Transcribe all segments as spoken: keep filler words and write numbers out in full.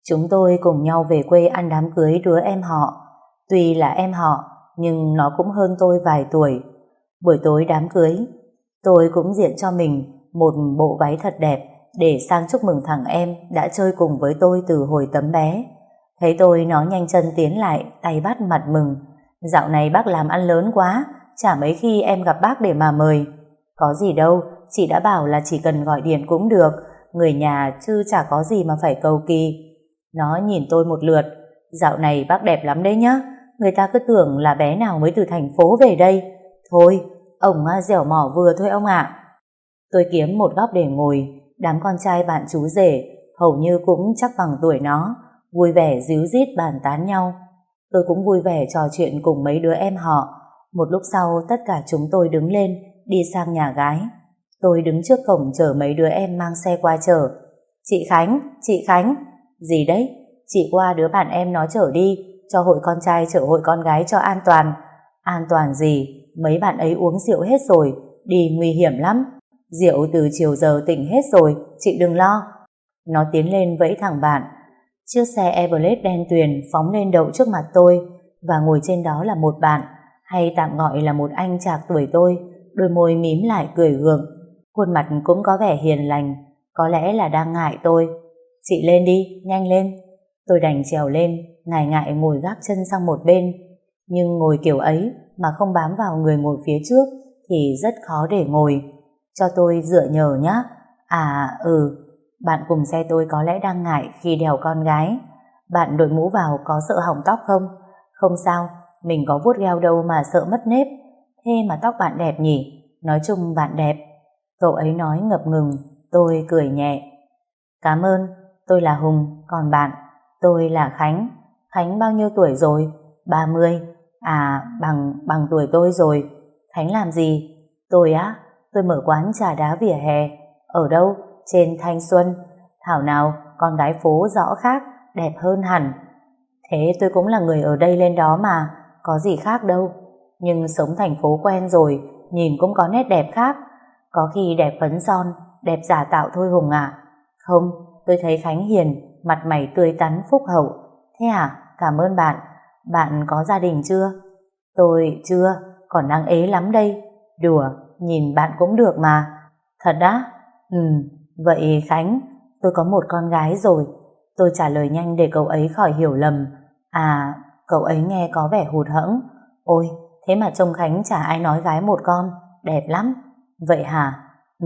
Chúng tôi cùng nhau về quê ăn đám cưới đứa em họ. Tuy là em họ, nhưng nó cũng hơn tôi vài tuổi. Buổi tối đám cưới, tôi cũng diện cho mình một bộ váy thật đẹp để sang chúc mừng thằng em đã chơi cùng với tôi từ hồi tấm bé. Thấy tôi nó nhanh chân tiến lại, tay bắt mặt mừng. Dạo này bác làm ăn lớn quá, chả mấy khi em gặp bác để mà mời. Có gì đâu, chị đã bảo là chỉ cần gọi điện cũng được, người nhà chứ chả có gì mà phải cầu kỳ. Nó nhìn tôi một lượt. Dạo này bác đẹp lắm đấy nhá, người ta cứ tưởng là bé nào mới từ thành phố về đây. Thôi, ông dẻo mỏ vừa thôi ông ạ. Tôi kiếm một góc để ngồi. Đám con trai bạn chú rể hầu như cũng chắc bằng tuổi nó, vui vẻ díu dít bàn tán nhau. Tôi cũng vui vẻ trò chuyện cùng mấy đứa em họ. Một lúc sau tất cả chúng tôi đứng lên đi sang nhà gái. Tôi đứng trước cổng chờ mấy đứa em mang xe qua chở. Chị Khánh, chị Khánh. Gì đấy? Chị qua đứa bạn em nó chở đi, cho hội con trai chở hội con gái cho an toàn. An toàn gì? Mấy bạn ấy uống rượu hết rồi, đi nguy hiểm lắm. Rượu từ chiều giờ tỉnh hết rồi, chị đừng lo. Nó tiến lên vẫy thẳng bạn. Chiếc xe Everest đen tuyền phóng lên đậu trước mặt tôi, và ngồi trên đó là một bạn, hay tạm gọi là một anh trạc tuổi tôi, đôi môi mím lại cười gượng, khuôn mặt cũng có vẻ hiền lành, có lẽ là đang ngại tôi. Chị lên đi, nhanh lên. Tôi đành trèo lên, ngại ngại ngồi gác chân sang một bên. Nhưng ngồi kiểu ấy mà không bám vào người ngồi phía trước thì rất khó để ngồi. Cho tôi dựa nhờ nhá. À ừ, bạn cùng xe tôi có lẽ đang ngại khi đèo con gái. Bạn đội mũ vào có sợ hỏng tóc không? Không sao, mình có vuốt gheo đâu mà sợ mất nếp. Thế mà tóc bạn đẹp nhỉ? Nói chung bạn đẹp. Cậu ấy nói ngập ngừng. Tôi cười nhẹ. Cảm ơn, tôi là Hùng, còn bạn? Tôi là Khánh. Khánh bao nhiêu tuổi rồi? ba mươi. À, bằng bằng tuổi tôi rồi. Khánh làm gì? Tôi á, tôi mở quán trà đá vỉa hè. Ở đâu? Trên Thanh Xuân. Thảo nào, con gái phố rõ khác, đẹp hơn hẳn. Thế tôi cũng là người ở đây lên đó mà, có gì khác đâu. Nhưng sống thành phố quen rồi, nhìn cũng có nét đẹp khác. Có khi đẹp phấn son, đẹp giả tạo thôi Hùng ạ. Không, tôi thấy Khánh hiền, mặt mày tươi tắn phúc hậu. Thế à, cảm ơn bạn. Bạn có gia đình chưa? Tôi chưa, còn đang ế lắm đây. Đùa, nhìn bạn cũng được mà. Thật á? Ừ, vậy Khánh, tôi có một con gái rồi. Tôi trả lời nhanh để cậu ấy khỏi hiểu lầm. À, cậu ấy nghe có vẻ hụt hẫng. Ôi, thế mà trông Khánh chả ai nói gái một con, đẹp lắm. Vậy hả? Ừ.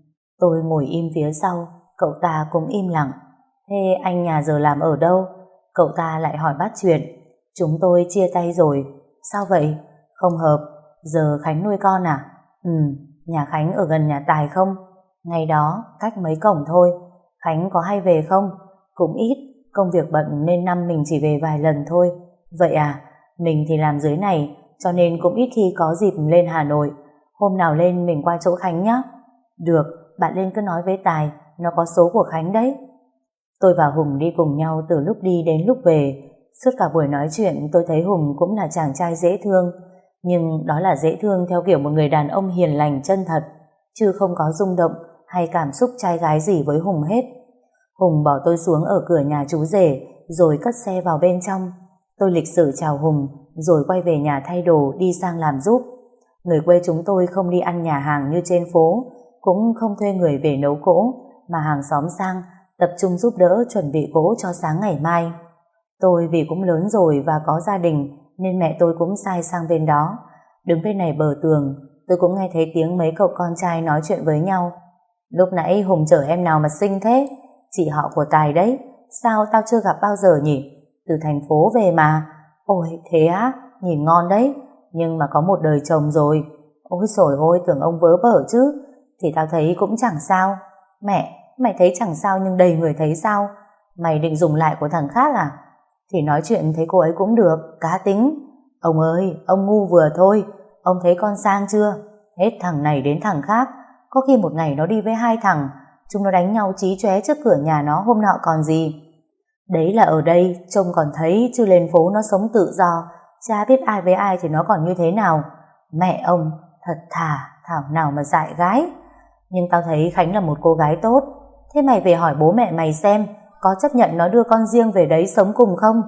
Tôi ngồi im phía sau, cậu ta cũng im lặng. Thế anh nhà giờ làm ở đâu? Cậu ta lại hỏi bắt chuyện. Chúng tôi chia tay rồi. Sao vậy? Không hợp. Giờ Khánh nuôi con à? Ừ, nhà Khánh ở gần nhà Tài không? Ngay đó, cách mấy cổng thôi. Khánh có hay về không? Cũng ít, công việc bận nên năm mình chỉ về vài lần thôi. Vậy à, mình thì làm dưới này, cho nên cũng ít khi có dịp lên Hà Nội. Hôm nào lên mình qua chỗ Khánh nhé. Được, bạn lên cứ nói với Tài, nó có số của Khánh đấy. Tôi và Hùng đi cùng nhau từ lúc đi đến lúc về. Suốt cả buổi nói chuyện tôi thấy Hùng cũng là chàng trai dễ thương. Nhưng đó là dễ thương theo kiểu một người đàn ông hiền lành chân thật, chứ không có rung động hay cảm xúc trai gái gì với Hùng hết. Hùng bỏ tôi xuống ở cửa nhà chú rể rồi cất xe vào bên trong. Tôi lịch sự chào Hùng rồi quay về nhà thay đồ đi sang làm giúp. Người quê chúng tôi không đi ăn nhà hàng như trên phố, cũng không thuê người về nấu cỗ, mà hàng xóm sang tập trung giúp đỡ chuẩn bị cỗ cho sáng ngày mai. Tôi vì cũng lớn rồi và có gia đình nên mẹ tôi cũng sai sang bên đó. Đứng bên này bờ tường, tôi cũng nghe thấy tiếng mấy cậu con trai nói chuyện với nhau. Lúc nãy Hùng chở em nào mà xinh thế? Chị họ của Tài đấy. Sao tao chưa gặp bao giờ nhỉ? Từ thành phố về mà. Ôi thế á, nhìn ngon đấy. Nhưng mà có một đời chồng rồi. Ôi dồi ôi, tưởng ông vớ vẩn chứ. Thì tao thấy cũng chẳng sao. Mẹ, mày thấy chẳng sao nhưng đầy người thấy sao? Mày định dùng lại của thằng khác à? Thì nói chuyện thấy cô ấy cũng được, cá tính. Ông ơi, ông ngu vừa thôi. Ông thấy con sang chưa? Hết thằng này đến thằng khác. Có khi một ngày nó đi với hai thằng, chúng nó đánh nhau chí chóe trước cửa nhà nó hôm nọ còn gì. Đấy là ở đây trông còn thấy, chứ lên phố nó sống tự do, chả biết ai với ai thì nó còn như thế nào. Mẹ ông thật thà, thảo nào mà dại gái. Nhưng tao thấy Khánh là một cô gái tốt. Thế mày về hỏi bố mẹ mày xem, có chấp nhận nó đưa con riêng về đấy sống cùng không?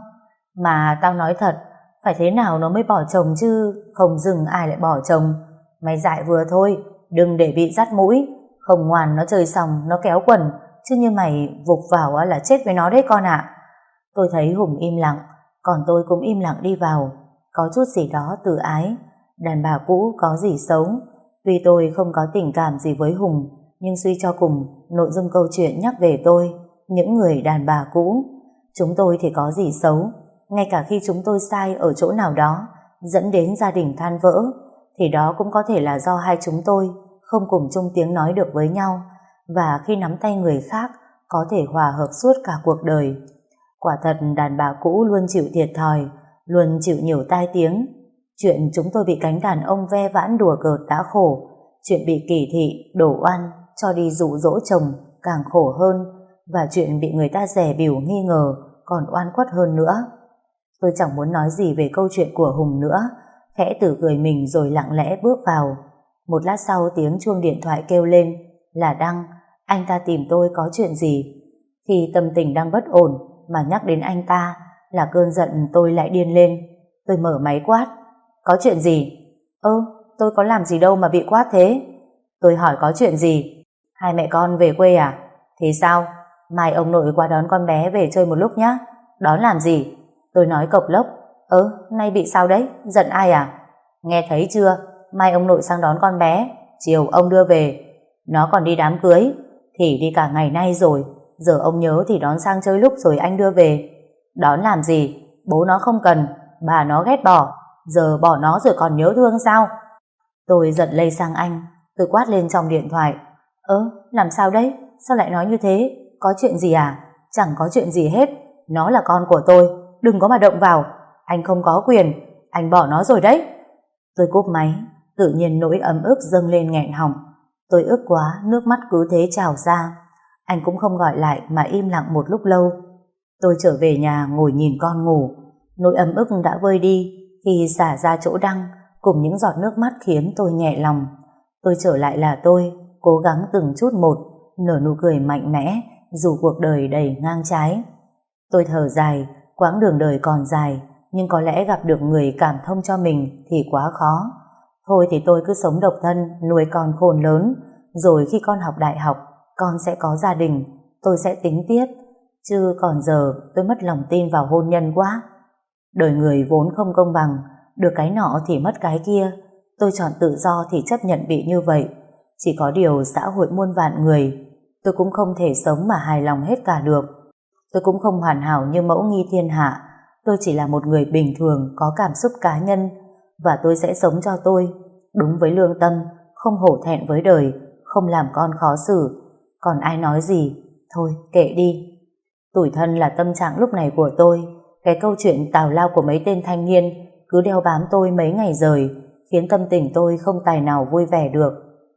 Mà tao nói thật, phải thế nào nó mới bỏ chồng chứ, không dừng ai lại bỏ chồng. Mày dại vừa thôi, đừng để bị dắt mũi, không ngoan nó chơi xong nó kéo quần, chứ như mày vụt vào là chết với nó đấy con ạ. Tôi thấy Hùng im lặng, còn tôi cũng im lặng đi vào, có chút gì đó tự ái. Đàn bà cũ có gì xấu. Tuy tôi không có tình cảm gì với Hùng, nhưng suy cho cùng, nội dung câu chuyện nhắc về tôi, những người đàn bà cũ. Chúng tôi thì có gì xấu. Ngay cả khi chúng tôi sai ở chỗ nào đó, dẫn đến gia đình tan vỡ, thì đó cũng có thể là do hai chúng tôi không cùng chung tiếng nói được với nhau, và khi nắm tay người khác, có thể hòa hợp suốt cả cuộc đời. Quả thật đàn bà cũ luôn chịu thiệt thòi, luôn chịu nhiều tai tiếng. Chuyện chúng tôi bị cánh đàn ông ve vãn đùa cợt đã khổ, chuyện bị kỳ thị, đổ oan, cho đi dụ dỗ chồng càng khổ hơn, và chuyện bị người ta dè bỉu nghi ngờ còn oan khuất hơn nữa. Tôi chẳng muốn nói gì về câu chuyện của Hùng nữa, khẽ tự cười mình rồi lặng lẽ bước vào. Một lát sau tiếng chuông điện thoại kêu lên, là Đăng. Anh ta tìm tôi có chuyện gì? Khi tâm tình đang bất ổn mà nhắc đến anh ta là cơn giận tôi lại điên lên. Tôi mở máy quát, có chuyện gì? Ơ, tôi có làm gì đâu mà bị quát thế? Tôi hỏi có chuyện gì? Hai mẹ con về quê à? Thì sao? Mai ông nội qua đón con bé về chơi một lúc nhá. Đón làm gì? Tôi nói cộc lốc. Ơ, nay bị sao đấy? Giận ai à? Nghe thấy chưa? Mai ông nội sang đón con bé, chiều ông đưa về. Nó còn đi đám cưới, thì đi cả ngày nay rồi. Giờ ông nhớ thì đón sang chơi lúc rồi anh đưa về. Đón làm gì? Bố nó không cần, bà nó ghét bỏ. Giờ bỏ nó rồi còn nhớ thương sao? Tôi giận lây sang anh. Tôi quát lên trong điện thoại. Ơ, làm sao đấy? Sao lại nói như thế? Có chuyện gì à? Chẳng có chuyện gì hết. Nó là con của tôi, đừng có mà động vào. Anh không có quyền, anh bỏ nó rồi đấy. Tôi cúp máy, tự nhiên nỗi ấm ức dâng lên nghẹn họng. Tôi ức quá, nước mắt cứ thế trào ra. Anh cũng không gọi lại mà im lặng một lúc lâu. Tôi trở về nhà ngồi nhìn con ngủ. Nỗi ấm ức đã vơi đi khi xả ra chỗ Đăng, cùng những giọt nước mắt khiến tôi nhẹ lòng. Tôi trở lại là tôi, cố gắng từng chút một, nở nụ cười mạnh mẽ, dù cuộc đời đầy ngang trái. Tôi thở dài, quãng đường đời còn dài, nhưng có lẽ gặp được người cảm thông cho mình thì quá khó. Thôi thì tôi cứ sống độc thân, nuôi con khôn lớn, rồi khi con học đại học, con sẽ có gia đình, tôi sẽ tính tiếp. Chứ còn giờ tôi mất lòng tin vào hôn nhân quá. Đời người vốn không công bằng, được cái nọ thì mất cái kia. Tôi chọn tự do thì chấp nhận bị như vậy. Chỉ có điều xã hội muôn vạn người, tôi cũng không thể sống mà hài lòng hết cả được. Tôi cũng không hoàn hảo như mẫu nghi thiên hạ. Tôi chỉ là một người bình thường, có cảm xúc cá nhân, và tôi sẽ sống cho tôi, đúng với lương tâm, không hổ thẹn với đời, không làm con khó xử. Còn ai nói gì, thôi kệ đi. Tủi thân là tâm trạng lúc này của tôi. Cái câu chuyện tào lao của mấy tên thanh niên cứ đeo bám tôi mấy ngày rồi, khiến tâm tình tôi không tài nào vui vẻ được.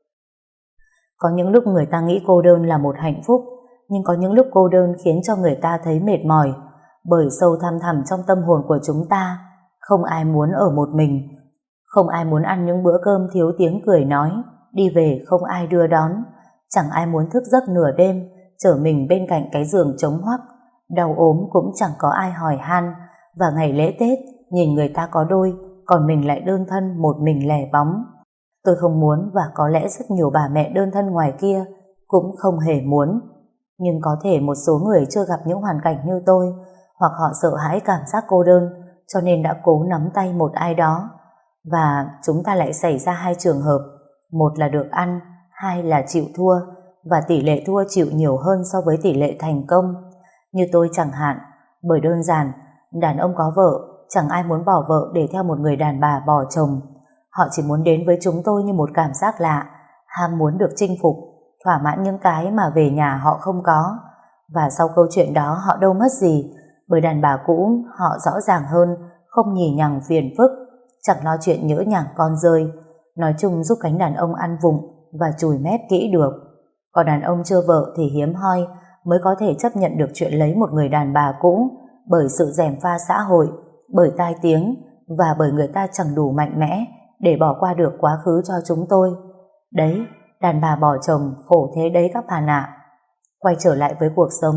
Có những lúc người ta nghĩ cô đơn là một hạnh phúc, nhưng có những lúc cô đơn khiến cho người ta thấy mệt mỏi, bởi sâu thăm thẳm trong tâm hồn của chúng ta, không ai muốn ở một mình, không ai muốn ăn những bữa cơm thiếu tiếng cười nói, đi về không ai đưa đón, chẳng ai muốn thức giấc nửa đêm, chở mình bên cạnh cái giường trống hoắc, đau ốm cũng chẳng có ai hỏi han, và ngày lễ Tết nhìn người ta có đôi, còn mình lại đơn thân một mình lẻ bóng. Tôi không muốn, và có lẽ rất nhiều bà mẹ đơn thân ngoài kia cũng không hề muốn. Nhưng có thể một số người chưa gặp những hoàn cảnh như tôi, hoặc họ sợ hãi cảm giác cô đơn, cho nên đã cố nắm tay một ai đó. Và chúng ta lại xảy ra hai trường hợp. Một là được ăn, hai là chịu thua, và tỷ lệ thua chịu nhiều hơn so với tỷ lệ thành công. Như tôi chẳng hạn, bởi đơn giản, đàn ông có vợ, chẳng ai muốn bỏ vợ để theo một người đàn bà bỏ chồng. Họ chỉ muốn đến với chúng tôi như một cảm giác lạ, ham muốn được chinh phục, thỏa mãn những cái mà về nhà họ không có. Và sau câu chuyện đó họ đâu mất gì, bởi đàn bà cũ họ rõ ràng hơn, không nhì nhằng phiền phức, chẳng lo chuyện nhỡ nhàng con rơi, nói chung giúp cánh đàn ông ăn vụng và chùi mép kỹ được. Còn đàn ông chưa vợ thì hiếm hoi mới có thể chấp nhận được chuyện lấy một người đàn bà cũ, bởi sự gièm pha xã hội, bởi tai tiếng, và bởi người ta chẳng đủ mạnh mẽ để bỏ qua được quá khứ cho chúng tôi. Đấy, đàn bà bỏ chồng khổ thế đấy các bạn ạ. Quay trở lại với cuộc sống,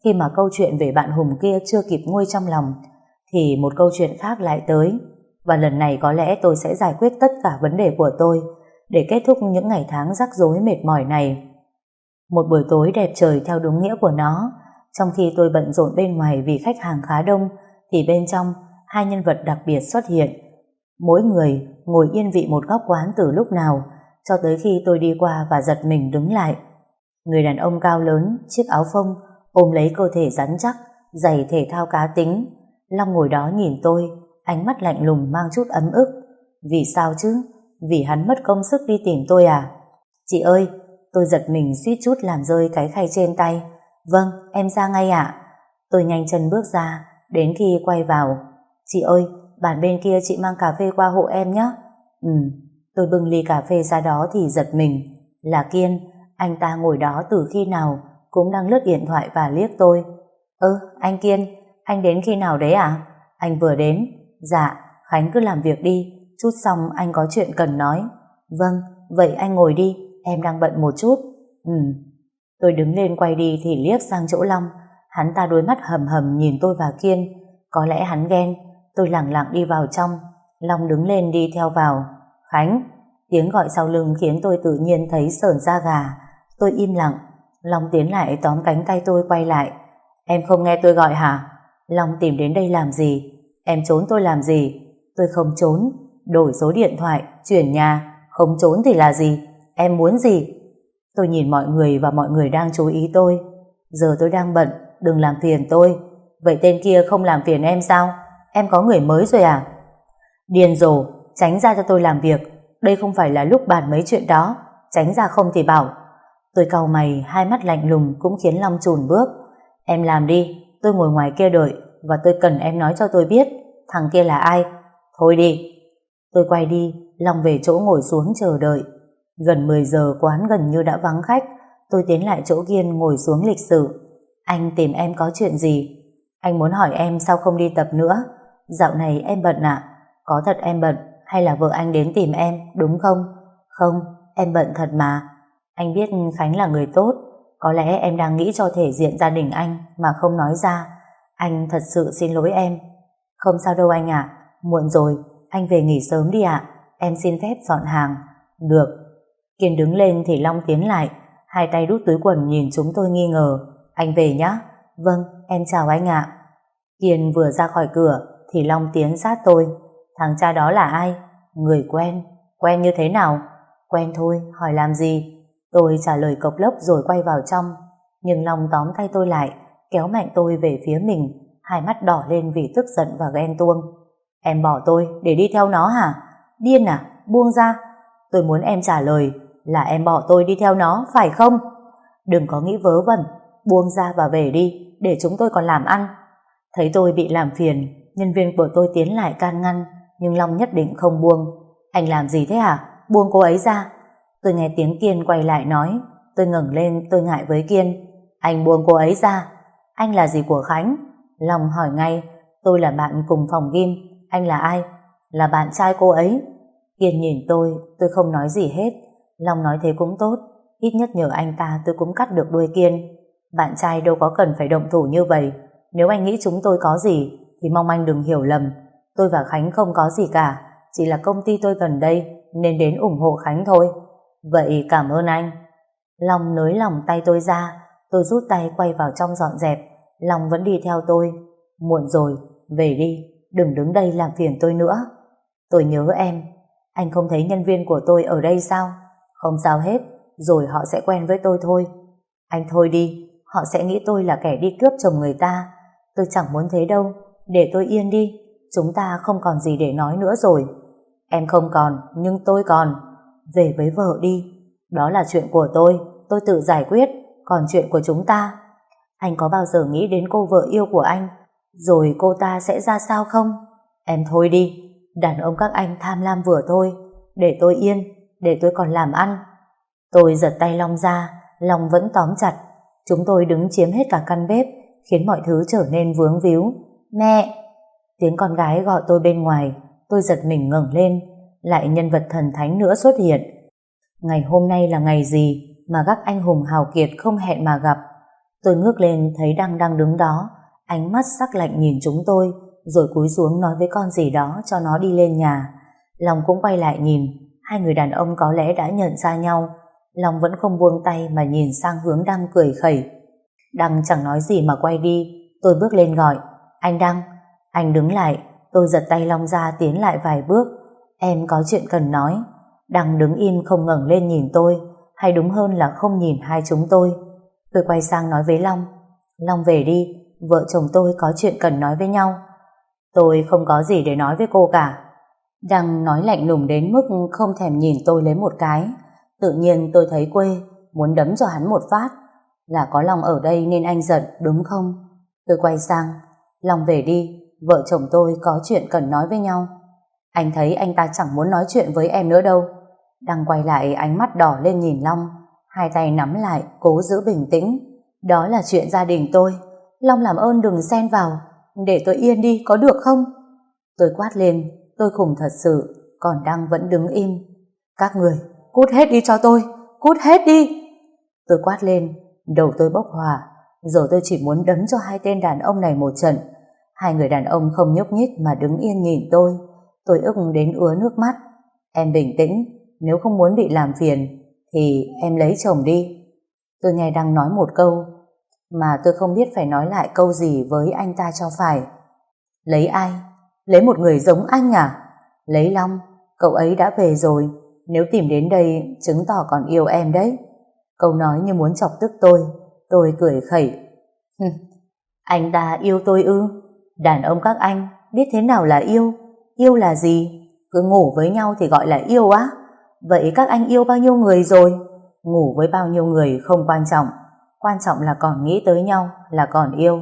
Khi mà câu chuyện về bạn Hùng kia chưa kịp nguôi trong lòng, thì một câu chuyện khác lại tới. Và lần này có lẽ tôi sẽ giải quyết tất cả vấn đề của tôi, để kết thúc những ngày tháng rắc rối mệt mỏi này. Một buổi tối đẹp trời theo đúng nghĩa của nó, trong khi tôi bận rộn bên ngoài vì khách hàng khá đông, thì bên trong, hai nhân vật đặc biệt xuất hiện. Mỗi người ngồi yên vị một góc quán từ lúc nào, cho tới khi tôi đi qua và giật mình đứng lại. Người đàn ông cao lớn, chiếc áo phông, ôm lấy cơ thể rắn chắc, giày thể thao cá tính. Long ngồi đó nhìn tôi, ánh mắt lạnh lùng mang chút ấm ức. Vì sao chứ? Vì hắn mất công sức đi tìm tôi à? Chị ơi! Tôi giật mình suýt chút làm rơi cái khay trên tay. Vâng, em ra ngay ạ. Tôi nhanh chân bước ra, đến khi quay vào. Chị ơi, bàn bên kia chị mang cà phê qua hộ em nhé. Ừ. Tôi bưng ly cà phê ra đó thì giật mình. Là Kiên, anh ta ngồi đó từ khi nào, cũng đang lướt điện thoại và liếc tôi. Ơ, anh Kiên, anh đến khi nào đấy à? Anh vừa đến. Dạ, Khánh cứ làm việc đi, chút xong anh có chuyện cần nói. Vâng, vậy anh ngồi đi, em đang bận một chút. Ừ. Tôi đứng lên quay đi thì liếc sang chỗ Long. Hắn ta đôi mắt hầm hầm nhìn tôi và Kiên. Có lẽ hắn ghen. Tôi lẳng lặng đi vào trong. Long đứng lên đi theo vào. Khánh! Tiếng gọi sau lưng khiến tôi tự nhiên thấy sởn da gà. Tôi im lặng. Long tiến lại tóm cánh tay tôi quay lại. Em không nghe tôi gọi hả? Long tìm đến đây làm gì? Em trốn tôi làm gì? Tôi không trốn. Đổi số điện thoại, chuyển nhà. Không trốn thì là gì? Em muốn gì? Tôi nhìn mọi người và mọi người đang chú ý tôi. Giờ tôi đang bận, đừng làm phiền tôi. Vậy tên kia không làm phiền em sao? Em có người mới rồi à? Điên rồ, tránh ra cho tôi làm việc. Đây không phải là lúc bàn mấy chuyện đó. Tránh ra không thì bảo. Tôi cau mày, hai mắt lạnh lùng cũng khiến Long chùn bước. Em làm đi, tôi ngồi ngoài kia đợi. Và tôi cần em nói cho tôi biết thằng kia là ai. Thôi đi. Tôi quay đi, Long về chỗ ngồi xuống chờ đợi. Gần mười giờ quán gần như đã vắng khách. Tôi tiến lại chỗ Kiên ngồi xuống lịch sự. Anh tìm em có chuyện gì? Anh muốn hỏi em sao không đi tập nữa. Dạo này em bận ạ? Có thật em bận hay là vợ anh đến tìm em đúng không? Không, em bận thật mà. Anh biết Khánh là người tốt. Có lẽ em đang nghĩ cho thể diện gia đình anh mà không nói ra. Anh thật sự xin lỗi em. Không sao đâu anh ạ. Muộn rồi, anh về nghỉ sớm đi ạ. Em xin phép dọn hàng. Được. Kiên đứng lên thì Long tiến lại, hai tay đút túi quần nhìn chúng tôi nghi ngờ. Anh về nhá. Vâng, em chào anh ạ. Kiên vừa ra khỏi cửa thì Long tiến sát tôi. Thằng cha đó là ai? Người quen. Quen như thế nào? Quen thôi, hỏi làm gì? Tôi trả lời cộc lốc rồi quay vào trong. Nhưng Long tóm tay tôi lại, kéo mạnh tôi về phía mình, hai mắt đỏ lên vì tức giận và ghen tuông. Em bỏ tôi để đi theo nó hả? Điên à? Buông ra. Tôi muốn em trả lời là em bỏ tôi đi theo nó, phải không? Đừng có nghĩ vớ vẩn. Buông ra và về đi, để chúng tôi còn làm ăn. Thấy tôi bị làm phiền, nhân viên của tôi tiến lại can ngăn, nhưng Long nhất định không buông. Anh làm gì thế hả? Buông cô ấy ra. Tôi nghe tiếng Kiên quay lại nói. Tôi ngẩng lên, tôi ngại với Kiên. Anh buông cô ấy ra. Anh là gì của Khánh? Long hỏi ngay. Tôi là bạn cùng phòng gym. Anh là ai? Là bạn trai cô ấy. Kiên nhìn tôi, tôi không nói gì hết. Long nói thế cũng tốt, ít nhất nhờ anh ta tôi cũng cắt được đuôi Kiên. Bạn trai đâu có cần phải động thủ như vậy. Nếu anh nghĩ chúng tôi có gì thì mong anh đừng hiểu lầm. Tôi và Khánh không có gì cả, chỉ là công ty tôi gần đây nên đến ủng hộ Khánh thôi. Vậy cảm ơn anh. Long nới lỏng tay tôi ra. Tôi rút tay quay vào trong dọn dẹp. Long vẫn đi theo tôi. Muộn rồi, về đi, đừng đứng đây làm phiền tôi nữa. Tôi nhớ em. Anh không thấy nhân viên của tôi ở đây sao? Không sao hết, rồi họ sẽ quen với tôi thôi. Anh thôi đi, họ sẽ nghĩ tôi là kẻ đi cướp chồng người ta. Tôi chẳng muốn thế đâu, để tôi yên đi. Chúng ta không còn gì để nói nữa rồi. Em không còn, nhưng tôi còn. Về với vợ đi. Đó là chuyện của tôi, tôi tự giải quyết. Còn chuyện của chúng ta, anh có bao giờ nghĩ đến cô vợ yêu của anh, rồi cô ta sẽ ra sao không? Em thôi đi. Đàn ông các anh tham lam vừa thôi. Để tôi yên, để tôi còn làm ăn. Tôi giật tay Long ra. Long vẫn tóm chặt. Chúng tôi đứng chiếm hết cả căn bếp, khiến mọi thứ trở nên vướng víu. Mẹ! Tiếng con gái gọi tôi bên ngoài. Tôi giật mình ngẩng lên. Lại nhân vật thần thánh nữa xuất hiện. Ngày hôm nay là ngày gì mà các anh hùng hào kiệt không hẹn mà gặp? Tôi ngước lên thấy Đăng đang đứng đó, ánh mắt sắc lạnh nhìn chúng tôi, rồi cúi xuống nói với con gì đó cho nó đi lên nhà. Long cũng quay lại nhìn, hai người đàn ông có lẽ đã nhận ra nhau. Long vẫn không buông tay mà nhìn sang hướng Đăng cười khẩy. Đăng chẳng nói gì mà quay đi. Tôi bước lên gọi, anh Đăng. Anh đứng lại. Tôi giật tay Long ra tiến lại vài bước. Em có chuyện cần nói. Đăng đứng im không ngẩng lên nhìn tôi, hay đúng hơn là không nhìn hai chúng tôi. Tôi quay sang nói với Long, Long về đi, vợ chồng tôi có chuyện cần nói với nhau. Tôi không có gì để nói với cô cả. Đăng nói lạnh lùng đến mức không thèm nhìn tôi lấy một cái. Tự nhiên tôi thấy quê, muốn đấm cho hắn một phát. Là có Long ở đây nên anh giận đúng không? Tôi quay sang, Long về đi, vợ chồng tôi có chuyện cần nói với nhau. Anh thấy anh ta chẳng muốn nói chuyện với em nữa đâu. Đăng quay lại, ánh mắt đỏ lên nhìn Long, hai tay nắm lại cố giữ bình tĩnh. Đó là chuyện gia đình tôi, Long làm ơn đừng xen vào, để tôi yên đi có được không? Tôi quát lên, tôi khùng thật sự, còn Đăng vẫn đứng im. Các người cút hết đi cho tôi, cút hết đi. Tôi quát lên, đầu tôi bốc hỏa. Giờ tôi chỉ muốn đấm cho hai tên đàn ông này một trận. Hai người đàn ông không nhúc nhích mà đứng yên nhìn tôi. Tôi ức đến ứa nước mắt. Em bình tĩnh, nếu không muốn bị làm phiền thì em lấy chồng đi. Tôi nghe Đăng nói một câu mà tôi không biết phải nói lại câu gì với anh ta cho phải. Lấy ai? Lấy một người giống anh à? Lấy Long, cậu ấy đã về rồi. Nếu tìm đến đây chứng tỏ còn yêu em đấy. Câu nói như muốn chọc tức tôi. Tôi cười khẩy. Anh ta yêu tôi ư? Đàn ông các anh biết thế nào là yêu? Yêu là gì? Cứ ngủ với nhau thì gọi là yêu á? Vậy các anh yêu bao nhiêu người rồi? Ngủ với bao nhiêu người không quan trọng, quan trọng là còn nghĩ tới nhau là còn yêu.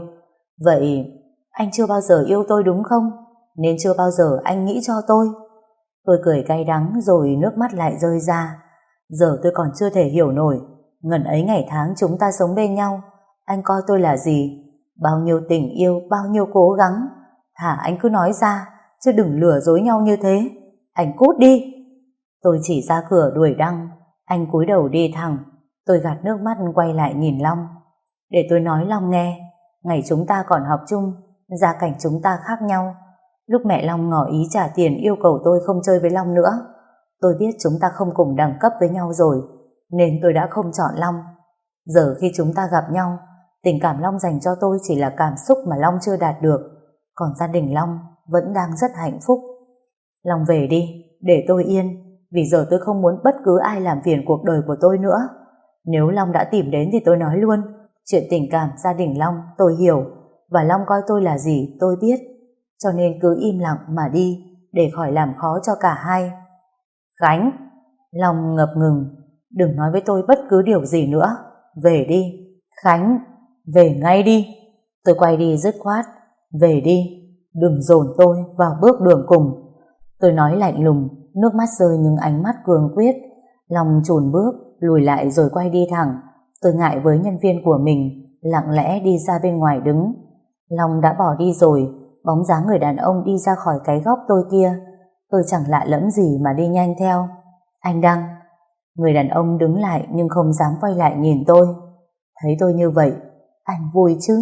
Vậy anh chưa bao giờ yêu tôi đúng không? Nên chưa bao giờ anh nghĩ cho tôi. Tôi cười cay đắng rồi nước mắt lại rơi ra. Giờ tôi còn chưa thể hiểu nổi, ngần ấy ngày tháng chúng ta sống bên nhau, anh coi tôi là gì? Bao nhiêu tình yêu, bao nhiêu cố gắng. Thả anh cứ nói ra, chứ đừng lừa dối nhau như thế. Anh cút đi. Tôi chỉ ra cửa đuổi Đăng. Anh cúi đầu đi thẳng. Tôi gạt nước mắt quay lại nhìn Long. Để tôi nói Long nghe, ngày chúng ta còn học chung, gia cảnh chúng ta khác nhau. Lúc mẹ Long ngỏ ý trả tiền yêu cầu tôi không chơi với Long nữa, tôi biết chúng ta không cùng đẳng cấp với nhau rồi, nên tôi đã không chọn Long. Giờ khi chúng ta gặp nhau, tình cảm Long dành cho tôi chỉ là cảm xúc mà Long chưa đạt được, còn gia đình Long vẫn đang rất hạnh phúc. Long về đi, để tôi yên, vì giờ tôi không muốn bất cứ ai làm phiền cuộc đời của tôi nữa. Nếu Long đã tìm đến thì tôi nói luôn, chuyện tình cảm gia đình Long tôi hiểu, và Long coi tôi là gì tôi biết, cho nên cứ im lặng mà đi, để khỏi làm khó cho cả hai. Khánh! Long ngập ngừng, đừng nói với tôi bất cứ điều gì nữa, về đi. Khánh! Về ngay đi. Tôi quay đi dứt khoát, về đi, đừng dồn tôi vào bước đường cùng. Tôi nói lạnh lùng, nước mắt rơi nhưng ánh mắt cương quyết. Long chùn bước, lùi lại rồi quay đi thẳng. Tôi ngại với nhân viên của mình, lặng lẽ đi ra bên ngoài đứng. Long đã bỏ đi rồi, bóng dáng người đàn ông đi ra khỏi cái góc tôi kia. Tôi chẳng lạ lẫm gì mà đi nhanh theo. Anh Đăng. Người đàn ông đứng lại nhưng không dám quay lại nhìn tôi. Thấy tôi như vậy, anh vui chứ?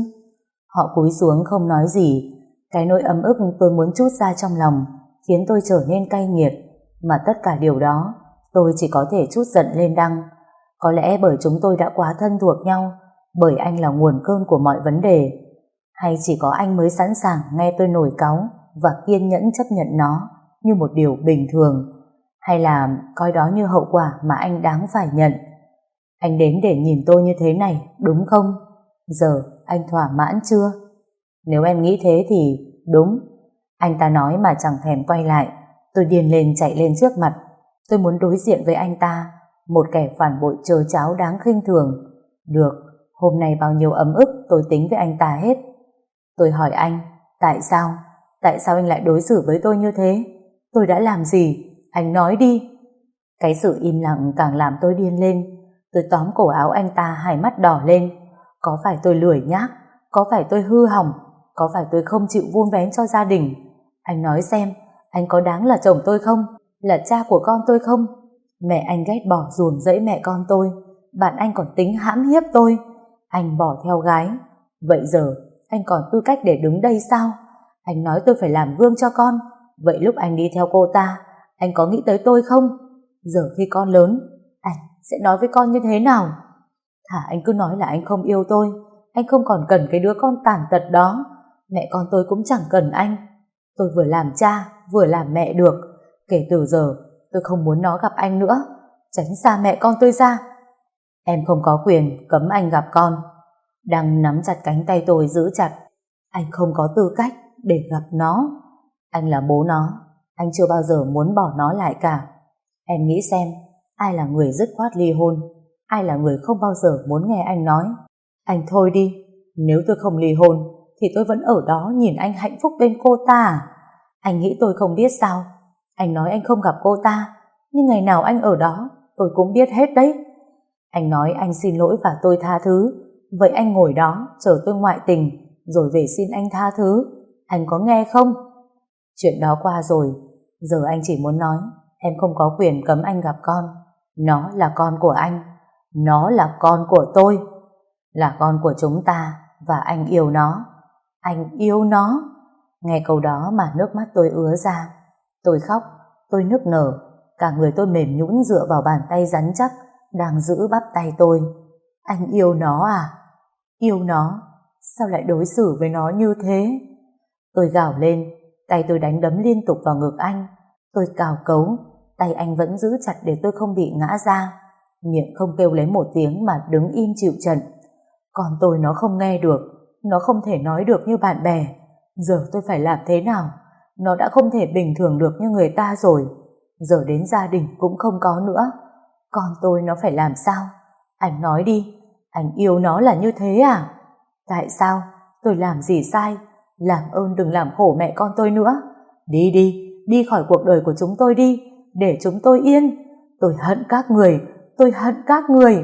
Họ cúi xuống không nói gì. Cái nỗi ấm ức tôi muốn trút ra trong lòng khiến tôi trở nên cay nghiệt, mà tất cả điều đó tôi chỉ có thể trút giận lên Đăng. Có lẽ bởi chúng tôi đã quá thân thuộc nhau, bởi anh là nguồn cơn của mọi vấn đề, hay chỉ có anh mới sẵn sàng nghe tôi nổi cáu và kiên nhẫn chấp nhận nó như một điều bình thường, hay là coi đó như hậu quả mà anh đáng phải nhận. Anh đến để nhìn tôi như thế này đúng không? Giờ anh thỏa mãn chưa? Nếu em nghĩ thế thì đúng. Anh ta nói mà chẳng thèm quay lại. Tôi điên lên chạy lên trước mặt. Tôi muốn đối diện với anh ta, một kẻ phản bội trơ tráo đáng khinh thường. Được, hôm nay bao nhiêu ấm ức tôi tính với anh ta hết. Tôi hỏi anh, tại sao? Tại sao anh lại đối xử với tôi như thế? Tôi đã làm gì? Anh nói đi. Cái sự im lặng càng làm tôi điên lên. Tôi tóm cổ áo anh ta, hai mắt đỏ lên. Có phải tôi lười nhác? Có phải tôi hư hỏng? Có phải tôi không chịu vun vén cho gia đình? Anh nói xem, anh có đáng là chồng tôi không? Là cha của con tôi không? Mẹ anh ghét bỏ ruồng rẫy mẹ con tôi. Bạn anh còn tính hãm hiếp tôi. Anh bỏ theo gái. Vậy giờ anh còn tư cách để đứng đây sao? Anh nói tôi phải làm gương cho con. Vậy lúc anh đi theo cô ta, anh có nghĩ tới tôi không? Giờ khi con lớn, anh sẽ nói với con như thế nào? Thà anh cứ nói là anh không yêu tôi. Anh không còn cần cái đứa con tàn tật đó. Mẹ con tôi cũng chẳng cần anh. Tôi vừa làm cha vừa làm mẹ được. Kể từ giờ tôi không muốn nó gặp anh nữa. Tránh xa mẹ con tôi ra. Em không có quyền cấm anh gặp con. Đang nắm chặt cánh tay tôi giữ chặt. Anh không có tư cách để gặp nó. Anh là bố nó. Anh chưa bao giờ muốn bỏ nó lại cả. Em nghĩ xem, ai là người dứt khoát ly hôn? Ai là người không bao giờ muốn nghe anh nói? Anh thôi đi. Nếu tôi không ly hôn thì tôi vẫn ở đó nhìn anh hạnh phúc bên cô ta à? Anh nghĩ tôi không biết sao? Anh nói anh không gặp cô ta, nhưng ngày nào anh ở đó tôi cũng biết hết đấy. Anh nói anh xin lỗi và tôi tha thứ. Vậy anh ngồi đó chờ tôi ngoại tình rồi về xin anh tha thứ. Anh có nghe không? Chuyện đó qua rồi. Giờ anh chỉ muốn nói em không có quyền cấm anh gặp con. Nó là con của anh. Nó là con của tôi. Là con của chúng ta. Và anh yêu nó. Anh yêu nó. Nghe câu đó mà nước mắt tôi ứa ra. Tôi khóc. Tôi nức nở. Cả người tôi mềm nhũn dựa vào bàn tay rắn chắc đang giữ bắp tay tôi. Anh yêu nó à? Yêu nó? Sao lại đối xử với nó như thế? Tôi gào lên. Tay tôi đánh đấm liên tục vào ngực anh. Tôi cào cấu. Tay anh vẫn giữ chặt để tôi không bị ngã ra. Miệng không kêu lấy một tiếng mà đứng im chịu trận. Còn tôi nó không nghe được. Nó không thể nói được như bạn bè. Giờ tôi phải làm thế nào? Nó đã không thể bình thường được như người ta rồi. Giờ đến gia đình cũng không có nữa. Con tôi nó phải làm sao? Anh nói đi. Anh yêu nó là như thế à? Tại sao? Tôi làm gì sai? Làm ơn đừng làm khổ mẹ con tôi nữa. Đi đi, đi khỏi cuộc đời của chúng tôi đi. Để chúng tôi yên. Tôi hận các người. Tôi hận các người.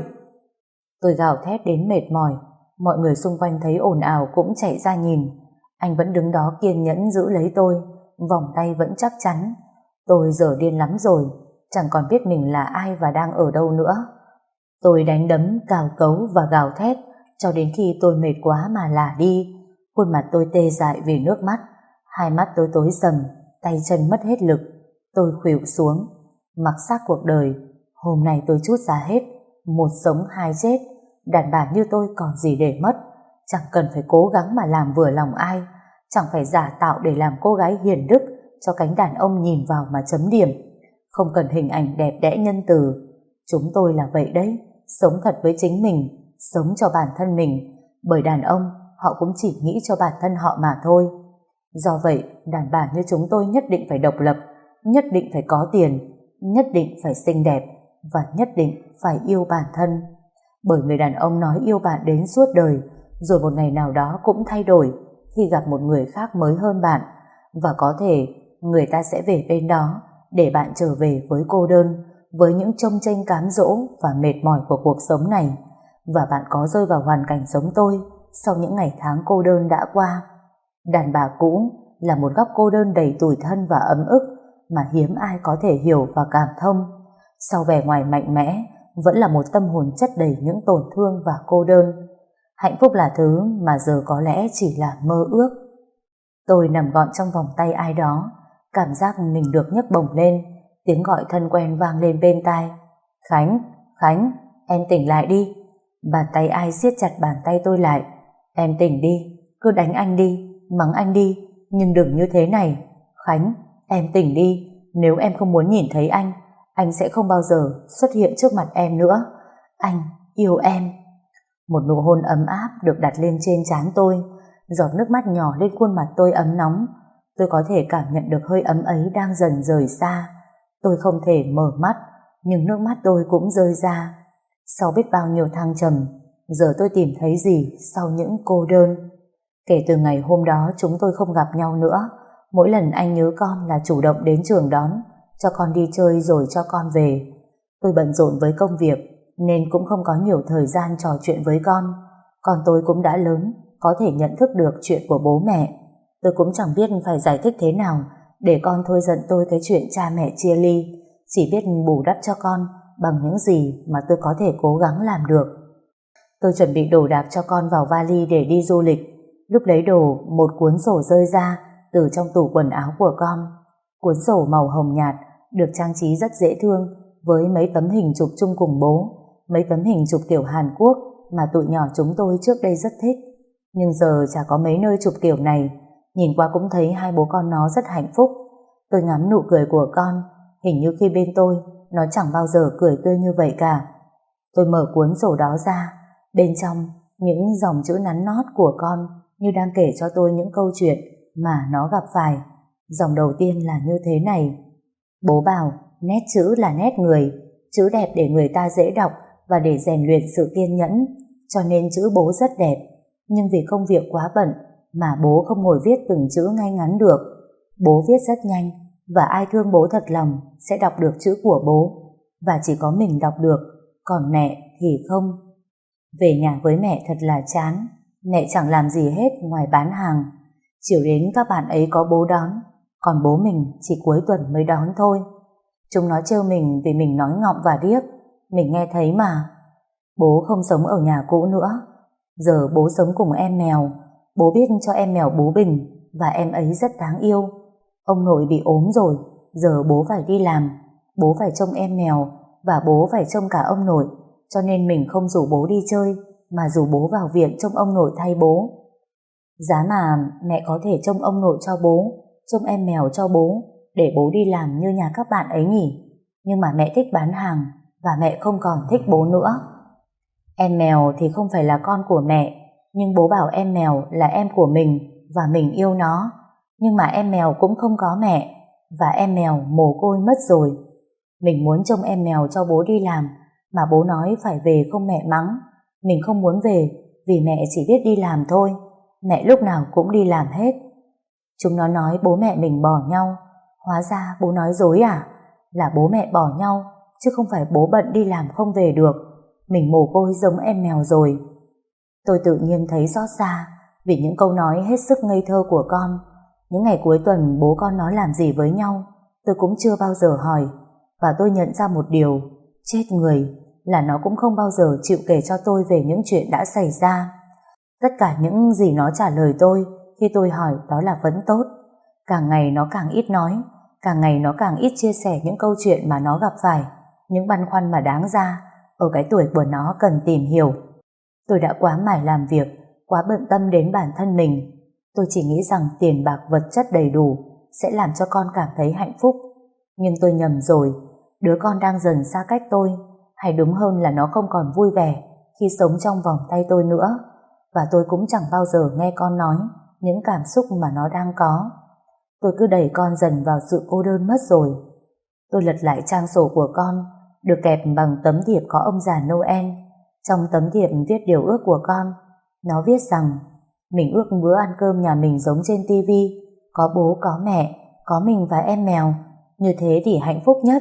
Tôi gào thét đến mệt mỏi. Mọi người xung quanh thấy ồn ào cũng chạy ra nhìn. Anh vẫn đứng đó kiên nhẫn giữ lấy tôi. Vòng tay vẫn chắc chắn. Tôi giờ điên lắm rồi. Chẳng còn biết mình là ai và đang ở đâu nữa. Tôi đánh đấm, cào cấu và gào thét cho đến khi tôi mệt quá mà lả đi. Khuôn mặt tôi tê dại vì nước mắt. Hai mắt tôi tối sầm. Tay chân mất hết lực. Tôi khuỵu xuống. Mặc xác cuộc đời. Hôm nay tôi trút ra hết. Một sống hai chết. Đàn bà như tôi còn gì để mất. Chẳng cần phải cố gắng mà làm vừa lòng ai. Chẳng phải giả tạo để làm cô gái hiền đức cho cánh đàn ông nhìn vào mà chấm điểm. Không cần hình ảnh đẹp đẽ nhân từ. Chúng tôi là vậy đấy. Sống thật với chính mình. Sống cho bản thân mình. Bởi đàn ông họ cũng chỉ nghĩ cho bản thân họ mà thôi. Do vậy đàn bà như chúng tôi nhất định phải độc lập. Nhất định phải có tiền. Nhất định phải xinh đẹp. Và nhất định phải yêu bản thân. Bởi người đàn ông nói yêu bạn đến suốt đời. Rồi một ngày nào đó cũng thay đổi khi gặp một người khác mới hơn bạn. Và có thể người ta sẽ về bên đó để bạn trở về với cô đơn, với những chông chênh cám dỗ và mệt mỏi của cuộc sống này. Và bạn có rơi vào hoàn cảnh giống tôi sau những ngày tháng cô đơn đã qua. Đàn bà cũ là một góc cô đơn đầy tủi thân và ấm ức mà hiếm ai có thể hiểu và cảm thông. Sau vẻ ngoài mạnh mẽ vẫn là một tâm hồn chất đầy những tổn thương và cô đơn. Hạnh phúc là thứ mà giờ có lẽ chỉ là mơ ước. Tôi nằm gọn trong vòng tay ai đó. Cảm giác mình được nhấc bổng lên. Tiếng gọi thân quen vang lên bên tai. Khánh, Khánh, em tỉnh lại đi. Bàn tay ai siết chặt bàn tay tôi lại. Em tỉnh đi, cứ đánh anh đi, mắng anh đi, nhưng đừng như thế này. Khánh, em tỉnh đi. Nếu em không muốn nhìn thấy anh, anh sẽ không bao giờ xuất hiện trước mặt em nữa. Anh yêu em. Một nụ hôn ấm áp được đặt lên trên trán tôi. Giọt nước mắt nhỏ lên khuôn mặt tôi ấm nóng. Tôi có thể cảm nhận được hơi ấm ấy đang dần rời xa. Tôi không thể mở mắt, nhưng nước mắt tôi cũng rơi ra. Sau biết bao nhiêu thăng trầm, giờ tôi tìm thấy gì sau những cô đơn. Kể từ ngày hôm đó chúng tôi không gặp nhau nữa. Mỗi lần anh nhớ con là chủ động đến trường đón, cho con đi chơi rồi cho con về. Tôi bận rộn với công việc nên cũng không có nhiều thời gian trò chuyện với con. Con tôi cũng đã lớn, có thể nhận thức được chuyện của bố mẹ. Tôi cũng chẳng biết phải giải thích thế nào để con thôi giận tôi cái chuyện cha mẹ chia ly. Chỉ biết bù đắp cho con bằng những gì mà tôi có thể cố gắng làm được. Tôi chuẩn bị đồ đạc cho con vào vali để đi du lịch. Lúc lấy đồ, một cuốn sổ rơi ra từ trong tủ quần áo của con. Cuốn sổ màu hồng nhạt, được trang trí rất dễ thương với mấy tấm hình chụp chung cùng bố, mấy tấm hình chụp kiểu Hàn Quốc mà tụi nhỏ chúng tôi trước đây rất thích. Nhưng giờ chả có mấy nơi chụp kiểu này. Nhìn qua cũng thấy hai bố con nó rất hạnh phúc. Tôi ngắm nụ cười của con, hình như khi bên tôi nó chẳng bao giờ cười tươi như vậy cả. Tôi mở cuốn sổ đó ra, bên trong những dòng chữ nắn nót của con như đang kể cho tôi những câu chuyện mà nó gặp phải. Dòng đầu tiên là như thế này: bố bảo nét chữ là nét người, chữ đẹp để người ta dễ đọc và để rèn luyện sự kiên nhẫn, cho nên chữ bố rất đẹp. Nhưng vì công việc quá bận mà bố không ngồi viết từng chữ ngay ngắn được. Bố viết rất nhanh, và ai thương bố thật lòng sẽ đọc được chữ của bố, và chỉ có mình đọc được, còn mẹ thì không. Về nhà với mẹ thật là chán. Mẹ chẳng làm gì hết ngoài bán hàng. Chiều đến các bạn ấy có bố đón, còn bố mình chỉ cuối tuần mới đón thôi. Chúng nó trêu mình vì mình nói ngọng và điếc. Mình nghe thấy mà. Bố không sống ở nhà cũ nữa. Giờ bố sống cùng em mèo. Bố biết cho em mèo bú bình, và em ấy rất đáng yêu. Ông nội bị ốm rồi, giờ bố phải đi làm. Bố phải trông em mèo, và bố phải trông cả ông nội, cho nên mình không rủ bố đi chơi, mà rủ bố vào viện trông ông nội thay bố. Giá mà mẹ có thể trông ông nội cho bố, trông em mèo cho bố, để bố đi làm như nhà các bạn ấy nhỉ. Nhưng mà mẹ thích bán hàng, và mẹ không còn thích bố nữa. Em mèo thì không phải là con của mẹ, nhưng bố bảo em mèo là em của mình, và mình yêu nó. Nhưng mà em mèo cũng không có mẹ, và em mèo mồ côi mất rồi. Mình muốn trông em mèo cho bố đi làm, mà bố nói phải về không mẹ mắng. Mình không muốn về, vì mẹ chỉ biết đi làm thôi. Mẹ lúc nào cũng đi làm hết. Chúng nó nói bố mẹ mình bỏ nhau. Hóa ra bố nói dối à? Là bố mẹ bỏ nhau, chứ không phải bố bận đi làm không về được. Mình mồ côi giống em mèo rồi. Tôi tự nhiên thấy xót xa vì những câu nói hết sức ngây thơ của con. Những ngày cuối tuần bố con nó làm gì với nhau, tôi cũng chưa bao giờ hỏi. Và tôi nhận ra một điều, chết người, là nó cũng không bao giờ chịu kể cho tôi về những chuyện đã xảy ra. Tất cả những gì nó trả lời tôi khi tôi hỏi đó là vẫn tốt. Càng ngày nó càng ít nói, càng ngày nó càng ít chia sẻ những câu chuyện mà nó gặp phải, những băn khoăn mà đáng ra ở cái tuổi của nó cần tìm hiểu. Tôi đã quá mải làm việc, quá bận tâm đến bản thân mình. Tôi chỉ nghĩ rằng tiền bạc vật chất đầy đủ sẽ làm cho con cảm thấy hạnh phúc. Nhưng tôi nhầm rồi. Đứa con đang dần xa cách tôi, hay đúng hơn là nó không còn vui vẻ khi sống trong vòng tay tôi nữa. Và tôi cũng chẳng bao giờ nghe con nói những cảm xúc mà nó đang có. Tôi cứ đẩy con dần vào sự cô đơn mất rồi. Tôi lật lại trang sổ của con, được kẹp bằng tấm thiệp có ông già Noel. Trong tấm thiệp viết điều ước của con. Nó viết rằng mình ước bữa ăn cơm nhà mình giống trên tivi, có bố có mẹ, có mình và em mèo. Như thế thì hạnh phúc nhất.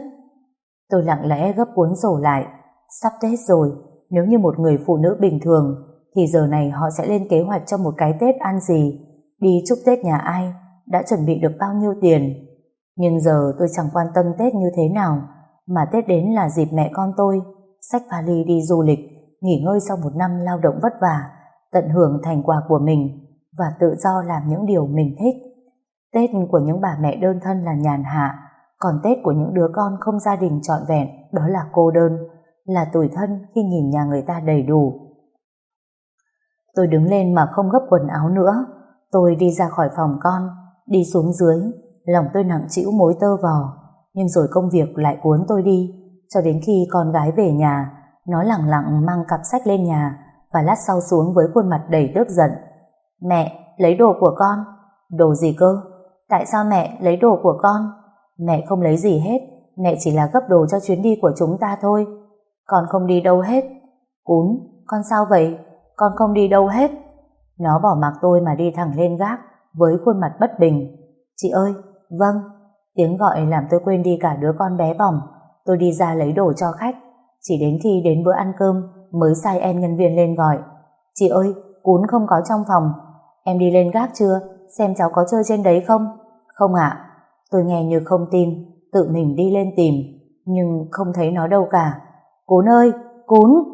Tôi lặng lẽ gấp cuốn sổ lại. Sắp Tết rồi, nếu như một người phụ nữ bình thường thì giờ này họ sẽ lên kế hoạch cho một cái Tết ăn gì, đi chúc Tết nhà ai, đã chuẩn bị được bao nhiêu tiền. Nhưng giờ tôi chẳng quan tâm Tết như thế nào, mà Tết đến là dịp mẹ con tôi xách vali đi du lịch, nghỉ ngơi sau một năm lao động vất vả, tận hưởng thành quả của mình và tự do làm những điều mình thích. Tết của những bà mẹ đơn thân là nhàn hạ, còn Tết của những đứa con không gia đình trọn vẹn đó là cô đơn, là tủi thân khi nhìn nhà người ta đầy đủ. Tôi đứng lên mà không gấp quần áo nữa. Tôi đi ra khỏi phòng con, đi xuống dưới, lòng tôi nặng trĩu mối tơ vò. Nhưng rồi công việc lại cuốn tôi đi, cho đến khi con gái về nhà, nó lẳng lặng mang cặp sách lên nhà và lát sau xuống với khuôn mặt đầy tức giận. Mẹ, lấy đồ của con. Đồ gì cơ? Tại sao mẹ lấy đồ của con? Mẹ không lấy gì hết, mẹ chỉ là gấp đồ cho chuyến đi của chúng ta thôi. Con không đi đâu hết. Cún, con sao vậy? Con không đi đâu hết. Nó bỏ mặc tôi mà đi thẳng lên gác với khuôn mặt bất bình. Chị ơi, vâng. Tiếng gọi làm tôi quên đi cả đứa con bé bỏng. Tôi đi ra lấy đồ cho khách. Chỉ đến khi đến bữa ăn cơm mới sai em nhân viên lên gọi. Chị ơi, Cún không có trong phòng. Em đi lên gác chưa? Xem cháu có chơi trên đấy không? Không ạ. Tôi nghe như không tin, tự mình đi lên tìm, nhưng không thấy nó đâu cả. Cún ơi, Cún!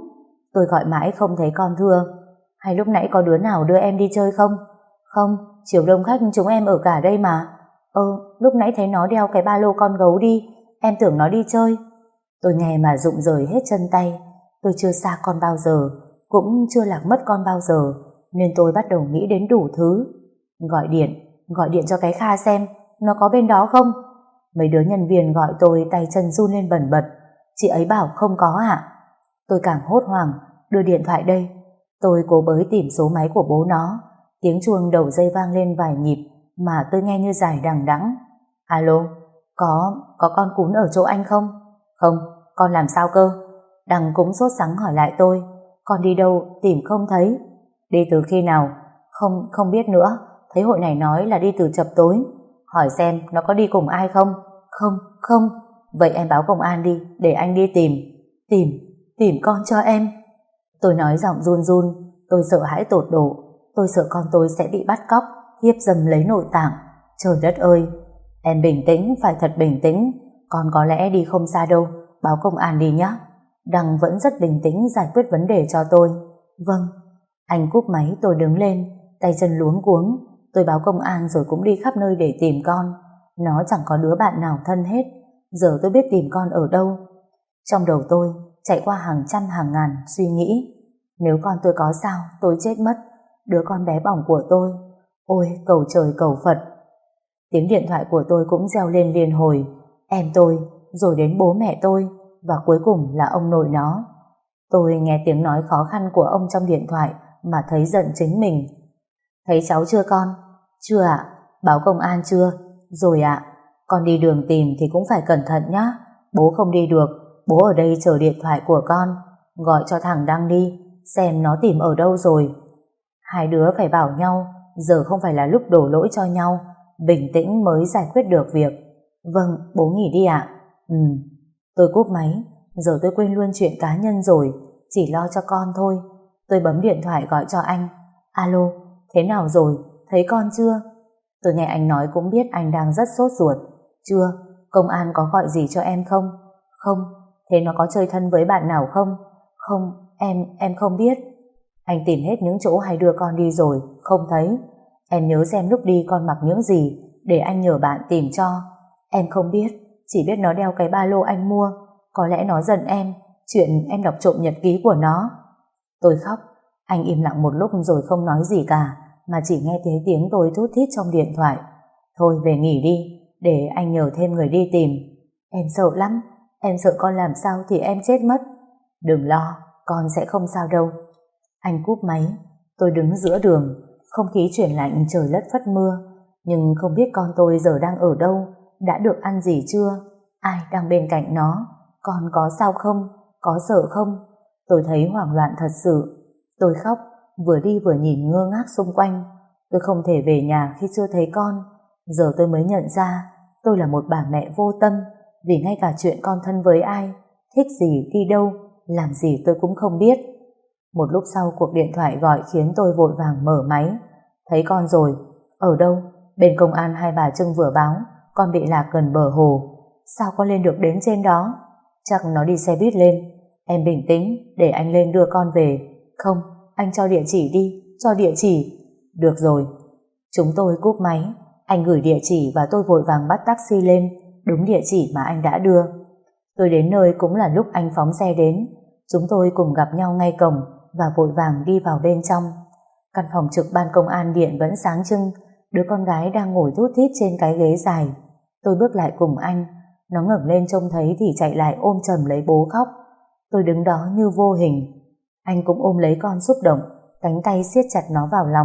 Tôi gọi mãi không thấy con thưa. Hay lúc nãy có đứa nào đưa em đi chơi không? Không, chiều đông khách chúng em ở cả đây mà. Ơ, lúc nãy thấy nó đeo cái ba lô con gấu đi, em tưởng nó đi chơi. Tôi nghe mà rụng rời hết chân tay. Tôi chưa xa con bao giờ, cũng chưa lạc mất con bao giờ, nên tôi bắt đầu nghĩ đến đủ thứ. Gọi điện, gọi điện cho cái Kha xem, nó có bên đó không? Mấy đứa nhân viên gọi tôi tay chân run lên bần bật. Chị ấy bảo không có ạ. Tôi càng hốt hoảng, đưa điện thoại đây. Tôi cố bới tìm số máy của bố nó. Tiếng chuông đầu dây vang lên vài nhịp mà tôi nghe như dài đằng đẵng. Alo, có, có con Cún ở chỗ anh không? Không, con làm sao cơ? Đằng cũng sốt sắng hỏi lại tôi. Con đi đâu, tìm không thấy. Đi từ khi nào? Không, không biết nữa. Thấy hội này nói là đi từ chập tối. Hỏi xem nó có đi cùng ai không? Không, không. Vậy em báo công an đi, để anh đi tìm. Tìm, tìm con cho em. Tôi nói giọng run run. Tôi sợ hãi tột độ. Tôi sợ con tôi sẽ bị bắt cóc, hiếp dâm lấy nội tạng. Trời đất ơi. Em bình tĩnh, phải thật bình tĩnh. Con có lẽ đi không xa đâu. Báo công an đi nhé. Đăng vẫn rất bình tĩnh giải quyết vấn đề cho tôi. Vâng. Anh cúp máy, tôi đứng lên, tay chân luống cuống. Tôi báo công an rồi cũng đi khắp nơi để tìm con. Nó chẳng có đứa bạn nào thân hết. Giờ tôi biết tìm con ở đâu. Trong đầu tôi chạy qua hàng trăm hàng ngàn suy nghĩ. Nếu con tôi có sao, tôi chết mất. Đứa con bé bỏng của tôi. Ôi, cầu trời cầu Phật. Tiếng điện thoại của tôi cũng reo lên liên hồi. Em tôi, rồi đến bố mẹ tôi, và cuối cùng là ông nội nó. Tôi nghe tiếng nói khó khăn của ông trong điện thoại mà thấy giận chính mình. Thấy cháu chưa con? Chưa ạ. Báo công an chưa? Rồi ạ. Con đi đường tìm thì cũng phải cẩn thận nhá. Bố không đi được, bố ở đây chờ điện thoại của con. Gọi cho thằng Đăng đi, xem nó tìm ở đâu rồi. Hai đứa phải bảo nhau, giờ không phải là lúc đổ lỗi cho nhau, bình tĩnh mới giải quyết được việc. Vâng, bố nghỉ đi ạ. Ừ. Tôi cúp máy, giờ tôi quên luôn chuyện cá nhân rồi, chỉ lo cho con thôi. Tôi bấm điện thoại gọi cho anh. Alo, thế nào rồi, thấy con chưa? Tôi nghe anh nói cũng biết anh đang rất sốt ruột. Chưa, công an có gọi gì cho em không? Không, thế nó có chơi thân với bạn nào không? Không, em, em không biết. Anh tìm hết những chỗ hay đưa con đi rồi, không thấy. Em nhớ xem lúc đi con mặc những gì, để anh nhờ bạn tìm cho. Em không biết, chỉ biết nó đeo cái ba lô anh mua. Có lẽ nó giận em, chuyện em đọc trộm nhật ký của nó. Tôi khóc, anh im lặng một lúc rồi không nói gì cả, mà chỉ nghe thấy tiếng tôi thút thít trong điện thoại. Thôi về nghỉ đi, để anh nhờ thêm người đi tìm. Em sợ lắm, em sợ con làm sao thì em chết mất. Đừng lo, con sẽ không sao đâu. Anh cúp máy, tôi đứng giữa đường, không khí chuyển lạnh trời lất phất mưa, nhưng không biết con tôi giờ đang ở đâu, đã được ăn gì chưa, ai đang bên cạnh nó, con có sao không, có sợ không. Tôi thấy hoảng loạn thật sự. Tôi khóc, vừa đi vừa nhìn ngơ ngác xung quanh. Tôi không thể về nhà khi chưa thấy con. Giờ tôi mới nhận ra tôi là một bà mẹ vô tâm, vì ngay cả chuyện con thân với ai, thích gì, đi đâu, làm gì tôi cũng không biết. Một lúc sau cuộc điện thoại gọi khiến tôi vội vàng mở máy. Thấy con rồi. Ở đâu? Bên công an Hai Bà Trưng vừa báo con bị lạc gần bờ hồ. Sao con lên được đến trên đó? Chắc nó đi xe buýt lên. Em bình tĩnh, để anh lên đưa con về. Không, anh cho địa chỉ đi, cho địa chỉ. Được rồi. Chúng tôi cúp máy. Anh gửi địa chỉ và tôi vội vàng bắt taxi lên, đúng địa chỉ mà anh đã đưa. Tôi đến nơi cũng là lúc anh phóng xe đến. Chúng tôi cùng gặp nhau ngay cổng và vội vàng đi vào bên trong. Căn phòng trực ban công an điện vẫn sáng trưng. Đứa con gái đang ngồi thút thít trên cái ghế dài. Tôi bước lại cùng anh. Nó ngẩng lên trông thấy thì chạy lại ôm chầm lấy bố khóc. Tôi đứng đó như vô hình. Anh cũng ôm lấy con xúc động, cánh tay siết chặt nó vào lòng.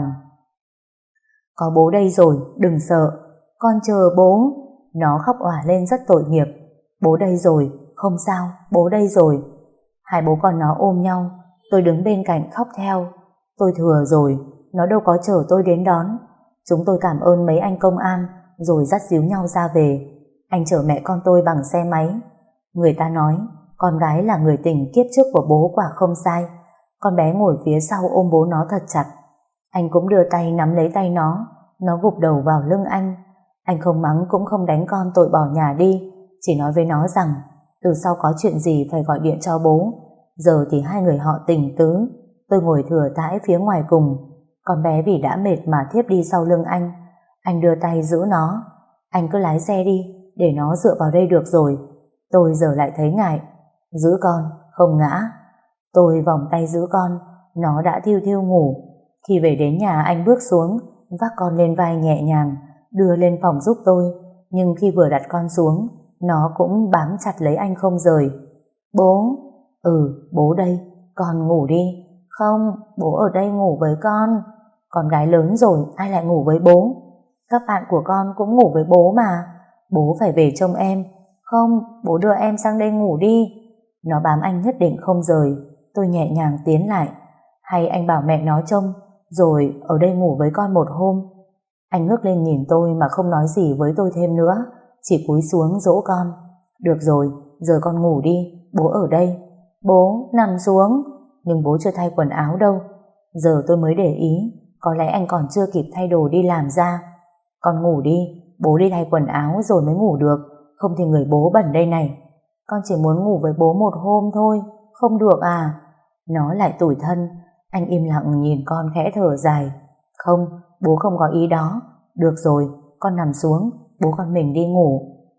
Có bố đây rồi, đừng sợ. Con chờ bố. Nó khóc òa lên rất tội nghiệp. Bố đây rồi, không sao, bố đây rồi. Hai bố con nó ôm nhau. Tôi đứng bên cạnh khóc theo. Tôi thừa rồi, nó đâu có chở tôi đến đón. Chúng tôi cảm ơn mấy anh công an, rồi dắt díu nhau ra về. Anh chở mẹ con tôi bằng xe máy. Người ta nói, con gái là người tình kiếp trước của bố quả không sai. Con bé ngồi phía sau ôm bố nó thật chặt. Anh cũng đưa tay nắm lấy tay nó. Nó gục đầu vào lưng anh. Anh không mắng cũng không đánh con tội bỏ nhà đi, chỉ nói với nó rằng từ sau có chuyện gì phải gọi điện cho bố. Giờ thì hai người họ tình tứ. Tôi ngồi thừa thãi phía ngoài cùng. Con bé vì đã mệt mà thiếp đi sau lưng anh. Anh đưa tay giữ nó. Anh cứ lái xe đi, để nó dựa vào đây được rồi. Tôi giờ lại thấy ngại. Giữ con, không ngã. Tôi vòng tay giữ con. Nó đã thiêu thiêu ngủ. Khi về đến nhà anh bước xuống, vác con lên vai nhẹ nhàng, đưa lên phòng giúp tôi. Nhưng khi vừa đặt con xuống, nó cũng bám chặt lấy anh không rời. Bố. Ừ, bố đây. Con ngủ đi. Không, bố ở đây ngủ với con. Con gái lớn rồi, ai lại ngủ với bố? Các bạn của con cũng ngủ với bố mà. Bố phải về trông em. Không, bố đưa em sang đây ngủ đi. Nó bám anh nhất định không rời. Tôi nhẹ nhàng tiến lại. Hay anh bảo mẹ nó trông, rồi ở đây ngủ với con một hôm. Anh ngước lên nhìn tôi mà không nói gì với tôi thêm nữa, chỉ cúi xuống dỗ con. Được rồi, giờ con ngủ đi, bố ở đây. Bố, nằm xuống. Nhưng bố chưa thay quần áo đâu. Giờ tôi mới để ý, có lẽ anh còn chưa kịp thay đồ đi làm ra. Con ngủ đi, bố đi thay quần áo rồi mới ngủ được, không thì người bố bẩn đây này. Con chỉ muốn ngủ với bố một hôm thôi, không được à? Nó lại tủi thân. Anh im lặng nhìn con khẽ thở dài. Không, bố không có ý đó. Được rồi, con nằm xuống, bố con mình đi ngủ.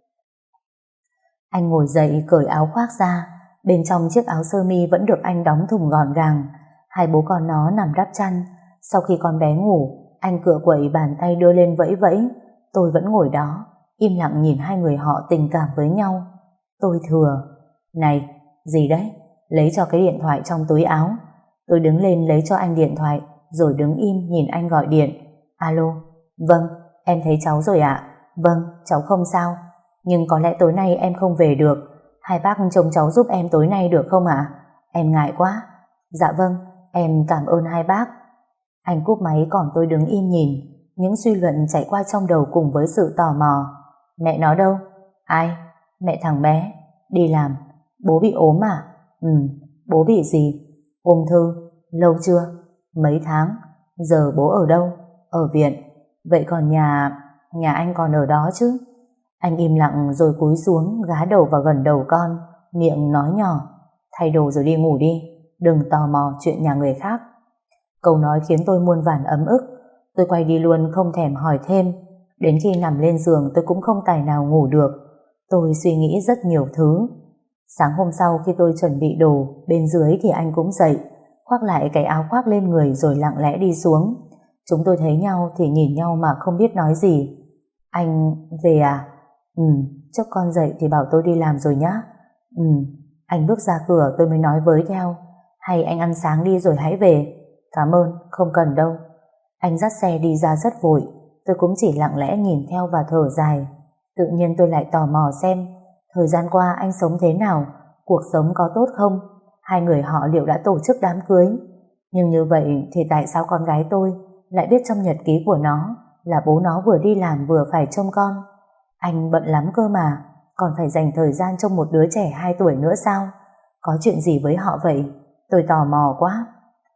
Anh ngồi dậy cởi áo khoác ra. Bên trong chiếc áo sơ mi vẫn được anh đóng thùng gọn gàng. Hai bố con nó nằm đắp chăn. Sau khi con bé ngủ, anh cựa quậy bàn tay đưa lên vẫy vẫy. Tôi vẫn ngồi đó, im lặng nhìn hai người họ tình cảm với nhau. Tôi thừa. Này, gì đấy? Lấy cho cái điện thoại trong túi áo. Tôi đứng lên lấy cho anh điện thoại, rồi đứng im nhìn anh gọi điện. Alo, vâng, em thấy cháu rồi ạ. Vâng, cháu không sao. Nhưng có lẽ tối nay em không về được. Hai bác trông cháu giúp em tối nay được không ạ? Em ngại quá. Dạ vâng, em cảm ơn hai bác. Anh cúp máy còn tôi đứng im nhìn. Những suy luận chạy qua trong đầu cùng với sự tò mò. Mẹ nó đâu? Ai? Mẹ thằng bé. Đi làm. Bố bị ốm à? Ừ, bố bị gì? Ung thư. Lâu chưa? Mấy tháng. Giờ bố ở đâu? Ở viện. Vậy còn nhà... Nhà anh còn ở đó chứ? Anh im lặng rồi cúi xuống gá đầu vào gần đầu con, miệng nói nhỏ. Thay đồ rồi đi ngủ đi, đừng tò mò chuyện nhà người khác. Câu nói khiến tôi muôn vàn ấm ức. Tôi quay đi luôn không thèm hỏi thêm. Đến khi nằm lên giường tôi cũng không tài nào ngủ được. Tôi suy nghĩ rất nhiều thứ. Sáng hôm sau khi tôi chuẩn bị đồ, bên dưới thì anh cũng dậy, khoác lại cái áo khoác lên người rồi lặng lẽ đi xuống. Chúng tôi thấy nhau thì nhìn nhau mà không biết nói gì. Anh về à? Ừ, chốc con dậy thì bảo tôi đi làm rồi nhá. Ừ, anh bước ra cửa tôi mới nói với theo. Hay anh ăn sáng đi rồi hãy về. Cảm ơn, không cần đâu. Anh dắt xe đi ra rất vội. Tôi cũng chỉ lặng lẽ nhìn theo và thở dài. Tự nhiên tôi lại tò mò xem thời gian qua anh sống thế nào, cuộc sống có tốt không, hai người họ liệu đã tổ chức đám cưới. Nhưng như vậy thì tại sao con gái tôi lại biết trong nhật ký của nó là bố nó vừa đi làm vừa phải trông con? Anh bận lắm cơ mà, còn phải dành thời gian trông một đứa trẻ hai tuổi nữa sao? Có chuyện gì với họ vậy? Tôi tò mò quá.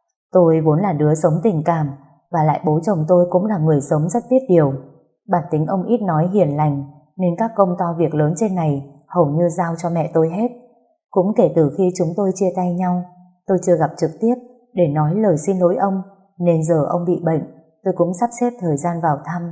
Tôi vốn là đứa sống tình cảm, và lại bố chồng tôi cũng là người sống rất biết điều. Bản tính ông ít nói hiền lành, nên các công to việc lớn trên này hầu như giao cho mẹ tôi hết. Cũng kể từ khi chúng tôi chia tay nhau, tôi chưa gặp trực tiếp để nói lời xin lỗi ông, nên giờ ông bị bệnh, tôi cũng sắp xếp thời gian vào thăm.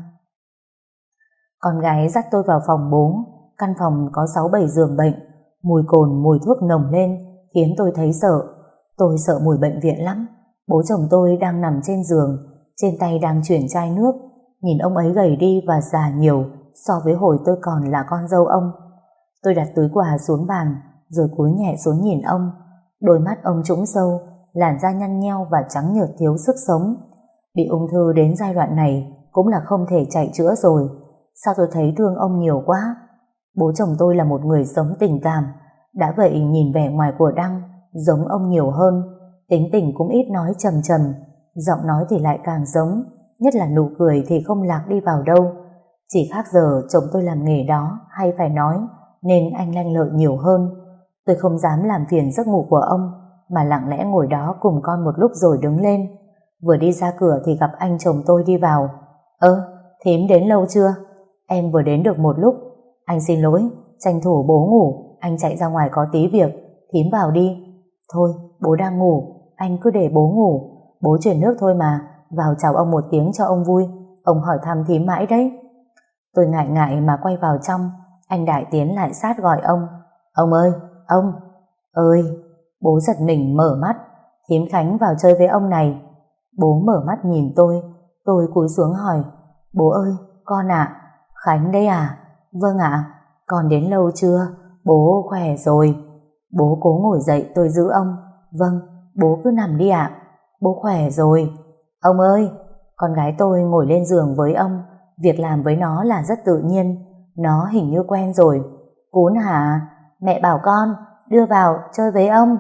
Con gái dắt tôi vào phòng bố. Căn phòng có sáu bảy giường bệnh, mùi cồn mùi thuốc nồng lên khiến tôi thấy sợ. Tôi sợ mùi bệnh viện lắm. Bố chồng tôi đang nằm trên giường, trên tay đang chuyển chai nước. Nhìn ông ấy gầy đi và già nhiều so với hồi tôi còn là con dâu ông. Tôi đặt túi quà xuống bàn rồi cúi nhẹ xuống nhìn ông. Đôi mắt ông trũng sâu, làn da nhăn nheo và trắng nhợt thiếu sức sống. Bị ung thư đến giai đoạn này cũng là không thể chạy chữa rồi. Sao tôi thấy thương ông nhiều quá. Bố chồng tôi là một người sống tình cảm. Đã vậy nhìn vẻ ngoài của Đăng giống ông nhiều hơn. Tính tình cũng ít nói, trầm trầm, giọng nói thì lại càng giống, nhất là nụ cười thì không lạc đi vào đâu. Chỉ khác giờ chồng tôi làm nghề đó hay phải nói, nên anh lanh lợi nhiều hơn. Tôi không dám làm phiền giấc ngủ của ông, mà lặng lẽ ngồi đó cùng con một lúc rồi đứng lên. Vừa đi ra cửa thì gặp anh chồng tôi đi vào. Ơ, thím đến lâu chưa? Em vừa đến được một lúc. Anh xin lỗi, tranh thủ bố ngủ, anh chạy ra ngoài có tí việc, thím vào đi. Thôi, bố đang ngủ, anh cứ để bố ngủ. Bố chuyển nước thôi mà, vào chào ông một tiếng cho ông vui. Ông hỏi thăm thím mãi đấy. Tôi ngại ngại mà quay vào trong. Anh Đại tiến lại sát gọi ông. Ông ơi, ông ơi. Bố giật mình mở mắt. Thím Khánh vào chơi với ông này. Bố mở mắt nhìn tôi. Tôi cúi xuống hỏi, bố ơi, con ạ. Khánh đây à? Vâng ạ. Con đến lâu chưa? Bố khỏe rồi. Bố cố ngồi dậy, tôi giữ ông. Vâng, bố cứ nằm đi ạ. Bố khỏe rồi. Ông ơi. Con gái tôi ngồi lên giường với ông. Việc làm với nó là rất tự nhiên. Nó hình như quen rồi. Cún hả? Mẹ bảo con đưa vào chơi với ông.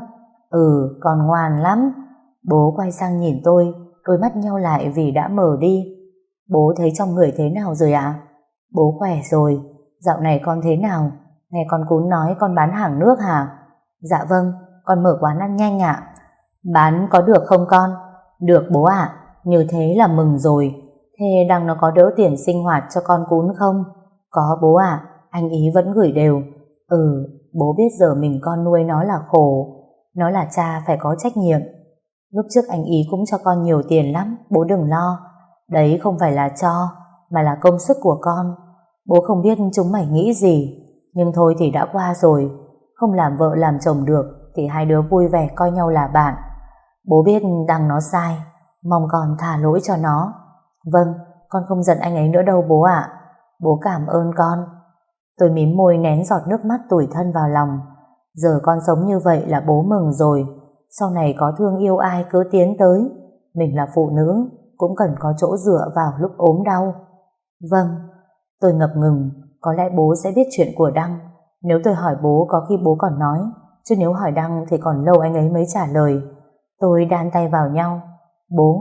Ừ, con ngoan lắm. Bố quay sang nhìn tôi. Đôi mắt nheo lại vì đã mở đi. Bố thấy trong người thế nào rồi ạ? Bố khỏe rồi. Dạo này con thế nào? Nghe con Cún nói con bán hàng nước hả? Dạ vâng, con mở quán ăn nhanh ạ. Bán có được không con? Được bố ạ. Như thế là mừng rồi. Thế Đăng nó có đỡ tiền sinh hoạt cho con Cún không? Có bố ạ. Anh ý vẫn gửi đều. Ừ, bố biết giờ mình con nuôi nó là khổ. Nó là cha phải có trách nhiệm. Lúc trước anh ý cũng cho con nhiều tiền lắm. Bố đừng lo. Đấy không phải là cho, mà là công sức của con. Bố không biết chúng mày nghĩ gì. Nhưng thôi thì đã qua rồi. Không làm vợ làm chồng được thì hai đứa vui vẻ coi nhau là bạn. Bố biết Đăng nó sai. Mong con tha lỗi cho nó. Vâng, con không giận anh ấy nữa đâu bố ạ. Bố cảm ơn con. Tôi mím môi nén giọt nước mắt tủi thân vào lòng. Giờ con sống như vậy là bố mừng rồi. Sau này có thương yêu ai cứ tiến tới. Mình là phụ nữ, cũng cần có chỗ dựa vào lúc ốm đau. Vâng. Tôi ngập ngừng. Có lẽ bố sẽ biết chuyện của Đăng. Nếu tôi hỏi bố có khi bố còn nói, chứ nếu hỏi Đăng thì còn lâu anh ấy mới trả lời. Tôi đan tay vào nhau. Bố,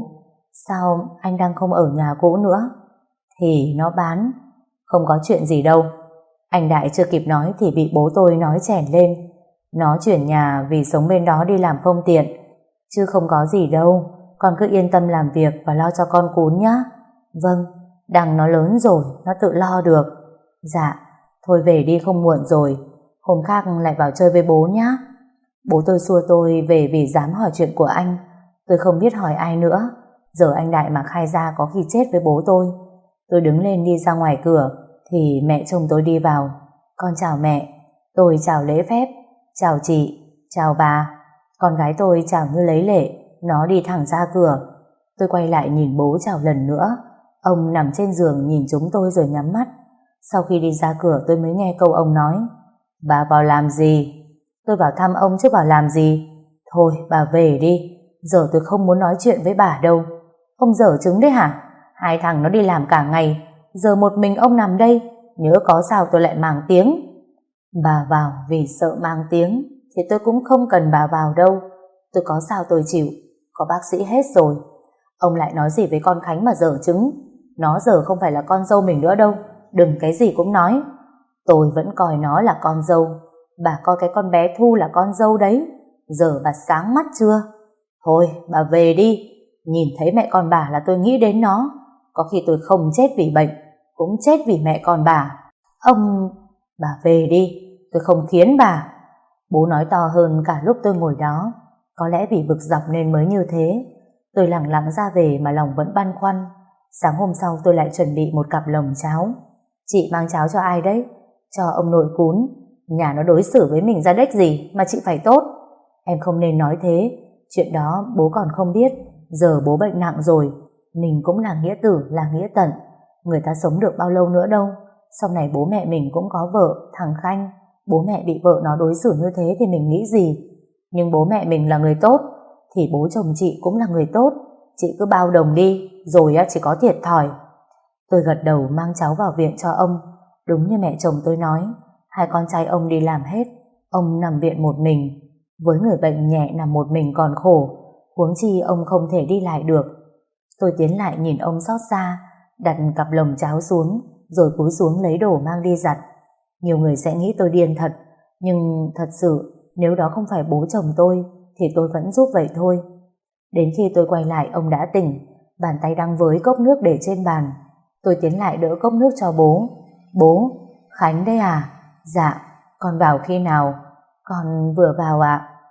sao anh Đăng không ở nhà cũ nữa? Thì nó bán. Không có chuyện gì đâu. Anh Đại chưa kịp nói thì bị bố tôi nói chèn lên. Nó chuyển nhà vì sống bên đó đi làm không tiện. Chứ không có gì đâu. Con cứ yên tâm làm việc và lo cho con Cún nhá. Vâng, Đăng nó lớn rồi, nó tự lo được. Dạ, thôi về đi không muộn rồi. Hôm khác lại vào chơi với bố nhá. Bố tôi xua tôi về vì dám hỏi chuyện của anh. Tôi không biết hỏi ai nữa. Giờ anh Đại mà khai ra có khi chết với bố tôi. Tôi đứng lên đi ra ngoài cửa thì mẹ chồng tôi đi vào. Con chào mẹ. Tôi chào lễ phép. Chào chị. Chào bà. Con gái tôi chào như lấy lệ. Nó đi thẳng ra cửa. Tôi quay lại nhìn bố chào lần nữa. Ông nằm trên giường nhìn chúng tôi rồi nhắm mắt. Sau khi đi ra cửa tôi mới nghe câu ông nói. Bà vào làm gì? Tôi vào thăm ông chứ vào làm gì. Thôi bà về đi. Giờ tôi không muốn nói chuyện với bà đâu. Ông dở trứng đấy hả? Hai thằng nó đi làm cả ngày, giờ một mình ông nằm đây. Nhớ có sao tôi lại mang tiếng. Bà vào vì sợ mang tiếng thì tôi cũng không cần bà vào đâu. Tôi có sao tôi chịu. Có bác sĩ hết rồi. Ông lại nói gì với con Khánh mà dở trứng. Nó giờ không phải là con dâu mình nữa đâu. Đừng cái gì cũng nói. Tôi vẫn coi nó là con dâu. Bà coi cái con bé Thu là con dâu đấy. Giờ bà sáng mắt chưa? Thôi bà về đi. Nhìn thấy mẹ con bà là tôi nghĩ đến nó. Có khi tôi không chết vì bệnh, cũng chết vì mẹ con bà. Ông... Bà về đi. Tôi không khiến bà. Bố nói to hơn cả lúc tôi ngồi đó. Có lẽ vì bực dọc nên mới như thế. Tôi lẳng lặng ra về mà lòng vẫn băn khoăn. Sáng hôm sau tôi lại chuẩn bị một cặp lồng cháo. Chị mang cháo cho ai đấy? Cho ông nội Cún. Nhà nó đối xử với mình ra đếch gì mà chị phải tốt. Em không nên nói thế. Chuyện đó bố còn không biết. Giờ bố bệnh nặng rồi. Mình cũng là nghĩa tử, là nghĩa tận. Người ta sống được bao lâu nữa đâu. Sau này bố mẹ mình cũng có vợ, thằng Khanh. Bố mẹ bị vợ nó đối xử như thế thì mình nghĩ gì? Nhưng bố mẹ mình là người tốt thì bố chồng chị cũng là người tốt. Chị cứ bao đồng đi, rồi chỉ có thiệt thòi. Tôi gật đầu mang cháu vào viện cho ông. Đúng như mẹ chồng tôi nói, hai con trai ông đi làm hết, ông nằm viện một mình. Với người bệnh nhẹ nằm một mình còn khổ, huống chi ông không thể đi lại được. Tôi tiến lại nhìn ông xót xa, đặt cặp lồng cháo xuống, rồi cúi xuống lấy đồ mang đi giặt. Nhiều người sẽ nghĩ tôi điên thật, nhưng thật sự nếu đó không phải bố chồng tôi thì tôi vẫn giúp vậy thôi. Đến khi tôi quay lại ông đã tỉnh, bàn tay đang với cốc nước để trên bàn. Tôi tiến lại đỡ cốc nước cho bố. Bố, Khánh đây à? Dạ, con vào khi nào? Con vừa vào ạ.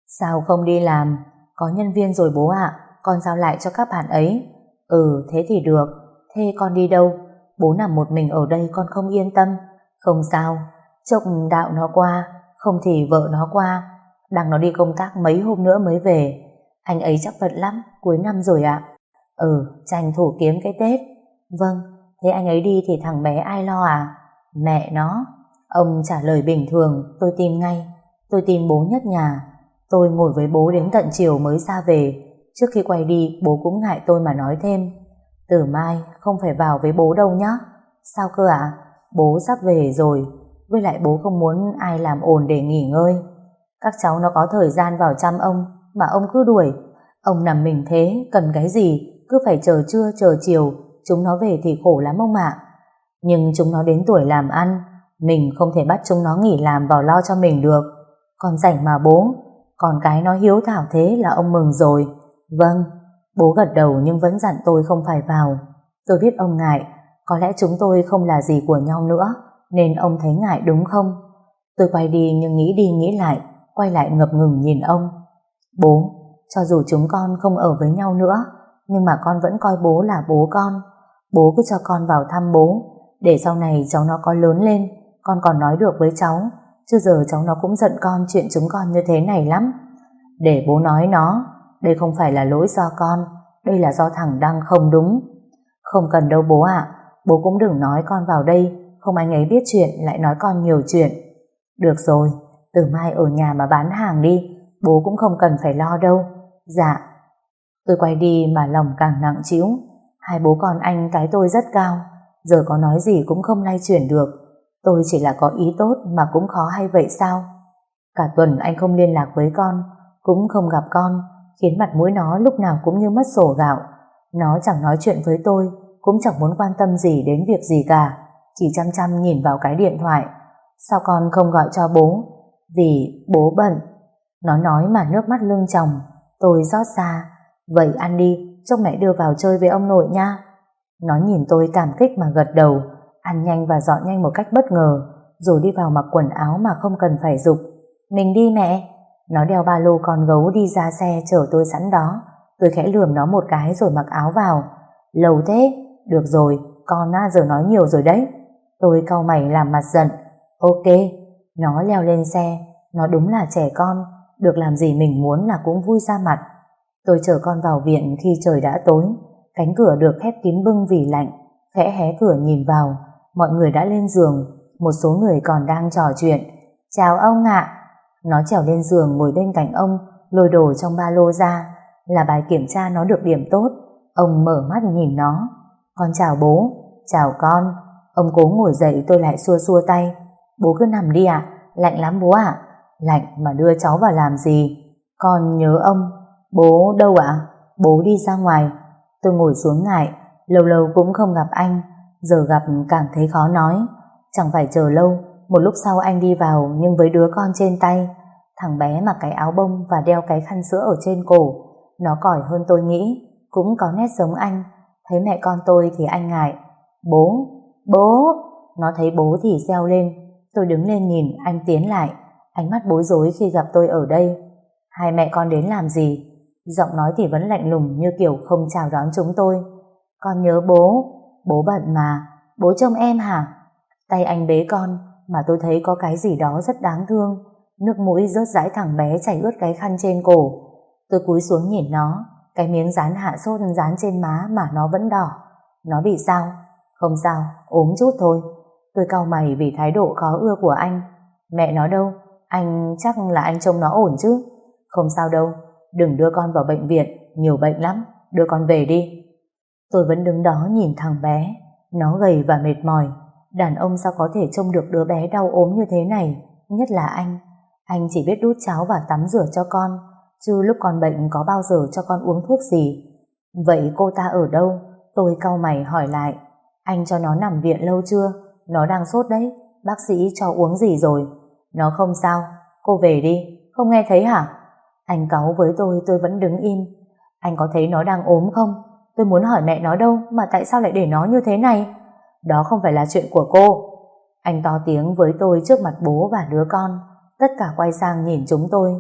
Sao không đi làm? Có nhân viên rồi bố ạ, con giao lại cho các bạn ấy. Ừ, thế thì được. Thế con đi đâu? Bố nằm một mình ở đây con không yên tâm. Không sao, chốc đạo nó qua, không thì vợ nó qua. Đằng nó đi công tác mấy hôm nữa mới về. Anh ấy chắc bận lắm, cuối năm rồi ạ. Ừ, tranh thủ kiếm cái Tết. Vâng, thế anh ấy đi thì thằng bé ai lo à? Mẹ nó. Ông trả lời bình thường, tôi tin ngay. Tôi tin bố nhất nhà. Tôi ngồi với bố đến tận chiều mới ra về. Trước khi quay đi, bố cũng ngại tôi mà nói thêm. Từ mai không phải vào với bố đâu nhá. Sao cơ ạ? Bố sắp về rồi. Với lại bố không muốn ai làm ồn để nghỉ ngơi. Các cháu nó có thời gian vào chăm ông mà ông cứ đuổi. Ông nằm mình thế, cần cái gì cứ phải chờ trưa chờ chiều. Chúng nó về thì khổ lắm ông ạ. Nhưng chúng nó đến tuổi làm ăn, mình không thể bắt chúng nó nghỉ làm vào lo cho mình được. Con rảnh mà bố. Còn cái nó hiếu thảo thế là ông mừng rồi. Vâng. Bố gật đầu nhưng vẫn dặn tôi không phải vào. Tôi biết ông ngại. Có lẽ chúng tôi không là gì của nhau nữa, nên ông thấy ngại đúng không? Tôi quay đi nhưng nghĩ đi nghĩ lại, quay lại ngập ngừng nhìn ông. Bố, cho dù chúng con không ở với nhau nữa, nhưng mà con vẫn coi bố là bố con. Bố cứ cho con vào thăm bố, để sau này cháu nó có lớn lên, con còn nói được với cháu. Chứ giờ cháu nó cũng giận con chuyện chúng con như thế này lắm. Để bố nói nó. Đây không phải là lỗi do con, đây là do thằng Đăng không đúng. Không cần đâu bố ạ. Bố cũng đừng nói con vào đây, không anh ấy biết chuyện lại nói con nhiều chuyện. Được rồi, từ mai ở nhà mà bán hàng đi, bố cũng không cần phải lo đâu. Dạ. Tôi quay đi mà lòng càng nặng trĩu. Hai bố con anh cái tôi rất cao, giờ có nói gì cũng không lay chuyển được. Tôi chỉ là có ý tốt mà cũng khó hay vậy sao? Cả tuần anh không liên lạc với con, cũng không gặp con, khiến mặt mũi nó lúc nào cũng như mất sổ gạo. Nó chẳng nói chuyện với tôi, cũng chẳng muốn quan tâm gì đến việc gì cả, chỉ chăm chăm nhìn vào cái điện thoại. Sao con không gọi cho bố? Vì bố bận. Nó nói mà nước mắt lưng tròng. Tôi xót xa. Vậy ăn đi, chốc mẹ đưa vào chơi với ông nội nha. Nó nhìn tôi cảm kích mà gật đầu, ăn nhanh và dọn nhanh một cách bất ngờ, rồi đi vào mặc quần áo mà không cần phải giục. Mình đi mẹ. Nó đeo ba lô con gấu đi ra xe chờ tôi sẵn đó. Tôi khẽ lườm nó một cái rồi mặc áo vào. Lâu thế. Được rồi, con á giờ nói nhiều rồi đấy. Tôi cau mày làm mặt giận. Ok. Nó leo lên xe. Nó đúng là trẻ con, được làm gì mình muốn là cũng vui ra mặt. Tôi chở con vào viện khi trời đã tối. Cánh cửa được khép kín bưng vì lạnh. Khẽ hé cửa nhìn vào. Mọi người đã lên giường. Một số người còn đang trò chuyện. Chào ông ạ. Nó trèo lên giường ngồi bên cạnh ông, lôi đồ trong ba lô ra. Là bài kiểm tra nó được điểm tốt. Ông mở mắt nhìn nó. Con chào bố. Chào con. Ông cố ngồi dậy, tôi lại xua xua tay. Bố cứ nằm đi ạ. Lạnh lắm bố ạ. Lạnh mà đưa cháu vào làm gì? Con nhớ ông. Bố đâu ạ? Bố đi ra ngoài. Tôi ngồi xuống ngại. Lâu lâu cũng không gặp anh. Giờ gặp càng thấy khó nói. Chẳng phải chờ lâu, một lúc sau anh đi vào nhưng với đứa con trên tay. Thằng bé mặc cái áo bông và đeo cái khăn sữa ở trên cổ. Nó còi hơn tôi nghĩ, cũng có nét giống anh. Thấy mẹ con tôi thì anh ngại. Bố, bố. Nó thấy bố thì reo lên. Tôi đứng lên nhìn, anh tiến lại. Ánh mắt bối rối khi gặp tôi ở đây. Hai mẹ con đến làm gì? Giọng nói thì vẫn lạnh lùng như kiểu không chào đón chúng tôi. Con nhớ bố. Bố bận mà. Bố trông em hả? Tay anh bế con, mà tôi thấy có cái gì đó rất đáng thương. Nước mũi rớt rãi, thằng bé chảy ướt cái khăn trên cổ. Tôi cúi xuống nhìn nó. Cái miếng dán hạ sốt dán trên má mà nó vẫn đỏ. Nó bị sao? Không sao, ốm chút thôi. Tôi cau mày vì thái độ khó ưa của anh. Mẹ nó đâu? Anh chắc là anh trông nó ổn chứ? Không sao đâu. Đừng đưa con vào bệnh viện, nhiều bệnh lắm. Đưa con về đi. Tôi vẫn đứng đó nhìn thằng bé. Nó gầy và mệt mỏi. Đàn ông sao có thể trông được đứa bé đau ốm như thế này? Nhất là anh. Anh chỉ biết đút cháo và tắm rửa cho con, chứ lúc con bệnh có bao giờ cho con uống thuốc gì. Vậy cô ta ở đâu? Tôi cau mày hỏi lại. Anh cho nó nằm viện lâu chưa? Nó đang sốt đấy. Bác sĩ cho uống gì rồi? Nó không sao. Cô về đi. Không nghe thấy hả? Anh cáu với tôi, tôi vẫn đứng im. Anh có thấy nó đang ốm không? Tôi muốn hỏi mẹ nó đâu, mà tại sao lại để nó như thế này? Đó không phải là chuyện của cô. Anh to tiếng với tôi trước mặt bố và đứa con. Tất cả quay sang nhìn chúng tôi.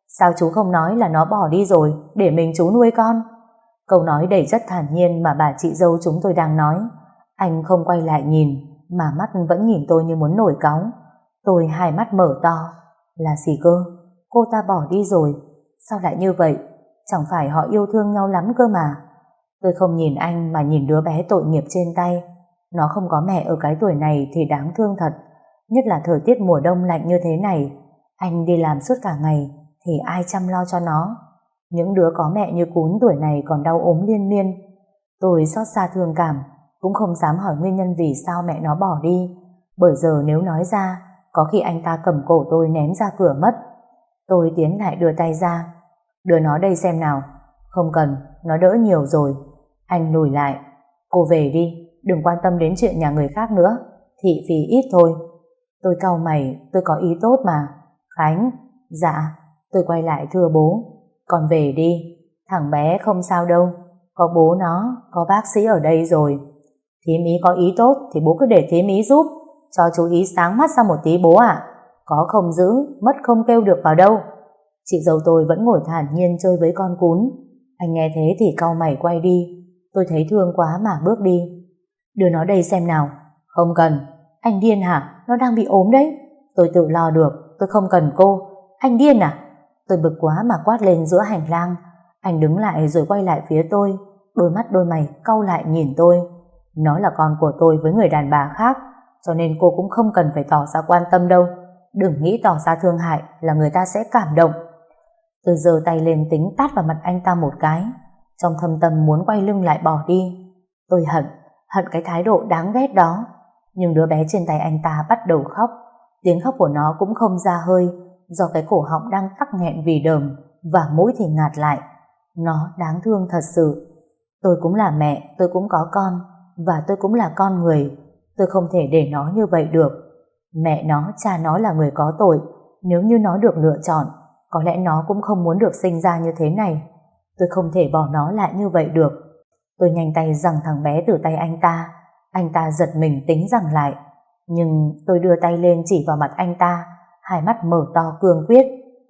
Sao chú không nói là nó bỏ đi rồi, để mình chú nuôi con? Câu nói đầy chất thản nhiên mà bà chị dâu chúng tôi đang nói. Anh không quay lại nhìn, mà mắt vẫn nhìn tôi như muốn nổi cáu. Tôi hai mắt mở to. Là gì cơ? Cô ta bỏ đi rồi. Sao lại như vậy? Chẳng phải họ yêu thương nhau lắm cơ mà. Tôi không nhìn anh mà nhìn đứa bé tội nghiệp trên tay. Nó không có mẹ ở cái tuổi này thì đáng thương thật. Nhất là thời tiết mùa đông lạnh như thế này. Anh đi làm suốt cả ngày thì ai chăm lo cho nó? Những đứa có mẹ như Cún tuổi này còn đau ốm liên miên. Tôi xót xa thương cảm, cũng không dám hỏi nguyên nhân vì sao mẹ nó bỏ đi. Bởi giờ nếu nói ra, có khi anh ta cầm cổ tôi ném ra cửa mất. Tôi tiến lại đưa tay ra. Đưa nó đây xem nào. Không cần, nó đỡ nhiều rồi. Anh lùi lại. Cô về đi, đừng quan tâm đến chuyện nhà người khác nữa. Thị phí ít thôi. Tôi cau mày, tôi có ý tốt mà. Khánh. Dạ. Tôi quay lại thưa bố. Con về đi, thằng bé không sao đâu. Có bố nó, có bác sĩ ở đây rồi. Thím ý có ý tốt thì bố cứ để thím ý giúp. Cho chú ý sáng mắt ra một tí bố ạ. Có không giữ, mất không kêu được vào đâu. Chị dâu tôi vẫn ngồi thản nhiên chơi với con Cún. Anh nghe thế thì cau mày quay đi. Tôi thấy thương quá mà bước đi. Đưa nó đây xem nào. Không cần. Anh điên hả? Nó đang bị ốm đấy. Tôi tự lo được, tôi không cần cô. Anh điên à? Tôi bực quá mà quát lên giữa hành lang. Anh đứng lại rồi quay lại phía tôi. Đôi mắt đôi mày cau lại nhìn tôi. Nó là con của tôi với người đàn bà khác, cho nên cô cũng không cần phải tỏ ra quan tâm đâu. Đừng nghĩ tỏ ra thương hại là người ta sẽ cảm động. Tôi giơ tay lên tính tát vào mặt anh ta một cái, trong thâm tâm muốn quay lưng lại bỏ đi. Tôi hận, hận cái thái độ đáng ghét đó. Nhưng đứa bé trên tay anh ta bắt đầu khóc. Tiếng khóc của nó cũng không ra hơi, do cái cổ họng đang tắc nghẹn vì đờm và mũi thì ngạt lại. Nó đáng thương thật sự. Tôi cũng là mẹ, tôi cũng có con, và tôi cũng là con người. Tôi không thể để nó như vậy được. Mẹ nó, cha nó là người có tội. Nếu như nó được lựa chọn, có lẽ nó cũng không muốn được sinh ra như thế này. Tôi không thể bỏ nó lại như vậy được. Tôi nhanh tay giằng thằng bé từ tay anh ta. Anh ta giật mình tính giằng lại. Nhưng tôi đưa tay lên chỉ vào mặt anh ta, hai mắt mở to cương quyết.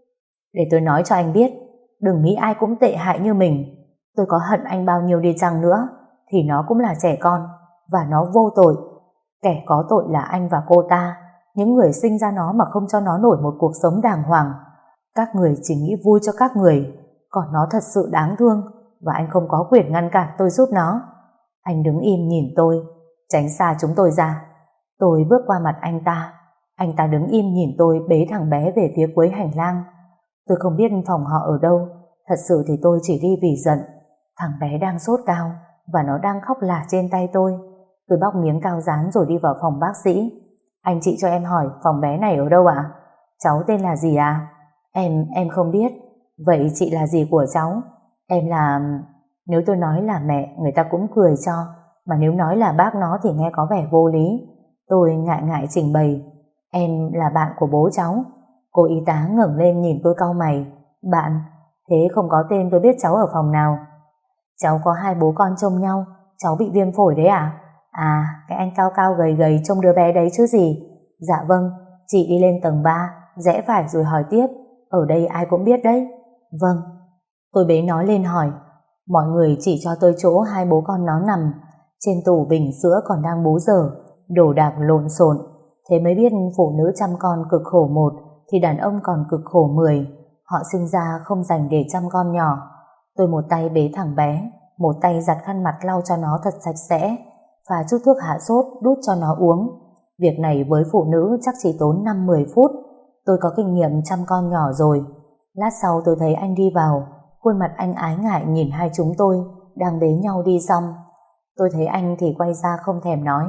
Để tôi nói cho anh biết, đừng nghĩ ai cũng tệ hại như mình. Tôi có hận anh bao nhiêu đi chăng nữa thì nó cũng là trẻ con, và nó vô tội. Kẻ có tội là anh và cô ta, những người sinh ra nó mà không cho nó nổi một cuộc sống đàng hoàng. Các người chỉ nghĩ vui cho các người, còn nó thật sự đáng thương, và anh không có quyền ngăn cản tôi giúp nó. Anh đứng im nhìn tôi, tránh xa chúng tôi ra. Tôi bước qua mặt anh ta. Anh ta đứng im nhìn tôi bế thằng bé về phía cuối hành lang. Tôi không biết phòng họ ở đâu. Thật sự thì tôi chỉ đi vì giận. Thằng bé đang sốt cao và nó đang khóc lả trên tay tôi. Tôi bóc miếng cao dán rồi đi vào phòng bác sĩ. Anh chị cho em hỏi phòng bé này ở đâu ạ? Cháu tên là gì à? Em, em không biết. Vậy chị là gì của cháu? Em là... Nếu tôi nói là mẹ, người ta cũng cười cho. Mà nếu nói là bác nó thì nghe có vẻ vô lý. Tôi ngại ngại trình bày. Em là bạn của bố cháu. Cô y tá ngẩng lên nhìn tôi cau mày. Bạn? Thế không có tên tôi biết cháu ở phòng nào. Cháu có hai bố con trông nhau. Cháu bị viêm phổi đấy à? À, cái anh cao cao gầy gầy trông đứa bé đấy chứ gì. Dạ vâng, chị đi lên tầng ba, rẽ phải rồi hỏi tiếp. Ở đây ai cũng biết đấy. Vâng. Tôi bế nó lên hỏi. Mọi người chỉ cho tôi chỗ hai bố con nó nằm. Trên tủ bình sữa còn đang bú dở, đồ đạc lộn xộn. Thế mới biết phụ nữ chăm con cực khổ một thì đàn ông còn cực khổ mười. Họ sinh ra không dành để chăm con nhỏ. Tôi một tay bế thằng bé, một tay giặt khăn mặt lau cho nó thật sạch sẽ, pha chút thuốc hạ sốt đút cho nó uống. Việc này với phụ nữ chắc chỉ tốn năm mười phút. Tôi có kinh nghiệm chăm con nhỏ rồi. Lát sau tôi thấy anh đi vào, khuôn mặt anh ái ngại nhìn hai chúng tôi đang bế nhau đi xong. Tôi thấy anh thì quay ra không thèm nói.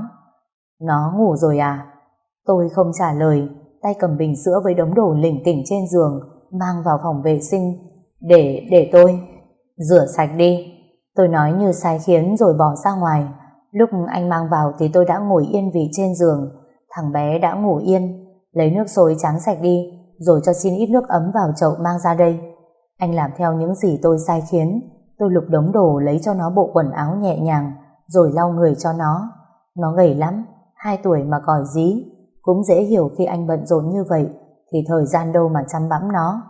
Nó ngủ rồi à? Tôi không trả lời, tay cầm bình sữa với đống đồ lỉnh kỉnh trên giường mang vào phòng vệ sinh. Để, để tôi rửa sạch đi. Tôi nói như sai khiến rồi bỏ ra ngoài. Lúc anh mang vào thì tôi đã ngồi yên vị trên giường. Thằng bé đã ngủ yên. Lấy nước sôi tráng sạch đi, rồi cho xin ít nước ấm vào chậu mang ra đây. Anh làm theo những gì tôi sai khiến. Tôi lục đống đồ lấy cho nó bộ quần áo nhẹ nhàng, rồi lau người cho nó. Nó gầy lắm, hai tuổi mà còi dí. Cũng dễ hiểu khi anh bận rộn như vậy thì thời gian đâu mà chăm bẵm nó.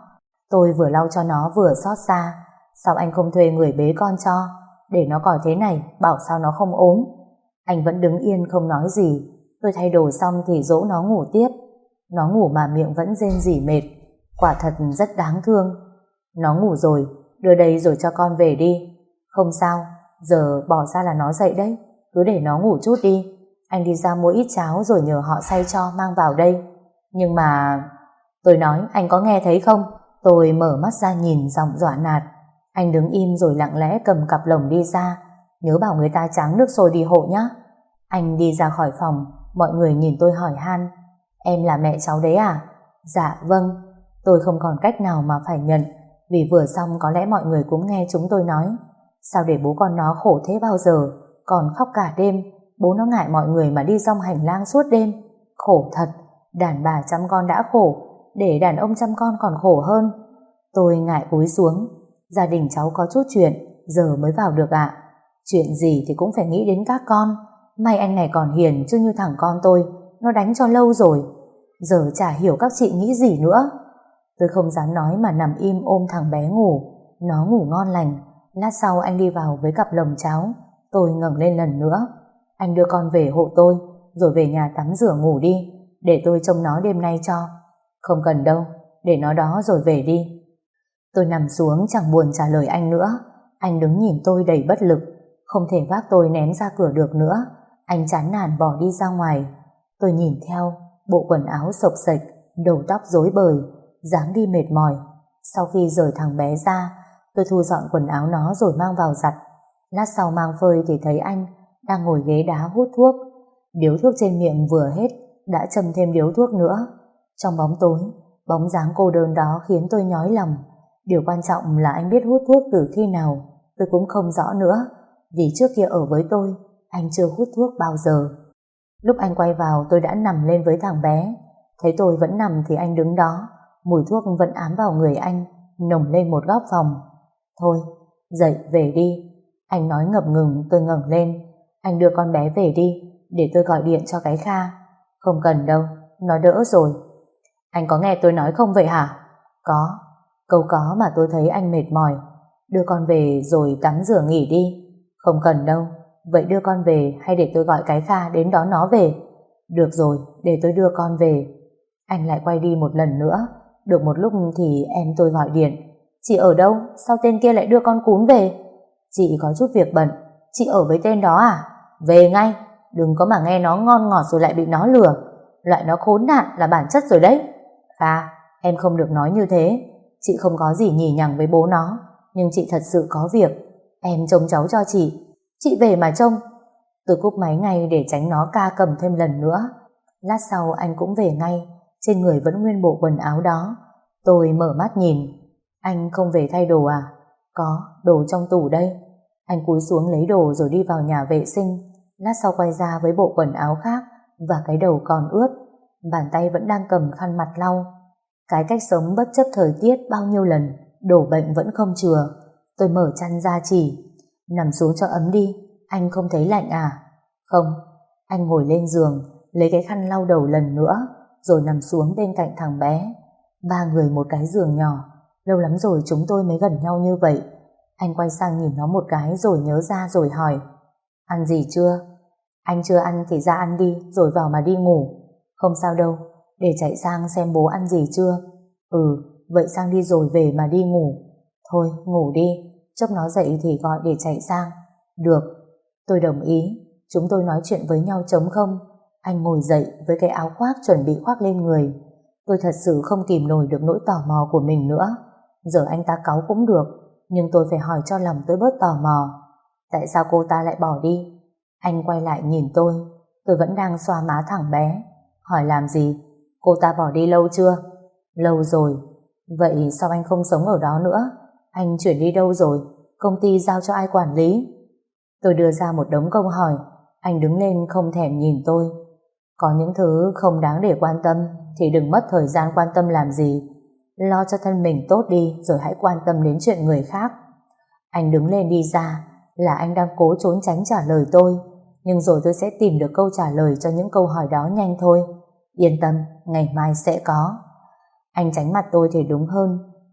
Tôi vừa lau cho nó vừa xót xa. Sao anh không thuê người bế con cho? Để nó còi thế này, bảo sao nó không ốm. Anh vẫn đứng yên không nói gì. Tôi thay đồ xong thì dỗ nó ngủ tiếp. Nó ngủ mà miệng vẫn rên rỉ mệt. Quả thật rất đáng thương. Nó ngủ rồi, đưa đây rồi cho con về đi. Không sao, giờ bỏ ra là nó dậy đấy. Cứ để nó ngủ chút đi. Anh đi ra mua ít cháo rồi nhờ họ xay cho mang vào đây. Nhưng mà... Tôi nói, anh có nghe thấy không? Tôi mở mắt ra nhìn, giọng dọa nạt. Anh đứng im rồi lặng lẽ cầm cặp lồng đi ra. Nhớ bảo người ta tráng nước sôi đi hộ nhá. Anh đi ra khỏi phòng. Mọi người nhìn tôi hỏi han. Em là mẹ cháu đấy à? Dạ vâng. Tôi không còn cách nào mà phải nhận. Vì vừa xong có lẽ mọi người cũng nghe chúng tôi nói. Sao để bố con nó khổ thế bao giờ? Còn khóc cả đêm. Bố nó ngại mọi người mà đi dong hành lang suốt đêm. Khổ thật. Đàn bà chăm con đã khổ, để đàn ông chăm con còn khổ hơn. Tôi ngại cúi xuống. Gia đình cháu có chút chuyện, giờ mới vào được ạ. Chuyện gì thì cũng phải nghĩ đến các con. May anh này còn hiền, chứ như thằng con tôi, nó đánh cho lâu rồi. Giờ chả hiểu các chị nghĩ gì nữa. Tôi không dám nói mà nằm im ôm thằng bé ngủ. Nó ngủ ngon lành. Lát sau anh đi vào với cặp lồng cháo. Tôi ngẩng lên lần nữa. Anh đưa con về hộ tôi, rồi về nhà tắm rửa ngủ đi, để tôi trông nó đêm nay cho. Không cần đâu, để nó đó rồi về đi. Tôi nằm xuống chẳng buồn trả lời anh nữa. Anh đứng nhìn tôi đầy bất lực, không thể vác tôi ném ra cửa được nữa. Anh chán nản bỏ đi ra ngoài. Tôi nhìn theo, bộ quần áo xộc xệch, đầu tóc rối bời, dáng đi mệt mỏi. Sau khi rời thằng bé ra, tôi thu dọn quần áo nó rồi mang vào giặt. Lát sau mang phơi thì thấy anh đang ngồi ghế đá hút thuốc. Điếu thuốc trên miệng vừa hết, đã châm thêm điếu thuốc nữa. Trong bóng tối, bóng dáng cô đơn đó khiến tôi nhói lòng. Điều quan trọng là anh biết hút thuốc từ khi nào, tôi cũng không rõ nữa. Vì trước kia ở với tôi, anh chưa hút thuốc bao giờ. Lúc anh quay vào tôi đã nằm lên với thằng bé. Thấy tôi vẫn nằm thì anh đứng đó. Mùi thuốc vẫn ám vào người anh, nồng lên một góc phòng. Thôi, dậy về đi. Anh nói ngập ngừng. Tôi ngẩng lên. Anh đưa con bé về đi, để tôi gọi điện cho cái Kha. Không cần đâu, nó đỡ rồi. Anh có nghe tôi nói không vậy hả? Có. Câu có mà tôi thấy anh mệt mỏi. Đưa con về rồi tắm rửa nghỉ đi. Không cần đâu. Vậy đưa con về hay để tôi gọi cái Kha đến đón nó về? Được rồi, để tôi đưa con về. Anh lại quay đi một lần nữa. Được một lúc thì em tôi gọi điện. Chị ở đâu? Sao tên kia lại đưa con cún về? Chị có chút việc bận. Chị ở với tên đó à? Về ngay. Đừng có mà nghe nó ngon ngọt rồi lại bị nó lừa. Loại nó khốn nạn là bản chất rồi đấy. Kha, em không được nói như thế. Chị không có gì nhì nhằng với bố nó, nhưng chị thật sự có việc. Em trông cháu cho chị. Chị về mà trông. Tôi cúp máy ngay để tránh nó ca cầm thêm lần nữa. Lát sau anh cũng về ngay. Trên người vẫn nguyên bộ quần áo đó. Tôi mở mắt nhìn. Anh không về thay đồ à? Có, đồ trong tủ đây. Anh cúi xuống lấy đồ rồi đi vào nhà vệ sinh. Lát sau quay ra với bộ quần áo khác và cái đầu còn ướt. Bàn tay vẫn đang cầm khăn mặt lau. Cái cách sống bất chấp thời tiết bao nhiêu lần, đổ bệnh vẫn không chừa. Tôi mở chăn ra chỉ. Nằm xuống cho ấm đi. Anh không thấy lạnh à? Không. Anh ngồi lên giường, lấy cái khăn lau đầu lần nữa, rồi nằm xuống bên cạnh thằng bé. Ba người một cái giường nhỏ. Lâu lắm rồi chúng tôi mới gần nhau như vậy. Anh quay sang nhìn nó một cái rồi nhớ ra rồi hỏi. Ăn gì chưa? Anh chưa ăn thì ra ăn đi, rồi vào mà đi ngủ. Không sao đâu, để chạy sang xem bố ăn gì chưa. Ừ, vậy sang đi rồi về mà đi ngủ. Thôi, ngủ đi, chốc nó dậy thì gọi để chạy sang. Được, tôi đồng ý. Chúng tôi nói chuyện với nhau trống không. Anh ngồi dậy với cái áo khoác chuẩn bị khoác lên người. Tôi thật sự không kìm nổi được nỗi tò mò của mình nữa. Giờ anh ta cáu cũng được, nhưng tôi phải hỏi cho lòng tôi bớt tò mò. Tại sao cô ta lại bỏ đi? Anh quay lại nhìn tôi. Tôi vẫn đang xoa má thằng bé. Hỏi làm gì? Cô ta bỏ đi lâu chưa? Lâu rồi. Vậy sao anh không sống ở đó nữa? Anh chuyển đi đâu rồi? Công ty giao cho ai quản lý? Tôi đưa ra một đống câu hỏi. Anh đứng lên không thèm nhìn tôi. Có những thứ không đáng để quan tâm thì đừng mất thời gian quan tâm làm gì. Lo cho thân mình tốt đi, rồi hãy quan tâm đến chuyện người khác. Anh đứng lên đi ra. Là anh đang cố trốn tránh trả lời tôi, nhưng rồi tôi sẽ tìm được câu trả lời cho những câu hỏi đó nhanh thôi. Yên tâm, ngày mai sẽ có. Anh tránh mặt tôi thì đúng hơn.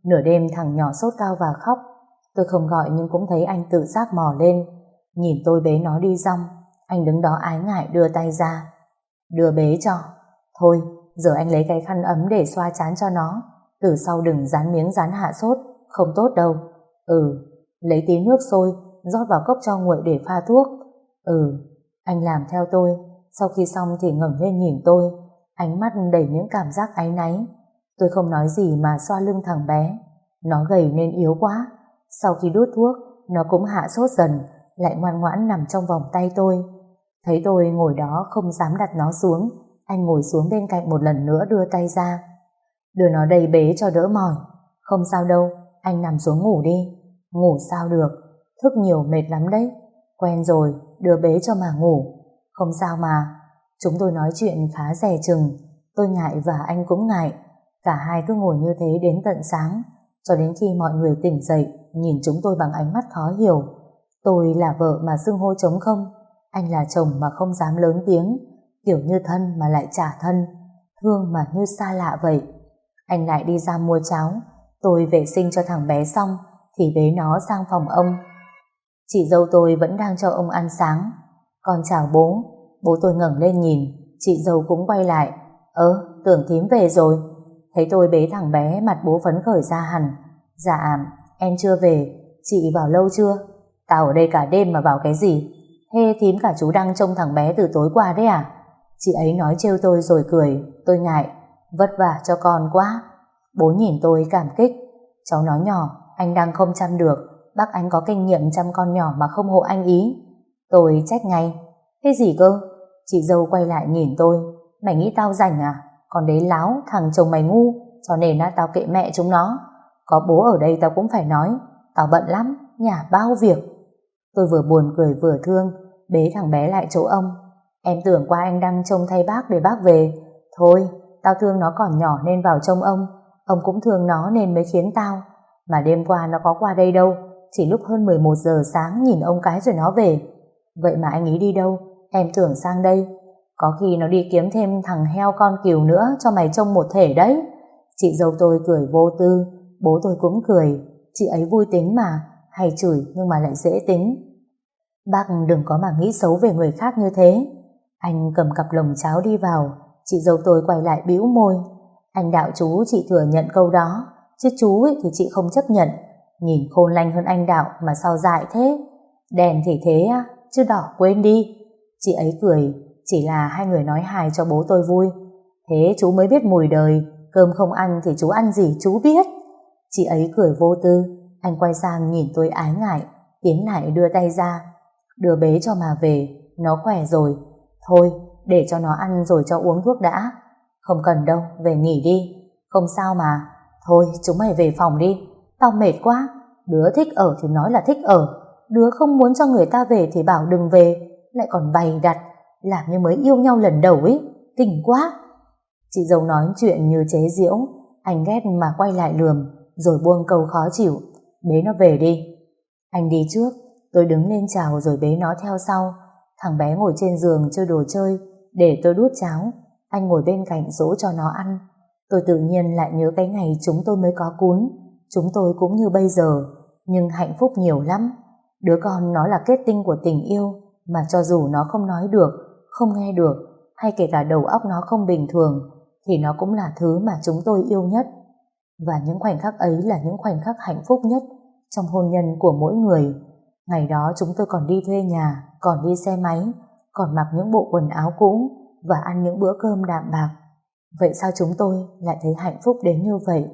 Nửa đêm thằng nhỏ sốt cao và khóc. Tôi không gọi nhưng cũng thấy anh tự giác mò lên. Nhìn tôi bế nó đi rong, anh đứng đó ái ngại đưa tay ra. Đưa bế cho. Thôi, giờ anh lấy cái khăn ấm để xoa trán cho nó. Từ sau đừng dán miếng dán hạ sốt, không tốt đâu. Ừ, lấy tí nước sôi, rót vào cốc cho nguội để pha thuốc. Ừ, anh làm theo tôi. Sau khi xong thì ngẩng lên nhìn tôi, ánh mắt đầy những cảm giác áy náy. Tôi không nói gì mà xoa lưng thằng bé. Nó gầy nên yếu quá. Sau khi đút thuốc, nó cũng hạ sốt dần, lại ngoan ngoãn nằm trong vòng tay tôi. Thấy tôi ngồi đó không dám đặt nó xuống, anh ngồi xuống bên cạnh một lần nữa đưa tay ra. Đưa nó đây bế cho đỡ mỏi. Không sao đâu, anh nằm xuống ngủ đi. Ngủ sao được, thức nhiều mệt lắm đấy. Quen rồi, đưa bế cho mà ngủ. Không sao mà. Chúng tôi nói chuyện khá dè chừng. Tôi ngại và anh cũng ngại. Cả hai cứ ngồi như thế đến tận sáng, cho đến khi mọi người tỉnh dậy nhìn chúng tôi bằng ánh mắt khó hiểu. Tôi là vợ mà xưng hô trống không, anh là chồng mà không dám lớn tiếng, kiểu như thân mà lại chả thân, thương mà như xa lạ vậy. Anh lại đi ra mua cháo. Tôi vệ sinh cho thằng bé xong thì bế nó sang phòng ông. Chị dâu tôi vẫn đang cho ông ăn sáng. Con chào bố. Bố tôi ngẩng lên nhìn, chị dâu cũng quay lại. Ơ, tưởng thím về rồi. Thấy tôi bế thằng bé, mặt bố phấn khởi ra hẳn. Dạ, em chưa về. Chị vào lâu chưa? Tao ở đây cả đêm mà vào cái gì? Thế thím cả chú Đăng trông thằng bé từ tối qua đấy à? Chị ấy nói trêu tôi rồi cười. Tôi ngại. Vất vả cho con quá. Bố nhìn tôi cảm kích. Cháu nó nhỏ, anh đang không chăm được. Bác anh có kinh nghiệm chăm con nhỏ mà không hộ anh ý. Tôi trách ngay. Thế gì cơ? Chị dâu quay lại nhìn tôi. Mày nghĩ tao rảnh à? Còn đấy láo, thằng chồng mày ngu, cho nên á tao kệ mẹ chúng nó. Có bố ở đây tao cũng phải nói. Tao bận lắm, nhà bao việc. Tôi vừa buồn cười vừa thương, bế thằng bé lại chỗ ông. Em tưởng qua anh đang trông thay bác để bác về. Thôi, tao thương nó còn nhỏ nên vào trông ông. Ông cũng thương nó nên mới khiến tao. Mà đêm qua nó có qua đây đâu, chỉ lúc hơn mười một giờ sáng nhìn ông cái rồi nó về. Vậy mà anh ý đi đâu? Em tưởng sang đây. Có khi nó đi kiếm thêm thằng heo con cừu nữa cho mày trông một thể đấy. Chị dâu tôi cười vô tư. Bố tôi cũng cười. Chị ấy vui tính mà, hay chửi nhưng mà lại dễ tính. Bác đừng có mà nghĩ xấu về người khác như thế. Anh cầm cặp lồng cháo đi vào. Chị dâu tôi quay lại bĩu môi. Anh đạo chú chị thừa nhận câu đó, chứ chú ấy thì chị không chấp nhận. Nhìn khôn lanh hơn anh đạo mà sao dại thế. Đèn thì thế á, chứ đỏ quên đi. Chị ấy cười. Chỉ là hai người nói hài cho bố tôi vui. Thế chú mới biết mùi đời. Cơm không ăn thì chú ăn gì chú biết. Chị ấy cười vô tư. Anh quay sang nhìn tôi ái ngại, tiến lại đưa tay ra. Đưa bế cho mà về, nó khỏe rồi. Thôi, để cho nó ăn rồi cho uống thuốc đã. Không cần đâu, về nghỉ đi. Không sao mà. Thôi, chúng mày về phòng đi. Tao mệt quá. Đứa thích ở thì nói là thích ở. Đứa không muốn cho người ta về thì bảo đừng về. Lại còn bày đặt, làm như mới yêu nhau lần đầu ấy. Kinh quá. Chị dâu nói chuyện như chế giễu. Anh ghét mà quay lại lườm, rồi buông câu khó chịu. Bế nó về đi. Anh đi trước. Tôi đứng lên chào rồi bế nó theo sau. Thằng bé ngồi trên giường chơi đồ chơi, để tôi đút cháo. Anh ngồi bên cạnh dỗ cho nó ăn. Tôi tự nhiên lại nhớ cái ngày chúng tôi mới có cún. Chúng tôi cũng như bây giờ, nhưng hạnh phúc nhiều lắm. Đứa con nó là kết tinh của tình yêu, mà cho dù nó không nói được, không nghe được, hay kể cả đầu óc nó không bình thường, thì nó cũng là thứ mà chúng tôi yêu nhất. Và những khoảnh khắc ấy là những khoảnh khắc hạnh phúc nhất trong hôn nhân của mỗi người. Ngày đó chúng tôi còn đi thuê nhà, còn đi xe máy, còn mặc những bộ quần áo cũ và ăn những bữa cơm đạm bạc. Vậy sao chúng tôi lại thấy hạnh phúc đến như vậy?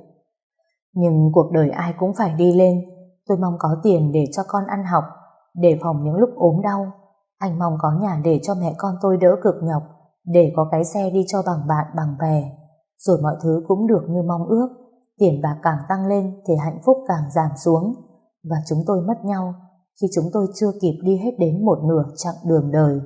Nhưng cuộc đời ai cũng phải đi lên. Tôi mong có tiền để cho con ăn học, để phòng những lúc ốm đau. Anh mong có nhà để cho mẹ con tôi đỡ cực nhọc, để có cái xe đi cho bằng bạn bằng bè. Rồi mọi thứ cũng được như mong ước. Tiền bạc càng tăng lên thì hạnh phúc càng giảm xuống. Và chúng tôi mất nhau khi chúng tôi chưa kịp đi hết đến một nửa chặng đường đời.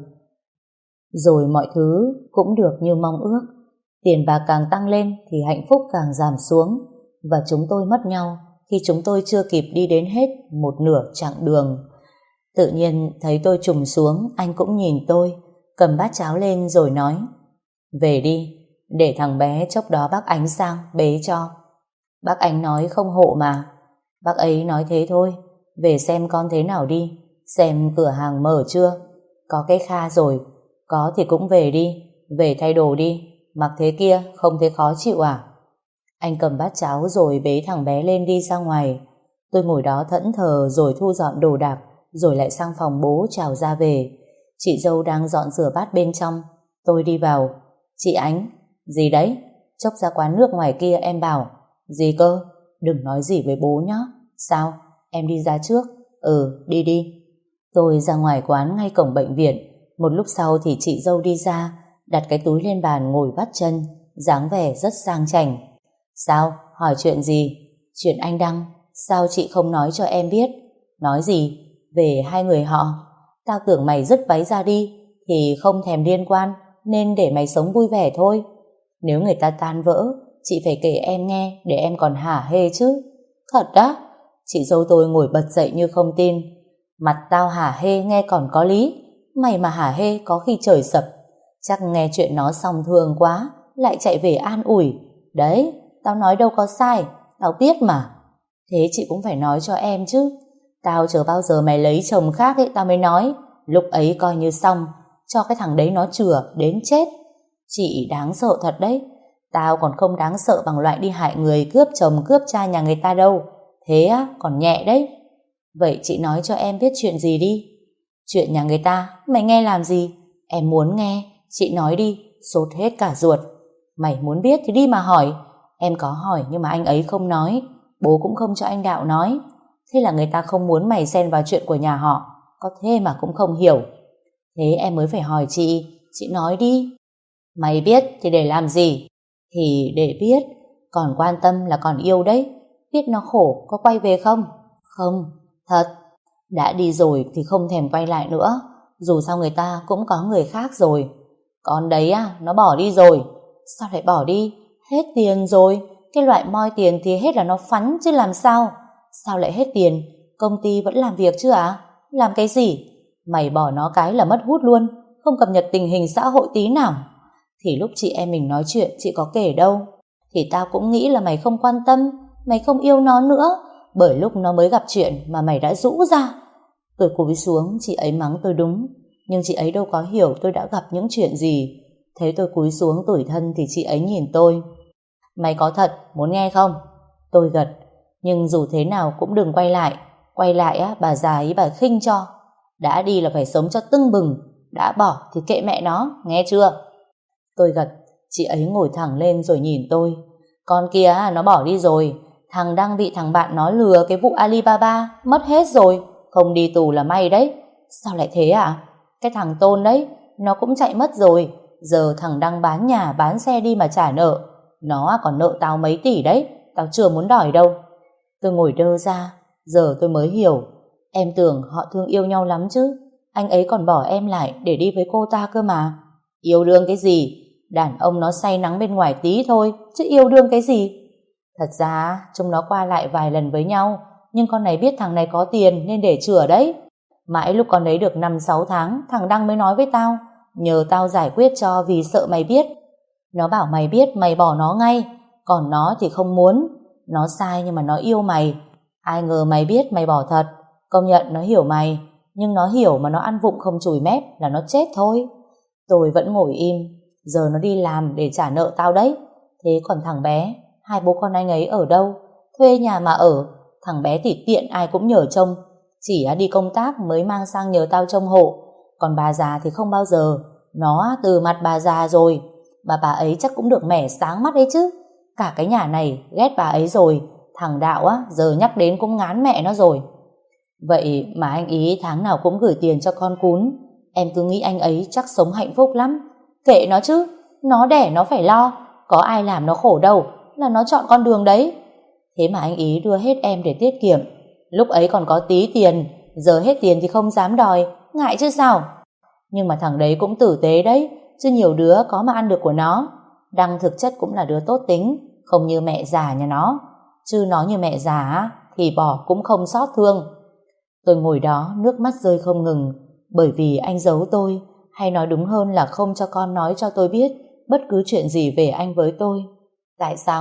Rồi mọi thứ cũng được như mong ước. Tiền bạc càng tăng lên thì hạnh phúc càng giảm xuống. Và chúng tôi mất nhau khi chúng tôi chưa kịp đi đến hết một nửa chặng đường. Tự nhiên thấy tôi trùng xuống, anh cũng nhìn tôi, cầm bát cháo lên rồi nói: Về đi, để thằng bé chốc đó bác Ánh sang bế cho. Bác anh nói không hộ mà. Bác ấy nói thế thôi. Về xem con thế nào đi. Xem cửa hàng mở chưa. Có cái Kha rồi. Có thì cũng về đi. Về thay đồ đi. Mặc thế kia không thấy khó chịu à? Anh cầm bát cháo rồi bế thằng bé lên đi ra ngoài. Tôi ngồi đó thẫn thờ rồi thu dọn đồ đạc, rồi lại sang phòng bố chào ra về. Chị dâu đang dọn rửa bát bên trong. Tôi đi vào. Chị Ánh. Gì đấy? Chốc ra quán nước ngoài kia em bảo. Gì cơ? Đừng nói gì với bố nhé. Sao? Em đi ra trước. Ừ, đi đi. Tôi ra ngoài quán ngay cổng bệnh viện. Một lúc sau thì chị dâu đi ra, đặt cái túi lên bàn ngồi vắt chân, dáng vẻ rất sang chảnh. Sao? Hỏi chuyện gì? Chuyện anh Đăng. Sao chị không nói cho em biết? Nói gì? Về hai người họ. Tao tưởng mày dứt váy ra đi thì không thèm liên quan, nên để mày sống vui vẻ thôi. Nếu người ta tan vỡ, chị phải kể em nghe để em còn hả hê chứ. Thật đó. Chị dâu tôi ngồi bật dậy như không tin. Mặt tao hả hê nghe còn có lý. Mày mà hả hê có khi trời sập. Chắc nghe chuyện nó xong thương quá, lại chạy về an ủi. Đấy, tao nói đâu có sai, tao biết mà. Thế chị cũng phải nói cho em chứ. Tao chờ bao giờ mày lấy chồng khác ấy tao mới nói. Lúc ấy coi như xong, cho cái thằng đấy nó chừa đến chết. Chị đáng sợ thật đấy. Tao còn không đáng sợ bằng loại đi hại người, cướp chồng cướp cha nhà người ta đâu. Thế á, còn nhẹ đấy. Vậy chị nói cho em biết chuyện gì đi. Chuyện nhà người ta, mày nghe làm gì? Em muốn nghe, chị nói đi, sốt hết cả ruột. Mày muốn biết thì đi mà hỏi. Em có hỏi nhưng mà anh ấy không nói. Bố cũng không cho anh Đạo nói. Thế là người ta không muốn mày xen vào chuyện của nhà họ. Có thế mà cũng không hiểu. Thế em mới phải hỏi chị. Chị nói đi. Mày biết thì để làm gì? Thì để biết. Còn quan tâm là còn yêu đấy. Biết nó khổ có quay về không? Không. Thật. Đã đi rồi thì không thèm quay lại nữa. Dù sao người ta cũng có người khác rồi. Còn đấy à, nó bỏ đi rồi. Sao lại bỏ đi? Hết tiền rồi. Cái loại moi tiền thì hết là nó phắn chứ làm sao. Sao lại hết tiền? Công ty vẫn làm việc chứ à? Làm cái gì? Mày bỏ nó cái là mất hút luôn. Không cập nhật tình hình xã hội tí nào. Thì lúc chị em mình nói chuyện chị có kể đâu. Thì tao cũng nghĩ là mày không quan tâm, mày không yêu nó nữa. Bởi lúc nó mới gặp chuyện mà mày đã rũ ra. Tôi cúi xuống, chị ấy mắng tôi đúng. Nhưng chị ấy đâu có hiểu tôi đã gặp những chuyện gì. Thấy tôi cúi xuống tủi thân thì chị ấy nhìn tôi. Mày có thật, muốn nghe không? Tôi gật. Nhưng dù thế nào cũng đừng quay lại. Quay lại á, bà già ấy bà khinh cho. Đã đi là phải sống cho tưng bừng. Đã bỏ thì kệ mẹ nó, nghe chưa? Tôi gật. Chị ấy ngồi thẳng lên rồi nhìn tôi. Con kia nó bỏ đi rồi. Thằng đang bị thằng bạn nó lừa cái vụ Alibaba. Mất hết rồi. Không đi tù là may đấy. Sao lại thế à? Cái thằng Tôn đấy, nó cũng chạy mất rồi. Giờ thằng đang bán nhà bán xe đi mà trả nợ. Nó còn nợ tao mấy tỷ đấy. Tao chưa muốn đòi đâu. Tôi ngồi đơ ra. Giờ tôi mới hiểu. Em tưởng họ thương yêu nhau lắm chứ. Anh ấy còn bỏ em lại để đi với cô ta cơ mà. Yêu đương cái gì? Đàn ông nó say nắng bên ngoài tí thôi, chứ yêu đương cái gì? Thật ra chúng nó qua lại vài lần với nhau. Nhưng con này biết thằng này có tiền nên để chừa đấy. Mãi lúc con đấy được năm sáu tháng, thằng Đăng mới nói với tao, nhờ tao giải quyết cho vì sợ mày biết. Nó bảo mày biết mày bỏ nó ngay. Còn nó thì không muốn. Nó sai nhưng mà nó yêu mày. Ai ngờ mày biết mày bỏ thật. Công nhận nó hiểu mày. Nhưng nó hiểu mà nó ăn vụng không chùi mép là nó chết thôi. Tôi vẫn ngồi im. Giờ nó đi làm để trả nợ tao đấy. Thế còn thằng bé, hai bố con anh ấy ở đâu? Thuê nhà mà ở. Thằng bé thì tiện ai cũng nhờ trông. Chỉ đi công tác mới mang sang nhờ tao trông hộ. Còn bà già thì không bao giờ. Nó từ mặt bà già rồi. Mà bà ấy chắc cũng được mẻ sáng mắt đấy chứ. Cả cái nhà này ghét bà ấy rồi. Thằng Đạo á, giờ nhắc đến cũng ngán mẹ nó rồi. Vậy mà anh ý tháng nào cũng gửi tiền cho con cún. Em cứ nghĩ anh ấy chắc sống hạnh phúc lắm. Kệ nó chứ. Nó đẻ nó phải lo. Có ai làm nó khổ đâu. Là nó chọn con đường đấy. Thế mà anh ý đưa hết em để tiết kiệm. Lúc ấy còn có tí tiền. Giờ hết tiền thì không dám đòi. Ngại chứ sao. Nhưng mà thằng đấy cũng tử tế đấy. Chứ nhiều đứa có mà ăn được của nó. Đăng thực chất cũng là đứa tốt tính. Không như mẹ già nhà nó. Chứ nó như mẹ già thì bỏ cũng không xót thương. Tôi ngồi đó nước mắt rơi không ngừng. Bởi vì anh giấu tôi. Hay nói đúng hơn là không cho con nói cho tôi biết bất cứ chuyện gì về anh với tôi. Tại sao?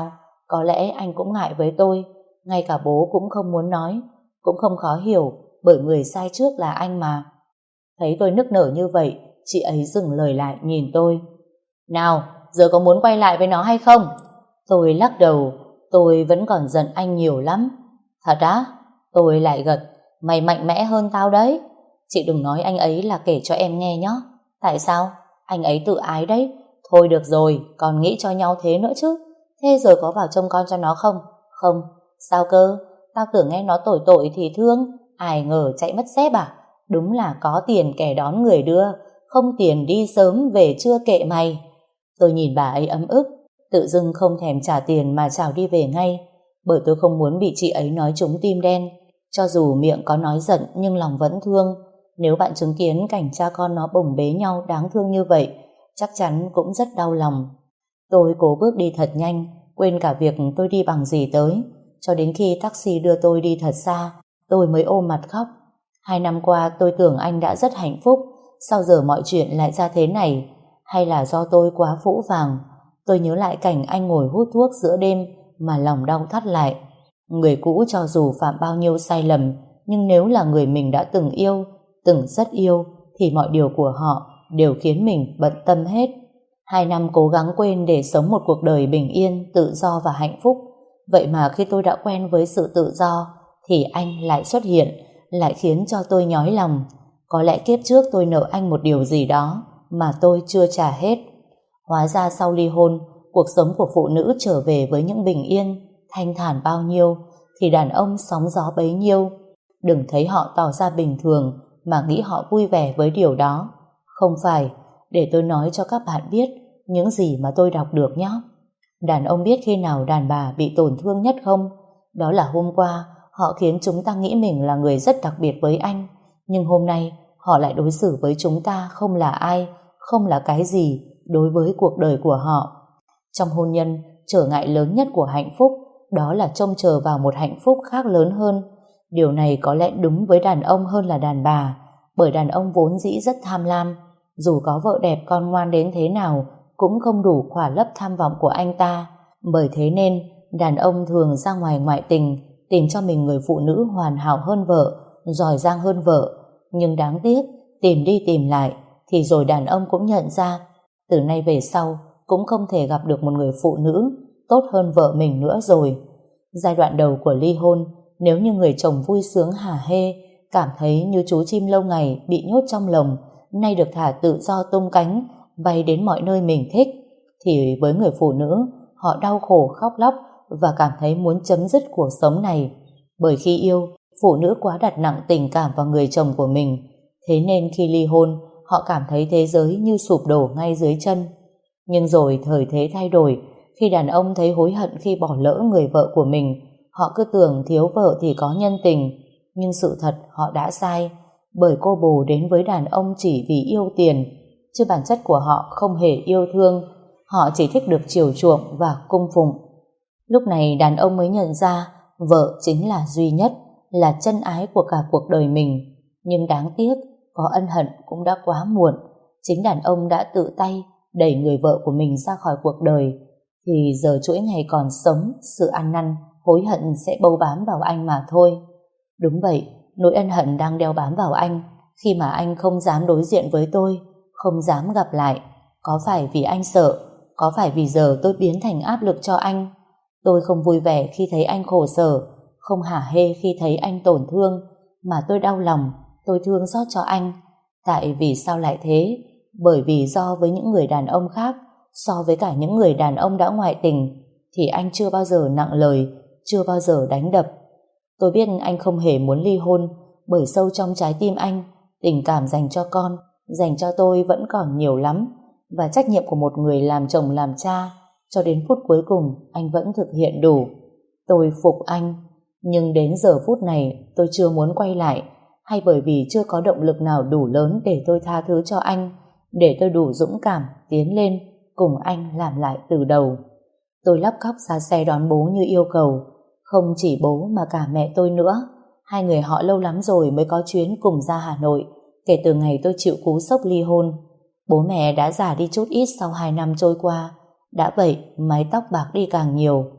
Có lẽ anh cũng ngại với tôi, ngay cả bố cũng không muốn nói, cũng không khó hiểu, bởi người sai trước là anh mà. Thấy tôi nức nở như vậy, chị ấy dừng lời lại nhìn tôi. Nào, giờ có muốn quay lại với nó hay không? Tôi lắc đầu, tôi vẫn còn giận anh nhiều lắm. Thật á? Tôi lại gật, mày mạnh mẽ hơn tao đấy. Chị đừng nói anh ấy là kể cho em nghe nhé. Tại sao? Anh ấy tự ái đấy. Thôi được rồi, còn nghĩ cho nhau thế nữa chứ. Thế giờ có vào trông con cho nó không? Không. Sao cơ? Tao tưởng nghe nó tội tội thì thương. Ai ngờ chạy mất dép à? Đúng là có tiền kẻ đón người đưa, không tiền đi sớm về chưa kệ mày. Tôi nhìn bà ấy ấm ức, tự dưng không thèm trả tiền mà chào đi về ngay, bởi tôi không muốn bị chị ấy nói trúng tim đen. Cho dù miệng có nói giận nhưng lòng vẫn thương. Nếu bạn chứng kiến cảnh cha con nó bồng bế nhau đáng thương như vậy, chắc chắn cũng rất đau lòng. Tôi cố bước đi thật nhanh, quên cả việc tôi đi bằng gì tới. Cho đến khi taxi đưa tôi đi thật xa, tôi mới ôm mặt khóc. Hai năm qua tôi tưởng anh đã rất hạnh phúc, sao giờ mọi chuyện lại ra thế này? Hay là do tôi quá phũ phàng? Tôi nhớ lại cảnh anh ngồi hút thuốc giữa đêm mà lòng đau thắt lại. Người cũ cho dù phạm bao nhiêu sai lầm, nhưng nếu là người mình đã từng yêu, từng rất yêu, thì mọi điều của họ đều khiến mình bận tâm hết. Hai năm cố gắng quên để sống một cuộc đời bình yên, tự do và hạnh phúc. Vậy mà khi tôi đã quen với sự tự do, thì anh lại xuất hiện, lại khiến cho tôi nhói lòng. Có lẽ kiếp trước tôi nợ anh một điều gì đó mà tôi chưa trả hết. Hóa ra sau ly hôn, cuộc sống của phụ nữ trở về với những bình yên, thanh thản bao nhiêu, thì đàn ông sóng gió bấy nhiêu. Đừng thấy họ tỏ ra bình thường mà nghĩ họ vui vẻ với điều đó. Không phải, để tôi nói cho các bạn biết những gì mà tôi đọc được nhé. Đàn ông biết khi nào đàn bà bị tổn thương nhất không? Đó là hôm qua họ khiến chúng ta nghĩ mình là người rất đặc biệt với anh, nhưng hôm nay họ lại đối xử với chúng ta không là ai, không là cái gì đối với cuộc đời của họ. Trong hôn nhân, trở ngại lớn nhất của hạnh phúc đó là trông chờ vào một hạnh phúc khác lớn hơn. Điều này có lẽ đúng với đàn ông hơn là đàn bà, bởi đàn ông vốn dĩ rất tham lam, dù có vợ đẹp con ngoan đến thế nào cũng không đủ khỏa lấp tham vọng của anh ta. Bởi thế nên đàn ông thường ra ngoài ngoại tình, tìm cho mình người phụ nữ hoàn hảo hơn vợ, giỏi giang hơn vợ. Nhưng đáng tiếc, tìm đi tìm lại thì rồi đàn ông cũng nhận ra từ nay về sau cũng không thể gặp được một người phụ nữ tốt hơn vợ mình nữa rồi. Giai đoạn đầu của ly hôn, nếu như người chồng vui sướng hả hê, cảm thấy như chú chim lâu ngày bị nhốt trong lồng, nay được thả tự do tung cánh, bay đến mọi nơi mình thích, thì với người phụ nữ, họ đau khổ khóc lóc và cảm thấy muốn chấm dứt cuộc sống này. Bởi khi yêu, phụ nữ quá đặt nặng tình cảm vào người chồng của mình, thế nên khi ly hôn, họ cảm thấy thế giới như sụp đổ ngay dưới chân. Nhưng rồi thời thế thay đổi, khi đàn ông thấy hối hận khi bỏ lỡ người vợ của mình, họ cứ tưởng thiếu vợ thì có nhân tình, nhưng sự thật họ đã sai, bởi cô bồ đến với đàn ông chỉ vì yêu tiền, chứ bản chất của họ không hề yêu thương, họ chỉ thích được chiều chuộng và cung phụng. Lúc này đàn ông mới nhận ra vợ chính là duy nhất, là chân ái của cả cuộc đời mình. Nhưng đáng tiếc, có ân hận cũng đã quá muộn. Chính đàn ông đã tự tay đẩy người vợ của mình ra khỏi cuộc đời, thì giờ chuỗi ngày còn sống, sự ăn năn, hối hận sẽ bâu bám vào anh mà thôi. Đúng vậy, nỗi ân hận đang đeo bám vào anh, khi mà anh không dám đối diện với tôi, không dám gặp lại. Có phải vì anh sợ? Có phải vì giờ tôi biến thành áp lực cho anh? Tôi không vui vẻ khi thấy anh khổ sở, không hả hê khi thấy anh tổn thương, mà tôi đau lòng, tôi thương xót cho anh. Tại vì sao lại thế? Bởi vì do với những người đàn ông khác, so với cả những người đàn ông đã ngoại tình, thì anh chưa bao giờ nặng lời, chưa bao giờ đánh đập. Tôi biết anh không hề muốn ly hôn, bởi sâu trong trái tim anh, tình cảm dành cho con, dành cho tôi vẫn còn nhiều lắm, và trách nhiệm của một người làm chồng làm cha, cho đến phút cuối cùng anh vẫn thực hiện đủ. Tôi phục anh, nhưng đến giờ phút này tôi chưa muốn quay lại, hay bởi vì chưa có động lực nào đủ lớn để tôi tha thứ cho anh, để tôi đủ dũng cảm tiến lên cùng anh làm lại từ đầu. Tôi lắp khóc ra xe đón bố như yêu cầu. Không chỉ bố mà cả mẹ tôi nữa. Hai người họ lâu lắm rồi mới có chuyến cùng ra Hà Nội, kể từ ngày tôi chịu cú sốc ly hôn. Bố mẹ đã già đi chút ít sau hai năm trôi qua. Đã vậy, mái tóc bạc đi càng nhiều.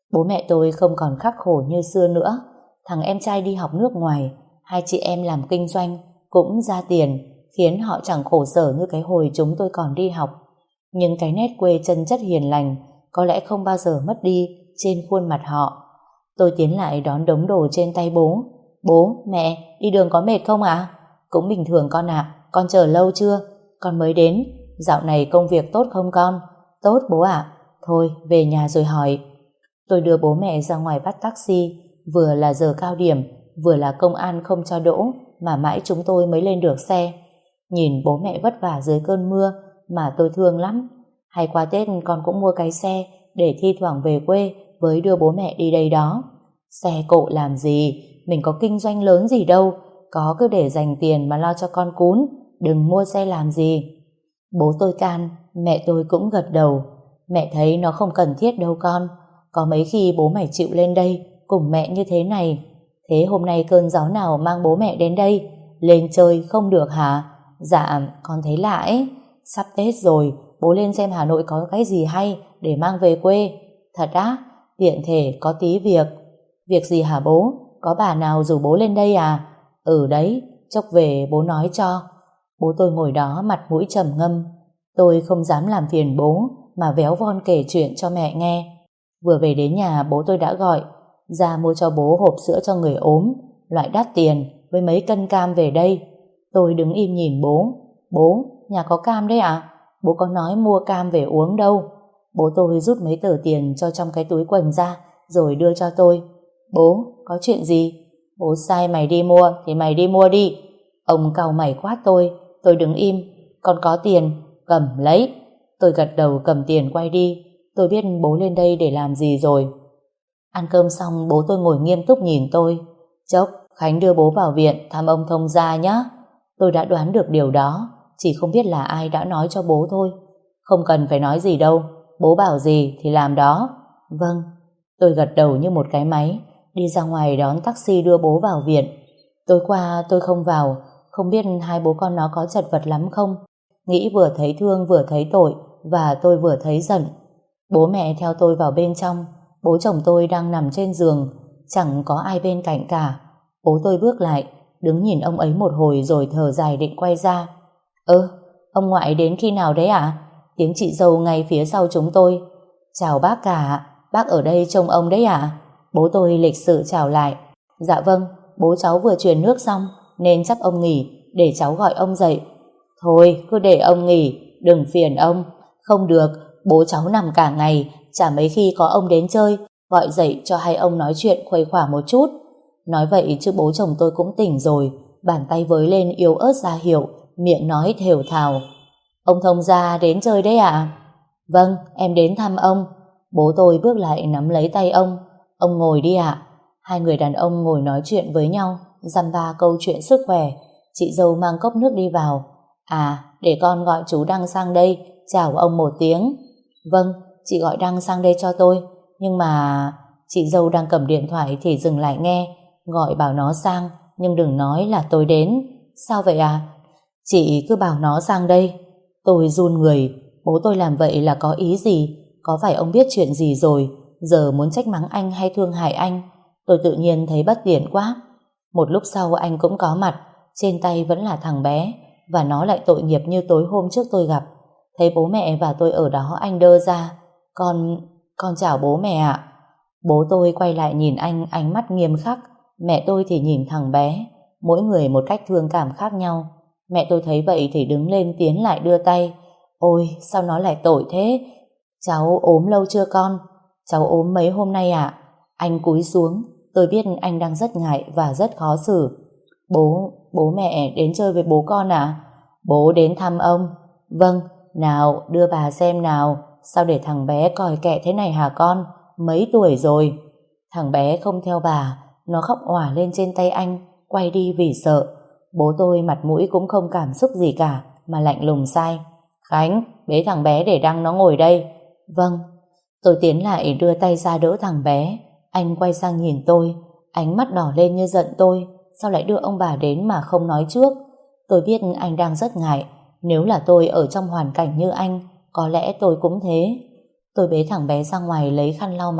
Bố mẹ tôi không còn khắc khổ như xưa nữa. Thằng em trai đi học nước ngoài, hai chị em làm kinh doanh, cũng ra tiền, khiến họ chẳng khổ sở như cái hồi chúng tôi còn đi học. Nhưng cái nét quê chân chất hiền lành có lẽ không bao giờ mất đi trên khuôn mặt họ. Tôi tiến lại đón đống đồ trên tay bố. Bố, mẹ, đi đường có mệt không ạ? Cũng bình thường con ạ, con chờ lâu chưa? Con mới đến, dạo này công việc tốt không con? Tốt bố ạ. Thôi, về nhà rồi hỏi. Tôi đưa bố mẹ ra ngoài bắt taxi, vừa là giờ cao điểm, vừa là công an không cho đỗ, mà mãi chúng tôi mới lên được xe. Nhìn bố mẹ vất vả dưới cơn mưa mà tôi thương lắm. Hay qua Tết con cũng mua cái xe để thi thoảng về quê với đưa bố mẹ đi đây đó. Xe cộ làm gì, mình có kinh doanh lớn gì đâu, có cứ để dành tiền mà lo cho con cún, đừng mua xe làm gì. Bố tôi can, mẹ tôi cũng gật đầu. Mẹ thấy nó không cần thiết đâu con, có mấy khi bố mày chịu lên đây cùng mẹ như thế này. Thế hôm nay cơn gió nào mang bố mẹ đến đây? Lên chơi không được hả? Dạ, con thấy lạ ấy. Sắp Tết rồi, bố lên xem Hà Nội có cái gì hay để mang về quê. Thật á? Tiện thể có tí việc. Việc gì hả bố? Có bà nào rủ bố lên đây à? Ừ đấy, chốc về bố nói cho. Bố tôi ngồi đó mặt mũi trầm ngâm. Tôi không dám làm phiền bố mà véo von kể chuyện cho mẹ nghe. Vừa về đến nhà bố tôi đã gọi ra mua cho bố hộp sữa cho người ốm, loại đắt tiền, với mấy cân cam về đây. Tôi đứng im nhìn bố. Bố, nhà có cam đấy à? Bố có nói mua cam về uống đâu. Bố tôi rút mấy tờ tiền cho trong cái túi quần ra rồi đưa cho tôi. Bố, có chuyện gì? Bố sai mày đi mua thì mày đi mua đi. Ông cau mày quát tôi. Tôi đứng im. Con có tiền, cầm lấy. Tôi gật đầu cầm tiền quay đi. Tôi biết bố lên đây để làm gì rồi. Ăn cơm xong bố tôi ngồi nghiêm túc nhìn tôi. Chốc, Khánh đưa bố vào viện thăm ông thông gia nhé. Tôi đã đoán được điều đó, chỉ không biết là ai đã nói cho bố thôi. Không cần phải nói gì đâu, bố bảo gì thì làm đó. Vâng. Tôi gật đầu như một cái máy, đi ra ngoài đón taxi đưa bố vào viện. Tối qua tôi không vào, không biết hai bố con nó có chật vật lắm không. Nghĩ vừa thấy thương vừa thấy tội, và tôi vừa thấy giận. Bố mẹ theo tôi vào bên trong. Bố chồng tôi đang nằm trên giường, chẳng có ai bên cạnh cả. Bố tôi bước lại, đứng nhìn ông ấy một hồi rồi thở dài định quay ra. Ơ, ông ngoại đến khi nào đấy ạ? Tiếng chị dâu ngay phía sau chúng tôi. Chào bác cả, bác ở đây trông ông đấy ạ? Bố tôi lịch sự chào lại. Dạ vâng, bố cháu vừa truyền nước xong nên chắc ông nghỉ, để cháu gọi ông dậy. Thôi, cứ để ông nghỉ, đừng phiền ông. Không được, bố cháu nằm cả ngày, chả mấy khi có ông đến chơi, gọi dậy cho hai ông nói chuyện khuây khỏa một chút. Nói vậy chứ bố chồng tôi cũng tỉnh rồi, bàn tay với lên yếu ớt ra hiệu, miệng nói thều thào. Ông thông gia đến chơi đấy à? Vâng, em đến thăm ông. Bố tôi bước lại nắm lấy tay ông. Ông ngồi đi ạ. Hai người đàn ông ngồi nói chuyện với nhau, dăm ba câu chuyện sức khỏe. Chị dâu mang cốc nước đi vào. À, để con gọi chú Đăng sang đây, chào ông một tiếng. Vâng, chị gọi Đăng sang đây cho tôi. Nhưng mà... Chị dâu đang cầm điện thoại thì dừng lại nghe. Gọi bảo nó sang, nhưng đừng nói là tôi đến. Sao vậy à? Chị cứ bảo nó sang đây. Tôi run người. Bố tôi làm vậy là có ý gì? Có phải ông biết chuyện gì rồi, giờ muốn trách mắng anh hay thương hại anh? Tôi tự nhiên thấy bất tiện quá. Một lúc sau anh cũng có mặt. Trên tay vẫn là thằng bé, và nó lại tội nghiệp như tối hôm trước tôi gặp. Thấy bố mẹ và tôi ở đó anh đơ ra. Con... con chào bố mẹ ạ. Bố tôi quay lại nhìn anh, ánh mắt nghiêm khắc. Mẹ tôi thì nhìn thằng bé. Mỗi người một cách thương cảm khác nhau. Mẹ tôi thấy vậy thì đứng lên tiến lại đưa tay. Ôi, sao nó lại tội thế? Cháu ốm lâu chưa con? Cháu ốm mấy hôm nay ạ. Anh cúi xuống. Tôi biết anh đang rất ngại và rất khó xử. Bố, bố mẹ đến chơi với bố con à? Bố đến thăm ông. Vâng, nào đưa bà xem nào. Sao để thằng bé còi kẹ thế này hả con? Mấy tuổi rồi? Thằng bé không theo bà. Nó khóc òa lên trên tay anh, quay đi vì sợ. Bố tôi mặt mũi cũng không cảm xúc gì cả, mà lạnh lùng sai. Khánh, bế thằng bé để Đăng nó ngồi đây. Vâng. Tôi tiến lại đưa tay ra đỡ thằng bé. Anh quay sang nhìn tôi, ánh mắt đỏ lên như giận tôi. Sao lại đưa ông bà đến mà không nói trước? Tôi biết anh đang rất ngại. Nếu là tôi ở trong hoàn cảnh như anh, có lẽ tôi cũng thế. Tôi bế thằng bé ra ngoài lấy khăn lau mặt,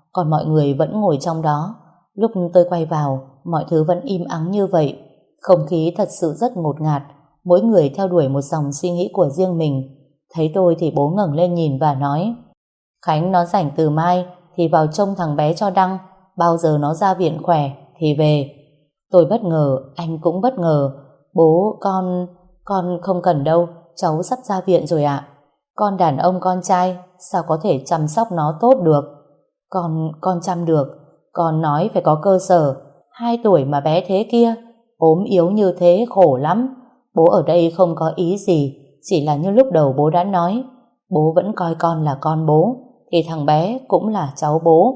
còn mọi người vẫn ngồi trong đó. Lúc tôi quay vào, mọi thứ vẫn im ắng như vậy. Không khí thật sự rất ngột ngạt, mỗi người theo đuổi một dòng suy nghĩ của riêng mình. Thấy tôi thì bố ngẩng lên nhìn và nói: Khánh nó rảnh từ mai thì vào trông thằng bé cho Đăng, bao giờ nó ra viện khỏe thì về. Tôi bất ngờ, anh cũng bất ngờ. Bố, con... con không cần đâu, cháu sắp ra viện rồi ạ. Con đàn ông con trai, sao có thể chăm sóc nó tốt được? Con, con chăm được. Con nói phải có cơ sở. Hai tuổi mà bé thế kia, ốm yếu như thế khổ lắm. Bố ở đây không có ý gì, chỉ là như lúc đầu bố đã nói, bố vẫn coi con là con bố, thì thằng bé cũng là cháu bố.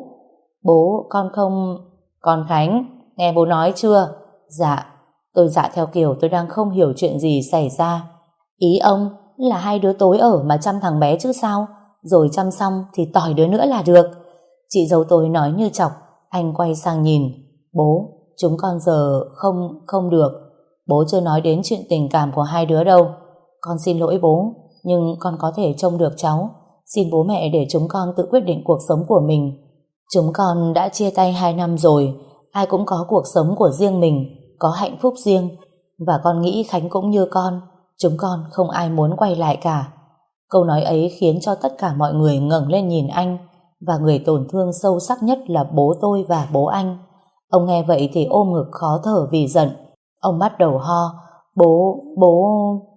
Bố, con không... Con Khánh, nghe bố nói chưa? Dạ. Tôi dạ theo kiểu tôi đang không hiểu chuyện gì xảy ra. Ý ông là hai đứa tối ở mà chăm thằng bé chứ sao? Rồi chăm xong thì tỏi đứa nữa là được. Chị dâu tôi nói như chọc. Anh quay sang nhìn. Bố, chúng con giờ không không được. Bố chưa nói đến chuyện tình cảm của hai đứa đâu. Con xin lỗi bố, nhưng con có thể trông được cháu. Xin bố mẹ để chúng con tự quyết định cuộc sống của mình. Chúng con đã chia tay hai năm rồi. Ai cũng có cuộc sống của riêng mình, có hạnh phúc riêng. Và con nghĩ Khánh cũng như con. Chúng con không ai muốn quay lại cả. Câu nói ấy khiến cho tất cả mọi người ngẩng lên nhìn anh. Và người tổn thương sâu sắc nhất là bố tôi và bố anh. Ông nghe vậy thì ôm ngực khó thở vì giận. Ông bắt đầu ho. Bố, bố...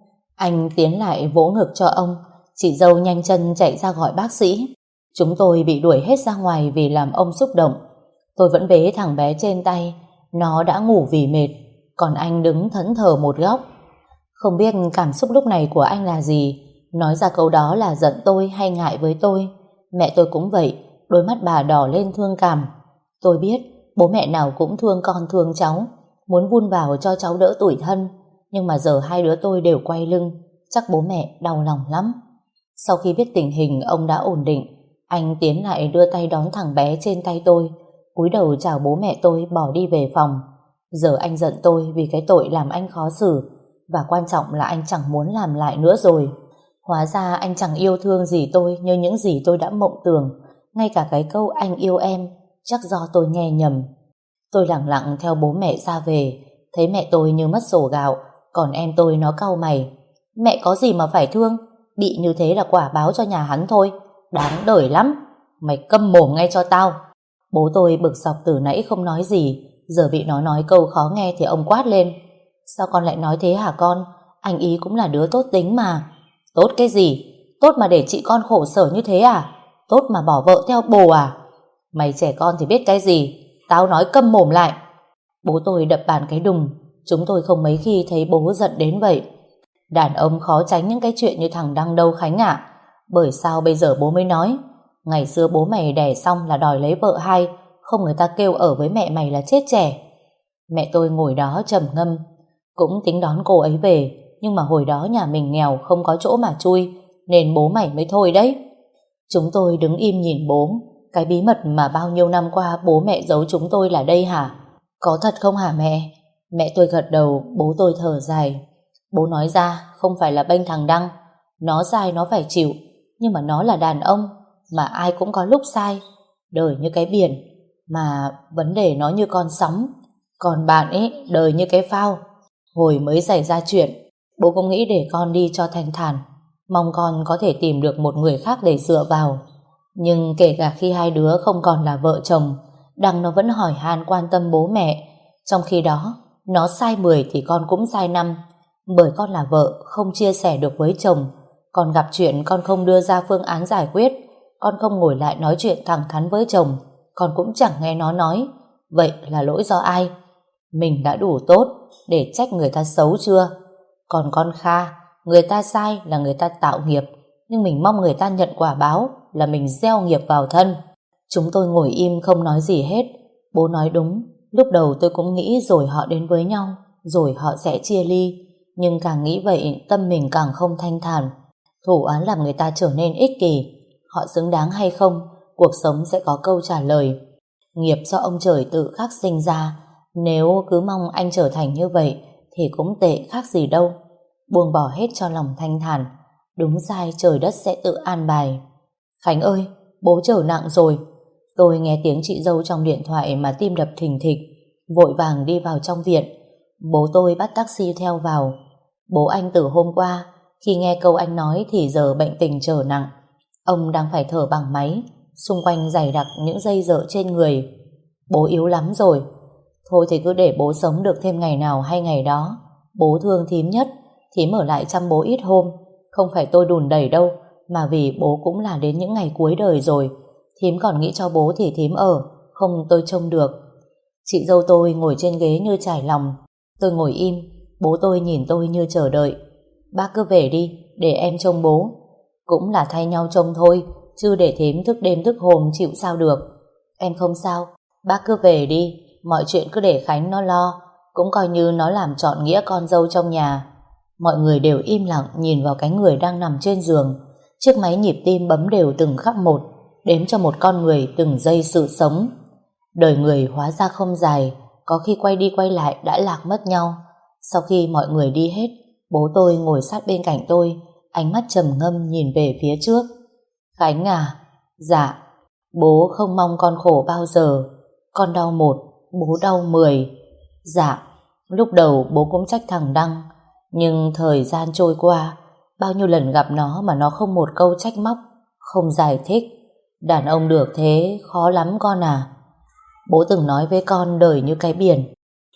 Anh tiến lại vỗ ngực cho ông. Chị dâu nhanh chân chạy ra gọi bác sĩ. Chúng tôi bị đuổi hết ra ngoài vì làm ông xúc động. Tôi vẫn bế thằng bé trên tay. Nó đã ngủ vì mệt. Còn anh đứng thẫn thờ một góc. Không biết cảm xúc lúc này của anh là gì. Nói ra câu đó là giận tôi hay ngại với tôi. Mẹ tôi cũng vậy. Đôi mắt bà đỏ lên thương cảm. Tôi biết bố mẹ nào cũng thương con thương cháu, muốn vun vào cho cháu đỡ tủi thân. Nhưng mà giờ hai đứa tôi đều quay lưng, chắc bố mẹ đau lòng lắm. Sau khi biết tình hình ông đã ổn định, anh tiến lại đưa tay đón thằng bé trên tay tôi, cúi đầu chào bố mẹ tôi bỏ đi về phòng. Giờ anh giận tôi vì cái tội làm anh khó xử, và quan trọng là anh chẳng muốn làm lại nữa rồi. Hóa ra anh chẳng yêu thương gì tôi như những gì tôi đã mộng tưởng. Ngay cả cái câu anh yêu em chắc do tôi nghe nhầm. Tôi lặng lặng theo bố mẹ ra về. Thấy mẹ tôi như mất sổ gạo, còn em tôi nó cau mày. Mẹ có gì mà phải thương, bị như thế là quả báo cho nhà hắn thôi. Đáng đời lắm. Mày câm mồm ngay cho tao. Bố tôi bực dọc từ nãy không nói gì. Giờ bị nó nói câu khó nghe thì ông quát lên. Sao con lại nói thế hả con? Anh ý cũng là đứa tốt tính mà. Tốt cái gì? Tốt mà để chị con khổ sở như thế à? Tốt mà bỏ vợ theo bồ à? Mày trẻ con thì biết cái gì? Tao nói câm mồm lại. Bố tôi đập bàn cái đùng. Chúng tôi không mấy khi thấy bố giận đến vậy. Đàn ông khó tránh những cái chuyện như thằng Đăng đâu Khánh ạ. Bởi sao bây giờ bố mới nói? Ngày xưa bố mày đẻ xong là đòi lấy vợ hai, không người ta kêu ở với mẹ mày là chết trẻ. Mẹ tôi ngồi đó trầm ngâm. Cũng tính đón cô ấy về, nhưng mà hồi đó nhà mình nghèo không có chỗ mà chui, nên bố mày mới thôi đấy. Chúng tôi đứng im nhìn bố. Cái bí mật mà bao nhiêu năm qua bố mẹ giấu chúng tôi là đây hả? Có thật không hả mẹ? Mẹ tôi gật đầu. Bố tôi thở dài. Bố nói ra không phải là bênh thằng Đăng. Nó sai nó phải chịu. Nhưng mà nó là đàn ông, mà ai cũng có lúc sai. Đời như cái biển, mà vấn đề nó như con sóng. Còn bạn ấy đời như cái phao. Hồi mới xảy ra chuyện, bố cũng nghĩ để con đi cho thanh thản, mong con có thể tìm được một người khác để dựa vào. Nhưng kể cả khi hai đứa không còn là vợ chồng, Đăng nó vẫn hỏi han quan tâm bố mẹ. Trong khi đó nó sai mười thì con cũng sai năm. Bởi con là vợ không chia sẻ được với chồng, con gặp chuyện con không đưa ra phương án giải quyết, con không ngồi lại nói chuyện thẳng thắn với chồng, con cũng chẳng nghe nó nói. Vậy là lỗi do ai? Mình đã đủ tốt để trách người ta xấu chưa? Còn con Kha, người ta sai là người ta tạo nghiệp, nhưng mình mong người ta nhận quả báo là mình gieo nghiệp vào thân. Chúng tôi ngồi im không nói gì hết. Bố nói đúng. Lúc đầu tôi cũng nghĩ rồi họ đến với nhau, rồi họ sẽ chia ly. Nhưng càng nghĩ vậy tâm mình càng không thanh thản. Thủ án làm người ta trở nên ích kỷ. Họ xứng đáng hay không, cuộc sống sẽ có câu trả lời. Nghiệp do ông trời tự khắc sinh ra. Nếu cứ mong anh trở thành như vậy thì cũng tệ khác gì đâu. Buông bỏ hết cho lòng thanh thản. Đúng sai trời đất sẽ tự an bài. Khánh ơi, bố trở nặng rồi. Tôi nghe tiếng chị dâu trong điện thoại mà tim đập thình thịch, vội vàng đi vào trong viện. Bố tôi bắt taxi theo vào. Bố anh từ hôm qua, khi nghe câu anh nói thì giờ bệnh tình trở nặng. Ông đang phải thở bằng máy, xung quanh dày đặc những dây dợ trên người. Bố yếu lắm rồi. Thôi thì cứ để bố sống được thêm ngày nào hay ngày đó. Bố thương thím nhất, thím ở lại chăm bố ít hôm. Không phải tôi đùn đẩy đâu, mà vì bố cũng là đến những ngày cuối đời rồi. Thím còn nghĩ cho bố thì thím ở, không tôi trông được. Chị dâu tôi ngồi trên ghế như trải lòng. Tôi ngồi im, bố tôi nhìn tôi như chờ đợi. Bác cứ về đi, để em trông bố. Cũng là thay nhau trông thôi, chứ để thím thức đêm thức hôm chịu sao được. Em không sao, bác cứ về đi, mọi chuyện cứ để Khánh nó lo, cũng coi như nó làm trọn nghĩa con dâu trong nhà. Mọi người đều im lặng nhìn vào cái người đang nằm trên giường. Chiếc máy nhịp tim bấm đều từng khắc một, đếm cho một con người từng giây sự sống. Đời người hóa ra không dài, có khi quay đi quay lại đã lạc mất nhau. Sau khi mọi người đi hết, bố tôi ngồi sát bên cạnh tôi, ánh mắt trầm ngâm nhìn về phía trước. Khánh à? Dạ. Bố không mong con khổ bao giờ. Con đau một, bố đau mười. Dạ. Lúc đầu bố cũng trách thằng Đăng, nhưng thời gian trôi qua, bao nhiêu lần gặp nó mà nó không một câu trách móc, không giải thích. Đàn ông được thế khó lắm con à. Bố từng nói với con đời như cái biển,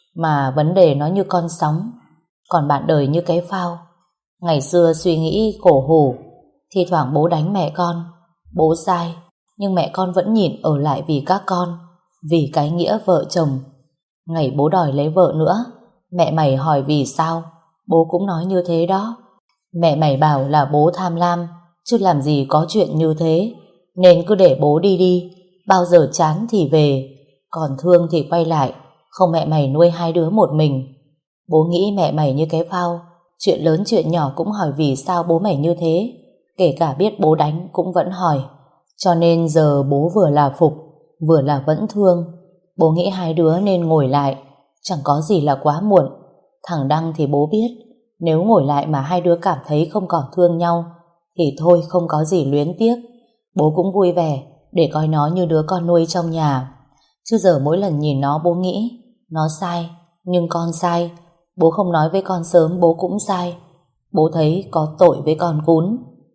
mà vấn đề nó như con sóng, còn bạn đời như cái phao. Ngày xưa suy nghĩ khổ hủ, thi thoảng bố đánh mẹ con. Bố sai, nhưng mẹ con vẫn nhịn ở lại vì các con, vì cái nghĩa vợ chồng. Ngày bố đòi lấy vợ nữa, mẹ mày hỏi vì sao, bố cũng nói như thế đó. Mẹ mày bảo là bố tham lam, chứ làm gì có chuyện như thế, nên cứ để bố đi đi, bao giờ chán thì về, còn thương thì quay lại, không mẹ mày nuôi hai đứa một mình. Bố nghĩ mẹ mày như cái phao, chuyện lớn chuyện nhỏ cũng hỏi vì sao bố mày như thế, kể cả biết bố đánh cũng vẫn hỏi. Cho nên giờ bố vừa là phục, vừa là vẫn thương. Bố nghĩ hai đứa nên ngồi lại, chẳng có gì là quá muộn. Thằng Đăng thì bố biết, nếu ngồi lại mà hai đứa cảm thấy không còn thương nhau thì thôi, không có gì luyến tiếc. Bố cũng vui vẻ để coi nó như đứa con nuôi trong nhà. Chứ giờ mỗi lần nhìn nó bố nghĩ nó sai, nhưng con sai. Bố không nói với con sớm, bố cũng sai. Bố thấy có tội với con cún.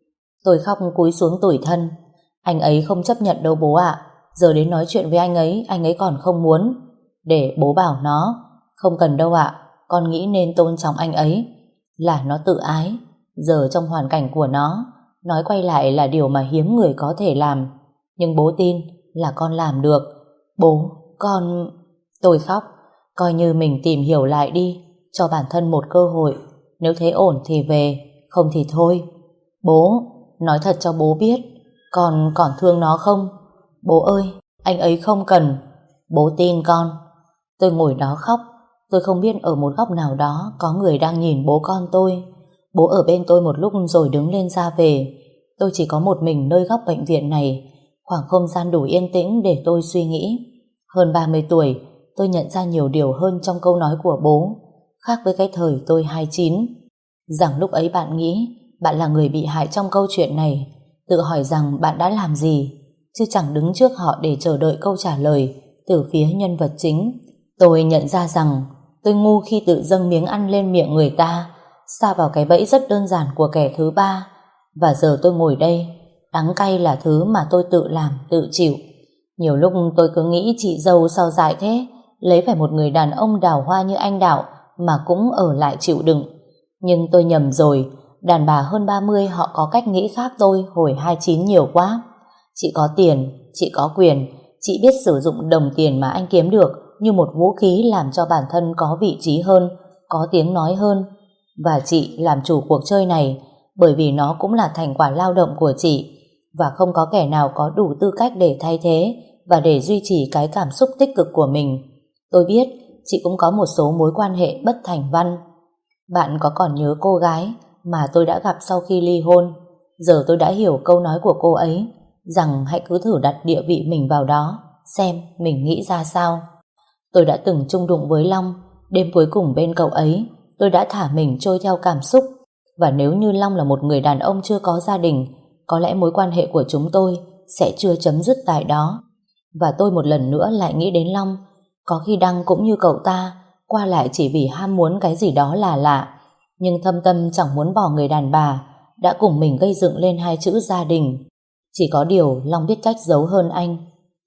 Tôi khóc cúi xuống tủi thân. Anh ấy không chấp nhận đâu bố ạ. Giờ đến nói chuyện với anh ấy, anh ấy còn không muốn. Để bố bảo nó. Không cần đâu ạ, con nghĩ nên tôn trọng anh ấy. Là nó tự ái. Giờ trong hoàn cảnh của nó, nói quay lại là điều mà hiếm người có thể làm. Nhưng bố tin là con làm được. Bố, con... Tôi khóc. Coi như mình tìm hiểu lại đi, cho bản thân một cơ hội. Nếu thấy ổn thì về, không thì thôi. Bố, nói thật cho bố biết, con còn thương nó không? Bố ơi, anh ấy không cần. Bố tin con. Tôi ngồi đó khóc. Tôi không biết ở một góc nào đó có người đang nhìn bố con tôi. Bố ở bên tôi một lúc rồi đứng lên ra về. Tôi chỉ có một mình nơi góc bệnh viện này, khoảng không gian đủ yên tĩnh để tôi suy nghĩ. Hơn ba mươi tuổi, tôi nhận ra nhiều điều hơn trong câu nói của bố, khác với cái thời tôi hai mươi chín. Rằng lúc ấy bạn nghĩ bạn là người bị hại trong câu chuyện này, tự hỏi rằng bạn đã làm gì, chứ chẳng đứng trước họ để chờ đợi câu trả lời từ phía nhân vật chính. Tôi nhận ra rằng tôi ngu khi tự dâng miếng ăn lên miệng người ta, sa vào cái bẫy rất đơn giản của kẻ thứ ba. Và giờ tôi ngồi đây, đắng cay là thứ mà tôi tự làm, tự chịu. Nhiều lúc tôi cứ nghĩ chị dâu sao dại thế, lấy phải một người đàn ông đào hoa như anh Đạo mà cũng ở lại chịu đựng. Nhưng tôi nhầm rồi, đàn bà hơn ba mươi họ có cách nghĩ khác tôi hồi hai mươi chín nhiều quá. Chị có tiền, chị có quyền, chị biết sử dụng đồng tiền mà anh kiếm được như một vũ khí làm cho bản thân có vị trí hơn, có tiếng nói hơn. Và chị làm chủ cuộc chơi này bởi vì nó cũng là thành quả lao động của chị, và không có kẻ nào có đủ tư cách để thay thế và để duy trì cái cảm xúc tích cực của mình. Tôi biết chị cũng có một số mối quan hệ bất thành văn. Bạn có còn nhớ cô gái mà tôi đã gặp sau khi ly hôn? Giờ tôi đã hiểu câu nói của cô ấy, rằng hãy cứ thử đặt địa vị mình vào đó, xem mình nghĩ ra sao. Tôi đã từng chung đụng với Long. Đêm cuối cùng bên cậu ấy, tôi đã thả mình trôi theo cảm xúc. Và nếu như Long là một người đàn ông chưa có gia đình, có lẽ mối quan hệ của chúng tôi sẽ chưa chấm dứt tại đó. Và tôi một lần nữa lại nghĩ đến Long. Có khi Đăng cũng như cậu ta, qua lại chỉ vì ham muốn cái gì đó là lạ, nhưng thâm tâm chẳng muốn bỏ người đàn bà đã cùng mình gây dựng lên hai chữ gia đình. Chỉ có điều Long biết cách giấu hơn anh.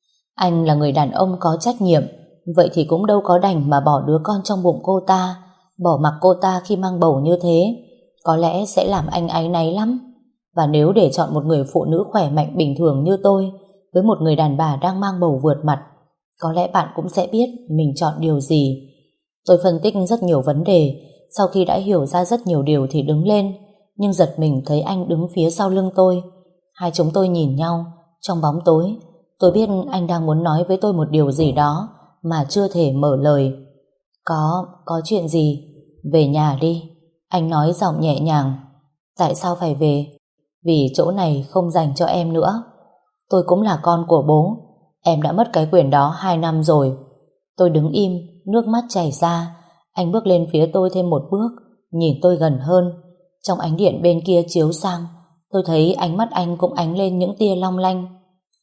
Anh là người đàn ông có trách nhiệm, vậy thì cũng đâu có đành mà bỏ đứa con trong bụng cô ta, bỏ mặc cô ta khi mang bầu như thế. Có lẽ sẽ làm anh áy náy lắm. Và nếu để chọn một người phụ nữ khỏe mạnh bình thường như tôi với một người đàn bà đang mang bầu vượt mặt, có lẽ bạn cũng sẽ biết mình chọn điều gì. Tôi phân tích rất nhiều vấn đề. Sau khi đã hiểu ra rất nhiều điều thì đứng lên, nhưng giật mình thấy anh đứng phía sau lưng tôi. Hai chúng tôi nhìn nhau trong bóng tối. Tôi biết anh đang muốn nói với tôi một điều gì đó mà chưa thể mở lời. Có, có chuyện gì? Về nhà đi. Anh nói giọng nhẹ nhàng. Tại sao phải về? Vì chỗ này không dành cho em nữa. Tôi cũng là con của bố. Em đã mất cái quyền đó hai năm rồi. Tôi đứng im, nước mắt chảy ra. Anh bước lên phía tôi thêm một bước, nhìn tôi gần hơn. Trong ánh điện bên kia chiếu sang, tôi thấy ánh mắt anh cũng ánh lên những tia long lanh.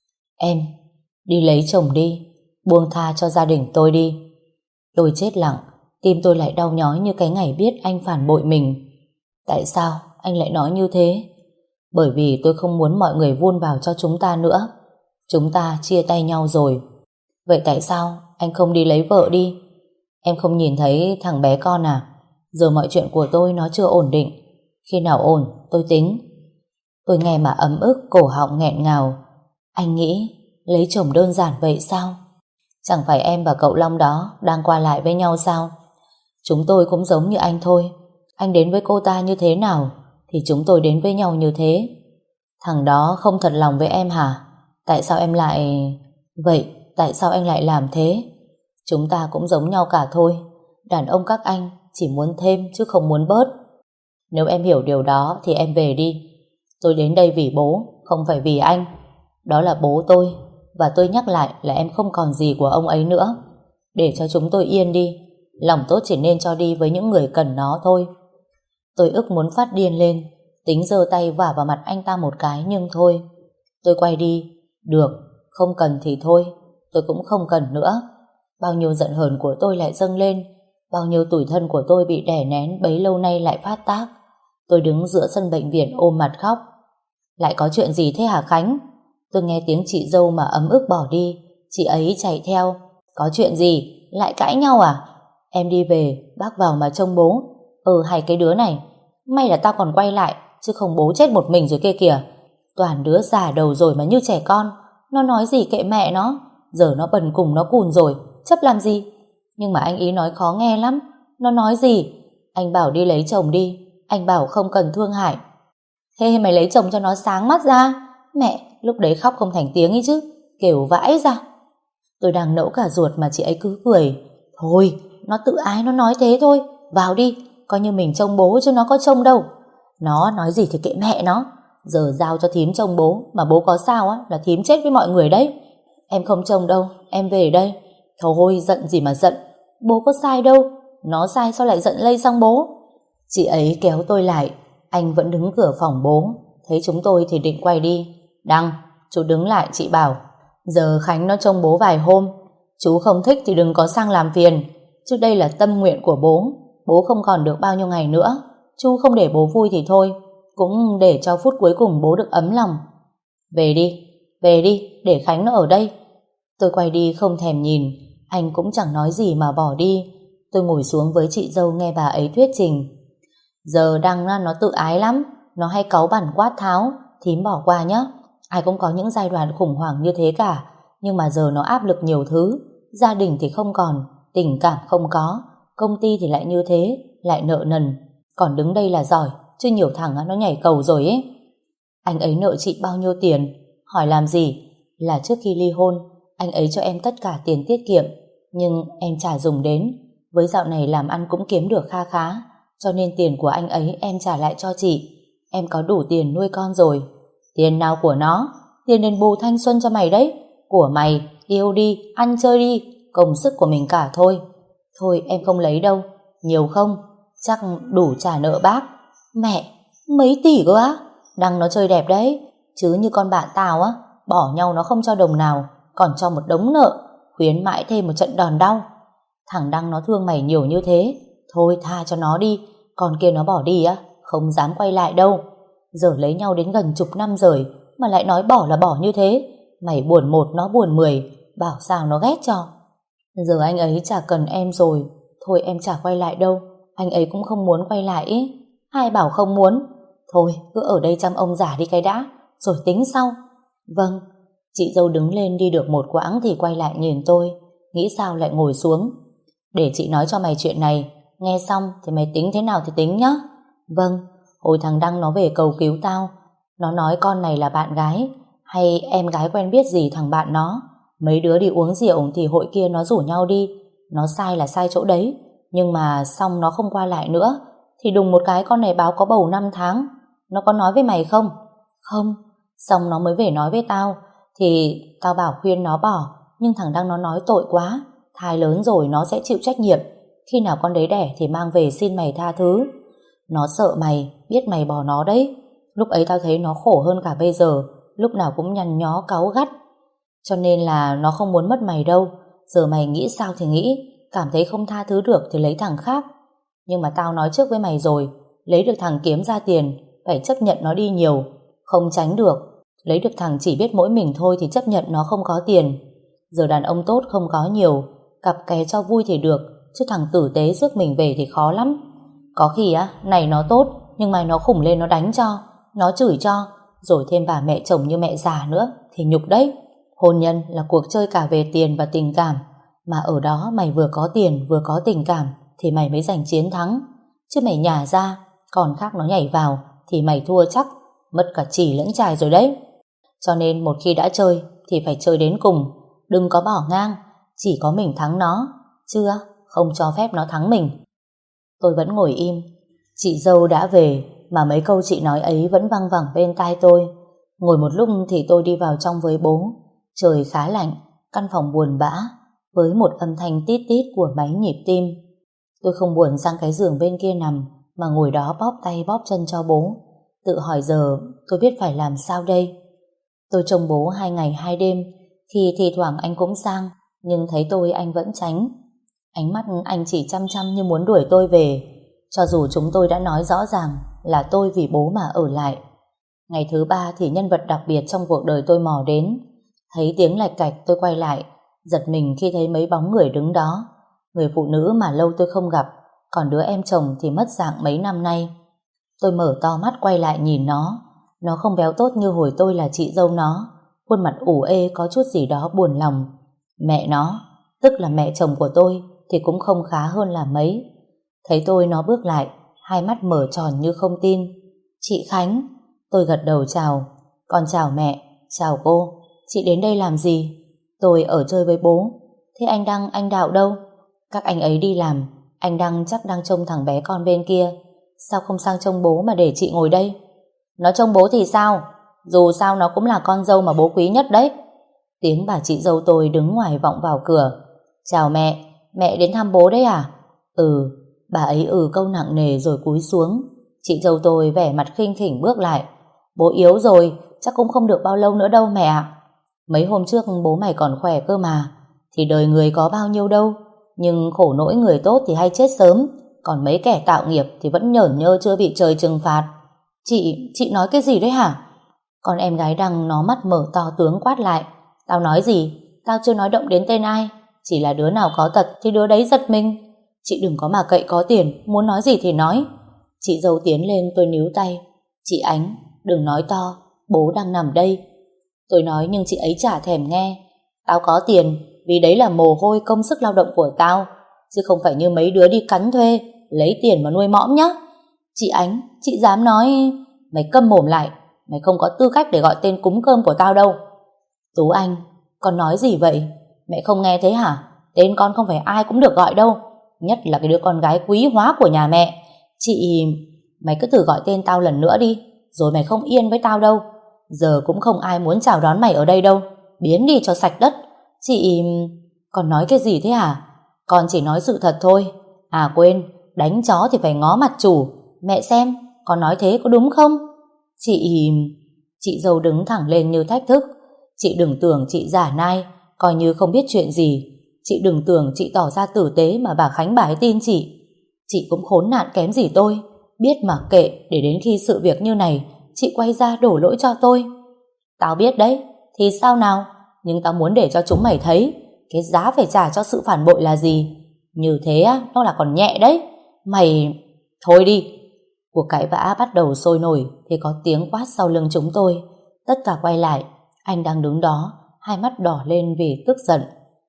Em, đi lấy chồng đi, buông tha cho gia đình tôi đi. Tôi chết lặng, tim tôi lại đau nhói như cái ngày biết anh phản bội mình. Tại sao anh lại nói như thế? Bởi vì tôi không muốn mọi người vun vào cho chúng ta nữa. Chúng ta chia tay nhau rồi. Vậy tại sao anh không đi lấy vợ đi? Em không nhìn thấy thằng bé con à? Giờ mọi chuyện của tôi nó chưa ổn định. Khi nào ổn tôi tính. Tôi nghe mà ấm ức, cổ họng nghẹn ngào. Anh nghĩ lấy chồng đơn giản vậy sao? Chẳng phải em và cậu Long đó đang qua lại với nhau sao? Chúng tôi cũng giống như anh thôi. Anh đến với cô ta như thế nào thì chúng tôi đến với nhau như thế. Thằng đó không thật lòng với em hả? Tại sao em lại... Vậy tại sao anh lại làm thế? Chúng ta cũng giống nhau cả thôi. Đàn ông các anh chỉ muốn thêm chứ không muốn bớt. Nếu em hiểu điều đó thì em về đi. Tôi đến đây vì bố, không phải vì anh. Đó là bố tôi. Và tôi nhắc lại là em không còn gì của ông ấy nữa. Để cho chúng tôi yên đi. Lòng tốt chỉ nên cho đi với những người cần nó thôi. Tôi ức muốn phát điên lên, tính giơ tay vả vào mặt anh ta một cái, nhưng thôi. Tôi quay đi. Được, không cần thì thôi. Tôi cũng không cần nữa. Bao nhiêu giận hờn của tôi lại dâng lên, bao nhiêu tủi thân của tôi bị đè nén bấy lâu nay lại phát tác. Tôi đứng giữa sân bệnh viện ôm mặt khóc. Lại có chuyện gì thế hả Khánh? Tôi nghe tiếng chị dâu mà ấm ức bỏ đi. Chị ấy chạy theo. Có chuyện gì? Lại cãi nhau à? Em đi về, bác vào mà trông bố. Ừ, hay cái đứa này. May là tao còn quay lại, chứ không bố chết một mình rồi kia kìa. Toàn đứa già đầu rồi mà như trẻ con. Nó nói gì kệ mẹ nó. Giờ nó bần cùng nó cùn rồi, chấp làm gì? Nhưng mà anh ý nói khó nghe lắm. Nó nói gì? Anh bảo đi lấy chồng đi. Anh bảo không cần thương hại. Thế mày lấy chồng cho nó sáng mắt ra. Mẹ, lúc đấy khóc không thành tiếng ý chứ. Kêu vãi ra. Tôi đang nẫu cả ruột mà chị ấy cứ cười. Thôi, nó tự ái nó nói thế thôi. Vào đi, coi như mình trông bố chứ nó có trông đâu. Nó nói gì thì kệ mẹ nó. Giờ giao cho thím trông bố, mà bố có sao á là thím chết với mọi người đấy. Em không trông đâu, em về đây. Thôi, giận gì mà giận. Bố có sai đâu. Nó sai sao lại giận lây sang bố? Chị ấy kéo tôi lại. Anh vẫn đứng cửa phòng bố. Thấy chúng tôi thì định quay đi. Đăng, chú đứng lại, chị bảo. Giờ Khánh nó trông bố vài hôm. Chú không thích thì đừng có sang làm phiền. Chứ đây là tâm nguyện của bố. Bố không còn được bao nhiêu ngày nữa. Chú không để bố vui thì thôi, cũng để cho phút cuối cùng bố được ấm lòng. Về đi, về đi, để Khánh nó ở đây. Tôi quay đi không thèm nhìn. Anh cũng chẳng nói gì mà bỏ đi. Tôi ngồi xuống với chị dâu nghe bà ấy thuyết trình. Giờ Đăng nó tự ái lắm. Nó hay cáu bẳn quát tháo. Thím bỏ qua nhé. Ai cũng có những giai đoạn khủng hoảng như thế cả. Nhưng mà giờ nó áp lực nhiều thứ. Gia đình thì không còn, tình cảm không có, công ty thì lại như thế, lại nợ nần. Còn đứng đây là giỏi, chứ nhiều thằng nó nhảy cầu rồi ấy. Anh ấy nợ chị bao nhiêu tiền? Hỏi làm gì? Là trước khi ly hôn anh ấy cho em tất cả tiền tiết kiệm, nhưng em chả dùng đến. Với dạo này làm ăn cũng kiếm được kha khá, cho nên tiền của anh ấy em trả lại cho chị. Em có đủ tiền nuôi con rồi. Tiền nào của nó? Tiền đền bù thanh xuân cho mày đấy. Của mày, yêu đi, ăn chơi đi, công sức của mình cả thôi. Thôi em không lấy đâu. Nhiều không? Chắc đủ trả nợ bác. Mẹ, mấy tỷ cơ á? Đăng nó chơi đẹp đấy. Chứ như con bạn tao á, bỏ nhau nó không cho đồng nào. còn cho một đống nợ, khuyến mãi thêm một trận đòn đau. Thằng Đăng nó thương mày nhiều như thế, thôi tha cho nó đi, con kia nó bỏ đi á, không dám quay lại đâu. Giờ lấy nhau đến gần chục năm rồi mà lại nói bỏ là bỏ như thế, mày buồn một nó buồn mười, bảo sao nó ghét cho. Giờ anh ấy chả cần em rồi, thôi em chả quay lại đâu, anh ấy cũng không muốn quay lại ý. Ai bảo không muốn, thôi cứ ở đây chăm ông già đi cái đã, rồi tính sau. Vâng. Chị dâu đứng lên đi được một quãng thì quay lại nhìn tôi, nghĩ sao lại ngồi xuống. Để chị nói cho mày chuyện này, nghe xong thì mày tính thế nào thì tính nhá. Vâng. Hồi thằng Đăng nó về cầu cứu tao, nó nói con này là bạn gái hay em gái quen biết gì thằng bạn nó, mấy đứa đi uống rượu thì hội kia nó rủ nhau đi. Nó sai là sai chỗ đấy, nhưng mà xong nó không qua lại nữa, thì đùng một cái con này báo có bầu năm tháng. Nó có nói với mày không? Không. Xong nó mới về nói với tao, thì tao bảo khuyên nó bỏ, nhưng thằng Đăng nó nói tội quá, thai lớn rồi nó sẽ chịu trách nhiệm, khi nào con đấy đẻ thì mang về xin mày tha thứ. Nó sợ mày, biết mày bỏ nó đấy. Lúc ấy tao thấy nó khổ hơn cả bây giờ, lúc nào cũng nhăn nhó cáu gắt. Cho nên là nó không muốn mất mày đâu. Giờ mày nghĩ sao thì nghĩ, cảm thấy không tha thứ được thì lấy thằng khác. Nhưng mà tao nói trước với mày rồi, lấy được thằng kiếm ra tiền, phải chấp nhận nó đi nhiều, không tránh được. Lấy được thằng chỉ biết mỗi mình thôi thì chấp nhận nó không có tiền. Giờ đàn ông tốt không có nhiều, cặp kè cho vui thì được, chứ thằng tử tế rước mình về thì khó lắm. Có khi á, này nó tốt, nhưng mai nó khủng lên nó đánh cho, nó chửi cho, rồi thêm bà mẹ chồng như mẹ già nữa, thì nhục đấy. Hôn nhân là cuộc chơi cả về tiền và tình cảm, mà ở đó mày vừa có tiền vừa có tình cảm thì mày mới giành chiến thắng. Chứ mày nhả ra, còn khác nó nhảy vào thì mày thua chắc, mất cả chỉ lẫn chài rồi đấy. Cho nên một khi đã chơi thì phải chơi đến cùng, đừng có bỏ ngang, chỉ có mình thắng nó, chưa không cho phép nó thắng mình. Tôi vẫn ngồi im. Chị dâu đã về mà mấy câu chị nói ấy vẫn văng vẳng bên tai tôi. Ngồi một lúc thì tôi đi vào trong với bố. Trời khá lạnh, căn phòng buồn bã, với một âm thanh tít tít của máy nhịp tim. Tôi không buồn sang cái giường bên kia nằm, mà ngồi đó bóp tay bóp chân cho bố, tự hỏi giờ tôi biết phải làm sao đây. Tôi trông bố hai ngày hai đêm, khi thi thoảng anh cũng sang, nhưng thấy tôi anh vẫn tránh. Ánh mắt anh chỉ chăm chăm như muốn đuổi tôi về, cho dù chúng tôi đã nói rõ ràng là tôi vì bố mà ở lại. Ngày thứ ba thì nhân vật đặc biệt trong cuộc đời tôi mò đến. Thấy tiếng lạch cạch tôi quay lại, giật mình khi thấy mấy bóng người đứng đó. Người phụ nữ mà lâu tôi không gặp, còn đứa em chồng thì mất dạng mấy năm nay. Tôi mở to mắt quay lại nhìn nó. Nó không béo tốt như hồi tôi là chị dâu nó, khuôn mặt ủ ê có chút gì đó buồn lòng. Mẹ nó, tức là mẹ chồng của tôi, thì cũng không khá hơn là mấy. Thấy tôi nó bước lại, hai mắt mở tròn như không tin. Chị Khánh. Tôi gật đầu chào. Con chào mẹ. Chào cô. Chị đến đây làm gì? Tôi ở chơi với bố. Thế anh Đăng, anh Đạo đâu? Các anh ấy đi làm. Anh Đăng chắc đang trông thằng bé con bên kia. Sao không sang trông bố mà để chị ngồi đây? Nó trông bố thì sao? Dù sao nó cũng là con dâu mà bố quý nhất đấy. Tiếng bà chị dâu tôi đứng ngoài vọng vào cửa. Chào mẹ. Mẹ đến thăm bố đấy à? Ừ. Bà ấy ừ câu nặng nề rồi cúi xuống. Chị dâu tôi vẻ mặt khinh khỉnh bước lại. Bố yếu rồi, chắc cũng không được bao lâu nữa đâu mẹ ạ. Mấy hôm trước bố mày còn khỏe cơ mà. Thì đời người có bao nhiêu đâu, nhưng khổ nỗi người tốt thì hay chết sớm, còn mấy kẻ tạo nghiệp thì vẫn nhởn nhơ chưa bị trời trừng phạt. Chị, chị nói cái gì đấy hả? Con em gái Đăng nó mắt mở to tướng quát lại. Tao nói gì? Tao chưa nói động đến tên ai, chỉ là đứa nào có tật thì đứa đấy giật mình. Chị đừng có mà cậy có tiền, muốn nói gì thì nói. Chị dâu tiến lên, tôi níu tay. Chị Ánh, đừng nói to, bố đang nằm đây. Tôi nói nhưng chị ấy chả thèm nghe. Tao có tiền vì đấy là mồ hôi công sức lao động của tao, chứ không phải như mấy đứa đi cắn thuê lấy tiền mà nuôi mõm nhá. Chị Ánh, chị dám nói... Mày câm mồm lại, mày không có tư cách để gọi tên cúng cơm của tao đâu. Tú Anh, con nói gì vậy? Mẹ không nghe thấy hả? Tên con không phải ai cũng được gọi đâu, nhất là cái đứa con gái quý hóa của nhà mẹ. Chị... Mày cứ thử gọi tên tao lần nữa đi, rồi mày không yên với tao đâu. Giờ cũng không ai muốn chào đón mày ở đây đâu. Biến đi cho sạch đất. Chị... Con nói cái gì thế hả? Con chỉ nói sự thật thôi. À quên, đánh chó thì phải ngó mặt chủ. Mẹ xem, con nói thế có đúng không? Chị... Chị dâu đứng thẳng lên như thách thức. Chị đừng tưởng chị giả nai, coi như không biết chuyện gì. Chị đừng tưởng chị tỏ ra tử tế mà bà Khánh bà ấy tin chị. Chị cũng khốn nạn kém gì tôi, biết mà kệ để đến khi sự việc như này chị quay ra đổ lỗi cho tôi. Tao biết đấy, thì sao nào, nhưng tao muốn để cho chúng mày thấy cái giá phải trả cho sự phản bội là gì. Như thế á, nó là còn nhẹ đấy. Mày... Thôi đi. Cuộc cãi vã bắt đầu sôi nổi thì có tiếng quát sau lưng chúng tôi. Tất cả quay lại, anh đang đứng đó, hai mắt đỏ lên vì tức giận.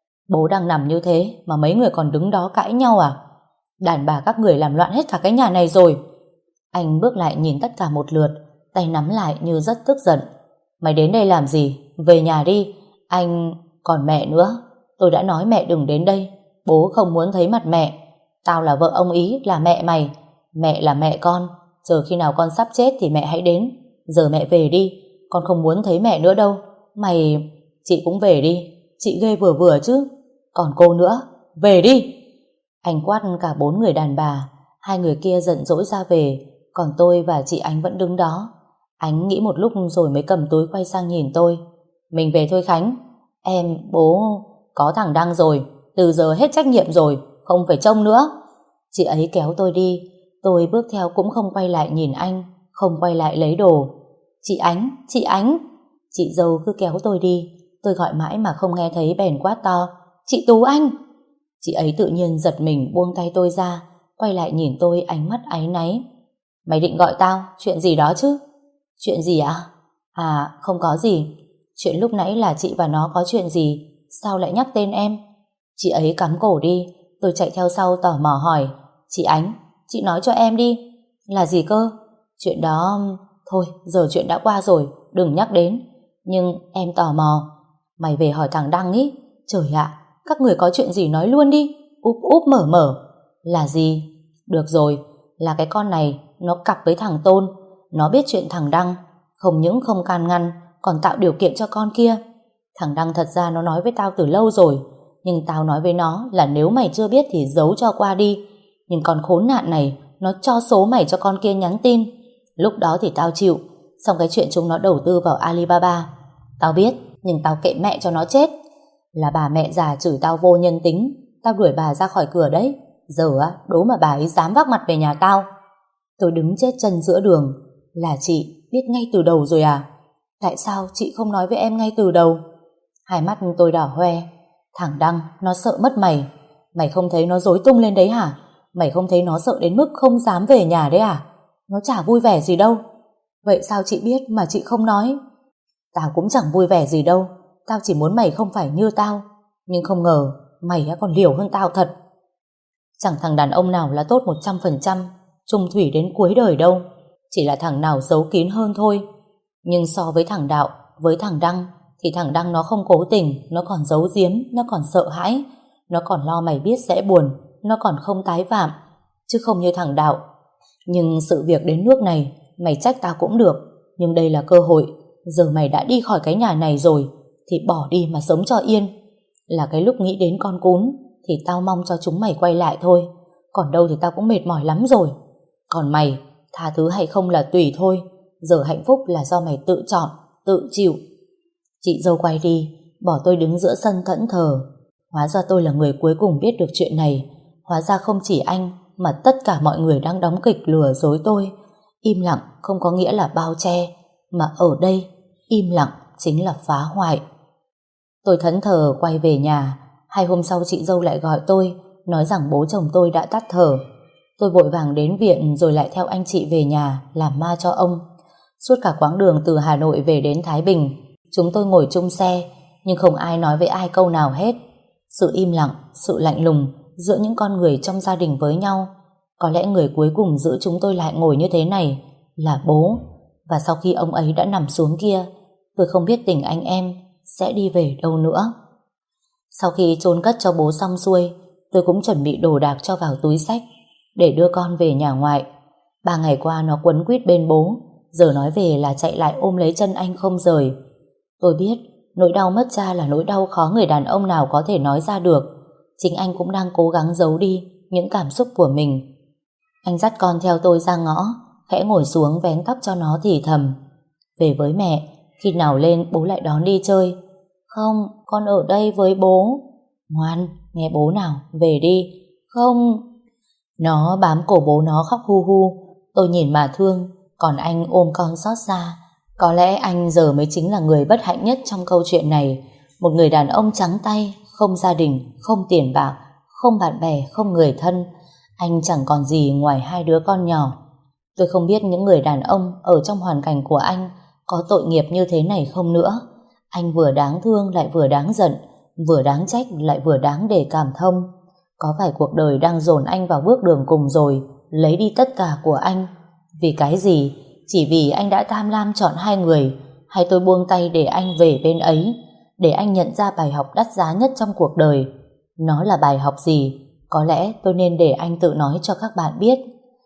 Bố đang nằm như thế mà mấy người còn đứng đó cãi nhau à? Đàn bà các người làm loạn hết cả cái nhà này rồi. Anh bước lại nhìn tất cả một lượt, tay nắm lại như rất tức giận. Mày đến đây làm gì? Về nhà đi. Anh... Còn mẹ nữa. Tôi đã nói mẹ đừng đến đây. Bố không muốn thấy mặt mẹ. Tao là vợ ông Ý, là mẹ mày. Mẹ là mẹ con. Chờ khi nào con sắp chết thì mẹ hãy đến. Giờ mẹ về đi. Con không muốn thấy mẹ nữa đâu. Mày... Chị cũng về đi. Chị ghê vừa vừa chứ. Còn cô nữa. Về đi. Anh quát cả bốn người đàn bà. Hai người kia giận dỗi ra về. Còn tôi và chị Ánh vẫn đứng đó. Ánh nghĩ một lúc rồi mới cầm túi quay sang nhìn tôi. Mình về thôi Khánh. Em, bố... Có thằng Đăng rồi. Từ giờ hết trách nhiệm rồi. Không phải trông nữa. Chị ấy kéo tôi đi. Tôi bước theo cũng không quay lại nhìn anh. Không quay lại lấy đồ. Chị Ánh, chị Ánh. Chị dâu cứ kéo tôi đi. Tôi gọi mãi mà không nghe thấy bèn quát to. Chị Tú Anh. Chị ấy tự nhiên giật mình buông tay tôi ra. Quay lại nhìn tôi ánh mắt áy náy. Mày định gọi tao, chuyện gì đó chứ? Chuyện gì ạ? À? à không có gì. Chuyện lúc nãy là chị và nó có chuyện gì? Sao lại nhắc tên em? Chị ấy cắm cổ đi. Tôi chạy theo sau tò mò hỏi. Chị Ánh, chị nói cho em đi. Là gì cơ? Chuyện đó... Thôi, giờ chuyện đã qua rồi, đừng nhắc đến. Nhưng em tò mò. Mày về hỏi thằng Đăng ý. Trời ạ, các người có chuyện gì nói luôn đi. Úp úp mở mở. Là gì? Được rồi, là cái con này nó cặp với thằng Tôn. Nó biết chuyện thằng Đăng. Không những không can ngăn, còn tạo điều kiện cho con kia. Thằng Đăng thật ra nó nói với tao từ lâu rồi. Nhưng tao nói với nó là nếu mày chưa biết thì giấu cho qua đi. Nhưng con khốn nạn này nó cho số mày cho con kia nhắn tin. Lúc đó thì tao chịu. Xong cái chuyện chúng nó đầu tư vào Alibaba. Tao biết, nhưng tao kệ mẹ cho nó chết. Là bà mẹ già chửi tao vô nhân tính. Tao đuổi bà ra khỏi cửa đấy. Giờ á, đố mà bà ấy dám vác mặt về nhà tao. Tôi đứng chết chân giữa đường. Là chị biết ngay từ đầu rồi à? Tại sao chị không nói với em ngay từ đầu? Hai mắt tôi đỏ hoe. Thằng Đăng nó sợ mất mày. Mày không thấy nó rối tung lên đấy hả? Mày không thấy nó sợ đến mức không dám về nhà đấy à? Nó chả vui vẻ gì đâu. Vậy sao chị biết mà chị không nói? Tao cũng chẳng vui vẻ gì đâu. Tao chỉ muốn mày không phải như tao. Nhưng không ngờ mày còn liều hơn tao thật. Chẳng thằng đàn ông nào là tốt một trăm phần trăm chung thủy đến cuối đời đâu. Chỉ là thằng nào giấu kín hơn thôi. Nhưng so với thằng Đạo, với thằng Đăng thì thằng Đăng nó không cố tình, nó còn giấu giếm, nó còn sợ hãi, nó còn lo mày biết sẽ buồn, nó còn không tái phạm. Chứ không như thằng Đạo. Nhưng sự việc đến nước này, mày trách tao cũng được, nhưng đây là cơ hội. Giờ mày đã đi khỏi cái nhà này rồi thì bỏ đi mà sống cho yên. Là cái lúc nghĩ đến con cún thì tao mong cho chúng mày quay lại thôi. Còn đâu thì tao cũng mệt mỏi lắm rồi. Còn mày, tha thứ hay không là tùy thôi. Giờ hạnh phúc là do mày tự chọn, tự chịu. Chị dâu quay đi, bỏ tôi đứng giữa sân thẫn thờ. Hóa ra tôi là người cuối cùng biết được chuyện này. Hóa ra không chỉ anh mà tất cả mọi người đang đóng kịch lừa dối tôi. Im lặng không có nghĩa là bao che, mà ở đây im lặng chính là phá hoại. Tôi thẫn thờ quay về nhà. Hai hôm sau chị dâu lại gọi tôi, nói rằng bố chồng tôi đã tắt thở. Tôi vội vàng đến viện rồi lại theo anh chị về nhà làm ma cho ông. Suốt cả quãng đường từ Hà Nội về đến Thái Bình, chúng tôi ngồi chung xe, nhưng không ai nói với ai câu nào hết. Sự im lặng, sự lạnh lùng giữa những con người trong gia đình với nhau. Có lẽ người cuối cùng giữ chúng tôi lại ngồi như thế này là bố. Và sau khi ông ấy đã nằm xuống kia, tôi không biết tình anh em sẽ đi về đâu nữa. Sau khi chôn cất cho bố xong xuôi, tôi cũng chuẩn bị đồ đạc cho vào túi xách để đưa con về nhà ngoại. Ba ngày qua nó quấn quýt bên bố, giờ nói về là chạy lại ôm lấy chân anh không rời. Tôi biết nỗi đau mất cha là nỗi đau khó người đàn ông nào có thể nói ra được. Chính anh cũng đang cố gắng giấu đi những cảm xúc của mình. Anh dắt con theo tôi ra ngõ, khẽ ngồi xuống vén tóc cho nó thì thầm: về với mẹ, khi nào lên bố lại đón đi chơi. Không, con ở đây với bố. Ngoan, nghe bố nào, về đi. Không. Nó bám cổ bố nó khóc hu hu. Tôi nhìn mà thương, còn anh ôm con xót xa. Có lẽ anh giờ mới chính là người bất hạnh nhất trong câu chuyện này. Một người đàn ông trắng tay, không gia đình, không tiền bạc, không bạn bè, không người thân. Anh chẳng còn gì ngoài hai đứa con nhỏ. Tôi không biết những người đàn ông ở trong hoàn cảnh của anh có tội nghiệp như thế này không nữa. Anh vừa đáng thương lại vừa đáng giận, vừa đáng trách lại vừa đáng để cảm thông. Có phải cuộc đời đang dồn anh vào bước đường cùng rồi, lấy đi tất cả của anh? Vì cái gì? Chỉ vì anh đã tham lam chọn hai người, hay tôi buông tay để anh về bên ấy, để anh nhận ra bài học đắt giá nhất trong cuộc đời? Nó là bài học gì? Có lẽ tôi nên để anh tự nói cho các bạn biết.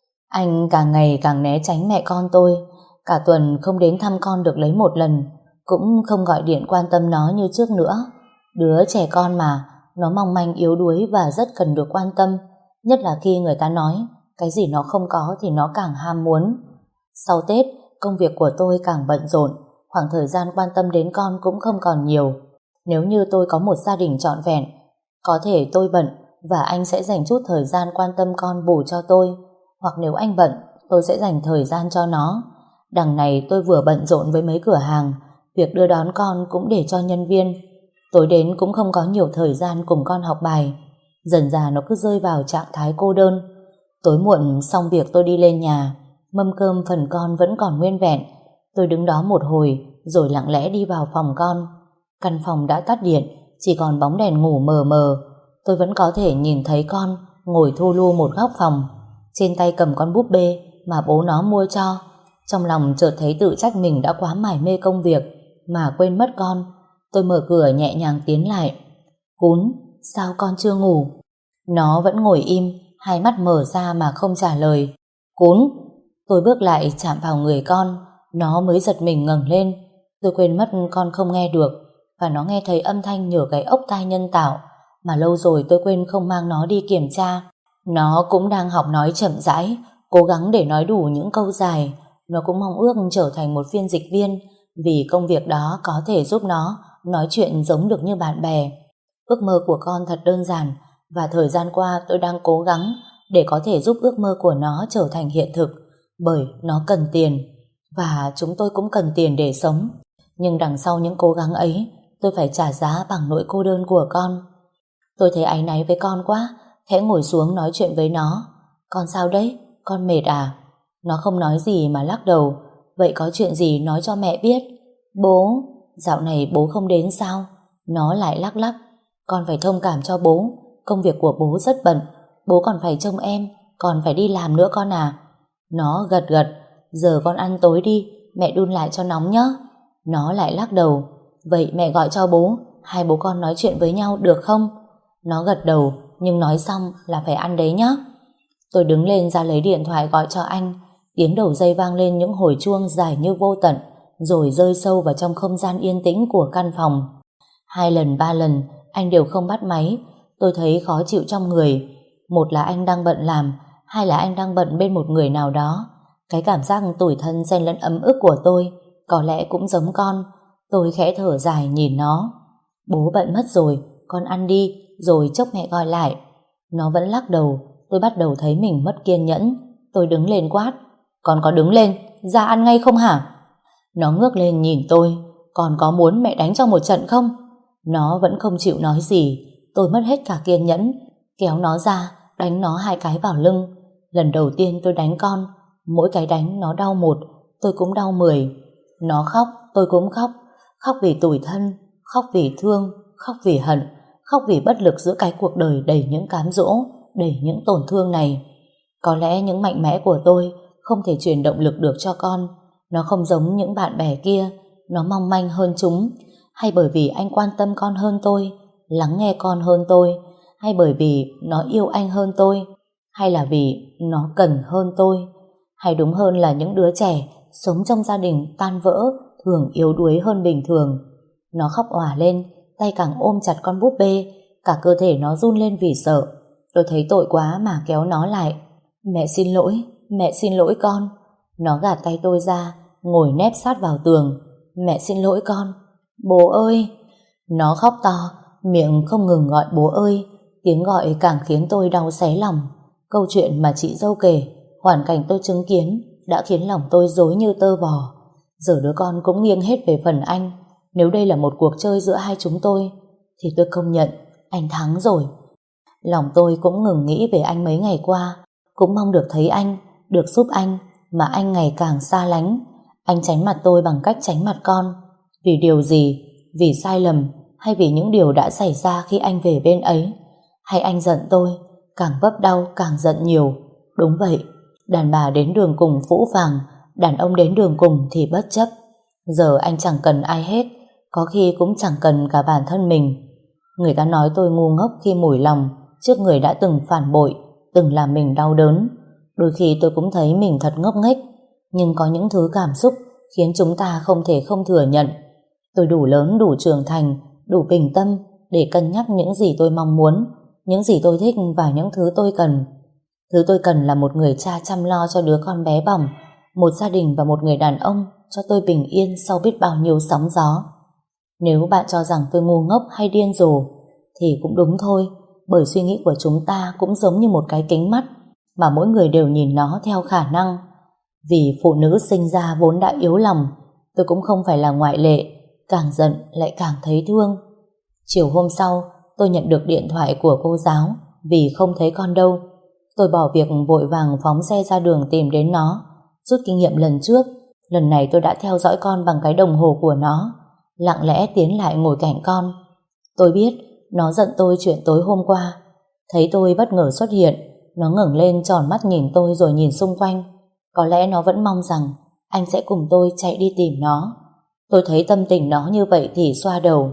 Anh càng ngày càng né tránh mẹ con tôi, cả tuần không đến thăm con được lấy một lần, cũng không gọi điện quan tâm nó như trước nữa. Đứa trẻ con mà, nó mong manh yếu đuối và rất cần được quan tâm, nhất là khi người ta nói cái gì nó không có thì nó càng ham muốn. Sau Tết, công việc của tôi càng bận rộn, khoảng thời gian quan tâm đến con cũng không còn nhiều. Nếu như tôi có một gia đình trọn vẹn, có thể tôi bận và anh sẽ dành chút thời gian quan tâm con bù cho tôi, hoặc nếu anh bận, tôi sẽ dành thời gian cho nó. Đằng này tôi vừa bận rộn với mấy cửa hàng, việc đưa đón con cũng để cho nhân viên. Tối đến cũng không có nhiều thời gian cùng con học bài. Dần dà nó cứ rơi vào trạng thái cô đơn. Tối muộn xong việc tôi đi lên nhà, mâm cơm phần con vẫn còn nguyên vẹn. Tôi đứng đó một hồi rồi lặng lẽ đi vào phòng con. Căn phòng đã tắt điện, chỉ còn bóng đèn ngủ mờ mờ. Tôi vẫn có thể nhìn thấy con ngồi thu lu một góc phòng, trên tay cầm con búp bê mà bố nó mua cho. Trong lòng chợt thấy tự trách mình đã quá mải mê công việc mà quên mất con. Tôi mở cửa nhẹ nhàng tiến lại. Cún, sao con chưa ngủ? Nó vẫn ngồi im, hai mắt mở ra mà không trả lời. Cún. Tôi bước lại chạm vào người con, nó mới giật mình ngẩng lên. Tôi quên mất con không nghe được, và nó nghe thấy âm thanh nhờ cái ốc tai nhân tạo mà lâu rồi tôi quên không mang nó đi kiểm tra. Nó cũng đang học nói chậm rãi, cố gắng để nói đủ những câu dài. Nó cũng mong ước trở thành một phiên dịch viên, vì công việc đó có thể giúp nó nói chuyện giống được như bạn bè. Ước mơ của con thật đơn giản, và thời gian qua tôi đang cố gắng để có thể giúp ước mơ của nó trở thành hiện thực, bởi nó cần tiền, và chúng tôi cũng cần tiền để sống. Nhưng đằng sau những cố gắng ấy, tôi phải trả giá bằng nỗi cô đơn của con. Tôi thấy áy náy với con quá, khẽ ngồi xuống nói chuyện với nó. Con sao đấy? Con mệt à? Nó không nói gì mà lắc đầu. Vậy có chuyện gì nói cho mẹ biết. Bố, dạo này bố không đến sao? Nó lại lắc lắc. Con phải thông cảm cho bố, công việc của bố rất bận, bố còn phải trông em, còn phải đi làm nữa con à. Nó gật gật. Giờ con ăn tối đi, mẹ đun lại cho nóng nhé. Nó lại lắc đầu. Vậy mẹ gọi cho bố, hai bố con nói chuyện với nhau được không? Nó gật đầu, nhưng nói xong là phải ăn đấy nhé. Tôi đứng lên ra lấy điện thoại gọi cho anh. Tiếng đầu dây vang lên những hồi chuông dài như vô tận, rồi rơi sâu vào trong không gian yên tĩnh của căn phòng. Hai lần ba lần anh đều không bắt máy. Tôi thấy khó chịu trong người. Một là anh đang bận làm, hai là anh đang bận bên một người nào đó. Cái cảm giác tủi thân xen lẫn ấm ức của tôi có lẽ cũng giống con. Tôi khẽ thở dài nhìn nó. Bố bận mất rồi, con ăn đi, rồi chốc mẹ gọi lại. Nó vẫn lắc đầu. Tôi bắt đầu thấy mình mất kiên nhẫn. Tôi đứng lên quát. Con có đứng lên, ra ăn ngay không hả? Nó ngước lên nhìn tôi. Con có muốn mẹ đánh cho một trận không? Nó vẫn không chịu nói gì. Tôi mất hết cả kiên nhẫn, kéo nó ra, đánh nó hai cái vào lưng. Lần đầu tiên tôi đánh con, mỗi cái đánh nó đau một, tôi cũng đau mười. Nó khóc, tôi cũng khóc. Khóc vì tủi thân, khóc vì thương, khóc vì hận, khóc vì bất lực giữa cái cuộc đời đầy những cám dỗ, đầy những tổn thương này. Có lẽ những mạnh mẽ của tôi không thể truyền động lực được cho con. Nó không giống những bạn bè kia, nó mong manh hơn chúng. Hay bởi vì anh quan tâm con hơn tôi, lắng nghe con hơn tôi, hay bởi vì nó yêu anh hơn tôi, hay là vì nó cần hơn tôi, hay đúng hơn là những đứa trẻ sống trong gia đình tan vỡ thường yếu đuối hơn bình thường. Nó khóc òa lên, tay càng ôm chặt con búp bê, cả cơ thể nó run lên vì sợ. Tôi thấy tội quá mà kéo nó lại. Mẹ xin lỗi, mẹ xin lỗi con. Nó gạt tay tôi ra, ngồi nép sát vào tường. Mẹ xin lỗi con. Bố ơi! Nó khóc to, miệng không ngừng gọi bố ơi. Tiếng gọi càng khiến tôi đau xé lòng. Câu chuyện mà chị dâu kể, hoàn cảnh tôi chứng kiến đã khiến lòng tôi rối như tơ vò. Giờ đứa con cũng nghiêng hết về phần anh. Nếu đây là một cuộc chơi giữa hai chúng tôi thì tôi công nhận anh thắng rồi. Lòng tôi cũng ngừng nghĩ về anh mấy ngày qua, cũng mong được thấy anh, được giúp anh, mà anh ngày càng xa lánh. Anh tránh mặt tôi bằng cách tránh mặt con. Vì điều gì? Vì sai lầm, hay vì những điều đã xảy ra khi anh về bên ấy? Hay anh giận tôi, càng vấp đau càng giận nhiều? Đúng vậy, đàn bà đến đường cùng phũ phàng, đàn ông đến đường cùng thì bất chấp. Giờ anh chẳng cần ai hết, có khi cũng chẳng cần cả bản thân mình. Người ta nói tôi ngu ngốc khi mủi lòng trước người đã từng phản bội, từng làm mình đau đớn. Đôi khi tôi cũng thấy mình thật ngốc nghếch, nhưng có những thứ cảm xúc khiến chúng ta không thể không thừa nhận. Tôi đủ lớn, đủ trưởng thành, đủ bình tâm để cân nhắc những gì tôi mong muốn, những gì tôi thích và những thứ tôi cần. Thứ tôi cần là một người cha chăm lo cho đứa con bé bỏng, một gia đình và một người đàn ông cho tôi bình yên sau biết bao nhiêu sóng gió. Nếu bạn cho rằng tôi ngu ngốc hay điên rồ thì cũng đúng thôi, bởi suy nghĩ của chúng ta cũng giống như một cái kính mắt mà mỗi người đều nhìn nó theo khả năng. Vì phụ nữ sinh ra vốn đã yếu lòng, tôi cũng không phải là ngoại lệ, càng giận lại càng thấy thương. Chiều hôm sau, tôi nhận được điện thoại của cô giáo vì không thấy con đâu. Tôi bỏ việc vội vàng phóng xe ra đường tìm đến nó. Rút kinh nghiệm lần trước, lần này tôi đã theo dõi con bằng cái đồng hồ của nó, lặng lẽ tiến lại ngồi cạnh con. Tôi biết nó giận tôi chuyện tối hôm qua. Thấy tôi bất ngờ xuất hiện, nó ngẩng lên tròn mắt nhìn tôi rồi nhìn xung quanh. Có lẽ nó vẫn mong rằng anh sẽ cùng tôi chạy đi tìm nó. Tôi thấy tâm tình nó như vậy thì xoa đầu.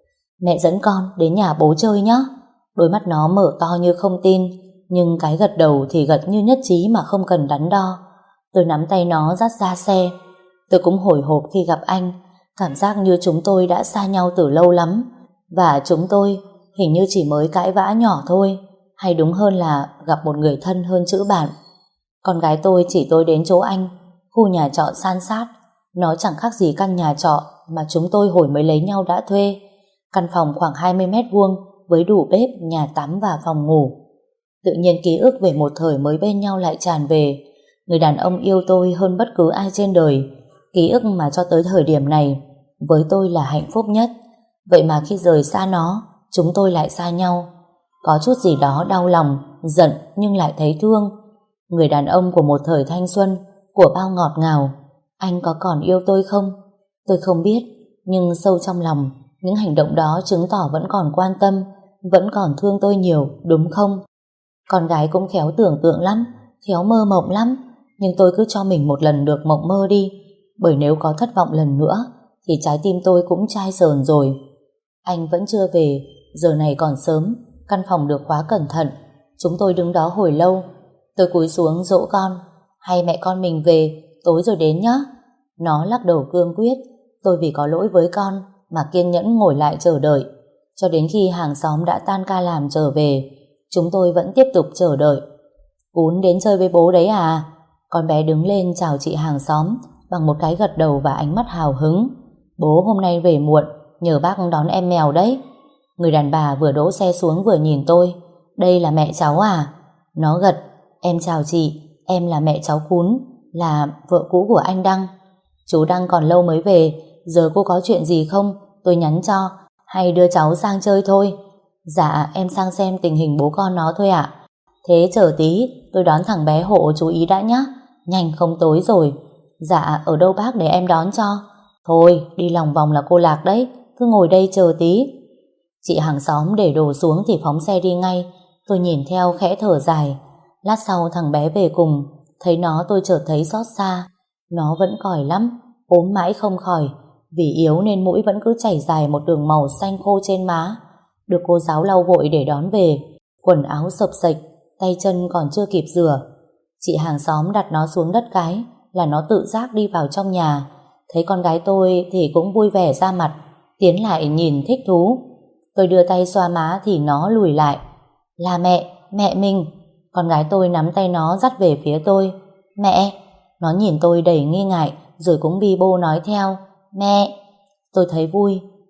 Mẹ dẫn con đến nhà bố chơi nhé. Đôi mắt nó mở to như không tin, nhưng cái gật đầu thì gật như nhất trí mà không cần đắn đo. Tôi nắm tay nó dắt ra xe. Tôi cũng hồi hộp khi gặp anh, cảm giác như chúng tôi đã xa nhau từ lâu lắm. Và chúng tôi hình như chỉ mới cãi vã nhỏ thôi, hay đúng hơn là gặp một người thân hơn chữ bạn. Con gái tôi chỉ tôi đến chỗ anh, khu nhà trọ san sát. Nó chẳng khác gì căn nhà trọ mà chúng tôi hồi mới lấy nhau đã thuê. Căn phòng khoảng hai mươi mét vuông với đủ bếp, nhà tắm và phòng ngủ. Tự nhiên ký ức về một thời mới bên nhau lại tràn về. Người đàn ông yêu tôi hơn bất cứ ai trên đời. Ký ức mà cho tới thời điểm này với tôi là hạnh phúc nhất. Vậy mà khi rời xa nó, chúng tôi lại xa nhau. Có chút gì đó đau lòng, giận nhưng lại thấy thương. Người đàn ông của một thời thanh xuân, của bao ngọt ngào. Anh có còn yêu tôi không? Tôi không biết, nhưng sâu trong lòng, những hành động đó chứng tỏ vẫn còn quan tâm, vẫn còn thương tôi nhiều, đúng không? Con gái cũng khéo tưởng tượng lắm, khéo mơ mộng lắm, nhưng tôi cứ cho mình một lần được mộng mơ đi, bởi nếu có thất vọng lần nữa thì trái tim tôi cũng chai sờn rồi. Anh vẫn chưa về, giờ này còn sớm, căn phòng được khóa cẩn thận. Chúng tôi đứng đó hồi lâu. Tôi cúi xuống dỗ con. Hay mẹ con mình về, tối rồi đến nhé. Nó lắc đầu cương quyết. Tôi vì có lỗi với con mà kiên nhẫn ngồi lại chờ đợi. Cho đến khi hàng xóm đã tan ca làm trở về, chúng tôi vẫn tiếp tục chờ đợi. Cún đến chơi với bố đấy à? Con bé đứng lên chào chị hàng xóm bằng một cái gật đầu và ánh mắt hào hứng. Bố hôm nay về muộn, nhờ bác đón em mèo đấy. Người đàn bà vừa đỗ xe xuống vừa nhìn tôi. Đây là mẹ cháu à? Nó gật. Em chào chị, em là mẹ cháu Cún, là vợ cũ của anh Đăng. Chú Đăng còn lâu mới về, giờ cô có chuyện gì không? Tôi nhắn cho, hay đưa cháu sang chơi thôi? Dạ, em sang xem tình hình bố con nó thôi ạ. Thế chờ tí, tôi đón thằng bé hộ chú ý đã nhé. Nhanh không tối rồi. Dạ, ở đâu bác để em đón cho? Thôi, đi lòng vòng là cô lạc đấy, cứ ngồi đây chờ tí. Chị hàng xóm để đồ xuống thì phóng xe đi ngay. Tôi nhìn theo khẽ thở dài. Lát sau thằng bé về cùng, thấy nó tôi chợt thấy xót xa. Nó vẫn còi lắm, ốm mãi không khỏi. Vì yếu nên mũi vẫn cứ chảy dài một đường màu xanh khô trên má. Được cô giáo lau vội để đón về. Quần áo xộc xệch, tay chân còn chưa kịp rửa. Chị hàng xóm đặt nó xuống đất cái là nó tự giác đi vào trong nhà. Thấy con gái tôi thì cũng vui vẻ ra mặt, tiến lại nhìn thích thú. Tôi đưa tay xoa má thì nó lùi lại. Là mẹ, mẹ mình. Con gái tôi nắm tay nó dắt về phía tôi. Mẹ. Nó nhìn tôi đầy nghi ngại rồi cũng bi bô nói theo. Mẹ. Tôi thấy vui,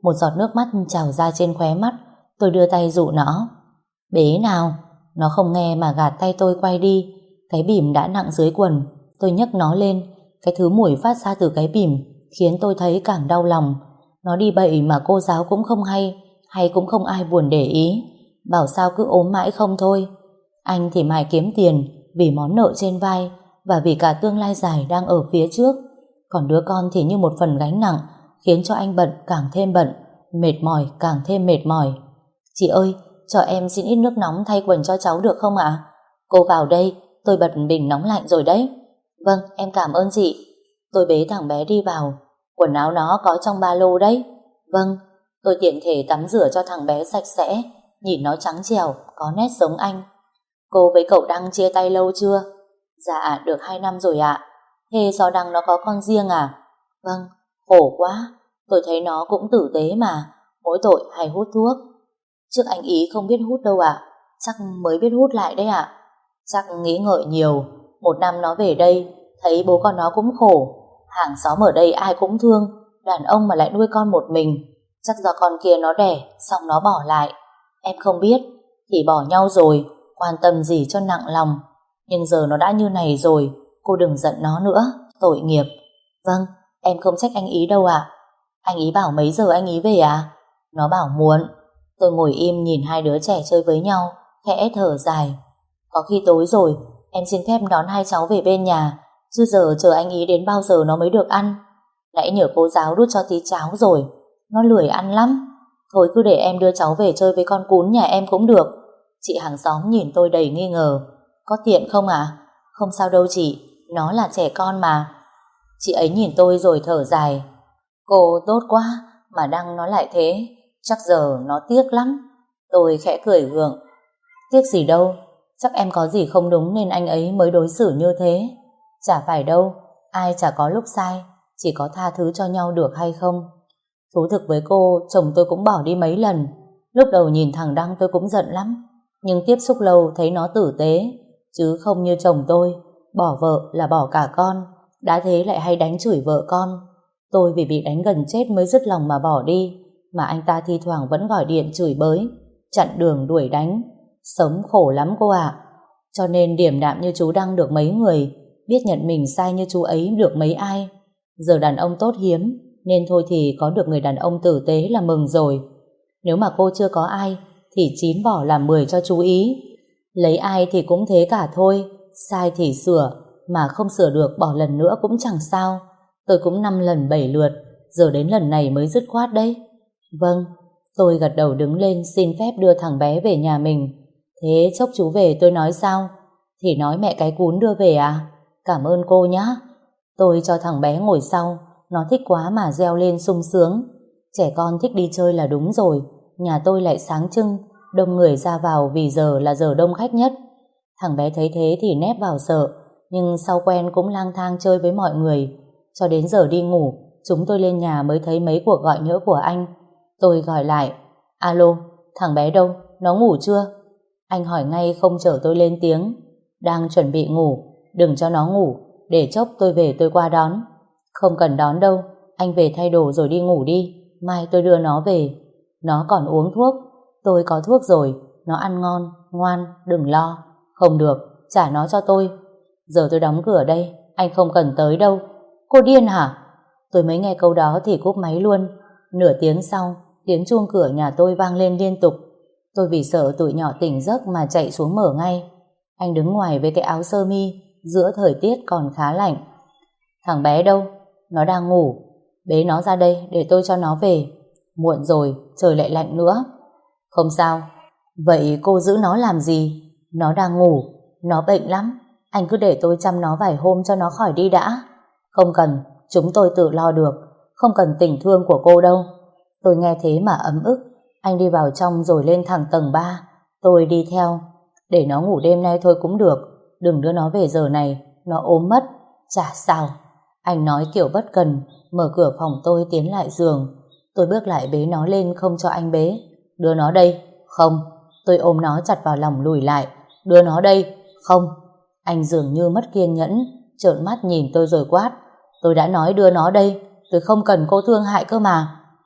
một giọt nước mắt trào ra trên khóe mắt. Tôi đưa tay dụ nó. Bế nào. Nó không nghe mà gạt tay tôi quay đi. Cái bỉm đã nặng dưới quần. Tôi nhấc nó lên. Cái thứ mùi phát ra từ cái bỉm khiến tôi thấy càng đau lòng. Nó đi bậy mà cô giáo cũng không hay, hay cũng không ai buồn để ý. Bảo sao cứ ốm mãi không thôi. Anh thì mải kiếm tiền vì món nợ trên vai và vì cả tương lai dài đang ở phía trước. Còn đứa con thì như một phần gánh nặng, khiến cho anh bận càng thêm bận, mệt mỏi càng thêm mệt mỏi. Chị ơi, cho em xin ít nước nóng thay quần cho cháu được không ạ? Cô vào đây, tôi bật bình nóng lạnh rồi đấy. Vâng, em cảm ơn chị. Tôi bế thằng bé đi vào. Quần áo nó có trong ba lô đấy. Vâng. Tôi tiện thể tắm rửa cho thằng bé sạch sẽ. Nhìn nó trắng trẻo, có nét giống anh. Cô với cậu Đăng chia tay lâu chưa? Dạ, được hai năm rồi ạ. Thế do Đăng nó có con riêng à? Vâng. Khổ quá. Tôi thấy nó cũng tử tế mà, mỗi tội hay hút thuốc. Trước anh ý không biết hút đâu ạ. Chắc mới biết hút lại đấy ạ. Chắc nghĩ ngợi nhiều. Một năm nó về đây, thấy bố con nó cũng khổ. Hàng xóm ở đây ai cũng thương. Đàn ông mà lại nuôi con một mình. Chắc do con kia nó đẻ, xong nó bỏ lại. Em không biết. Thì bỏ nhau rồi, quan tâm gì cho nặng lòng. Nhưng giờ nó đã như này rồi, cô đừng giận nó nữa, tội nghiệp. Vâng, em không trách anh ý đâu ạ. Anh ý bảo mấy giờ anh ý về à? Nó bảo muộn. Tôi ngồi im nhìn hai đứa trẻ chơi với nhau, khẽ thở dài. Có khi tối rồi, em xin phép đón hai cháu về bên nhà, chứ giờ chờ anh ý đến bao giờ nó mới được ăn. Nãy nhờ cô giáo đút cho tí cháo rồi, nó lười ăn lắm. Thôi cứ để em đưa cháu về chơi với con cún nhà em cũng được. Chị hàng xóm nhìn tôi đầy nghi ngờ. Có tiện không à? Không sao đâu chị, nó là trẻ con mà. Chị ấy nhìn tôi rồi thở dài. Cô tốt quá, mà Đăng nó lại thế, chắc giờ nó tiếc lắm. Tôi khẽ cười gượng. Tiếc gì đâu, chắc em có gì không đúng nên anh ấy mới đối xử như thế. Chả phải đâu, ai chả có lúc sai, chỉ có tha thứ cho nhau được hay không. Thú thực với cô, chồng tôi cũng bỏ đi mấy lần. Lúc đầu nhìn thằng Đăng tôi cũng giận lắm, nhưng tiếp xúc lâu thấy nó tử tế, chứ không như chồng tôi, bỏ vợ là bỏ cả con, đã thế lại hay đánh chửi vợ con. Tôi vì bị đánh gần chết mới dứt lòng mà bỏ đi, mà anh ta thi thoảng vẫn gọi điện chửi bới, chặn đường đuổi đánh. Sống khổ lắm cô ạ. Cho nên điềm đạm như chú Đăng được mấy người, biết nhận mình sai như chú ấy được mấy ai. Giờ đàn ông tốt hiếm, nên thôi thì có được người đàn ông tử tế là mừng rồi. Nếu mà cô chưa có ai thì chín bỏ làm mười cho chú ý. Lấy ai thì cũng thế cả thôi, sai thì sửa, mà không sửa được bỏ lần nữa cũng chẳng sao. Tôi cũng năm lần bảy lượt, giờ đến lần này mới dứt khoát đấy. Vâng. Tôi gật đầu đứng lên xin phép đưa thằng bé về nhà mình. Thế chốc chú về tôi nói sao? Thì nói mẹ cái cún đưa về à? Cảm ơn cô nhá. Tôi cho thằng bé ngồi sau, nó thích quá mà reo lên sung sướng. Trẻ con thích đi chơi là đúng rồi, nhà tôi lại sáng trưng, đông người ra vào vì giờ là giờ đông khách nhất. Thằng bé thấy thế thì nép vào sợ, nhưng sau quen cũng lang thang chơi với mọi người. Cho đến giờ đi ngủ, chúng tôi lên nhà mới thấy mấy cuộc gọi nhỡ của anh. Tôi gọi lại. Alo, thằng bé đâu? Nó ngủ chưa? Anh hỏi ngay không chờ tôi lên tiếng. Đang chuẩn bị ngủ, đừng cho nó ngủ, để chốc tôi về tôi qua đón. Không cần đón đâu, anh về thay đồ rồi đi ngủ đi, mai tôi đưa nó về. Nó còn uống thuốc. Tôi có thuốc rồi, nó ăn ngon, ngoan, đừng lo. Không được, trả nó cho tôi. Giờ tôi đóng cửa đây, anh không cần tới đâu. Cô điên hả? Tôi mới nghe câu đó thì cúp máy luôn. Nửa tiếng sau, tiếng chuông cửa nhà tôi vang lên liên tục. Tôi vì sợ tụi nhỏ tỉnh giấc mà chạy xuống mở ngay. Anh đứng ngoài với cái áo sơ mi, giữa thời tiết còn khá lạnh. Thằng bé đâu? Nó đang ngủ. Bế nó ra đây để tôi cho nó về. Muộn rồi, trời lại lạnh nữa. Không sao. Vậy cô giữ nó làm gì? Nó đang ngủ, nó bệnh lắm. Anh cứ để tôi chăm nó vài hôm cho nó khỏi đi đã. Không cần, chúng tôi tự lo được. Không cần tình thương của cô đâu. Tôi nghe thế mà ấm ức. Anh đi vào trong rồi lên thẳng tầng ba. Tôi đi theo. Để nó ngủ đêm nay thôi cũng được. Đừng đưa nó về giờ này, nó ốm mất. Chả sao. Anh nói kiểu bất cần, mở cửa phòng tôi tiến lại giường. Tôi bước lại bế nó lên không cho anh bế. Đưa nó đây. Không. Tôi ôm nó chặt vào lòng lùi lại. Đưa nó đây. Không. Anh dường như mất kiên nhẫn, trợn mắt nhìn tôi rồi quát. Tôi đã nói đưa nó đây, tôi không cần cô thương hại cơ mà.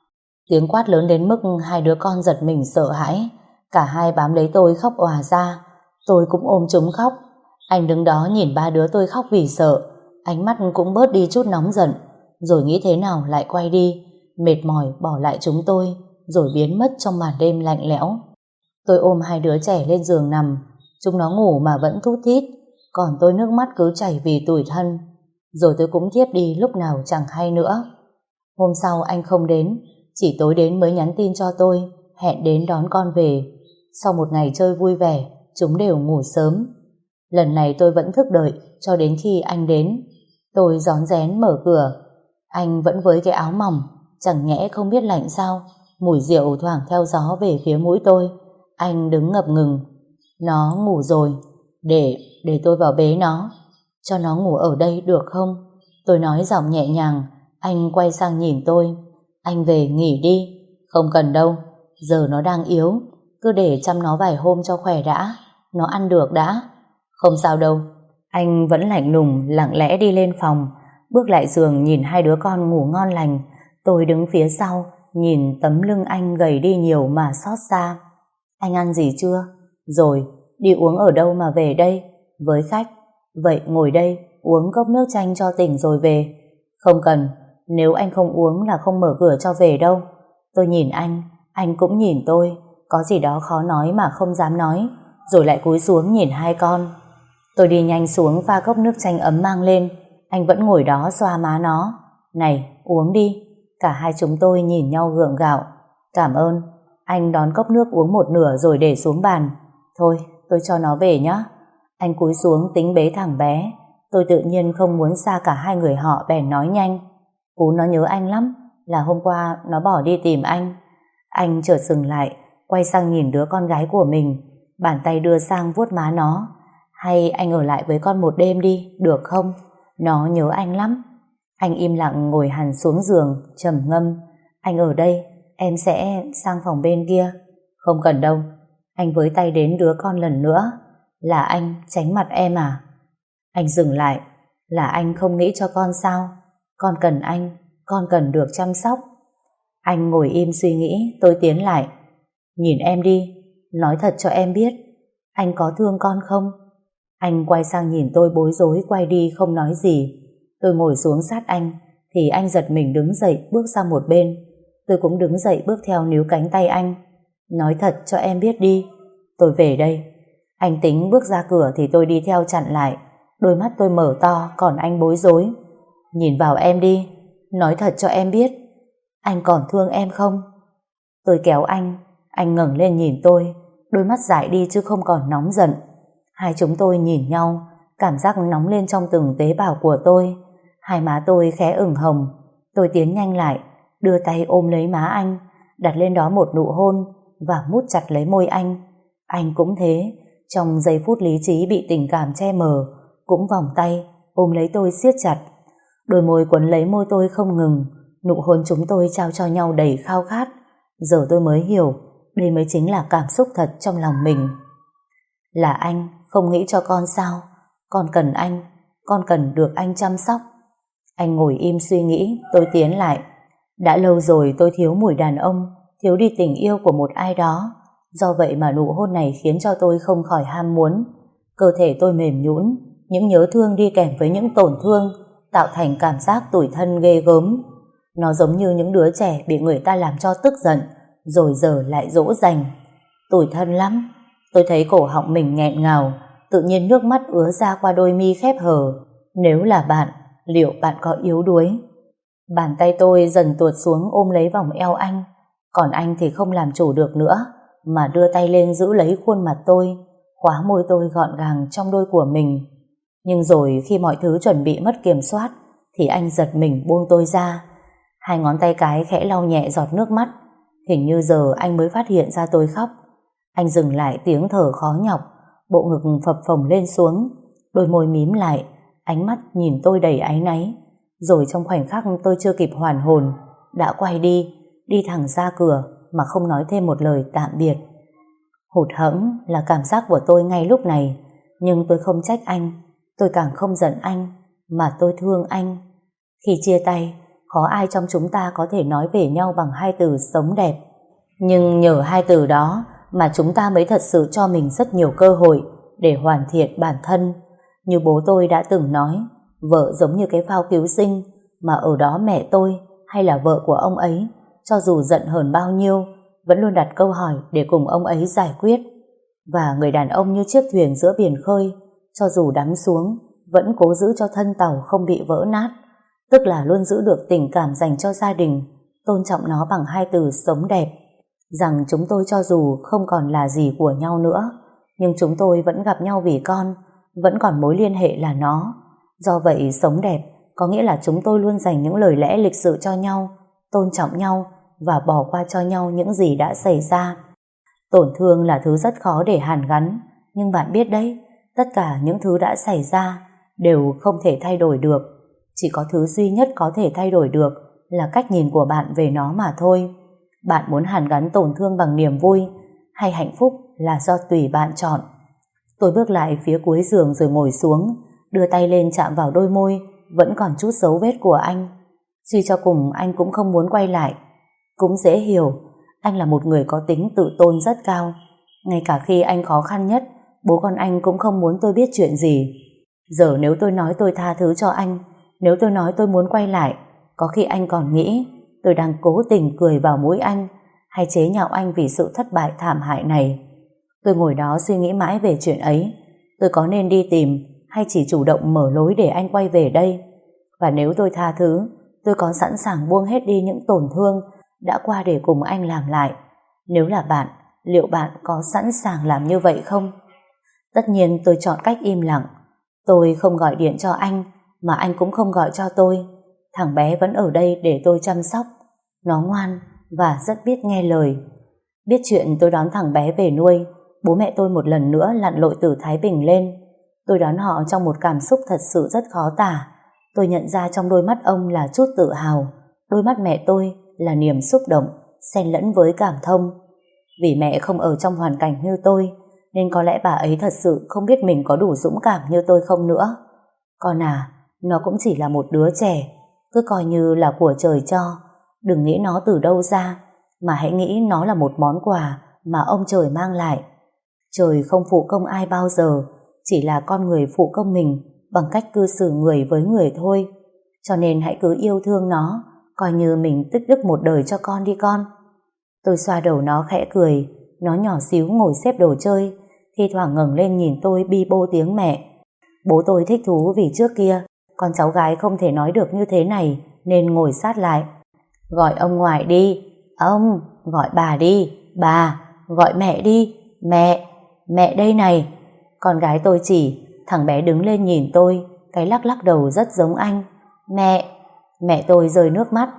Tiếng quát lớn đến mức hai đứa con giật mình sợ hãi. Cả hai bám lấy tôi khóc òa ra. Tôi cũng ôm chúng khóc. Anh đứng đó nhìn ba đứa tôi khóc vì sợ. Ánh mắt cũng bớt đi chút nóng giận. Rồi nghĩ thế nào lại quay đi, mệt mỏi bỏ lại chúng tôi, rồi biến mất trong màn đêm lạnh lẽo. Tôi ôm hai đứa trẻ lên giường nằm. Chúng nó ngủ mà vẫn thút thít, còn tôi nước mắt cứ chảy vì tủi thân. Rồi tôi cũng thiếp đi lúc nào chẳng hay nữa. Hôm sau anh không đến, chỉ tối đến mới nhắn tin cho tôi, hẹn đến đón con về. Sau một ngày chơi vui vẻ, chúng đều ngủ sớm. Lần này tôi vẫn thức đợi cho đến khi anh đến. Tôi rón rén mở cửa. Anh vẫn với cái áo mỏng, chẳng nhẽ không biết lạnh sao. Mùi rượu thoảng theo gió về phía mũi tôi. Anh đứng ngập ngừng. Nó ngủ rồi, để để tôi vào bế nó. Cho nó ngủ ở đây được không? Tôi nói giọng nhẹ nhàng. Anh quay sang nhìn tôi. Anh về nghỉ đi. Không cần đâu, giờ nó đang yếu, cứ để chăm nó vài hôm cho khỏe đã. Nó ăn được đã. Không sao đâu. Anh vẫn lạnh lùng lặng lẽ đi lên phòng, bước lại giường nhìn hai đứa con ngủ ngon lành. Tôi đứng phía sau nhìn tấm lưng anh gầy đi nhiều mà xót xa. Anh ăn gì chưa? Rồi. Đi uống ở đâu mà về đây? Với khách. Vậy ngồi đây uống cốc nước chanh cho tỉnh rồi về. Không cần, nếu anh không uống là không mở cửa cho về đâu. Tôi nhìn anh, anh cũng nhìn tôi, có gì đó khó nói mà không dám nói, rồi lại cúi xuống nhìn hai con. Tôi đi nhanh xuống pha cốc nước chanh ấm mang lên. Anh vẫn ngồi đó xoa má nó. Này, uống đi. Cả hai chúng tôi nhìn nhau gượng gạo. Cảm ơn. Anh đón cốc nước uống một nửa rồi để xuống bàn. Thôi, tôi cho nó về nhé. Anh cúi xuống tính bế thằng bé. Tôi tự nhiên không muốn xa cả hai người họ bèn nói nhanh. Cú nó nhớ anh lắm, là hôm qua nó bỏ đi tìm anh. Anh chợt dừng lại, quay sang nhìn đứa con gái của mình, bàn tay đưa sang vuốt má nó. Hay anh ở lại với con một đêm đi, được không? Nó nhớ anh lắm. Anh im lặng ngồi hẳn xuống giường, trầm ngâm. Anh ở đây, em sẽ sang phòng bên kia. Không cần đâu. Anh với tay đến đứa con lần nữa. Là anh tránh mặt em à? Anh dừng lại. Là anh không nghĩ cho con sao? Con cần anh, con cần được chăm sóc. Anh ngồi im suy nghĩ. Tôi tiến lại. Nhìn em đi, nói thật cho em biết, anh có thương con không? Anh quay sang nhìn tôi bối rối, quay đi không nói gì. Tôi ngồi xuống sát anh thì anh giật mình đứng dậy bước sang một bên. Tôi cũng đứng dậy bước theo níu cánh tay anh. Nói thật cho em biết đi, tôi về đây. Anh tính bước ra cửa thì tôi đi theo chặn lại. Đôi mắt tôi mở to, còn anh bối rối. Nhìn vào em đi, nói thật cho em biết, anh còn thương em không? Tôi kéo anh. Anh ngẩng lên nhìn tôi, đôi mắt dại đi chứ không còn nóng giận. Hai chúng tôi nhìn nhau, cảm giác nóng lên trong từng tế bào của tôi. Hai má tôi khẽ ửng hồng. Tôi tiến nhanh lại, đưa tay ôm lấy má anh, đặt lên đó một nụ hôn và mút chặt lấy môi anh. Anh cũng thế, trong giây phút lý trí bị tình cảm che mờ, cũng vòng tay ôm lấy tôi siết chặt. Đôi môi quấn lấy môi tôi không ngừng. Nụ hôn chúng tôi trao cho nhau đầy khao khát. Giờ tôi mới hiểu, đây mới chính là cảm xúc thật trong lòng mình. Là anh không nghĩ cho con sao? Con cần anh, con cần được anh chăm sóc. Anh ngồi im suy nghĩ. Tôi tiến lại. Đã lâu rồi tôi thiếu mùi đàn ông, thiếu đi tình yêu của một ai đó. Do vậy mà nụ hôn này khiến cho tôi không khỏi ham muốn. Cơ thể tôi mềm nhũn, những nhớ thương đi kèm với những tổn thương tạo thành cảm giác tủi thân ghê gớm. Nó giống như những đứa trẻ bị người ta làm cho tức giận, rồi giờ lại dỗ dành. Tủi thân lắm. Tôi thấy cổ họng mình nghẹn ngào, tự nhiên nước mắt ứa ra qua đôi mi khép hờ. Nếu là bạn, liệu bạn có yếu đuối? Bàn tay tôi dần tuột xuống ôm lấy vòng eo anh, còn anh thì không làm chủ được nữa, mà đưa tay lên giữ lấy khuôn mặt tôi, khóa môi tôi gọn gàng trong đôi của mình. Nhưng rồi khi mọi thứ chuẩn bị mất kiểm soát, thì anh giật mình buông tôi ra. Hai ngón tay cái khẽ lau nhẹ giọt nước mắt. Hình như giờ anh mới phát hiện ra tôi khóc. Anh dừng lại, tiếng thở khó nhọc, bộ ngực phập phồng lên xuống, đôi môi mím lại, ánh mắt nhìn tôi đầy áy náy. Rồi trong khoảnh khắc tôi chưa kịp hoàn hồn, đã quay đi, đi thẳng ra cửa mà không nói thêm một lời tạm biệt. Hụt hẫng là cảm giác của tôi ngay lúc này, nhưng tôi không trách anh, tôi càng không giận anh, mà tôi thương anh. Khi chia tay, khó ai trong chúng ta có thể nói về nhau bằng hai từ sống đẹp. Nhưng nhờ hai từ đó mà chúng ta mới thật sự cho mình rất nhiều cơ hội để hoàn thiện bản thân. Như bố tôi đã từng nói, vợ giống như cái phao cứu sinh, mà ở đó mẹ tôi hay là vợ của ông ấy, cho dù giận hờn bao nhiêu, vẫn luôn đặt câu hỏi để cùng ông ấy giải quyết. Và người đàn ông như chiếc thuyền giữa biển khơi, cho dù đắm xuống, vẫn cố giữ cho thân tàu không bị vỡ nát, tức là luôn giữ được tình cảm dành cho gia đình, tôn trọng nó bằng hai từ sống đẹp. Rằng chúng tôi cho dù không còn là gì của nhau nữa, nhưng chúng tôi vẫn gặp nhau vì con, vẫn còn mối liên hệ là nó. Do vậy sống đẹp có nghĩa là chúng tôi luôn dành những lời lẽ lịch sự cho nhau, tôn trọng nhau và bỏ qua cho nhau những gì đã xảy ra. Tổn thương là thứ rất khó để hàn gắn, nhưng bạn biết đấy, tất cả những thứ đã xảy ra đều không thể thay đổi được. Chỉ có thứ duy nhất có thể thay đổi được là cách nhìn của bạn về nó mà thôi. Bạn muốn hàn gắn tổn thương bằng niềm vui hay hạnh phúc là do tùy bạn chọn. Tôi bước lại phía cuối giường rồi ngồi xuống, đưa tay lên chạm vào đôi môi vẫn còn chút dấu vết của anh. Suy cho cùng anh cũng không muốn quay lại. Cũng dễ hiểu, anh là một người có tính tự tôn rất cao. Ngay cả khi anh khó khăn nhất, bố con anh cũng không muốn tôi biết chuyện gì. Giờ nếu tôi nói tôi tha thứ cho anh, nếu tôi nói tôi muốn quay lại, có khi anh còn nghĩ tôi đang cố tình cười vào mũi anh hay chế nhạo anh vì sự thất bại thảm hại này. Tôi ngồi đó suy nghĩ mãi về chuyện ấy. Tôi có nên đi tìm hay chỉ chủ động mở lối để anh quay về đây? Và nếu tôi tha thứ, tôi có sẵn sàng buông hết đi những tổn thương đã qua để cùng anh làm lại. Nếu là bạn, liệu bạn có sẵn sàng làm như vậy không? Tất nhiên tôi chọn cách im lặng. Tôi không gọi điện cho anh, mà anh cũng không gọi cho tôi. Thằng bé vẫn ở đây để tôi chăm sóc. Nó ngoan và rất biết nghe lời. Biết chuyện tôi đón thằng bé về nuôi, bố mẹ tôi một lần nữa lặn lội từ Thái Bình lên. Tôi đón họ trong một cảm xúc thật sự rất khó tả. Tôi nhận ra trong đôi mắt ông là chút tự hào, đôi mắt mẹ tôi là niềm xúc động, xen lẫn với cảm thông. Vì mẹ không ở trong hoàn cảnh như tôi, nên có lẽ bà ấy thật sự không biết mình có đủ dũng cảm như tôi không nữa. Con à, nó cũng chỉ là một đứa trẻ, cứ coi như là của trời cho. Đừng nghĩ nó từ đâu ra, mà hãy nghĩ nó là một món quà mà ông trời mang lại. Trời không phụ công ai bao giờ, chỉ là con người phụ công mình bằng cách cư xử người với người thôi. Cho nên hãy cứ yêu thương nó, coi như mình tích đức một đời cho con đi con. Tôi xoa đầu nó khẽ cười. Nó nhỏ xíu ngồi xếp đồ chơi, thi thoảng ngẩng lên nhìn tôi bi bô tiếng mẹ. Bố tôi thích thú vì trước kia con cháu gái không thể nói được như thế này, nên ngồi sát lại. Gọi ông ngoại đi. Ông. Gọi bà đi. Bà. Gọi mẹ đi. Mẹ. Mẹ đây này. Con gái tôi chỉ. Thằng bé đứng lên nhìn tôi, cái lắc lắc đầu rất giống anh. Mẹ. Mẹ tôi rơi nước mắt.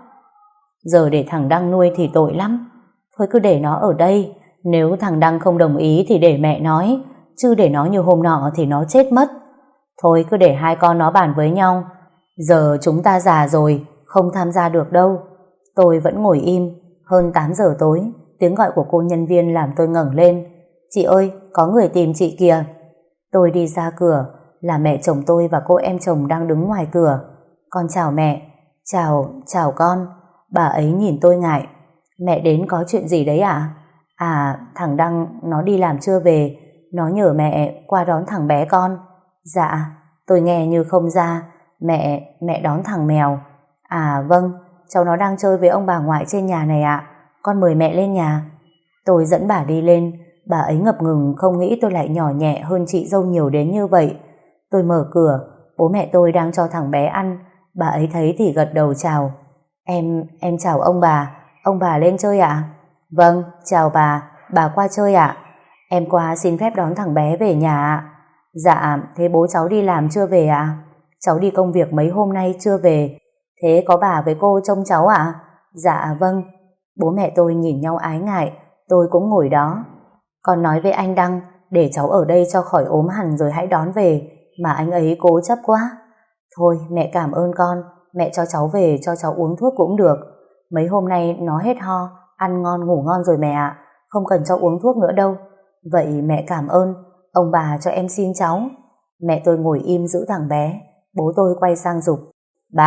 Giờ để thằng Đăng nuôi thì tội lắm. Thôi cứ để nó ở đây. Nếu thằng Đăng không đồng ý thì để mẹ nói, chứ để nó như hôm nọ thì nó chết mất. Thôi cứ để hai con nó bàn với nhau. Giờ chúng ta già rồi, không tham gia được đâu. Tôi vẫn ngồi im. Hơn tám giờ tối, tiếng gọi của cô nhân viên làm tôi ngẩng lên. Chị ơi, có người tìm chị kìa. Tôi đi ra cửa, là mẹ chồng tôi và cô em chồng đang đứng ngoài cửa. Con chào mẹ. Chào, chào con. Bà ấy nhìn tôi ngại. Mẹ đến có chuyện gì đấy ạ? À, thằng Đăng nó đi làm chưa về, nó nhờ mẹ qua đón thằng bé con. Dạ, tôi nghe như không ra. Mẹ, mẹ đón thằng mèo. À vâng, cháu nó đang chơi với ông bà ngoại trên nhà này ạ. Con mời mẹ lên nhà. Tôi dẫn bà đi lên. Bà ấy ngập ngừng không nghĩ tôi lại nhỏ nhẹ hơn chị dâu nhiều đến như vậy. Tôi mở cửa, bố mẹ tôi đang cho thằng bé ăn. Bà ấy thấy thì gật đầu chào. Em, em chào ông bà. Ông bà lên chơi ạ? Vâng, chào bà. Bà qua chơi ạ? Em qua xin phép đón thằng bé về nhà ạ. Dạ, thế bố cháu đi làm chưa về ạ? Cháu đi công việc mấy hôm nay chưa về. Thế có bà với cô trông cháu ạ? Dạ vâng. Bố mẹ tôi nhìn nhau ái ngại. Tôi cũng ngồi đó. Con nói với anh Đăng để cháu ở đây cho khỏi ốm hẳn rồi hãy đón về, mà anh ấy cố chấp quá. Thôi mẹ cảm ơn con, mẹ cho cháu về cho cháu uống thuốc cũng được. Mấy hôm nay nó hết ho, ăn ngon ngủ ngon rồi mẹ ạ, không cần cho uống thuốc nữa đâu. Vậy mẹ cảm ơn, ông bà cho em xin cháu. Mẹ tôi ngồi im giữ thằng bé. Bố tôi quay sang giục. Bà,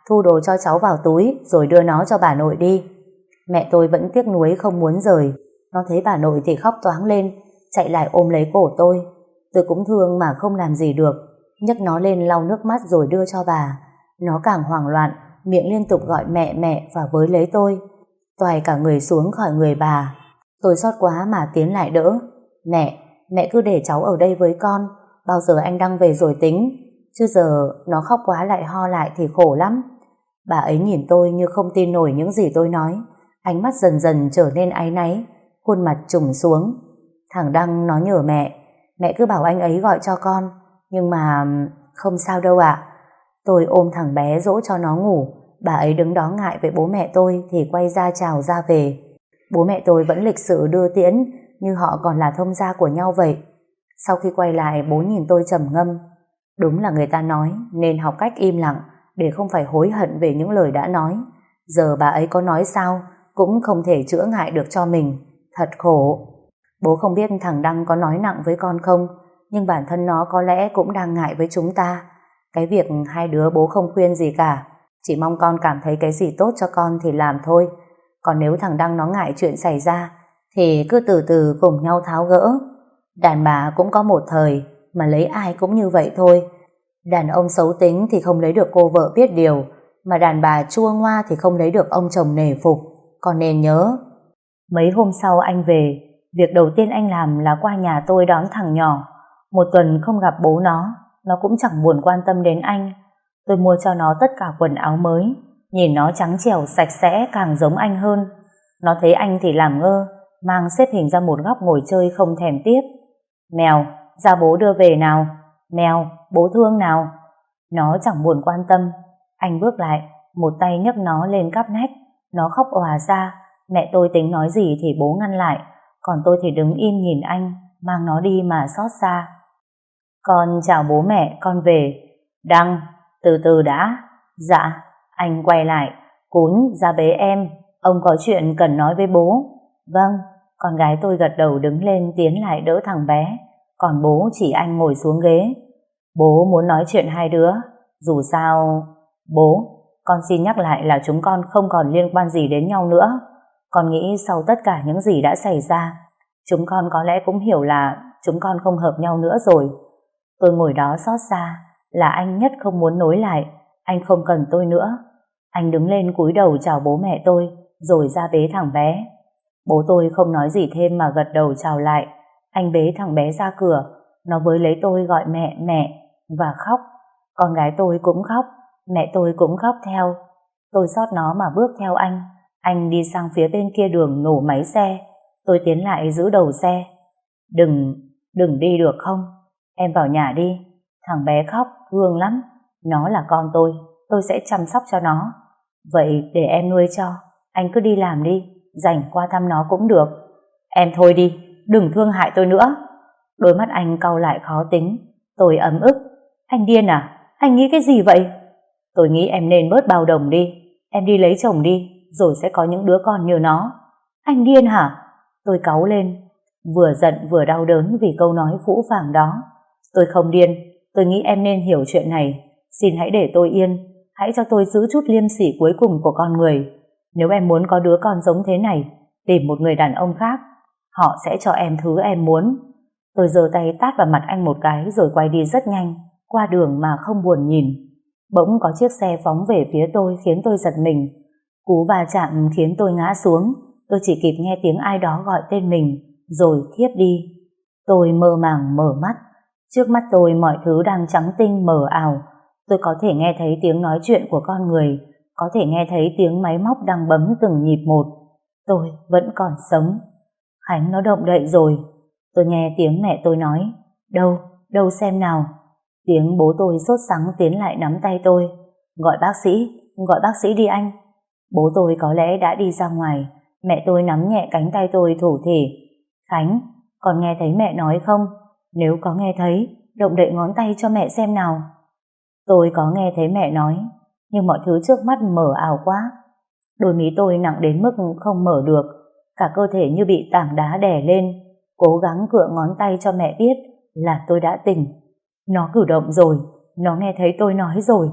thu đồ cho cháu vào túi rồi đưa nó cho bà nội đi. Mẹ tôi vẫn tiếc nuối không muốn rời. Nó thấy bà nội thì khóc toáng lên, chạy lại ôm lấy cổ tôi. Tôi cũng thương mà không làm gì được, nhấc nó lên lau nước mắt rồi đưa cho bà. Nó càng hoảng loạn, miệng liên tục gọi mẹ mẹ và với lấy tôi. Toài cả người xuống khỏi người bà. Tôi xót quá mà tiến lại đỡ. Mẹ, mẹ cứ để cháu ở đây với con, bao giờ anh Đăng về rồi tính, chứ giờ nó khóc quá lại ho lại thì khổ lắm. Bà ấy nhìn tôi như không tin nổi những gì tôi nói, ánh mắt dần dần trở nên áy náy, khuôn mặt trùng xuống. Thằng Đăng nó nhờ mẹ, mẹ cứ bảo anh ấy gọi cho con, nhưng mà không sao đâu ạ. Tôi ôm thằng bé dỗ cho nó ngủ, bà ấy đứng đó ngại với bố mẹ tôi thì quay ra chào ra về. Bố mẹ tôi vẫn lịch sự đưa tiễn như họ còn là thông gia của nhau vậy. Sau khi quay lại, bố nhìn tôi trầm ngâm. Đúng là người ta nói nên học cách im lặng để không phải hối hận về những lời đã nói. Giờ bà ấy có nói sao cũng không thể chữa ngại được cho mình. Thật khổ. Bố không biết thằng Đăng có nói nặng với con không, nhưng bản thân nó có lẽ cũng đang ngại với chúng ta. Cái việc hai đứa bố không khuyên gì cả, chỉ mong con cảm thấy cái gì tốt cho con thì làm thôi. Còn nếu thằng Đăng nó ngại chuyện xảy ra thì cứ từ từ cùng nhau tháo gỡ. Đàn bà cũng có một thời mà lấy ai cũng như vậy thôi. Đàn ông xấu tính thì không lấy được cô vợ biết điều, mà đàn bà chua ngoa thì không lấy được ông chồng nể phục. Con nên nhớ. Mấy hôm sau anh về, việc đầu tiên anh làm là qua nhà tôi đón thằng nhỏ. Một tuần không gặp bố nó, nó cũng chẳng buồn quan tâm đến anh. Tôi mua cho nó tất cả quần áo mới, nhìn nó trắng trẻo sạch sẽ càng giống anh hơn. Nó thấy anh thì làm ngơ, mang xếp hình ra một góc ngồi chơi không thèm tiếp. Mèo, ra bố đưa về nào. Mèo, bố thương nào. Nó chẳng buồn quan tâm. Anh bước lại, một tay nhấc nó lên cắp nách. Nó khóc òa ra. Mẹ tôi tính nói gì thì bố ngăn lại, còn tôi thì đứng im nhìn anh mang nó đi mà xót xa. Con chào bố mẹ, con về. Đăng, từ từ đã. Dạ. Anh quay lại. Cún, ra bế em, ông có chuyện cần nói với bố. Vâng. Con gái tôi gật đầu đứng lên tiến lại đỡ thằng bé, còn bố chỉ anh ngồi xuống ghế. Bố muốn nói chuyện hai đứa. Dù sao... Bố, con xin nhắc lại là chúng con không còn liên quan gì đến nhau nữa. Con nghĩ sau tất cả những gì đã xảy ra, chúng con có lẽ cũng hiểu là chúng con không hợp nhau nữa rồi. Tôi ngồi đó xót xa, là anh nhất không muốn nối lại. Anh không cần tôi nữa. Anh đứng lên cúi đầu chào bố mẹ tôi, rồi ra bế thằng bé. Bố tôi không nói gì thêm mà gật đầu chào lại. Anh bế thằng bé ra cửa, nó với lấy tôi gọi mẹ mẹ và khóc. Con gái tôi cũng khóc, mẹ tôi cũng khóc theo. Tôi xót nó mà bước theo anh. Anh đi sang phía bên kia đường nổ máy xe. Tôi tiến lại giữ đầu xe. Đừng, đừng đi được không? Em vào nhà đi. Thằng bé khóc, thương lắm. Nó là con tôi, tôi sẽ chăm sóc cho nó. Vậy để em nuôi cho. Anh cứ đi làm đi, rảnh qua thăm nó cũng được. Em thôi đi, đừng thương hại tôi nữa. Đôi mắt anh cau lại khó tính. Tôi ấm ức. Anh điên à? Anh nghĩ cái gì vậy? Tôi nghĩ em nên bớt bao đồng đi. Em đi lấy chồng đi, rồi sẽ có những đứa con như nó. Anh điên hả? Tôi cáu lên, vừa giận vừa đau đớn vì câu nói phũ phàng đó. Tôi không điên, tôi nghĩ em nên hiểu chuyện này. Xin hãy để tôi yên, hãy cho tôi giữ chút liêm sỉ cuối cùng của con người. Nếu em muốn có đứa con giống thế này, tìm một người đàn ông khác, họ sẽ cho em thứ em muốn. Tôi giơ tay tát vào mặt anh một cái rồi quay đi rất nhanh, qua đường mà không buồn nhìn. Bỗng có chiếc xe phóng về phía tôi khiến tôi giật mình. Cú va chạm khiến tôi ngã xuống. Tôi chỉ kịp nghe tiếng ai đó gọi tên mình, rồi thiếp đi. Tôi mơ màng mở mắt. Trước mắt tôi mọi thứ đang trắng tinh mờ ảo. Tôi có thể nghe thấy tiếng nói chuyện của con người, có thể nghe thấy tiếng máy móc đang bấm từng nhịp một. Tôi vẫn còn sống. Khánh nó động đậy rồi. Tôi nghe tiếng mẹ tôi nói. Đâu, đâu xem nào. Tiếng bố tôi sốt sắng tiến lại nắm tay tôi. Gọi bác sĩ, gọi bác sĩ đi anh. Bố tôi có lẽ đã đi ra ngoài. Mẹ tôi nắm nhẹ cánh tay tôi thủ thỉ. Khánh, con nghe thấy mẹ nói không? Nếu có nghe thấy, động đậy ngón tay cho mẹ xem nào. Tôi có nghe thấy mẹ nói, nhưng mọi thứ trước mắt mờ ảo quá. Đôi mí tôi nặng đến mức không mở được, cả cơ thể như bị tảng đá đè lên. Cố gắng cựa ngón tay cho mẹ biết là tôi đã tỉnh. Nó cử động rồi, nó nghe thấy tôi nói rồi.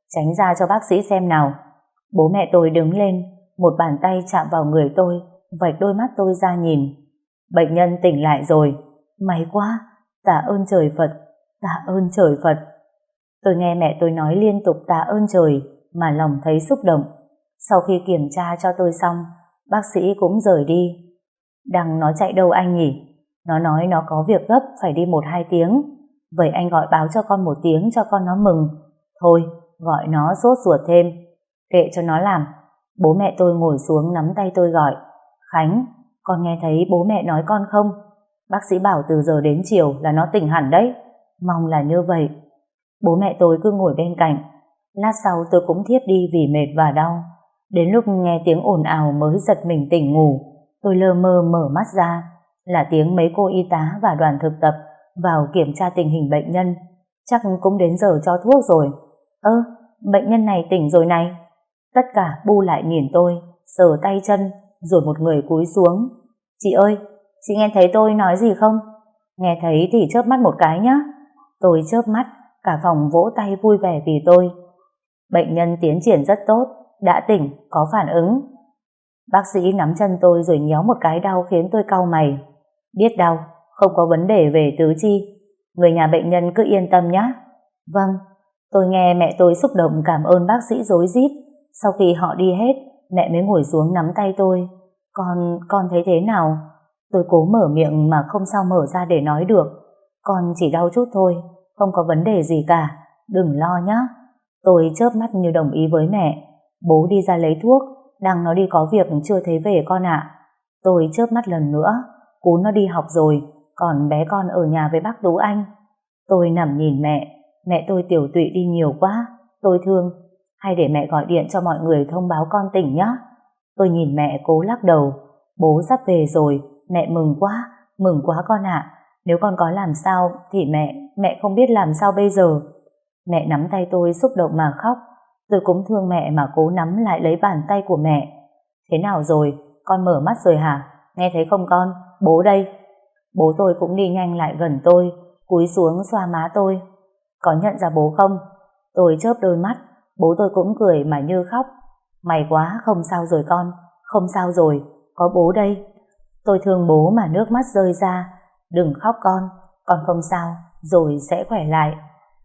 tránh ra cho bác sĩ xem nào. Bố mẹ tôi đứng lên, một bàn tay chạm vào người tôi, vạch đôi mắt tôi ra nhìn. Bệnh nhân tỉnh lại rồi. May quá, tạ ơn trời Phật, tạ ơn trời Phật. Tôi nghe mẹ tôi nói liên tục tạ ơn trời mà lòng thấy xúc động. Sau khi kiểm tra cho tôi xong, bác sĩ cũng rời đi. Đằng nó chạy đâu anh nhỉ? Nó nói nó có việc gấp phải đi một hai tiếng. Vậy anh gọi báo cho con một tiếng cho con nó mừng. Thôi, gọi nó sốt ruột thêm. Kệ cho nó làm. Bố mẹ tôi ngồi xuống nắm tay tôi gọi. Khánh, con nghe thấy bố mẹ nói con không? Bác sĩ bảo từ giờ đến chiều là nó tỉnh hẳn đấy. Mong là như vậy. Bố mẹ tôi cứ ngồi bên cạnh. Lát sau tôi cũng thiếp đi vì mệt và đau. Đến lúc nghe tiếng ồn ào mới giật mình tỉnh ngủ. Tôi lơ mơ mở mắt ra. Là tiếng mấy cô y tá và đoàn thực tập vào kiểm tra tình hình bệnh nhân. Chắc cũng đến giờ cho thuốc rồi. Ơ, bệnh nhân này tỉnh rồi này. Tất cả bu lại nhìn tôi, sờ tay chân, rồi một người cúi xuống. Chị ơi, chị nghe thấy tôi nói gì không? Nghe thấy thì chớp mắt một cái nhé. Tôi chớp mắt, cả phòng vỗ tay vui vẻ vì tôi. Bệnh nhân tiến triển rất tốt, đã tỉnh, có phản ứng. Bác sĩ nắm chân tôi rồi nhéo một cái đau khiến tôi cau mày. Biết đau, không có vấn đề về tứ chi. Người nhà bệnh nhân cứ yên tâm nhé. Vâng, tôi nghe mẹ tôi xúc động cảm ơn bác sĩ rối rít. Sau khi họ đi hết, mẹ mới ngồi xuống nắm tay tôi. Con, con thấy thế nào? Tôi cố mở miệng mà không sao mở ra để nói được. Con chỉ đau chút thôi, không có vấn đề gì cả, đừng lo nhé. Tôi chớp mắt như đồng ý với mẹ. Bố đi ra lấy thuốc, đang nó đi có việc chưa thấy về con ạ. Tôi chớp mắt lần nữa. Cún nó đi học rồi, còn bé con ở nhà với bác Tú Anh. Tôi nằm nhìn mẹ, mẹ tôi tiểu tụy đi nhiều quá, tôi thương. Hay để mẹ gọi điện cho mọi người thông báo con tỉnh nhé. Tôi nhìn mẹ cố lắc đầu. Bố sắp về rồi, mẹ mừng quá, mừng quá con ạ. Nếu con có làm sao thì mẹ, mẹ không biết làm sao bây giờ. Mẹ nắm tay tôi xúc động mà khóc. Tôi cũng thương mẹ mà cố nắm lại lấy bàn tay của mẹ. Thế nào rồi, con mở mắt rồi hả? Nghe thấy không con? Bố đây. Bố tôi cũng đi nhanh lại gần tôi, cúi xuống xoa má tôi. Có nhận ra bố không? Tôi chớp đôi mắt, bố tôi cũng cười mà như khóc. May quá, không sao rồi con, không sao rồi, có bố đây. Tôi thương bố mà nước mắt rơi ra. Đừng khóc con, con không sao, rồi sẽ khỏe lại.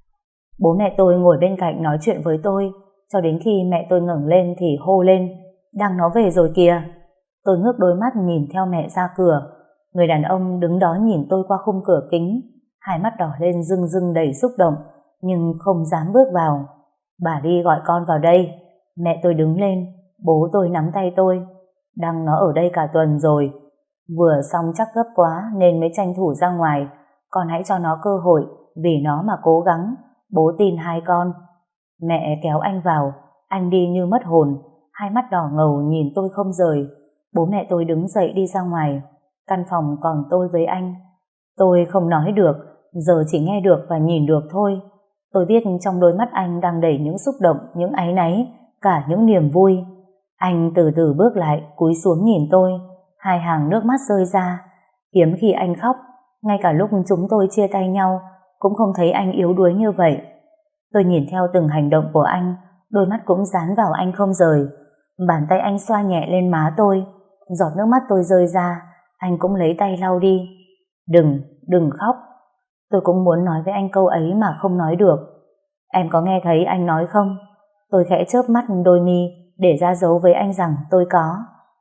Bố mẹ tôi ngồi bên cạnh nói chuyện với tôi, cho đến khi mẹ tôi ngẩng lên thì hô lên. Đang nó về rồi kìa. Tôi ngước đôi mắt nhìn theo mẹ ra cửa. Người đàn ông đứng đó nhìn tôi qua khung cửa kính, hai mắt đỏ lên rưng rưng đầy xúc động, nhưng không dám bước vào. Bà đi gọi con vào đây. Mẹ tôi đứng lên, bố tôi nắm tay tôi. Đăng nó ở đây cả tuần rồi. Vừa xong chắc gấp quá nên mới tranh thủ ra ngoài. Con hãy cho nó cơ hội, vì nó mà cố gắng. Bố tin hai con. Mẹ kéo anh vào, anh đi như mất hồn, hai mắt đỏ ngầu nhìn tôi không rời. Bố mẹ tôi đứng dậy đi ra ngoài. Căn phòng còn tôi với anh. Tôi không nói được, giờ chỉ nghe được và nhìn được thôi. Tôi biết trong đôi mắt anh đang đầy những xúc động, những áy náy, cả những niềm vui. Anh từ từ bước lại, cúi xuống nhìn tôi. Hai hàng nước mắt rơi ra. Hiếm khi anh khóc, ngay cả lúc chúng tôi chia tay nhau, cũng không thấy anh yếu đuối như vậy. Tôi nhìn theo từng hành động của anh, đôi mắt cũng dán vào anh không rời. Bàn tay anh xoa nhẹ lên má tôi. Giọt nước mắt tôi rơi ra, anh cũng lấy tay lau đi. Đừng, đừng khóc. Tôi cũng muốn nói với anh câu ấy mà không nói được. Em có nghe thấy anh nói không? Tôi khẽ chớp mắt đôi mi để ra dấu với anh rằng tôi có.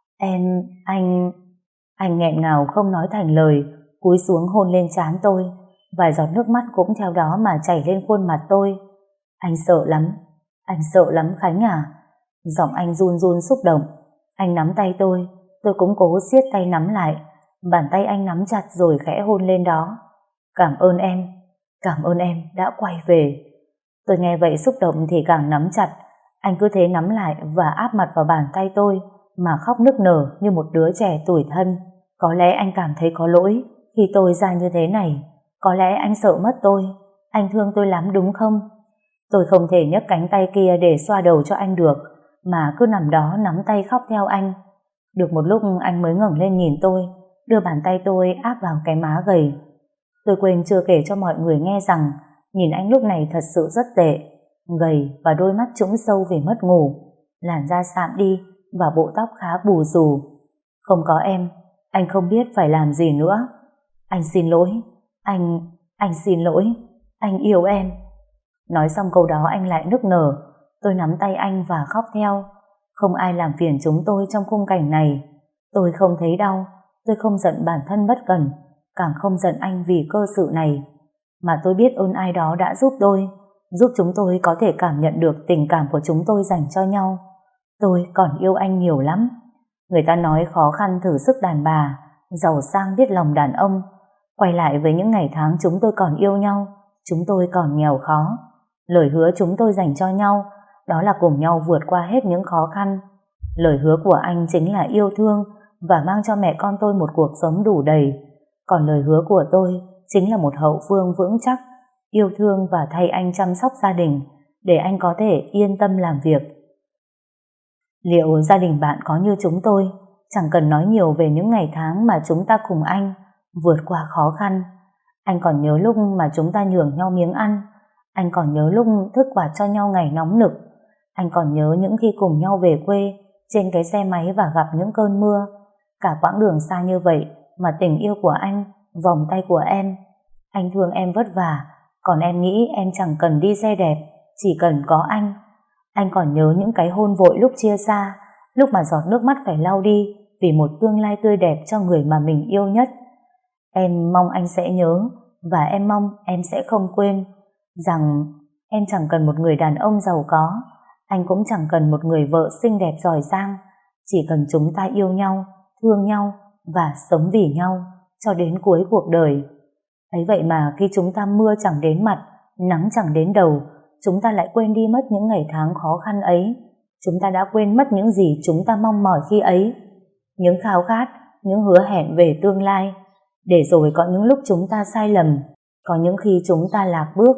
Em, anh... Anh nghẹn ngào không nói thành lời, cúi xuống hôn lên trán tôi. Vài giọt nước mắt cũng theo đó mà chảy lên khuôn mặt tôi. Anh sợ lắm, anh sợ lắm Khánh à. Giọng anh run run xúc động. Anh nắm tay tôi, tôi cũng cố siết tay nắm lại. Bàn tay anh nắm chặt rồi khẽ hôn lên đó. Cảm ơn em, cảm ơn em đã quay về. Tôi nghe vậy xúc động thì càng nắm chặt. Anh cứ thế nắm lại và áp mặt vào bàn tay tôi mà khóc nức nở như một đứa trẻ tủi thân. Có lẽ anh cảm thấy có lỗi khi tôi ra như thế này. Có lẽ anh sợ mất tôi. Anh thương tôi lắm đúng không? Tôi không thể nhấc cánh tay kia để xoa đầu cho anh được, mà cứ nằm đó nắm tay khóc theo anh. Được một lúc anh mới ngẩng lên nhìn tôi, đưa bàn tay tôi áp vào cái má gầy. Tôi quên chưa kể cho mọi người nghe rằng nhìn anh lúc này thật sự rất tệ. gầy và đôi mắt trũng sâu vì mất ngủ, làn da sạm đi và bộ tóc khá bù xù. Không có em, anh không biết phải làm gì nữa. Anh xin lỗi, anh, anh xin lỗi, anh yêu em. Nói xong câu đó anh lại nức nở. Tôi nắm tay anh và khóc theo. Không ai làm phiền chúng tôi trong khung cảnh này. Tôi không thấy đau, tôi không giận bản thân bất cẩn, càng không giận anh vì cơ sự này. Mà tôi biết ơn ai đó đã giúp tôi, giúp chúng tôi có thể cảm nhận được tình cảm của chúng tôi dành cho nhau. Tôi còn yêu anh nhiều lắm. Người ta nói khó khăn thử sức đàn bà, giàu sang biết lòng đàn ông. Quay lại với những ngày tháng chúng tôi còn yêu nhau, chúng tôi còn nghèo khó. Lời hứa chúng tôi dành cho nhau, đó là cùng nhau vượt qua hết những khó khăn. Lời hứa của anh chính là yêu thương và mang cho mẹ con tôi một cuộc sống đủ đầy. Còn lời hứa của tôi chính là một hậu phương vững chắc, yêu thương và thay anh chăm sóc gia đình, để anh có thể yên tâm làm việc. Liệu gia đình bạn có như chúng tôi, chẳng cần nói nhiều về những ngày tháng mà chúng ta cùng anh vượt qua khó khăn? Anh còn nhớ lúc mà chúng ta nhường nhau miếng ăn, anh còn nhớ lúc thức quạt cho nhau ngày nóng nực, anh còn nhớ những khi cùng nhau về quê trên cái xe máy và gặp những cơn mưa. Cả quãng đường xa như vậy mà tình yêu của anh, vòng tay của em. Anh thương em vất vả, còn em nghĩ em chẳng cần đi xe đẹp, chỉ cần có anh. Anh còn nhớ những cái hôn vội lúc chia xa, lúc mà giọt nước mắt phải lau đi vì một tương lai tươi đẹp cho người mà mình yêu nhất. Em mong anh sẽ nhớ, và em mong em sẽ không quên rằng em chẳng cần một người đàn ông giàu có, anh cũng chẳng cần một người vợ xinh đẹp giỏi giang, chỉ cần chúng ta yêu nhau, thương nhau và sống vì nhau cho đến cuối cuộc đời. Ấy vậy mà khi chúng ta mưa chẳng đến mặt, nắng chẳng đến đầu, chúng ta lại quên đi mất những ngày tháng khó khăn ấy. Chúng ta đã quên mất những gì chúng ta mong mỏi khi ấy, những khao khát, những hứa hẹn về tương lai. Để rồi có những lúc chúng ta sai lầm, có những khi chúng ta lạc bước.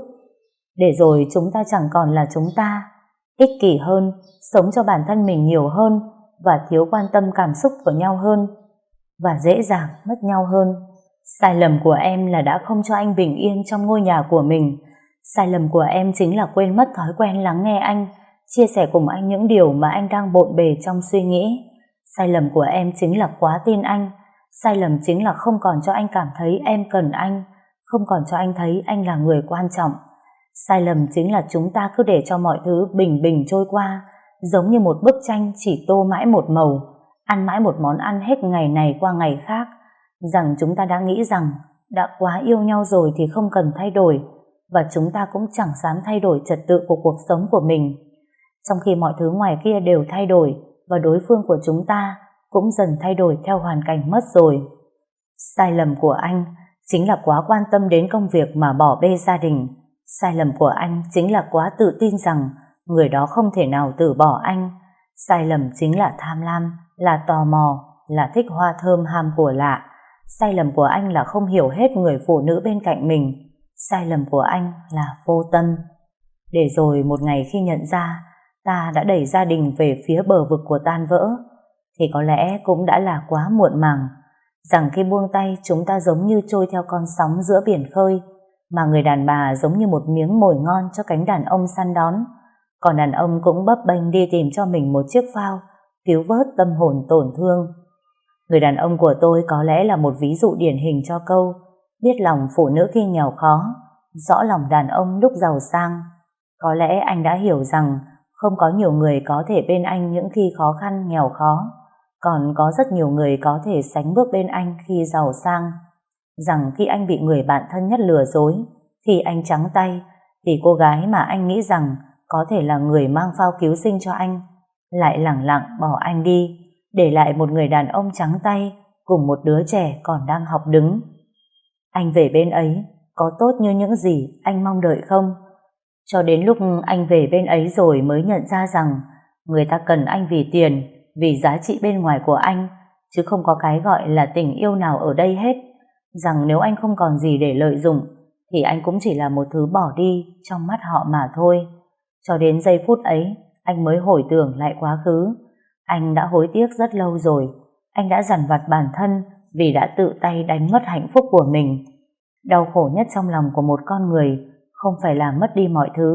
Để rồi chúng ta chẳng còn là chúng ta, ích kỷ hơn, sống cho bản thân mình nhiều hơn và thiếu quan tâm cảm xúc của nhau hơn, và dễ dàng mất nhau hơn. Sai lầm của em là đã không cho anh bình yên trong ngôi nhà của mình. Sai lầm của em chính là quên mất thói quen lắng nghe anh, chia sẻ cùng anh những điều mà anh đang bộn bề trong suy nghĩ. Sai lầm của em chính là quá tin anh. Sai lầm chính là không còn cho anh cảm thấy em cần anh, không còn cho anh thấy anh là người quan trọng. Sai lầm chính là chúng ta cứ để cho mọi thứ bình bình trôi qua, giống như một bức tranh chỉ tô mãi một màu, ăn mãi một món ăn hết ngày này qua ngày khác, rằng chúng ta đã nghĩ rằng đã quá yêu nhau rồi thì không cần thay đổi, và chúng ta cũng chẳng dám thay đổi trật tự của cuộc sống của mình, trong khi mọi thứ ngoài kia đều thay đổi và đối phương của chúng ta cũng dần thay đổi theo hoàn cảnh mất rồi. Sai lầm của anh chính là quá quan tâm đến công việc mà bỏ bê gia đình. Sai lầm của anh chính là quá tự tin rằng người đó không thể nào từ bỏ anh. Sai lầm chính là tham lam, là tò mò, là thích hoa thơm ham của lạ. Sai lầm của anh là không hiểu hết người phụ nữ bên cạnh mình. Sai lầm của anh là vô tâm. Để rồi một ngày khi nhận ra ta đã đẩy gia đình về phía bờ vực của tan vỡ, thì có lẽ cũng đã là quá muộn màng. Rằng khi buông tay chúng ta giống như trôi theo con sóng giữa biển khơi, mà người đàn bà giống như một miếng mồi ngon cho cánh đàn ông săn đón, còn đàn ông cũng bấp bênh đi tìm cho mình một chiếc phao cứu vớt tâm hồn tổn thương. Người đàn ông của tôi có lẽ là một ví dụ điển hình cho câu biết lòng phụ nữ khi nghèo khó, rõ lòng đàn ông lúc giàu sang. Có lẽ anh đã hiểu rằng không có nhiều người có thể bên anh những khi khó khăn nghèo khó, còn có rất nhiều người có thể sánh bước bên anh khi giàu sang. Rằng khi anh bị người bạn thân nhất lừa dối, khi anh trắng tay, thì cô gái mà anh nghĩ rằng có thể là người mang phao cứu sinh cho anh lại lẳng lặng bỏ anh đi, để lại một người đàn ông trắng tay cùng một đứa trẻ còn đang học đứng. Anh về bên ấy có tốt như những gì anh mong đợi không? Cho đến lúc anh về bên ấy rồi mới nhận ra rằng người ta cần anh vì tiền, vì giá trị bên ngoài của anh, chứ không có cái gọi là tình yêu nào ở đây hết. Rằng nếu anh không còn gì để lợi dụng thì anh cũng chỉ là một thứ bỏ đi trong mắt họ mà thôi. Cho đến giây phút ấy anh mới hồi tưởng lại quá khứ. Anh đã hối tiếc rất lâu rồi. Anh đã dằn vặt bản thân vì đã tự tay đánh mất hạnh phúc của mình. Đau khổ nhất trong lòng của một con người không phải là mất đi mọi thứ,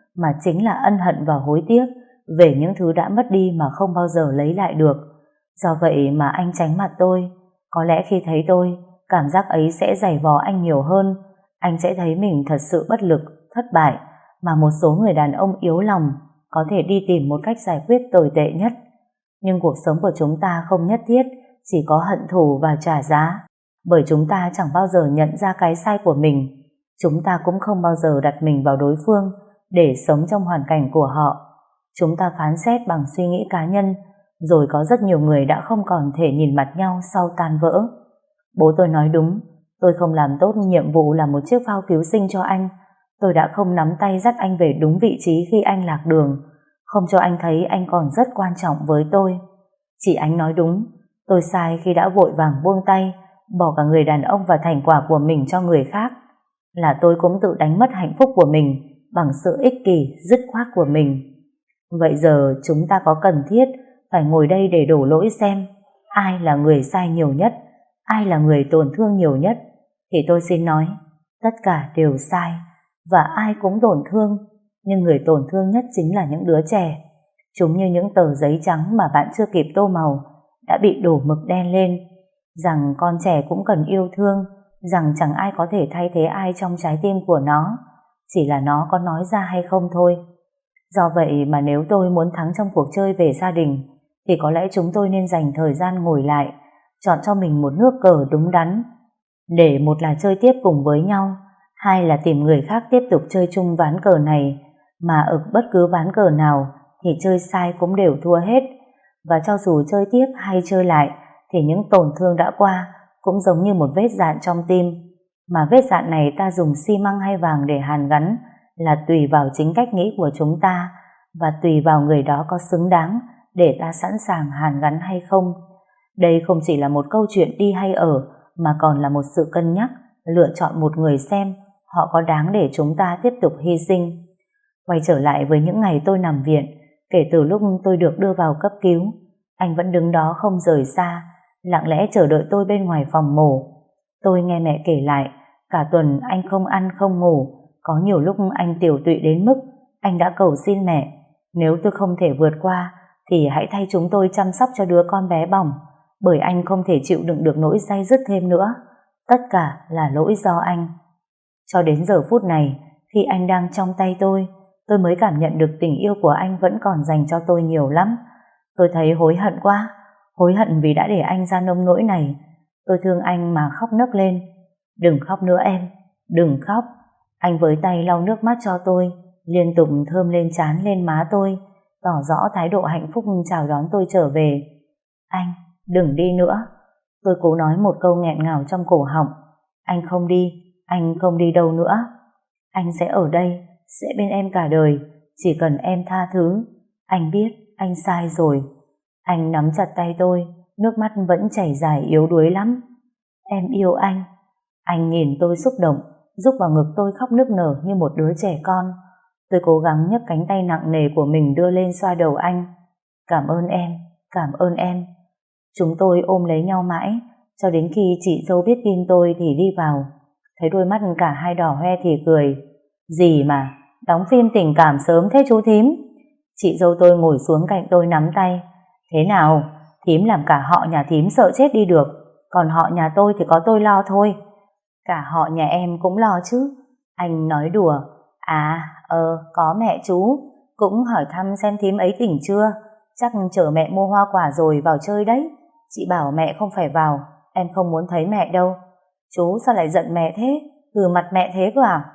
mà chính là ân hận và hối tiếc về những thứ đã mất đi mà không bao giờ lấy lại được. Do vậy mà anh tránh mặt tôi. Có lẽ khi thấy tôi, cảm giác ấy sẽ dày vò anh nhiều hơn. Anh sẽ thấy mình thật sự bất lực, thất bại, mà một số người đàn ông yếu lòng có thể đi tìm một cách giải quyết tồi tệ nhất. Nhưng cuộc sống của chúng ta không nhất thiết chỉ có hận thù và trả giá, bởi chúng ta chẳng bao giờ nhận ra cái sai của mình. Chúng ta cũng không bao giờ đặt mình vào đối phương để sống trong hoàn cảnh của họ. Chúng ta phán xét bằng suy nghĩ cá nhân, rồi có rất nhiều người đã không còn thể nhìn mặt nhau sau tan vỡ. Bố tôi nói đúng, tôi không làm tốt nhiệm vụ là một chiếc phao cứu sinh cho anh. Tôi đã không nắm tay dắt anh về đúng vị trí khi anh lạc đường, không cho anh thấy anh còn rất quan trọng với tôi. Chị Ánh nói đúng, tôi sai khi đã vội vàng buông tay, bỏ cả người đàn ông và thành quả của mình cho người khác. Là tôi cũng tự đánh mất hạnh phúc của mình bằng sự ích kỷ, dứt khoát của mình. Vậy giờ chúng ta có cần thiết phải ngồi đây để đổ lỗi xem ai là người sai nhiều nhất, ai là người tổn thương nhiều nhất? Thì tôi xin nói, tất cả đều sai, và ai cũng tổn thương, nhưng người tổn thương nhất chính là những đứa trẻ. Chúng như những tờ giấy trắng mà bạn chưa kịp tô màu đã bị đổ mực đen lên, rằng con trẻ cũng cần yêu thương, rằng chẳng ai có thể thay thế ai trong trái tim của nó, chỉ là nó có nói ra hay không thôi. Do vậy mà nếu tôi muốn thắng trong cuộc chơi về gia đình, thì có lẽ chúng tôi nên dành thời gian ngồi lại, chọn cho mình một nước cờ đúng đắn, để một là chơi tiếp cùng với nhau, hai là tìm người khác tiếp tục chơi chung ván cờ này, mà ở bất cứ ván cờ nào thì chơi sai cũng đều thua hết. Và cho dù chơi tiếp hay chơi lại, thì những tổn thương đã qua cũng giống như một vết dạn trong tim, mà vết dạn này ta dùng xi măng hay vàng để hàn gắn là tùy vào chính cách nghĩ của chúng ta, và tùy vào người đó có xứng đáng để ta sẵn sàng hàn gắn hay không. Đây không chỉ là một câu chuyện đi hay ở, mà còn là một sự cân nhắc, lựa chọn một người xem họ có đáng để chúng ta tiếp tục hy sinh. Quay trở lại với những ngày tôi nằm viện, kể từ lúc tôi được đưa vào cấp cứu, anh vẫn đứng đó không rời xa, lặng lẽ chờ đợi tôi bên ngoài phòng mổ. Tôi nghe mẹ kể lại, cả tuần anh không ăn không ngủ, có nhiều lúc anh tiểu tụy đến mức anh đã cầu xin mẹ, nếu tôi không thể vượt qua thì hãy thay chúng tôi chăm sóc cho đứa con bé bỏng, bởi anh không thể chịu đựng được nỗi day dứt thêm nữa. Tất cả là lỗi do anh. Cho đến giờ phút này, khi anh đang trong tay tôi, tôi mới cảm nhận được tình yêu của anh vẫn còn dành cho tôi nhiều lắm. Tôi thấy hối hận quá, hối hận vì đã để anh ra nông nỗi này. Tôi thương anh mà khóc nấc lên. Đừng khóc nữa em, đừng khóc. Anh với tay lau nước mắt cho tôi, liên tục thơm lên trán lên má tôi, tỏ rõ thái độ hạnh phúc chào đón tôi trở về. Anh, đừng đi nữa. Tôi cố nói một câu nghẹn ngào trong cổ họng. Anh không đi, anh không đi đâu nữa. Anh sẽ ở đây, sẽ bên em cả đời, chỉ cần em tha thứ. Anh biết anh sai rồi. Anh nắm chặt tay tôi, nước mắt vẫn chảy dài yếu đuối lắm. Em yêu anh. Anh nhìn tôi xúc động, rúc vào ngực tôi khóc nức nở như một đứa trẻ con. Tôi cố gắng nhấc cánh tay nặng nề của mình đưa lên xoa đầu anh. Cảm ơn em, cảm ơn em. Chúng tôi ôm lấy nhau mãi, cho đến khi chị dâu biết tin tôi thì đi vào. Thấy đôi mắt cả hai đỏ hoe thì cười. Gì mà, đóng phim tình cảm sớm thế chú thím? Chị dâu tôi ngồi xuống cạnh tôi nắm tay. Thế nào, thím làm cả họ nhà thím sợ chết đi được, còn họ nhà tôi thì có tôi lo thôi. Cả họ nhà em cũng lo chứ. Anh nói đùa. À, ờ, có mẹ chú. Cũng hỏi thăm xem thím ấy tỉnh chưa. Chắc chờ mẹ mua hoa quả rồi vào chơi đấy. Chị bảo mẹ không phải vào, em không muốn thấy mẹ đâu. Chú sao lại giận mẹ thế? Từ mặt mẹ thế cơ à?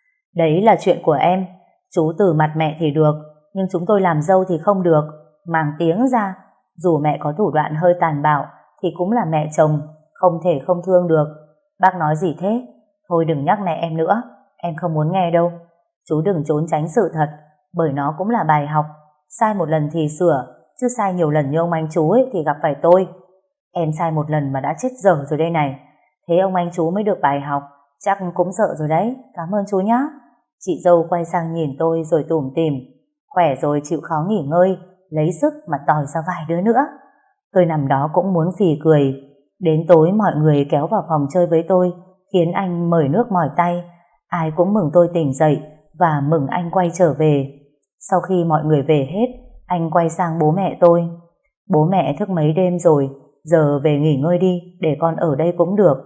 Đấy là chuyện của em. Chú từ mặt mẹ thì được, nhưng chúng tôi làm dâu thì không được. Mang tiếng ra, dù mẹ có thủ đoạn hơi tàn bạo thì cũng là mẹ chồng, không thể không thương được. Bác nói gì thế? Thôi đừng nhắc mẹ em nữa, em không muốn nghe đâu. Chú đừng trốn tránh sự thật, bởi nó cũng là bài học. Sai một lần thì sửa, chứ sai nhiều lần như ông anh chú ấy thì gặp phải tôi. Em sai một lần mà đã chết dở rồi đây này. Thế ông anh chú mới được bài học, chắc cũng sợ rồi đấy. Cảm ơn chú nhá. Chị dâu quay sang nhìn tôi rồi tủm tỉm. Khỏe rồi chịu khó nghỉ ngơi, lấy sức mà tỏi ra vài đứa nữa. Tôi nằm đó cũng muốn phì cười. Đến tối mọi người kéo vào phòng chơi với tôi, khiến anh mời nước mỏi tay. Ai cũng mừng tôi tỉnh dậy và mừng anh quay trở về. Sau khi mọi người về hết, anh quay sang bố mẹ tôi. Bố mẹ thức mấy đêm rồi, giờ về nghỉ ngơi đi, để con ở đây cũng được.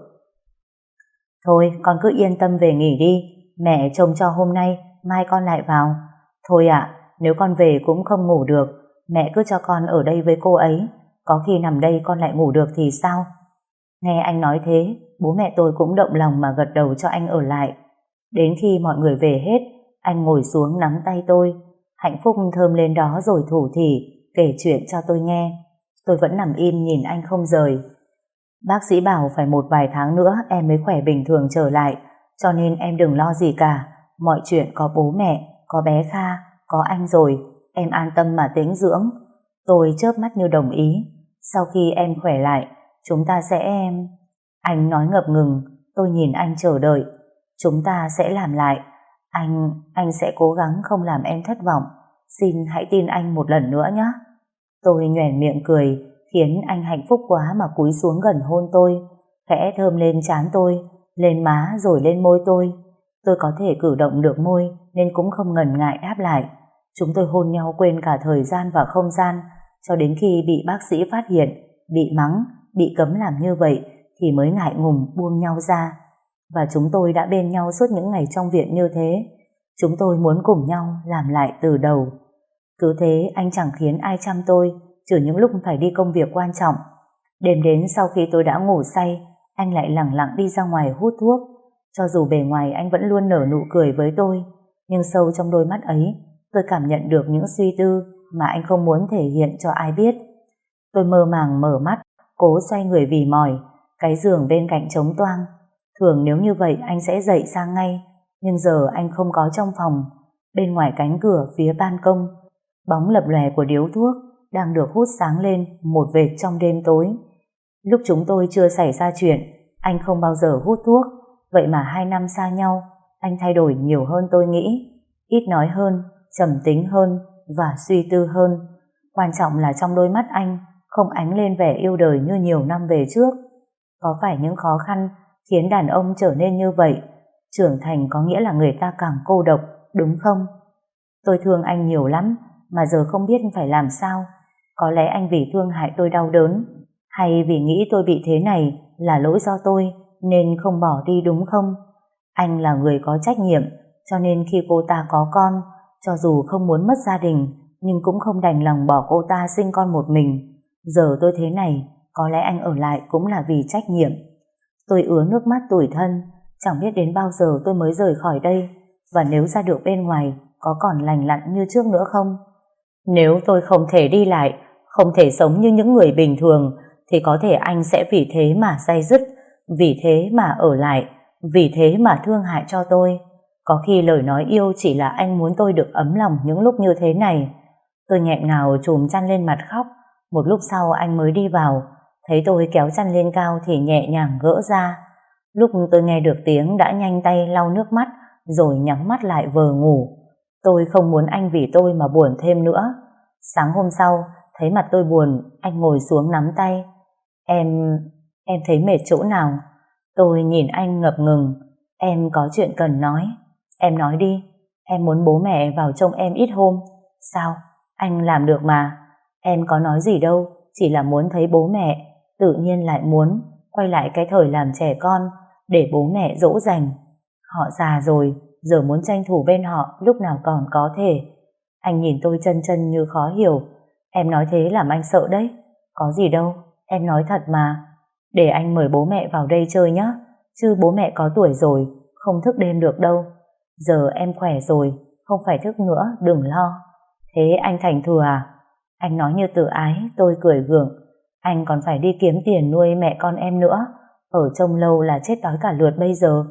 Thôi, con cứ yên tâm về nghỉ đi, mẹ trông cho hôm nay, mai con lại vào. Thôi ạ, nếu con về cũng không ngủ được, mẹ cứ cho con ở đây với cô ấy, có khi nằm đây con lại ngủ được thì sao? Nghe anh nói thế, bố mẹ tôi cũng động lòng mà gật đầu cho anh ở lại. Đến khi mọi người về hết, anh ngồi xuống nắm tay tôi, hạnh phúc thơm lên đó rồi thủ thỉ, kể chuyện cho tôi nghe. Tôi vẫn nằm im nhìn anh không rời. Bác sĩ bảo phải một vài tháng nữa em mới khỏe bình thường trở lại, cho nên em đừng lo gì cả. Mọi chuyện có bố mẹ, có bé Kha, có anh rồi, em an tâm mà tĩnh dưỡng. Tôi chớp mắt như đồng ý. Sau khi em khỏe lại, chúng ta sẽ em... Anh nói ngập ngừng, tôi nhìn anh chờ đợi. Chúng ta sẽ làm lại. Anh, anh sẽ cố gắng không làm em thất vọng. Xin hãy tin anh một lần nữa nhé. Tôi nhoẻn miệng cười, khiến anh hạnh phúc quá mà cúi xuống gần hôn tôi, khẽ thơm lên trán tôi, lên má rồi lên môi tôi. Tôi có thể cử động được môi nên cũng không ngần ngại đáp lại. Chúng tôi hôn nhau quên cả thời gian và không gian, cho đến khi bị bác sĩ phát hiện, bị mắng, bị cấm làm như vậy thì mới ngại ngùng buông nhau ra. Và chúng tôi đã bên nhau suốt những ngày trong viện như thế. Chúng tôi muốn cùng nhau làm lại từ đầu. Cứ thế anh chẳng khiến ai chăm tôi, trừ những lúc phải đi công việc quan trọng. Đêm đến sau khi tôi đã ngủ say, anh lại lẳng lặng đi ra ngoài hút thuốc. Cho dù bề ngoài anh vẫn luôn nở nụ cười với tôi, nhưng sâu trong đôi mắt ấy, tôi cảm nhận được những suy tư mà anh không muốn thể hiện cho ai biết. Tôi mơ màng mở mắt, cố xoay người vì mỏi. Cái giường bên cạnh trống toang. Thường nếu như vậy anh sẽ dậy sang ngay, nhưng giờ anh không có trong phòng. Bên ngoài cánh cửa phía ban công, bóng lập lòe của điếu thuốc đang được hút sáng lên một vệt trong đêm tối. Lúc chúng tôi chưa xảy ra chuyện, anh không bao giờ hút thuốc. Vậy mà hai năm xa nhau, anh thay đổi nhiều hơn tôi nghĩ. Ít nói hơn, trầm tính hơn và suy tư hơn. Quan trọng là trong đôi mắt anh không ánh lên vẻ yêu đời như nhiều năm về trước. Có phải những khó khăn khiến đàn ông trở nên như vậy? Trưởng thành có nghĩa là người ta càng cô độc, đúng không? Tôi thương anh nhiều lắm, mà giờ không biết phải làm sao. Có lẽ anh vì thương hại tôi đau đớn, hay vì nghĩ tôi bị thế này là lỗi do tôi nên không bỏ đi, đúng không? Anh là người có trách nhiệm, cho nên khi cô ta có con, cho dù không muốn mất gia đình, nhưng cũng không đành lòng bỏ cô ta sinh con một mình. Giờ tôi thế này, có lẽ anh ở lại cũng là vì trách nhiệm. Tôi ứa nước mắt tủi thân, chẳng biết đến bao giờ tôi mới rời khỏi đây, và nếu ra được bên ngoài, có còn lành lặn như trước nữa không? Nếu tôi không thể đi lại, không thể sống như những người bình thường, thì có thể anh sẽ vì thế mà day dứt, vì thế mà ở lại, vì thế mà thương hại cho tôi. Có khi lời nói yêu chỉ là anh muốn tôi được ấm lòng những lúc như thế này. Tôi nghẹn ngào chùm chăn lên mặt khóc. Một lúc sau anh mới đi vào, thấy tôi kéo chăn lên cao thì nhẹ nhàng gỡ ra. Lúc tôi nghe được tiếng đã nhanh tay lau nước mắt, rồi nhắm mắt lại vờ ngủ. Tôi không muốn anh vì tôi mà buồn thêm nữa. Sáng hôm sau, thấy mặt tôi buồn, anh ngồi xuống nắm tay. Em... em thấy mệt chỗ nào? Tôi nhìn anh ngập ngừng. Em có chuyện cần nói. Em nói đi. Em muốn bố mẹ vào trông em ít hôm. Sao? Anh làm được mà. Em có nói gì đâu, chỉ là muốn thấy bố mẹ. Tự nhiên lại muốn quay lại cái thời làm trẻ con, để bố mẹ dỗ dành. Họ già rồi, giờ muốn tranh thủ bên họ lúc nào còn có thể. Anh nhìn tôi chân chân như khó hiểu. Em nói thế làm anh sợ đấy. Có gì đâu, em nói thật mà. Để anh mời bố mẹ vào đây chơi nhé. Chứ bố mẹ có tuổi rồi, không thức đêm được đâu. Giờ em khỏe rồi, không phải thức nữa, đừng lo. Thế anh thành thừa à? Anh nói như tự ái. Tôi cười gượng. Anh còn phải đi kiếm tiền nuôi mẹ con em nữa. Ở trông lâu là chết đói cả lượt bây giờ.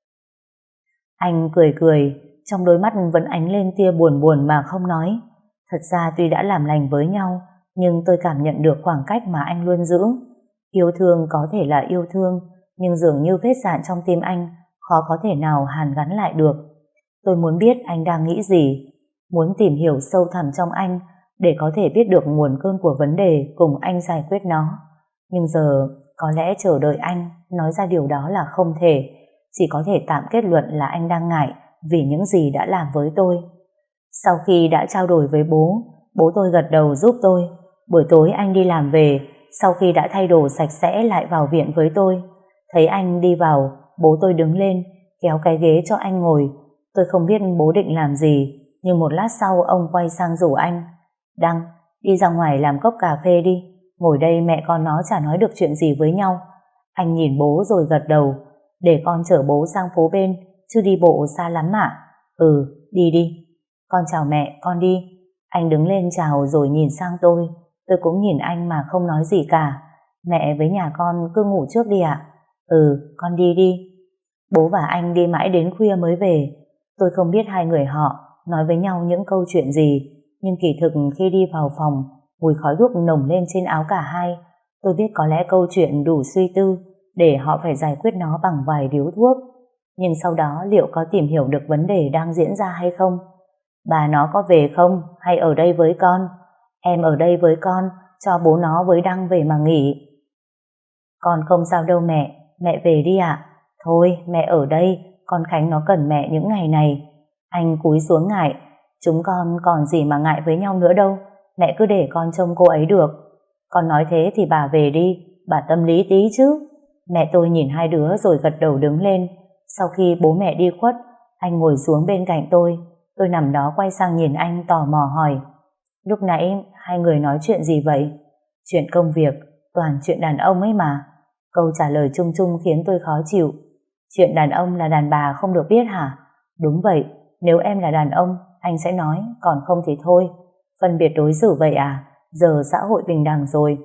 Anh cười cười, trong đôi mắt vẫn ánh lên tia buồn buồn mà không nói. Thật ra tuy đã làm lành với nhau, nhưng tôi cảm nhận được khoảng cách mà anh luôn giữ. Yêu thương có thể là yêu thương, nhưng dường như vết dạn trong tim anh khó có thể nào hàn gắn lại được. Tôi muốn biết anh đang nghĩ gì, muốn tìm hiểu sâu thẳm trong anh để có thể biết được nguồn cơn của vấn đề cùng anh giải quyết nó. Nhưng giờ có lẽ chờ đợi anh nói ra điều đó là không thể, chỉ có thể tạm kết luận là anh đang ngại vì những gì đã làm với tôi. Sau khi đã trao đổi với bố, bố tôi gật đầu giúp tôi. Buổi tối anh đi làm về, sau khi đã thay đồ sạch sẽ lại vào viện với tôi. Thấy anh đi vào, bố tôi đứng lên, kéo cái ghế cho anh ngồi. Tôi không biết bố định làm gì, nhưng một lát sau ông quay sang rủ anh. Đăng, đi ra ngoài làm cốc cà phê đi, ngồi đây mẹ con nó chả nói được chuyện gì với nhau. Anh nhìn bố rồi gật đầu. Để con chở bố sang phố bên, chứ đi bộ xa lắm ạ. Ừ, đi đi. Con chào mẹ, con đi. Anh đứng lên chào rồi nhìn sang tôi. Tôi cũng nhìn anh mà không nói gì cả. Mẹ với nhà con cứ ngủ trước đi ạ. Ừ, con đi đi. Bố và anh đi mãi đến khuya mới về. Tôi không biết hai người họ nói với nhau những câu chuyện gì, nhưng kỳ thực khi đi vào phòng, mùi khói thuốc nồng lên trên áo cả hai. Tôi biết có lẽ câu chuyện đủ suy tư để họ phải giải quyết nó bằng vài điếu thuốc. Nhưng sau đó liệu có tìm hiểu được vấn đề đang diễn ra hay không? Bà nó có về không hay ở đây với con? Em ở đây với con, cho bố nó với Đăng về mà nghỉ. Con không sao đâu mẹ, mẹ về đi ạ. Thôi mẹ ở đây, con Khánh nó cần mẹ những ngày này. Anh cúi xuống ngại. Chúng con còn gì mà ngại với nhau nữa đâu, mẹ cứ để con trông cô ấy được. Con nói thế thì bà về đi, bà tâm lý tí chứ. Mẹ tôi nhìn hai đứa rồi gật đầu đứng lên. Sau khi bố mẹ đi khuất, anh ngồi xuống bên cạnh tôi. Tôi nằm đó quay sang nhìn anh tò mò hỏi. Lúc nãy hai người nói chuyện gì vậy? Chuyện công việc, toàn chuyện đàn ông ấy mà. Câu trả lời chung chung khiến tôi khó chịu. Chuyện đàn ông là đàn bà không được biết hả? Đúng vậy, nếu em là đàn ông, anh sẽ nói, còn không thì thôi. Phân biệt đối xử vậy à? Giờ xã hội bình đẳng rồi.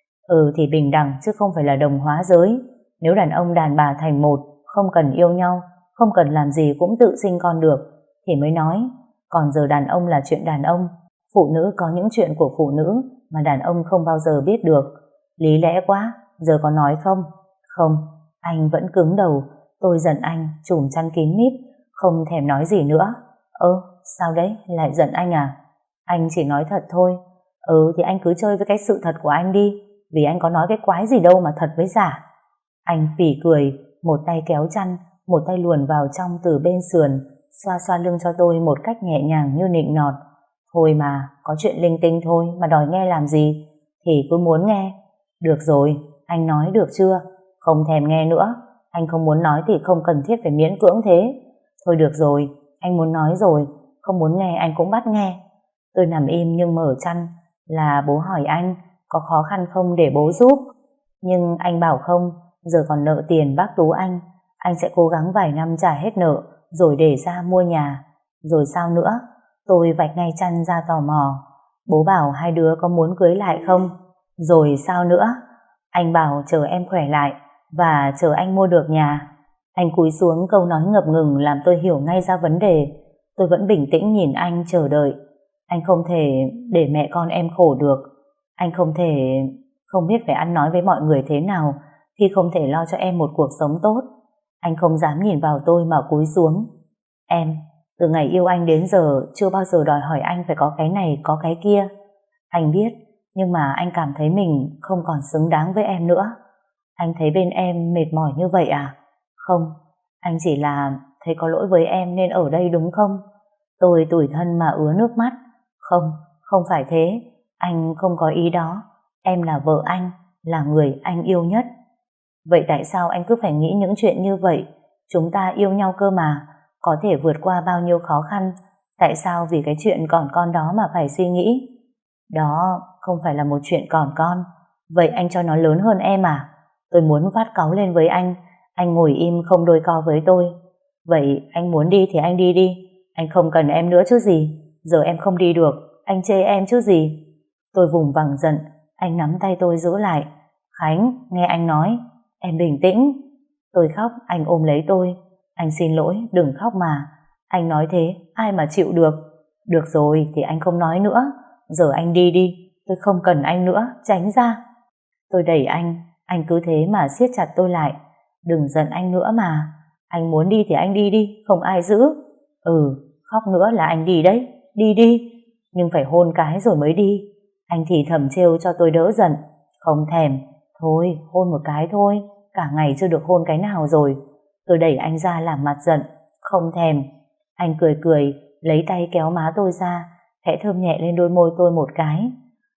Ừ thì bình đẳng chứ không phải là đồng hóa giới. Nếu đàn ông đàn bà thành một, không cần yêu nhau, không cần làm gì cũng tự sinh con được, thì mới nói. Còn giờ đàn ông là chuyện đàn ông, phụ nữ có những chuyện của phụ nữ mà đàn ông không bao giờ biết được. Lý lẽ quá, giờ có nói không? Không, anh vẫn cứng đầu. Tôi giận anh, trùm chăn kín mít, không thèm nói gì nữa. Ơ, sao đấy, lại giận anh à? Anh chỉ nói thật thôi. Ừ thì anh cứ chơi với cái sự thật của anh đi, vì anh có nói cái quái gì đâu mà thật với giả. Anh phỉ cười, một tay kéo chăn, một tay luồn vào trong từ bên sườn, xoa xoa lưng cho tôi một cách nhẹ nhàng như nịnh nọt. Thôi mà, có chuyện linh tinh thôi mà đòi nghe làm gì? Thì cứ muốn nghe. Được rồi, anh nói được chưa? Không thèm nghe nữa. Anh không muốn nói thì không cần thiết phải miễn cưỡng thế. Thôi được rồi, anh muốn nói rồi, không muốn nghe anh cũng bắt nghe. Tôi nằm im nhưng mở chăn. Là bố hỏi anh có khó khăn không để bố giúp. Nhưng anh bảo không, giờ còn nợ tiền bác Tú anh. Anh sẽ cố gắng vài năm trả hết nợ rồi để ra mua nhà. Rồi sao nữa? Tôi vạch ngay chăn ra tò mò. Bố bảo hai đứa có muốn cưới lại không? Rồi sao nữa? Anh bảo chờ em khỏe lại và chờ anh mua được nhà. Anh cúi xuống, câu nói ngập ngừng làm tôi hiểu ngay ra vấn đề. Tôi vẫn bình tĩnh nhìn anh chờ đợi. Anh không thể để mẹ con em khổ được. Anh không thể... Không biết phải ăn nói với mọi người thế nào khi không thể lo cho em một cuộc sống tốt. Anh không dám nhìn vào tôi mà cúi xuống. Em, từ ngày yêu anh đến giờ chưa bao giờ đòi hỏi anh phải có cái này có cái kia. Anh biết, nhưng mà anh cảm thấy mình không còn xứng đáng với em nữa. Anh thấy bên em mệt mỏi như vậy à? Không, anh chỉ là thấy có lỗi với em nên ở đây đúng không? Tôi tủi thân mà ứa nước mắt. Không, không phải thế. Anh không có ý đó. Em là vợ anh, là người anh yêu nhất. Vậy tại sao anh cứ phải nghĩ những chuyện như vậy? Chúng ta yêu nhau cơ mà, có thể vượt qua bao nhiêu khó khăn. Tại sao vì cái chuyện còn con đó mà phải suy nghĩ? Đó không phải là một chuyện còn con. Vậy anh cho nó lớn hơn em à? Tôi muốn phát cáu lên với anh. Anh ngồi im không đôi co với tôi. Vậy anh muốn đi thì anh đi đi. Anh không cần em nữa chứ gì. Giờ em không đi được, anh chê em chứ gì. Tôi vùng vằng giận. Anh nắm tay tôi giữ lại. Khánh, nghe anh nói. Em bình tĩnh. Tôi khóc, anh ôm lấy tôi. Anh xin lỗi, đừng khóc mà. Anh nói thế, ai mà chịu được. Được rồi, thì anh không nói nữa. Giờ anh đi đi, tôi không cần anh nữa, tránh ra. Tôi đẩy anh, anh cứ thế mà siết chặt tôi lại. Đừng giận anh nữa mà. Anh muốn đi thì anh đi đi, không ai giữ. Ừ, khóc nữa là anh đi đấy, đi đi. Nhưng phải hôn cái rồi mới đi. Anh thì thầm trêu cho tôi đỡ giận. Không thèm, thôi hôn một cái thôi, cả ngày chưa được hôn cái nào rồi. Tôi đẩy anh ra làm mặt giận. Không thèm. Anh cười cười, lấy tay kéo má tôi ra, khẽ thơm nhẹ lên đôi môi tôi một cái.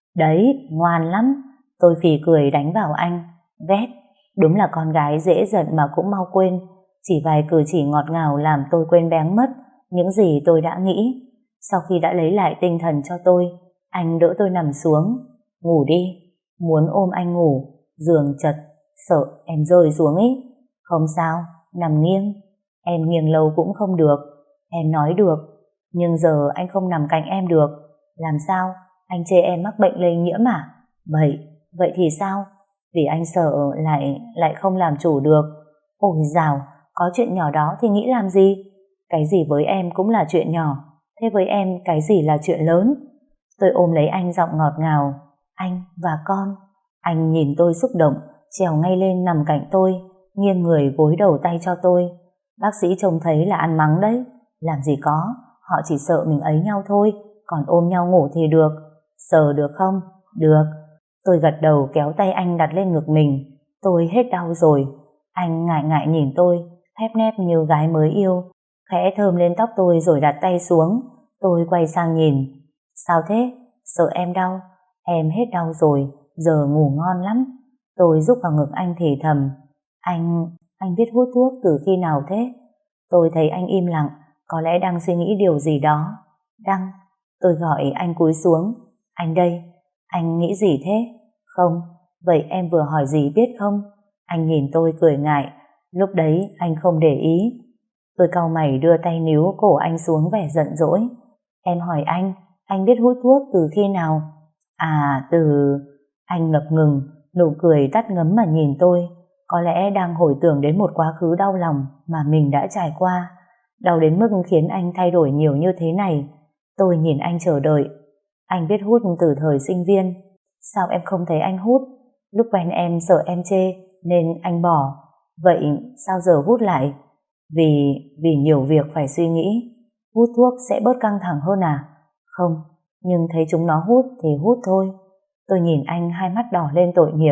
Đấy, ngoan lắm. Tôi phì cười đánh vào anh. Ghét, đúng là con gái dễ giận mà cũng mau quên. Chỉ vài cử chỉ ngọt ngào làm tôi quên bén mất những gì tôi đã nghĩ. Sau khi đã lấy lại tinh thần cho tôi, anh đỡ tôi nằm xuống. Ngủ đi. Muốn ôm anh ngủ, giường chật, sợ em rơi xuống ý. Không sao, nằm nghiêng. Em nghiêng lâu cũng không được. Em nói được, nhưng giờ anh không nằm cạnh em được. Làm sao? Anh chê em mắc bệnh lây nhiễm à? Vậy, vậy thì sao? Vì anh sợ lại lại không làm chủ được. Ôi dào, có chuyện nhỏ đó thì nghĩ làm gì? Cái gì với em cũng là chuyện nhỏ, thế với em cái gì là chuyện lớn? Tôi ôm lấy anh giọng ngọt ngào. Anh và con. Anh nhìn tôi xúc động, trèo ngay lên nằm cạnh tôi, nghiêng người gối đầu tay cho tôi. Bác sĩ trông thấy là ăn mắng đấy. Làm gì có, họ chỉ sợ mình ấy nhau thôi, còn ôm nhau ngủ thì được. Sờ được không? Được. Tôi gật đầu kéo tay anh đặt lên ngực mình. Tôi hết đau rồi. Anh ngại ngại nhìn tôi, thép nép như gái mới yêu, khẽ thơm lên tóc tôi rồi đặt tay xuống. Tôi quay sang nhìn. Sao thế? Sợ em đau? Em hết đau rồi, giờ ngủ ngon lắm. Tôi rúc vào ngực anh thì thầm. Anh, anh biết hút thuốc từ khi nào thế? Tôi thấy anh im lặng, có lẽ đang suy nghĩ điều gì đó. Đăng. Tôi gọi anh cúi xuống. Anh đây. Anh nghĩ gì thế? Không. Vậy em vừa hỏi gì biết không? Anh nhìn tôi cười ngại. Lúc đấy anh không để ý. Tôi cau mày đưa tay níu cổ anh xuống vẻ giận dỗi. Em hỏi anh, anh biết hút thuốc từ khi nào? À, từ... Anh ngập ngừng, nụ cười tắt ngấm mà nhìn tôi. Có lẽ đang hồi tưởng đến một quá khứ đau lòng mà mình đã trải qua. Đau đến mức khiến anh thay đổi nhiều như thế này. Tôi nhìn anh chờ đợi. Anh biết hút từ thời sinh viên. Sao em không thấy anh hút? Lúc quen em sợ em chê nên anh bỏ. Vậy sao giờ hút lại? Vì, vì nhiều việc phải suy nghĩ. Hút thuốc sẽ bớt căng thẳng hơn à? Không, nhưng thấy chúng nó hút thì hút thôi. Tôi nhìn anh hai mắt đỏ lên tội nghiệp.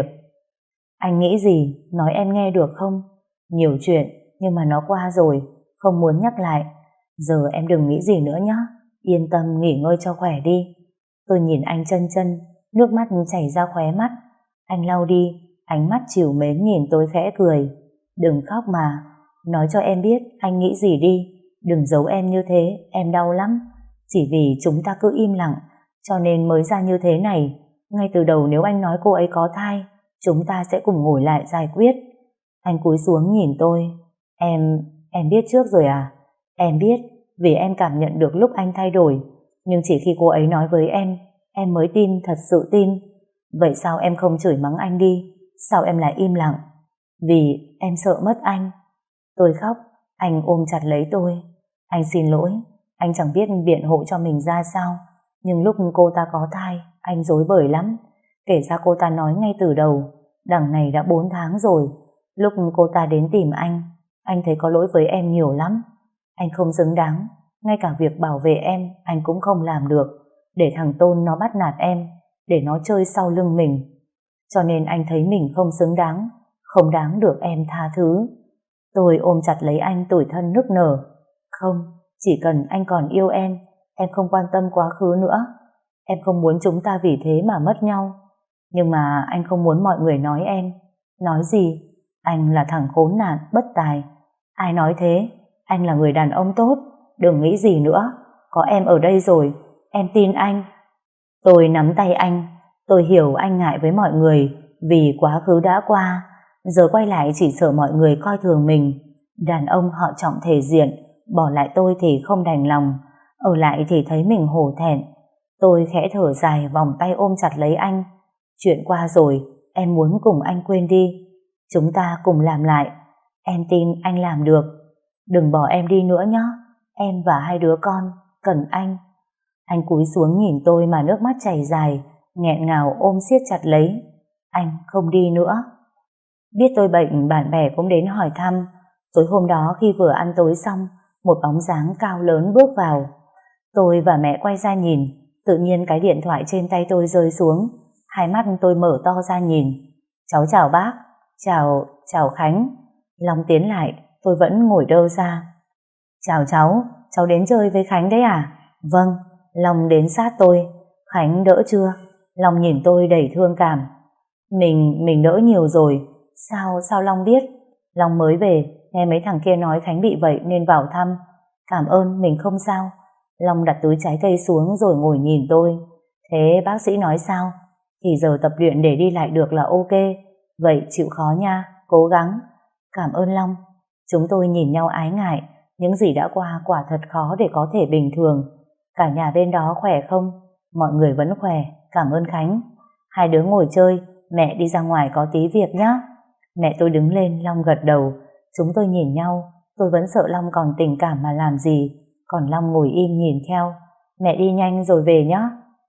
Anh nghĩ gì? Nói em nghe được không? Nhiều chuyện, nhưng mà nó qua rồi, không muốn nhắc lại. Giờ em đừng nghĩ gì nữa nhé. Yên tâm nghỉ ngơi cho khỏe đi. Tôi nhìn anh chân chân, nước mắt chảy ra khóe mắt. Anh lau đi, ánh mắt trìu mến nhìn tôi khẽ cười. Đừng khóc mà, nói cho em biết anh nghĩ gì đi. Đừng giấu em như thế, em đau lắm. Chỉ vì chúng ta cứ im lặng, cho nên mới ra như thế này. Ngay từ đầu nếu anh nói cô ấy có thai, chúng ta sẽ cùng ngồi lại giải quyết. Anh cúi xuống nhìn tôi. Em, em biết trước rồi à? Em biết, vì em cảm nhận được lúc anh thay đổi. Nhưng chỉ khi cô ấy nói với em, em mới tin, thật sự tin. Vậy sao em không chửi mắng anh đi? Sao em lại im lặng? Vì em sợ mất anh. Tôi khóc, anh ôm chặt lấy tôi. Anh xin lỗi, anh chẳng biết biện hộ cho mình ra sao. Nhưng lúc cô ta có thai, anh rối bời lắm. Kể ra cô ta nói ngay từ đầu, đằng này đã bốn tháng rồi. Lúc cô ta đến tìm anh, anh thấy có lỗi với em nhiều lắm. Anh không xứng đáng, ngay cả việc bảo vệ em anh cũng không làm được. Để thằng Tôn nó bắt nạt em, để nó chơi sau lưng mình. Cho nên anh thấy mình không xứng đáng, không đáng được em tha thứ. Tôi ôm chặt lấy anh tủi thân nức nở. Không, chỉ cần anh còn yêu em, em không quan tâm quá khứ nữa. Em không muốn chúng ta vì thế mà mất nhau. Nhưng mà anh không muốn mọi người nói em. Nói gì? Anh là thằng khốn nạn, bất tài. Ai nói thế? Anh là người đàn ông tốt. Đừng nghĩ gì nữa. Có em ở đây rồi. Em tin anh. Tôi nắm tay anh. Tôi hiểu anh ngại với mọi người vì quá khứ đã qua. Giờ quay lại chỉ sợ mọi người coi thường mình. Đàn ông họ trọng thể diện. Bỏ lại tôi thì không đành lòng. Ở lại thì thấy mình hổ thẹn. Tôi khẽ thở dài, vòng tay ôm chặt lấy anh. Chuyện qua rồi, em muốn cùng anh quên đi. Chúng ta cùng làm lại. Em tin anh làm được. Đừng bỏ em đi nữa nhé. Em và hai đứa con cần anh. Anh cúi xuống nhìn tôi mà nước mắt chảy dài, nghẹn ngào ôm siết chặt lấy. Anh không đi nữa. Biết tôi bệnh, bạn bè cũng đến hỏi thăm. Tối hôm đó khi vừa ăn tối xong, một bóng dáng cao lớn bước vào. Tôi và mẹ quay ra nhìn, tự nhiên cái điện thoại trên tay tôi rơi xuống. Hai mắt tôi mở to ra nhìn. Cháu chào bác. Chào, chào Khánh. Long tiến lại, tôi vẫn ngồi đơ ra. Chào cháu, cháu đến chơi với Khánh đấy à? Vâng. Long đến sát tôi. Khánh đỡ chưa? Long nhìn tôi đầy thương cảm. Mình, mình đỡ nhiều rồi. Sao, sao Long biết? Long mới về, nghe mấy thằng kia nói Khánh bị vậy nên vào thăm. Cảm ơn, mình không sao. Long đặt túi trái cây xuống rồi ngồi nhìn tôi. Thế bác sĩ nói sao? Thì giờ tập luyện để đi lại được là ok. Vậy chịu khó nha, cố gắng. Cảm ơn Long. Chúng tôi nhìn nhau ái ngại. Những gì đã qua quả thật khó để có thể bình thường. Cả nhà bên đó khỏe không? Mọi người vẫn khỏe, cảm ơn Khánh. Hai đứa ngồi chơi, mẹ đi ra ngoài có tí việc nhé. Mẹ tôi đứng lên, Long gật đầu. Chúng tôi nhìn nhau. Tôi vẫn sợ Long còn tình cảm mà làm gì. Còn Long ngồi im nhìn theo. Mẹ đi nhanh rồi về nhé.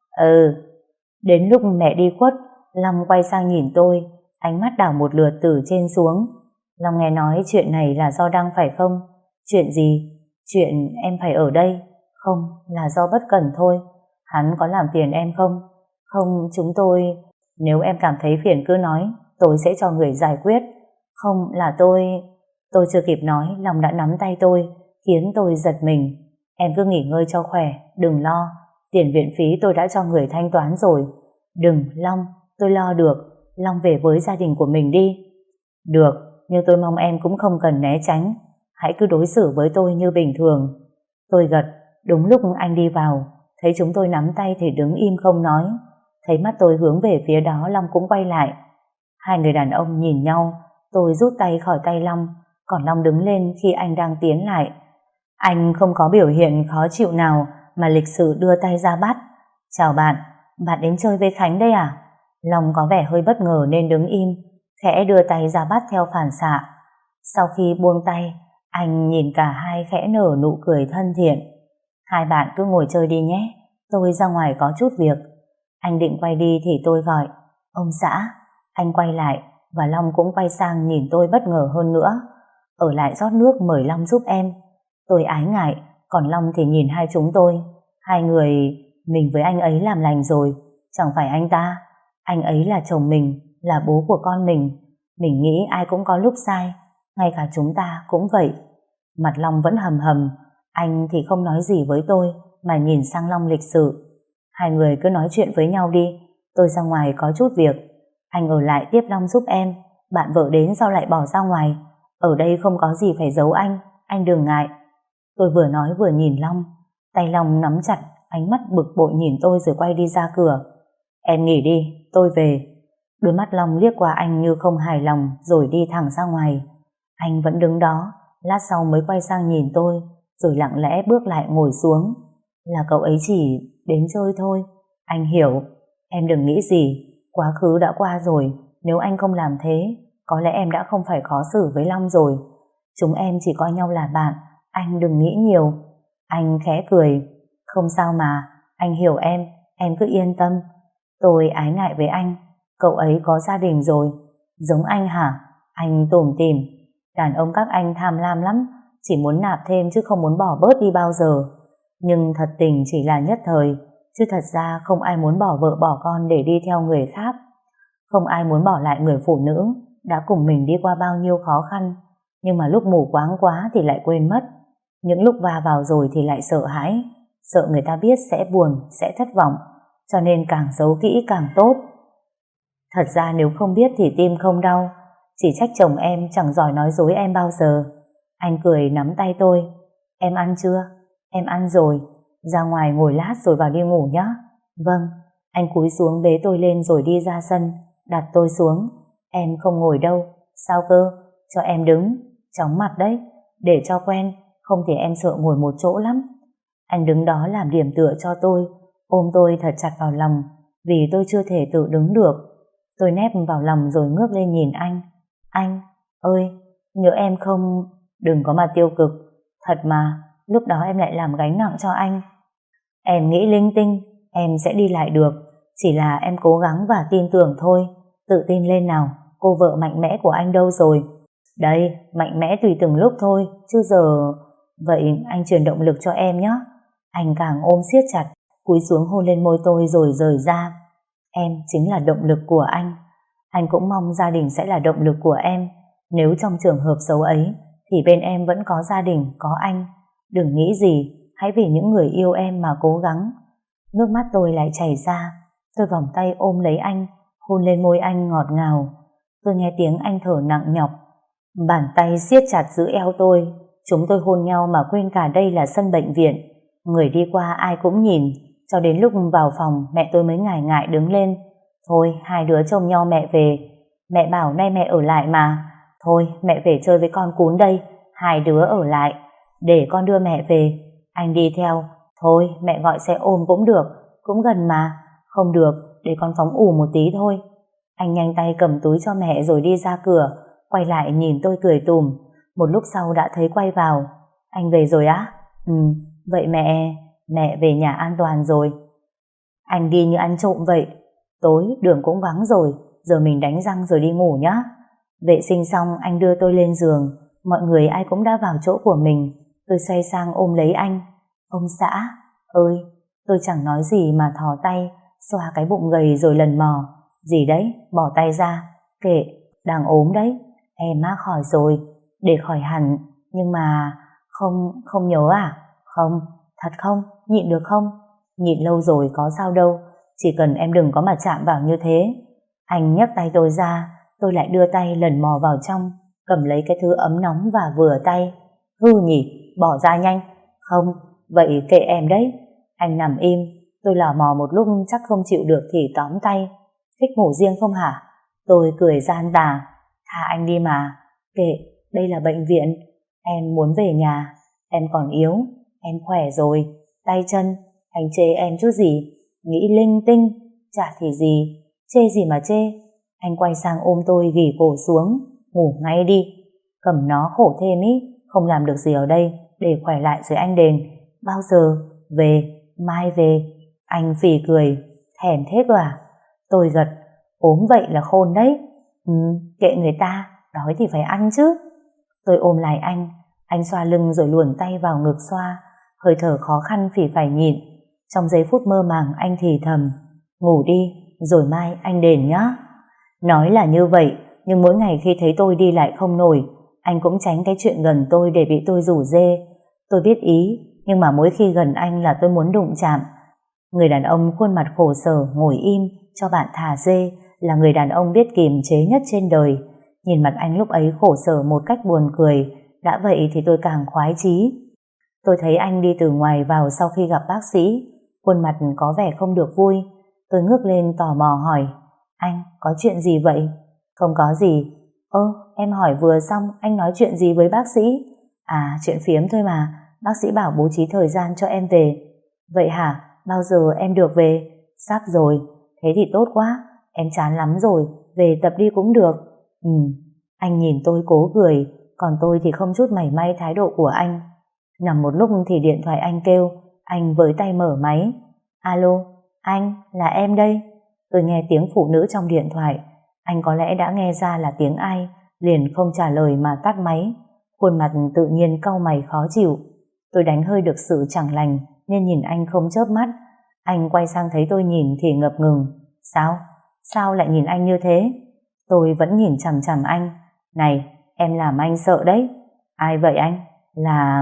Ừ. Đến lúc mẹ đi khuất, Long quay sang nhìn tôi, ánh mắt đảo một lượt từ trên xuống. Long nghe nói chuyện này là do Đăng phải không? Chuyện gì? Chuyện em phải ở đây. Không, là do bất cẩn thôi. Hắn có làm phiền em không? Không, chúng tôi... Nếu em cảm thấy phiền cứ nói, tôi sẽ cho người giải quyết. Không, là tôi... Tôi chưa kịp nói, Long đã nắm tay tôi, khiến tôi giật mình. Em cứ nghỉ ngơi cho khỏe, đừng lo. Tiền viện phí tôi đã cho người thanh toán rồi. Đừng, Long, tôi lo được. Long về với gia đình của mình đi. Được, nhưng tôi mong em cũng không cần né tránh. Hãy cứ đối xử với tôi như bình thường. Tôi gật. Đúng lúc anh đi vào, thấy chúng tôi nắm tay thì đứng im không nói. Thấy mắt tôi hướng về phía đó, Long cũng quay lại. Hai người đàn ông nhìn nhau. Tôi rút tay khỏi tay Long, còn Long đứng lên khi anh đang tiến lại. Anh không có biểu hiện khó chịu nào mà lịch sự đưa tay ra bắt. Chào bạn, bạn đến chơi với Khánh đây à? Long có vẻ hơi bất ngờ nên đứng im, khẽ đưa tay ra bắt theo phản xạ. Sau khi buông tay, anh nhìn cả hai khẽ nở nụ cười thân thiện. Hai bạn cứ ngồi chơi đi nhé, tôi ra ngoài có chút việc. Anh định quay đi thì tôi gọi, ông xã. Anh quay lại và Long cũng quay sang nhìn tôi bất ngờ hơn nữa. Ở lại rót nước mời Long giúp em. Tôi ái ngại, còn Long thì nhìn hai chúng tôi. Hai người, mình với anh ấy làm lành rồi. Chẳng phải anh ta, anh ấy là chồng mình, là bố của con mình. Mình nghĩ ai cũng có lúc sai, ngay cả chúng ta cũng vậy. Mặt Long vẫn hầm hầm. Anh thì không nói gì với tôi mà nhìn sang Long lịch sự. Hai người cứ nói chuyện với nhau đi, tôi ra ngoài có chút việc. Anh ở lại tiếp Long giúp em. Bạn vợ đến sao lại bỏ ra ngoài? Ở đây không có gì phải giấu anh, anh đừng ngại. Tôi vừa nói vừa nhìn Long. Tay Long nắm chặt, ánh mắt bực bội nhìn tôi rồi quay đi ra cửa. Em nghỉ đi, tôi về. Đôi mắt Long liếc qua anh như không hài lòng rồi đi thẳng ra ngoài. Anh vẫn đứng đó, lát sau mới quay sang nhìn tôi, rồi lặng lẽ bước lại ngồi xuống. Là cậu ấy chỉ đến chơi thôi. Anh hiểu. Em đừng nghĩ gì, quá khứ đã qua rồi. Nếu anh không làm thế, có lẽ em đã không phải khó xử với Long rồi. Chúng em chỉ coi nhau là bạn, anh đừng nghĩ nhiều. Anh khẽ cười. Không sao mà, anh hiểu em, em cứ yên tâm. Tôi ái ngại với anh. Cậu ấy có gia đình rồi. Giống anh hả? Anh tủm tỉm. Đàn ông các anh tham lam lắm, chỉ muốn nạp thêm chứ không muốn bỏ bớt đi bao giờ. Nhưng thật tình chỉ là nhất thời, chứ thật ra không ai muốn bỏ vợ bỏ con để đi theo người khác. Không ai muốn bỏ lại người phụ nữ đã cùng mình đi qua bao nhiêu khó khăn, nhưng mà lúc mù quáng quá thì lại quên mất. Những lúc va vào rồi thì lại sợ hãi, sợ người ta biết sẽ buồn, sẽ thất vọng, cho nên càng giấu kỹ càng tốt. Thật ra nếu không biết thì tim không đau, chỉ trách chồng em chẳng giỏi nói dối em bao giờ. Anh cười nắm tay tôi. Em ăn chưa? Em ăn rồi. Ra ngoài ngồi lát rồi vào đi ngủ nhé. Vâng. Anh cúi xuống bế tôi lên rồi đi ra sân, đặt tôi xuống. Em không ngồi đâu. Sao cơ? Cho em đứng. Chóng mặt đấy. Để cho quen, không thì em sợ ngồi một chỗ lắm. Anh đứng đó làm điểm tựa cho tôi, ôm tôi thật chặt vào lòng, vì tôi chưa thể tự đứng được. Tôi nép vào lòng rồi ngước lên nhìn anh. Anh, ơi, nhớ em không? Đừng có mà tiêu cực. Thật mà, lúc đó em lại làm gánh nặng cho anh. Em nghĩ linh tinh, em sẽ đi lại được. Chỉ là em cố gắng và tin tưởng thôi. Tự tin lên nào, cô vợ mạnh mẽ của anh đâu rồi? Đây, mạnh mẽ tùy từng lúc thôi, chứ giờ... Vậy anh truyền động lực cho em nhé. Anh càng ôm siết chặt, cúi xuống hôn lên môi tôi rồi rời ra. Em chính là động lực của anh. Anh cũng mong gia đình sẽ là động lực của em. Nếu trong trường hợp xấu ấy thì bên em vẫn có gia đình, có anh. Đừng nghĩ gì, hãy vì những người yêu em mà cố gắng. Nước mắt tôi lại chảy ra. Tôi vòng tay ôm lấy anh, hôn lên môi anh ngọt ngào. Tôi nghe tiếng anh thở nặng nhọc. Bàn tay siết chặt giữ eo tôi. Chúng tôi hôn nhau mà quên cả đây là sân bệnh viện. Người đi qua ai cũng nhìn. Cho đến lúc vào phòng, mẹ tôi mới ngại ngại đứng lên. Thôi, hai đứa trông nhau mẹ về. Mẹ bảo nay mẹ ở lại mà. Thôi, mẹ về chơi với con cún đây. Hai đứa ở lại. Để con đưa mẹ về. Anh đi theo. Thôi, mẹ gọi xe ôm cũng được. Cũng gần mà. Không được, để con phóng ủ một tí thôi. Anh nhanh tay cầm túi cho mẹ rồi đi ra cửa. Quay lại nhìn tôi cười tùm. Một lúc sau đã thấy quay vào. Anh về rồi á? Ừ, vậy mẹ... Mẹ về nhà an toàn rồi. Anh đi như ăn trộm vậy. Tối đường cũng vắng rồi. Giờ mình đánh răng rồi đi ngủ nhá. Vệ sinh xong anh đưa tôi lên giường. Mọi người ai cũng đã vào chỗ của mình. Tôi xoay sang ôm lấy anh. Ông xã ơi. Tôi chẳng nói gì mà thò tay xoa cái bụng gầy rồi lần mò. Gì đấy, bỏ tay ra. Kệ, đang ốm đấy. Em á khỏi rồi. Để khỏi hẳn. Nhưng mà Không, không nhớ à? Không, thật không? Nhịn được không? Nhịn lâu rồi có sao đâu. Chỉ cần em đừng có mà chạm vào như thế. Anh nhấc tay tôi ra. Tôi lại đưa tay lần mò vào trong, cầm lấy cái thứ ấm nóng và vừa tay. Hư nhỉ, bỏ ra nhanh. Không, vậy kệ em đấy. Anh nằm im. Tôi lò mò một lúc chắc không chịu được thì tóm tay. Thích ngủ riêng không hả? Tôi cười gian tà. Tha anh đi mà. Kệ, đây là bệnh viện. Em muốn về nhà. Em còn yếu. Em khỏe rồi. Tay chân. Anh chê em chút gì? Nghĩ linh tinh. Chả thì gì. Chê gì mà chê. Anh quay sang ôm tôi ghì cổ xuống. Ngủ ngay đi. Cầm nó khổ thêm ý. Không làm được gì ở đây. Để khỏe lại rồi anh đền. Bao giờ? Về. Mai về. Anh phì cười. Thèm thế cơ à? Tôi gật. Ốm vậy là khôn đấy. Ừ, kệ người ta. Đói thì phải ăn chứ. Tôi ôm lại anh. Anh xoa lưng rồi luồn tay vào ngực xoa. Hơi thở khó khăn vì phải nhịn. Trong giây phút mơ màng anh thì thầm. Ngủ đi, rồi mai anh đền nhá. Nói là như vậy, nhưng mỗi ngày khi thấy tôi đi lại không nổi, anh cũng tránh cái chuyện gần tôi để bị tôi rủ rê. Tôi biết ý, nhưng mà mỗi khi gần anh là tôi muốn đụng chạm. Người đàn ông khuôn mặt khổ sở ngồi im cho bạn thả dê là người đàn ông biết kiềm chế nhất trên đời. Nhìn mặt anh lúc ấy khổ sở một cách buồn cười, đã vậy thì tôi càng khoái chí. Tôi thấy anh đi từ ngoài vào sau khi gặp bác sĩ, khuôn mặt có vẻ không được vui. Tôi ngước lên tò mò hỏi, anh có chuyện gì vậy? Không có gì. Ơ, em hỏi vừa xong anh nói chuyện gì với bác sĩ? À, chuyện phiếm thôi mà, bác sĩ bảo bố trí thời gian cho em về. Vậy hả? Bao giờ em được về? Sắp rồi. Thế thì tốt quá, em chán lắm rồi, về tập đi cũng được. Ừ. Anh nhìn tôi cố cười, còn tôi thì không chút mảy may thái độ của anh. Nằm một lúc thì điện thoại anh kêu. Anh với tay mở máy. Alo, anh, là em đây. Tôi nghe tiếng phụ nữ trong điện thoại. Anh có lẽ đã nghe ra là tiếng ai, liền không trả lời mà tắt máy. Khuôn mặt tự nhiên cau mày khó chịu. Tôi đánh hơi được sự chẳng lành nên nhìn anh không chớp mắt. Anh quay sang thấy tôi nhìn thì ngập ngừng. Sao? Sao lại nhìn anh như thế? Tôi vẫn nhìn chằm chằm anh. Này, em làm anh sợ đấy. Ai vậy anh? Là...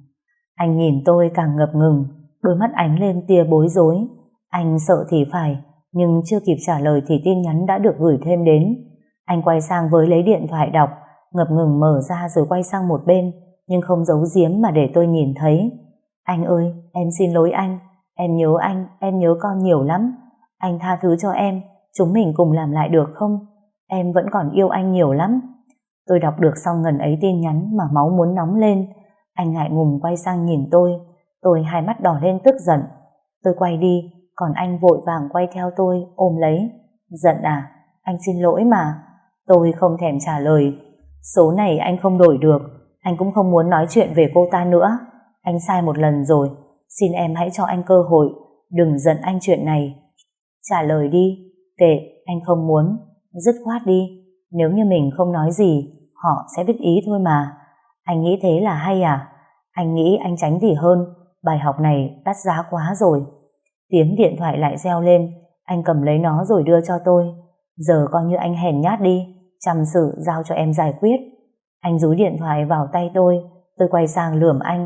Anh nhìn tôi càng ngập ngừng, đôi mắt ánh lên tia bối rối. Anh sợ thì phải, nhưng chưa kịp trả lời thì tin nhắn đã được gửi thêm đến. Anh quay sang với lấy điện thoại đọc, ngập ngừng mở ra rồi quay sang một bên, nhưng không giấu giếm mà để tôi nhìn thấy. Anh ơi, em xin lỗi anh, em nhớ anh, em nhớ con nhiều lắm. Anh tha thứ cho em, chúng mình cùng làm lại được không? Em vẫn còn yêu anh nhiều lắm. Tôi đọc được xong ngần ấy tin nhắn mà máu muốn nóng lên. Anh ngại ngùng quay sang nhìn tôi. Tôi hai mắt đỏ lên tức giận. Tôi quay đi, còn anh vội vàng quay theo tôi, ôm lấy. Giận à? Anh xin lỗi mà. Tôi không thèm trả lời. Số này anh không đổi được. Anh cũng không muốn nói chuyện về cô ta nữa. Anh sai một lần rồi. Xin em hãy cho anh cơ hội. Đừng giận anh chuyện này. Trả lời đi. Kệ, anh không muốn. Dứt khoát đi. Nếu như mình không nói gì, họ sẽ biết ý thôi mà. Anh nghĩ thế là hay à? Anh nghĩ anh tránh gì hơn. Bài học này đắt giá quá rồi. Tiếng điện thoại lại reo lên. Anh cầm lấy nó rồi đưa cho tôi. Giờ coi như anh hèn nhát đi, chăm sự giao cho em giải quyết. Anh dúi điện thoại vào tay tôi. Tôi quay sang lườm anh.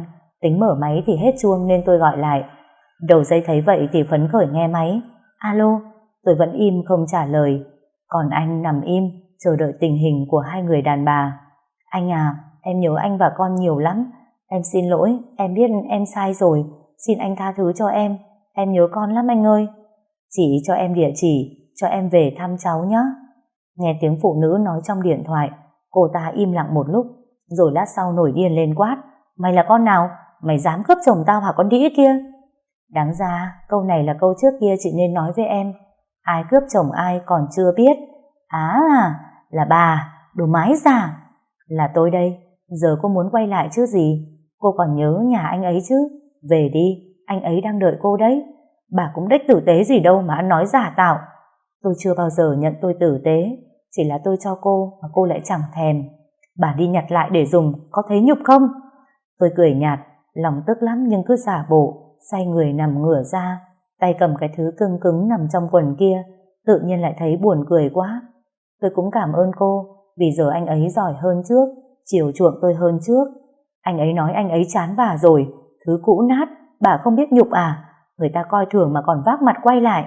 Tính mở máy thì hết chuông nên tôi gọi lại. Đầu dây thấy vậy thì phấn khởi nghe máy. Alo, tôi vẫn im không trả lời. Còn anh nằm im, chờ đợi tình hình của hai người đàn bà. Anh à, em nhớ anh và con nhiều lắm. Em xin lỗi, em biết em sai rồi. Xin anh tha thứ cho em. Em nhớ con lắm anh ơi. Chị cho em địa chỉ, cho em về thăm cháu nhé. Nghe tiếng phụ nữ nói trong điện thoại, cô ta im lặng một lúc, rồi lát sau nổi điên lên quát. Mày là con nào? Mày dám cướp chồng tao hả con đĩ kia? Đáng ra, câu này là câu trước kia chị nên nói với em. Ai cướp chồng ai còn chưa biết. À, là bà, đồ mái giả. Là tôi đây, giờ cô muốn quay lại chứ gì? Cô còn nhớ nhà anh ấy chứ? Về đi, anh ấy đang đợi cô đấy. Bà cũng đếch tử tế gì đâu mà ăn nói giả tạo. Tôi chưa bao giờ nhận tôi tử tế, chỉ là tôi cho cô mà cô lại chẳng thèm. Bà đi nhặt lại để dùng, có thấy nhục không? Tôi cười nhạt, lòng tức lắm nhưng cứ giả bộ, xoay người nằm ngửa ra, tay cầm cái thứ cứng cứng nằm trong quần kia, tự nhiên lại thấy buồn cười quá. Tôi cũng cảm ơn cô, vì giờ anh ấy giỏi hơn trước, chiều chuộng tôi hơn trước. Anh ấy nói anh ấy chán bà rồi, thứ cũ nát, bà không biết nhục à? Người ta coi thường mà còn vác mặt quay lại.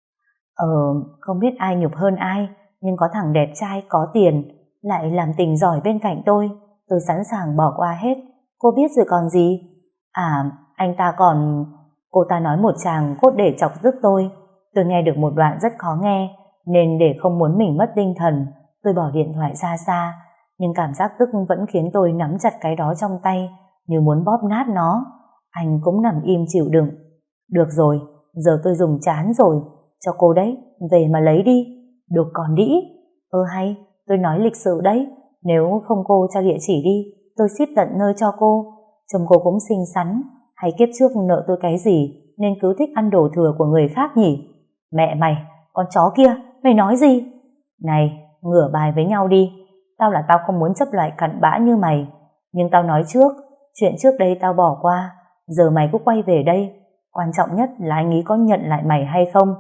Ờ, không biết ai nhục hơn ai, nhưng có thằng đẹp trai có tiền, lại làm tình giỏi bên cạnh tôi, tôi sẵn sàng bỏ qua hết. Cô biết rồi còn gì? À, anh ta còn... Cô ta nói một tràng cốt để chọc tức tôi. Tôi nghe được một đoạn rất khó nghe, nên để không muốn mình mất tinh thần, tôi bỏ điện thoại ra xa. Nhưng cảm giác tức vẫn khiến tôi nắm chặt cái đó trong tay, như muốn bóp nát nó. Anh cũng nằm im chịu đựng. Được rồi, giờ tôi dùng chán rồi. Cho cô đấy, về mà lấy đi. Được còn đĩ. Ơ hay, tôi nói lịch sự đấy. Nếu không cô cho địa chỉ đi, tôi ship tận nơi cho cô. Chồng cô cũng xinh xắn, hay kiếp trước nợ tôi cái gì nên cứ thích ăn đồ thừa của người khác nhỉ? Mẹ mày, con chó kia, mày nói gì? Này, ngửa bài với nhau đi. Tao là tao không muốn chấp loại cặn bã như mày, nhưng tao nói trước, chuyện trước đây tao bỏ qua, giờ mày cũng quay về đây. Quan trọng nhất là anh ấy có nhận lại mày hay không?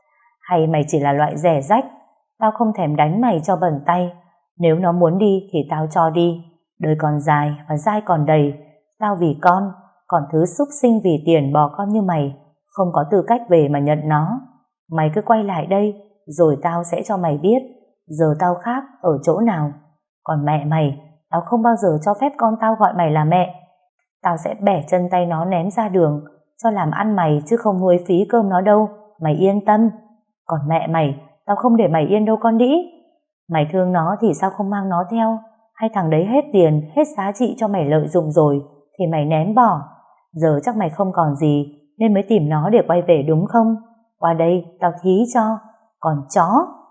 Hay mày chỉ là loại rẻ rách? Tao không thèm đánh mày cho bẩn tay. Nếu nó muốn đi thì tao cho đi. Đời còn dài và dai còn đầy. Tao vì con, còn thứ súc sinh vì tiền bò con như mày không có tư cách về mà nhận nó. Mày cứ quay lại đây, rồi tao sẽ cho mày biết giờ tao khác ở chỗ nào. Còn mẹ mày, tao không bao giờ cho phép con tao gọi mày là mẹ. Tao sẽ bẻ chân tay nó ném ra đường, cho làm ăn mày chứ không nuôi phí cơm nó đâu. Mày yên tâm. Còn mẹ mày, tao không để mày yên đâu con đĩ. Mày thương nó thì sao không mang nó theo? Hay thằng đấy hết tiền, hết giá trị cho mày lợi dụng rồi thì mày ném bỏ. Giờ chắc mày không còn gì nên mới tìm nó để quay về đúng không? Qua đây, tao thí cho. Còn chó.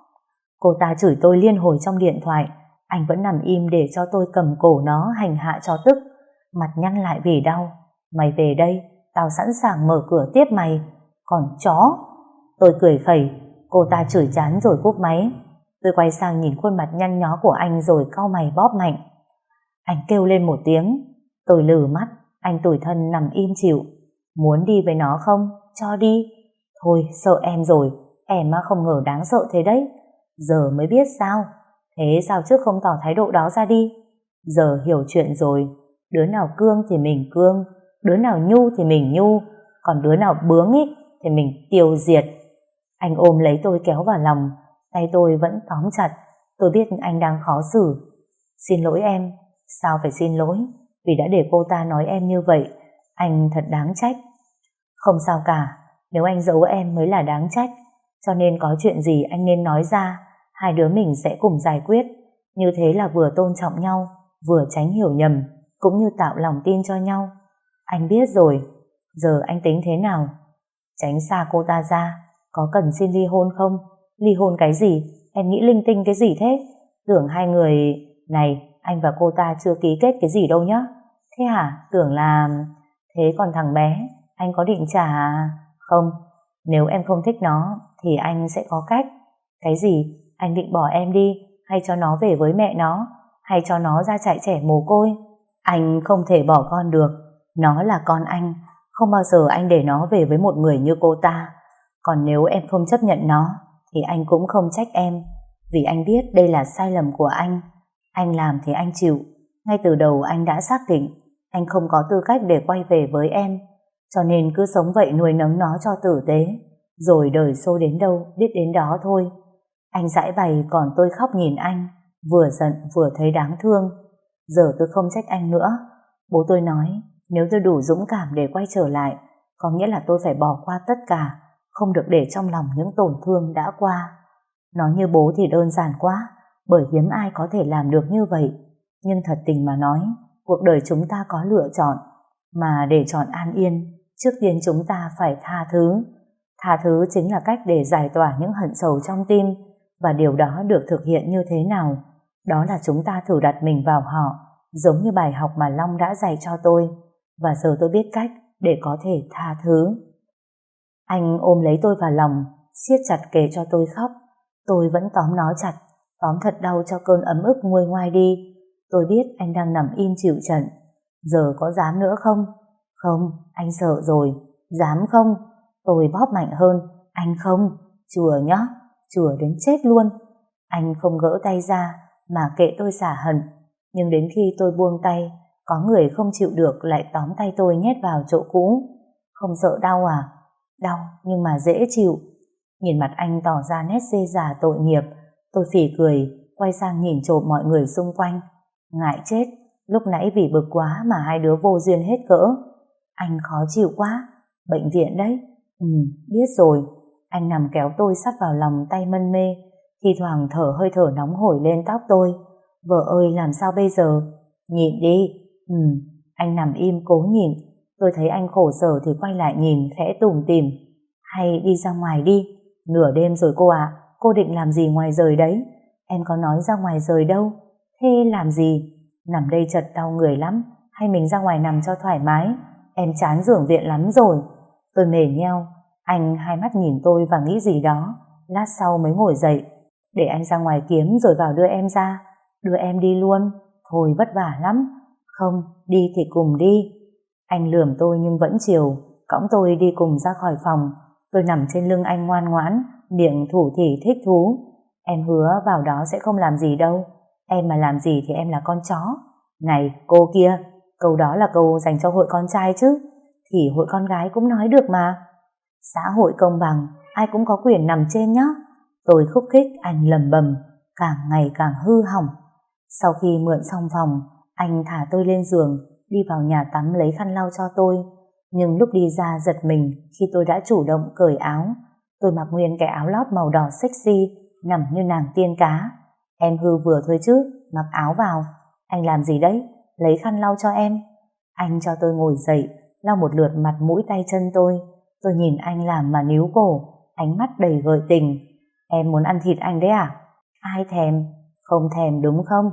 Cô ta chửi tôi liên hồi trong điện thoại. Anh vẫn nằm im để cho tôi cầm cổ nó hành hạ cho tức. Mặt nhăn lại vì đau. Mày về đây, tao sẵn sàng mở cửa tiếp mày. Còn chó. Tôi cười khẩy. Cô ta chửi chán rồi cúp máy. Tôi quay sang nhìn khuôn mặt nhăn nhó của anh rồi cau mày bóp mạnh. Anh kêu lên một tiếng. Tôi lử mắt. Anh tủi thân nằm im chịu. Muốn đi với nó không? Cho đi. Thôi sợ em rồi. Em mà không ngờ đáng sợ thế đấy. Giờ mới biết sao. Thế sao trước không tỏ thái độ đó ra đi? Giờ hiểu chuyện rồi. Đứa nào cương thì mình cương, đứa nào nhu thì mình nhu, còn đứa nào bướng ý thì mình tiêu diệt. Anh ôm lấy tôi kéo vào lòng. Tay tôi vẫn tóm chặt. Tôi biết anh đang khó xử. Xin lỗi em. Sao phải xin lỗi? Vì đã để cô ta nói em như vậy. Anh thật đáng trách. Không sao cả. Nếu anh giấu em mới là đáng trách. Cho nên có chuyện gì anh nên nói ra. Hai đứa mình sẽ cùng giải quyết. Như thế là vừa tôn trọng nhau, vừa tránh hiểu nhầm, cũng như tạo lòng tin cho nhau. Anh biết rồi. Giờ anh tính thế nào? Tránh xa cô ta ra. Có cần xin ly hôn không? Ly hôn cái gì? Em nghĩ linh tinh cái gì thế? Tưởng hai người... Này, anh và cô ta chưa ký kết cái gì đâu nhá. Thế hả? Tưởng là... Thế còn thằng bé, anh có định trả... Không, nếu em không thích nó thì anh sẽ có cách. Cái gì? Anh định bỏ em đi, hay cho nó về với mẹ nó, hay cho nó ra trại trẻ mồ côi? Anh không thể bỏ con được. Nó là con anh. Không bao giờ anh để nó về với một người như cô ta. Còn nếu em không chấp nhận nó thì anh cũng không trách em. Vì anh biết đây là sai lầm của anh. Anh làm thì anh chịu. Ngay từ đầu anh đã xác định Anh không có tư cách để quay về với em, cho nên cứ sống vậy nuôi nấng nó cho tử tế, rồi đời xô đến đâu biết đến đó thôi. Anh giãi bày còn tôi khóc nhìn anh, vừa giận vừa thấy đáng thương. Giờ tôi không trách anh nữa. Bố tôi nói nếu tôi đủ dũng cảm để quay trở lại, có nghĩa là tôi phải bỏ qua tất cả, không được để trong lòng những tổn thương đã qua. Nói như bố thì đơn giản quá, bởi hiếm ai có thể làm được như vậy. Nhưng thật tình mà nói, cuộc đời chúng ta có lựa chọn, mà để chọn an yên, trước tiên chúng ta phải tha thứ. Tha thứ chính là cách để giải tỏa những hận sầu trong tim, và điều đó được thực hiện như thế nào? Đó là chúng ta thử đặt mình vào họ, giống như bài học mà Long đã dạy cho tôi, và giờ tôi biết cách để có thể tha thứ. Anh ôm lấy tôi vào lòng, siết chặt kề cho tôi khóc. Tôi vẫn tóm nó chặt, tóm thật đau cho cơn ấm ức nguôi ngoai đi. Tôi biết anh đang nằm im chịu trận. Giờ có dám nữa không? Không, anh sợ rồi. Dám không? Tôi bóp mạnh hơn. Anh không, chùa nhá, chùa đến chết luôn. Anh không gỡ tay ra, mà kệ tôi xả hận. Nhưng đến khi tôi buông tay, có người không chịu được lại tóm tay tôi nhét vào chỗ cũ. Không sợ đau à? Đau, nhưng mà dễ chịu. Nhìn mặt anh tỏ ra nét dê già tội nghiệp, tôi phì cười, quay sang nhìn trộm mọi người xung quanh. Ngại chết, lúc nãy vì bực quá mà hai đứa vô duyên hết cỡ. Anh khó chịu quá, bệnh viện đấy. Ừ, biết rồi. Anh nằm kéo tôi sát vào lòng, tay mân mê, thi thoảng thở hơi thở nóng hổi lên tóc tôi. Vợ ơi, làm sao bây giờ? Nhịn đi. Ừ, anh nằm im cố nhịn. Tôi thấy anh khổ sở thì quay lại nhìn, khẽ tủm tỉm. Hay đi ra ngoài đi. Nửa đêm rồi cô ạ, cô định làm gì ngoài rời đấy? Em có nói ra ngoài rời đâu. Thế làm gì? Nằm đây chật đau người lắm, hay mình ra ngoài nằm cho thoải mái? Em chán giường viện lắm rồi. Tôi mề nheo. Anh hai mắt nhìn tôi và nghĩ gì đó, lát sau mới ngồi dậy. Để anh ra ngoài kiếm rồi vào đưa em ra. Đưa em đi luôn? Thôi vất vả lắm. Không, đi thì cùng đi. Anh lườm tôi nhưng vẫn chiều, cõng tôi đi cùng ra khỏi phòng. Tôi nằm trên lưng anh ngoan ngoãn, miệng thủ thỉ thích thú. Em hứa vào đó sẽ không làm gì đâu. Em mà làm gì thì em là con chó. Này cô kia, câu đó là câu dành cho hội con trai chứ, thì hội con gái cũng nói được mà. Xã hội công bằng, ai cũng có quyền nằm trên nhá. Tôi khúc khích, anh lầm bầm, càng ngày càng hư hỏng. Sau khi mượn xong phòng, anh thả tôi lên giường, đi vào nhà tắm lấy khăn lau cho tôi. Nhưng lúc đi ra giật mình khi tôi đã chủ động cởi áo. Tôi mặc nguyên cái áo lót màu đỏ sexy, nằm như nàng tiên cá. Em hư vừa thôi chứ, mặc áo vào. Anh làm gì đấy? Lấy khăn lau cho em. Anh cho tôi ngồi dậy, lau một lượt mặt mũi tay chân tôi. Tôi nhìn anh làm mà níu cổ, ánh mắt đầy gợi tình. Em muốn ăn thịt anh đấy à? Ai thèm? Không thèm đúng không?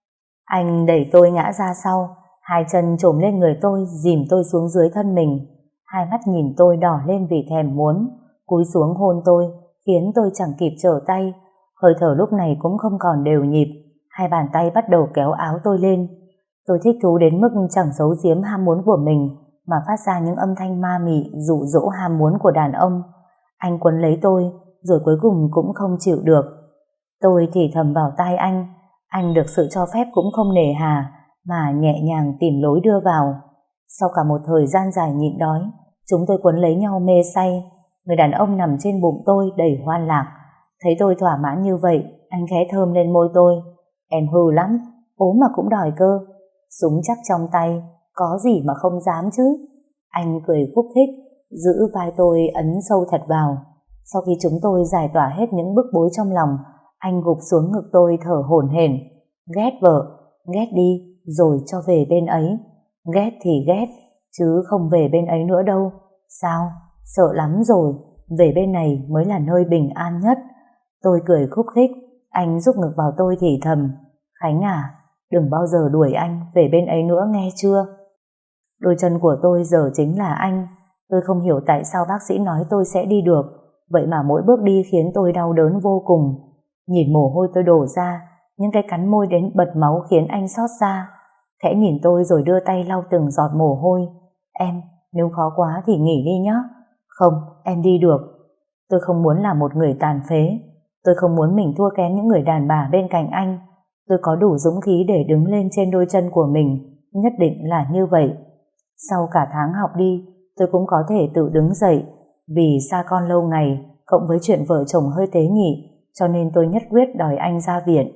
Anh đẩy tôi ngã ra sau, hai chân chồm lên người tôi, dìm tôi xuống dưới thân mình. Hai mắt nhìn tôi đỏ lên vì thèm muốn, cúi xuống hôn tôi, khiến tôi chẳng kịp trở tay. Hơi thở lúc này cũng không còn đều nhịp, hai bàn tay bắt đầu kéo áo tôi lên. Tôi thích thú đến mức chẳng giấu giếm ham muốn của mình, mà phát ra những âm thanh ma mị dụ dỗ ham muốn của đàn ông. Anh quấn lấy tôi, rồi cuối cùng cũng không chịu được. Tôi thì thầm vào tai anh, anh được sự cho phép cũng không nề hà, mà nhẹ nhàng tìm lối đưa vào. Sau cả một thời gian dài nhịn đói, chúng tôi quấn lấy nhau mê say. Người đàn ông nằm trên bụng tôi đầy hoan lạc. Thấy tôi thỏa mãn như vậy, anh khẽ thơm lên môi tôi. Em hư lắm, ốm mà cũng đòi cơ. Súng chắc trong tay, có gì mà không dám chứ. Anh cười khúc khích, giữ vai tôi ấn sâu thật vào. Sau khi chúng tôi giải tỏa hết những bức bối trong lòng, anh gục xuống ngực tôi thở hổn hển. Ghét vợ, ghét đi, rồi cho về bên ấy. Ghét thì ghét, chứ không về bên ấy nữa đâu. Sao? Sợ lắm rồi, về bên này mới là nơi bình an nhất. Tôi cười khúc khích, anh rúc ngực vào tôi thì thầm. Khánh à, đừng bao giờ đuổi anh về bên ấy nữa nghe chưa? Đôi chân của tôi giờ chính là anh. Tôi không hiểu tại sao bác sĩ nói tôi sẽ đi được, vậy mà mỗi bước đi khiến tôi đau đớn vô cùng. Nhìn mồ hôi tôi đổ ra, những cái cắn môi đến bật máu khiến anh xót xa. Khẽ nhìn tôi rồi đưa tay lau từng giọt mồ hôi. Em, nếu khó quá thì nghỉ đi nhé. Không, em đi được. Tôi không muốn là một người tàn phế. Tôi không muốn mình thua kém những người đàn bà bên cạnh anh. Tôi có đủ dũng khí để đứng lên trên đôi chân của mình, nhất định là như vậy. Sau cả tháng học đi, tôi cũng có thể tự đứng dậy, vì xa con lâu ngày, cộng với chuyện vợ chồng hơi tế nhị, cho nên tôi nhất quyết đòi anh ra viện.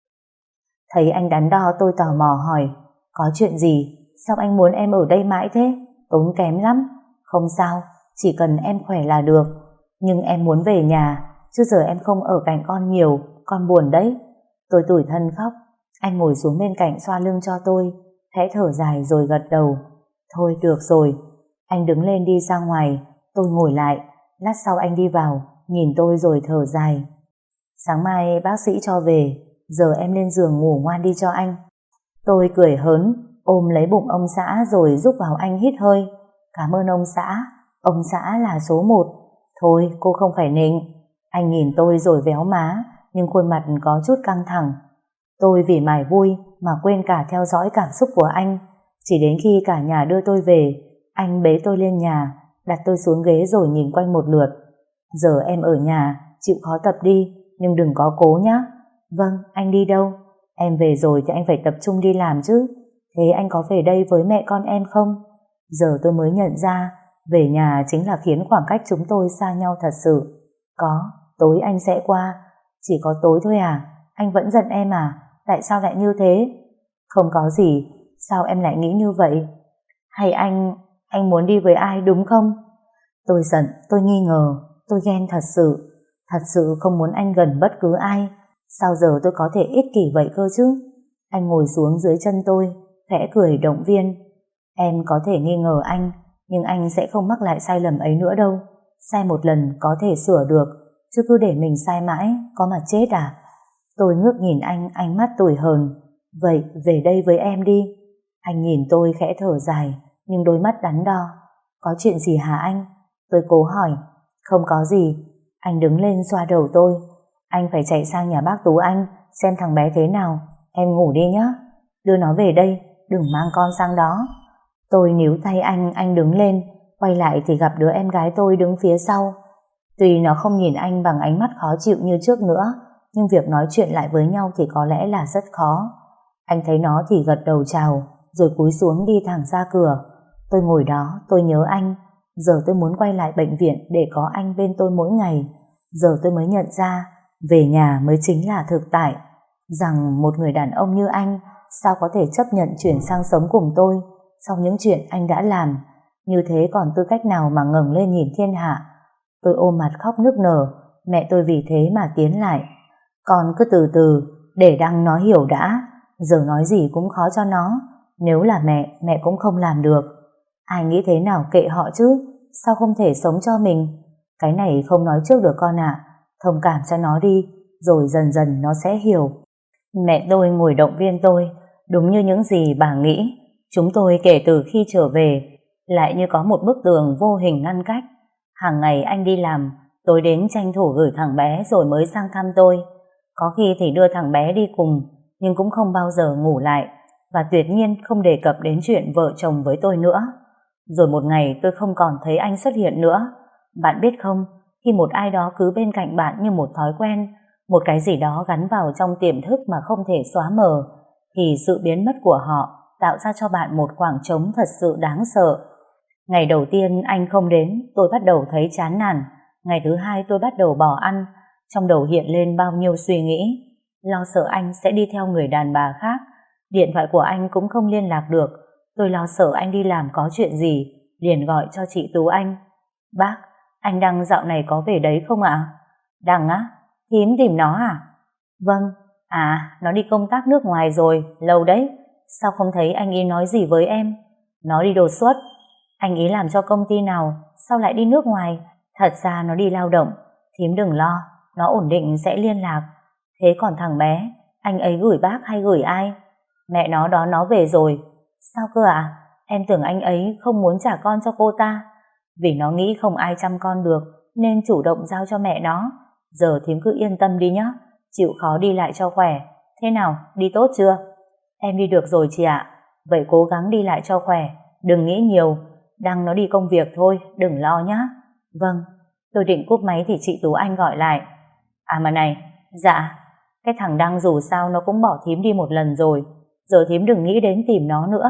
Thấy anh đắn đo, tôi tò mò hỏi, có chuyện gì? Sao anh muốn em ở đây mãi thế? Tốn kém lắm. Không sao, chỉ cần em khỏe là được. Nhưng em muốn về nhà, chứ giờ em không ở cạnh con nhiều, con buồn đấy. Tôi tủi thân khóc. Anh ngồi xuống bên cạnh xoa lưng cho tôi, khẽ thở dài rồi gật đầu. Thôi được rồi. Anh đứng lên đi ra ngoài, tôi ngồi lại. Lát sau anh đi vào, nhìn tôi rồi thở dài. Sáng mai bác sĩ cho về, giờ em lên giường ngủ ngoan đi cho anh. Tôi cười hớn, ôm lấy bụng ông xã rồi giúp vào anh hít hơi. Cảm ơn ông xã, ông xã là số một. Thôi cô không phải nịnh. Anh nhìn tôi rồi véo má, nhưng khuôn mặt có chút căng thẳng. Tôi vì mải vui mà quên cả theo dõi cảm xúc của anh. Chỉ đến khi cả nhà đưa tôi về, anh bế tôi lên nhà, đặt tôi xuống ghế rồi nhìn quanh một lượt. Giờ em ở nhà, chịu khó tập đi, nhưng đừng có cố nhá. Vâng, anh đi đâu? Em về rồi thì anh phải tập trung đi làm chứ. Thế anh có về đây với mẹ con em không? Giờ tôi mới nhận ra, về nhà chính là khiến khoảng cách chúng tôi xa nhau thật sự. Có, tối anh sẽ qua. Chỉ có tối thôi à? Anh vẫn giận em à? Tại sao lại như thế? Không có gì, sao em lại nghĩ như vậy? Hay anh, anh muốn đi với ai đúng không? Tôi giận, tôi nghi ngờ, tôi ghen thật sự. Thật sự không muốn anh gần bất cứ ai. Sao giờ tôi có thể ích kỷ vậy cơ chứ? Anh ngồi xuống dưới chân tôi, khẽ cười động viên. Em có thể nghi ngờ anh, nhưng anh sẽ không mắc lại sai lầm ấy nữa đâu. Sai một lần có thể sửa được, chứ cứ để mình sai mãi, có mà chết à? Tôi ngước nhìn anh, ánh mắt tủi hờn. Vậy về đây với em đi. Anh nhìn tôi khẽ thở dài, nhưng đôi mắt đắn đo. Có chuyện gì hả anh? Tôi cố hỏi. Không có gì. Anh đứng lên xoa đầu tôi. Anh phải chạy sang nhà bác Tú Anh xem thằng bé thế nào. Em ngủ đi nhé. Đưa nó về đây, đừng mang con sang đó. Tôi níu tay anh, anh đứng lên. Quay lại thì gặp đứa em gái tôi đứng phía sau. Tuy nó không nhìn anh bằng ánh mắt khó chịu như trước nữa, nhưng việc nói chuyện lại với nhau thì có lẽ là rất khó. Anh thấy nó thì gật đầu chào, rồi cúi xuống đi thẳng ra cửa. Tôi ngồi đó, tôi nhớ anh. Giờ tôi muốn quay lại bệnh viện để có anh bên tôi mỗi ngày. Giờ tôi mới nhận ra, về nhà mới chính là thực tại. Rằng một người đàn ông như anh sao có thể chấp nhận chuyển sang sống cùng tôi sau những chuyện anh đã làm. Như thế còn tư cách nào mà ngẩng lên nhìn thiên hạ. Tôi ôm mặt khóc nức nở. Mẹ tôi vì thế mà tiến lại. Con cứ từ từ, để Đăng nó hiểu đã. Giờ nói gì cũng khó cho nó. Nếu là mẹ, mẹ cũng không làm được. Ai nghĩ thế nào kệ họ chứ. Sao không thể sống cho mình? Cái này không nói trước được con ạ. Thông cảm cho nó đi, rồi dần dần nó sẽ hiểu. Mẹ tôi ngồi động viên tôi. Đúng như những gì bà nghĩ. Chúng tôi kể từ khi trở về lại như có một bức tường vô hình ngăn cách. Hàng ngày anh đi làm, tối đến tranh thủ gửi thằng bé rồi mới sang thăm tôi. Có khi thì đưa thằng bé đi cùng, nhưng cũng không bao giờ ngủ lại, và tuyệt nhiên không đề cập đến chuyện vợ chồng với tôi nữa. Rồi một ngày tôi không còn thấy anh xuất hiện nữa. Bạn biết không, khi một ai đó cứ bên cạnh bạn như một thói quen, một cái gì đó gắn vào trong tiềm thức mà không thể xóa mờ, thì sự biến mất của họ tạo ra cho bạn một khoảng trống thật sự đáng sợ. Ngày đầu tiên anh không đến, tôi bắt đầu thấy chán nản. Ngày thứ hai tôi bắt đầu bỏ ăn. Trong đầu hiện lên bao nhiêu suy nghĩ. Lo sợ anh sẽ đi theo người đàn bà khác. Điện thoại của anh cũng không liên lạc được. Tôi lo sợ anh đi làm có chuyện gì, liền gọi cho chị Tú Anh. Bác, anh Đăng dạo này có về đấy không ạ? Đăng á? Thím tìm nó à? Vâng. À, nó đi công tác nước ngoài rồi, lâu đấy. Sao không thấy anh ý nói gì với em? Nó đi đột xuất. Anh ý làm cho công ty nào, sao lại đi nước ngoài? Thật ra nó đi lao động. Thím đừng lo, nó ổn định sẽ liên lạc. Thế còn thằng bé, anh ấy gửi bác hay gửi ai? Mẹ nó đón nó về rồi. Sao cơ ạ? À? Em tưởng anh ấy không muốn trả con cho cô ta. Vì nó nghĩ không ai chăm con được, nên chủ động giao cho mẹ nó. Giờ thím cứ yên tâm đi nhé, chịu khó đi lại cho khỏe. Thế nào, đi tốt chưa? Em đi được rồi chị ạ. Vậy cố gắng đi lại cho khỏe, đừng nghĩ nhiều. Đăng nó đi công việc thôi, đừng lo nhé. Vâng. Tôi định cúp máy thì chị Tú Anh gọi lại. À mà này, dạ, cái thằng Đăng dù sao nó cũng bỏ thím đi một lần rồi. Giờ thím đừng nghĩ đến tìm nó nữa.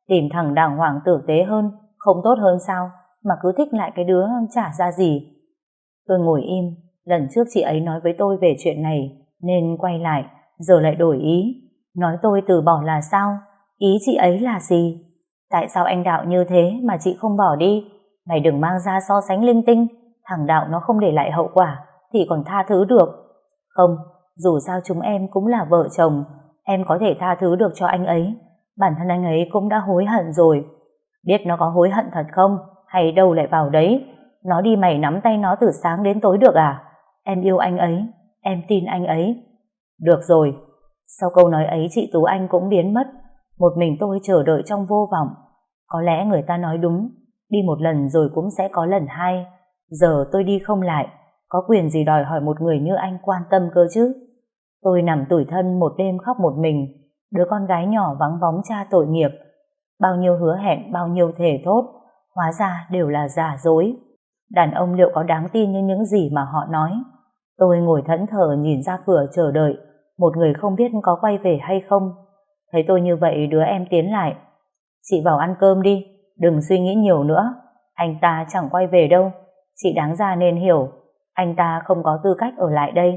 Tìm thằng đàng hoàng tử tế hơn, không tốt hơn sao, mà cứ thích lại cái đứa chả ra gì. Tôi ngồi im, lần trước chị ấy nói với tôi về chuyện này, nên quay lại, giờ lại đổi ý. Nói tôi từ bỏ là sao? Ý chị ấy là gì? Tại sao anh Đạo như thế mà chị không bỏ đi? Mày đừng mang ra so sánh linh tinh, thằng Đạo nó không để lại hậu quả, thì còn tha thứ được. Không, dù sao chúng em cũng là vợ chồng, em có thể tha thứ được cho anh ấy. Bản thân anh ấy cũng đã hối hận rồi. Biết nó có hối hận thật không? Hay đâu lại vào đấy? Nó đi mày nắm tay nó từ sáng đến tối được à? Em yêu anh ấy, em tin anh ấy. Được rồi. Sau câu nói ấy chị Tú Anh cũng biến mất. Một mình tôi chờ đợi trong vô vọng. Có lẽ người ta nói đúng, đi một lần rồi cũng sẽ có lần hai. Giờ tôi đi không lại, có quyền gì đòi hỏi một người như anh quan tâm cơ chứ? Tôi nằm tủi thân một đêm khóc một mình, đứa con gái nhỏ vắng bóng cha tội nghiệp. Bao nhiêu hứa hẹn, bao nhiêu thề thốt, hóa ra đều là giả dối. Đàn ông liệu có đáng tin như những gì mà họ nói? Tôi ngồi thẫn thờ nhìn ra cửa chờ đợi, một người không biết có quay về hay không. Thấy tôi như vậy, đứa em tiến lại. Chị vào ăn cơm đi, đừng suy nghĩ nhiều nữa. Anh ta chẳng quay về đâu. Chị đáng ra nên hiểu, anh ta không có tư cách ở lại đây.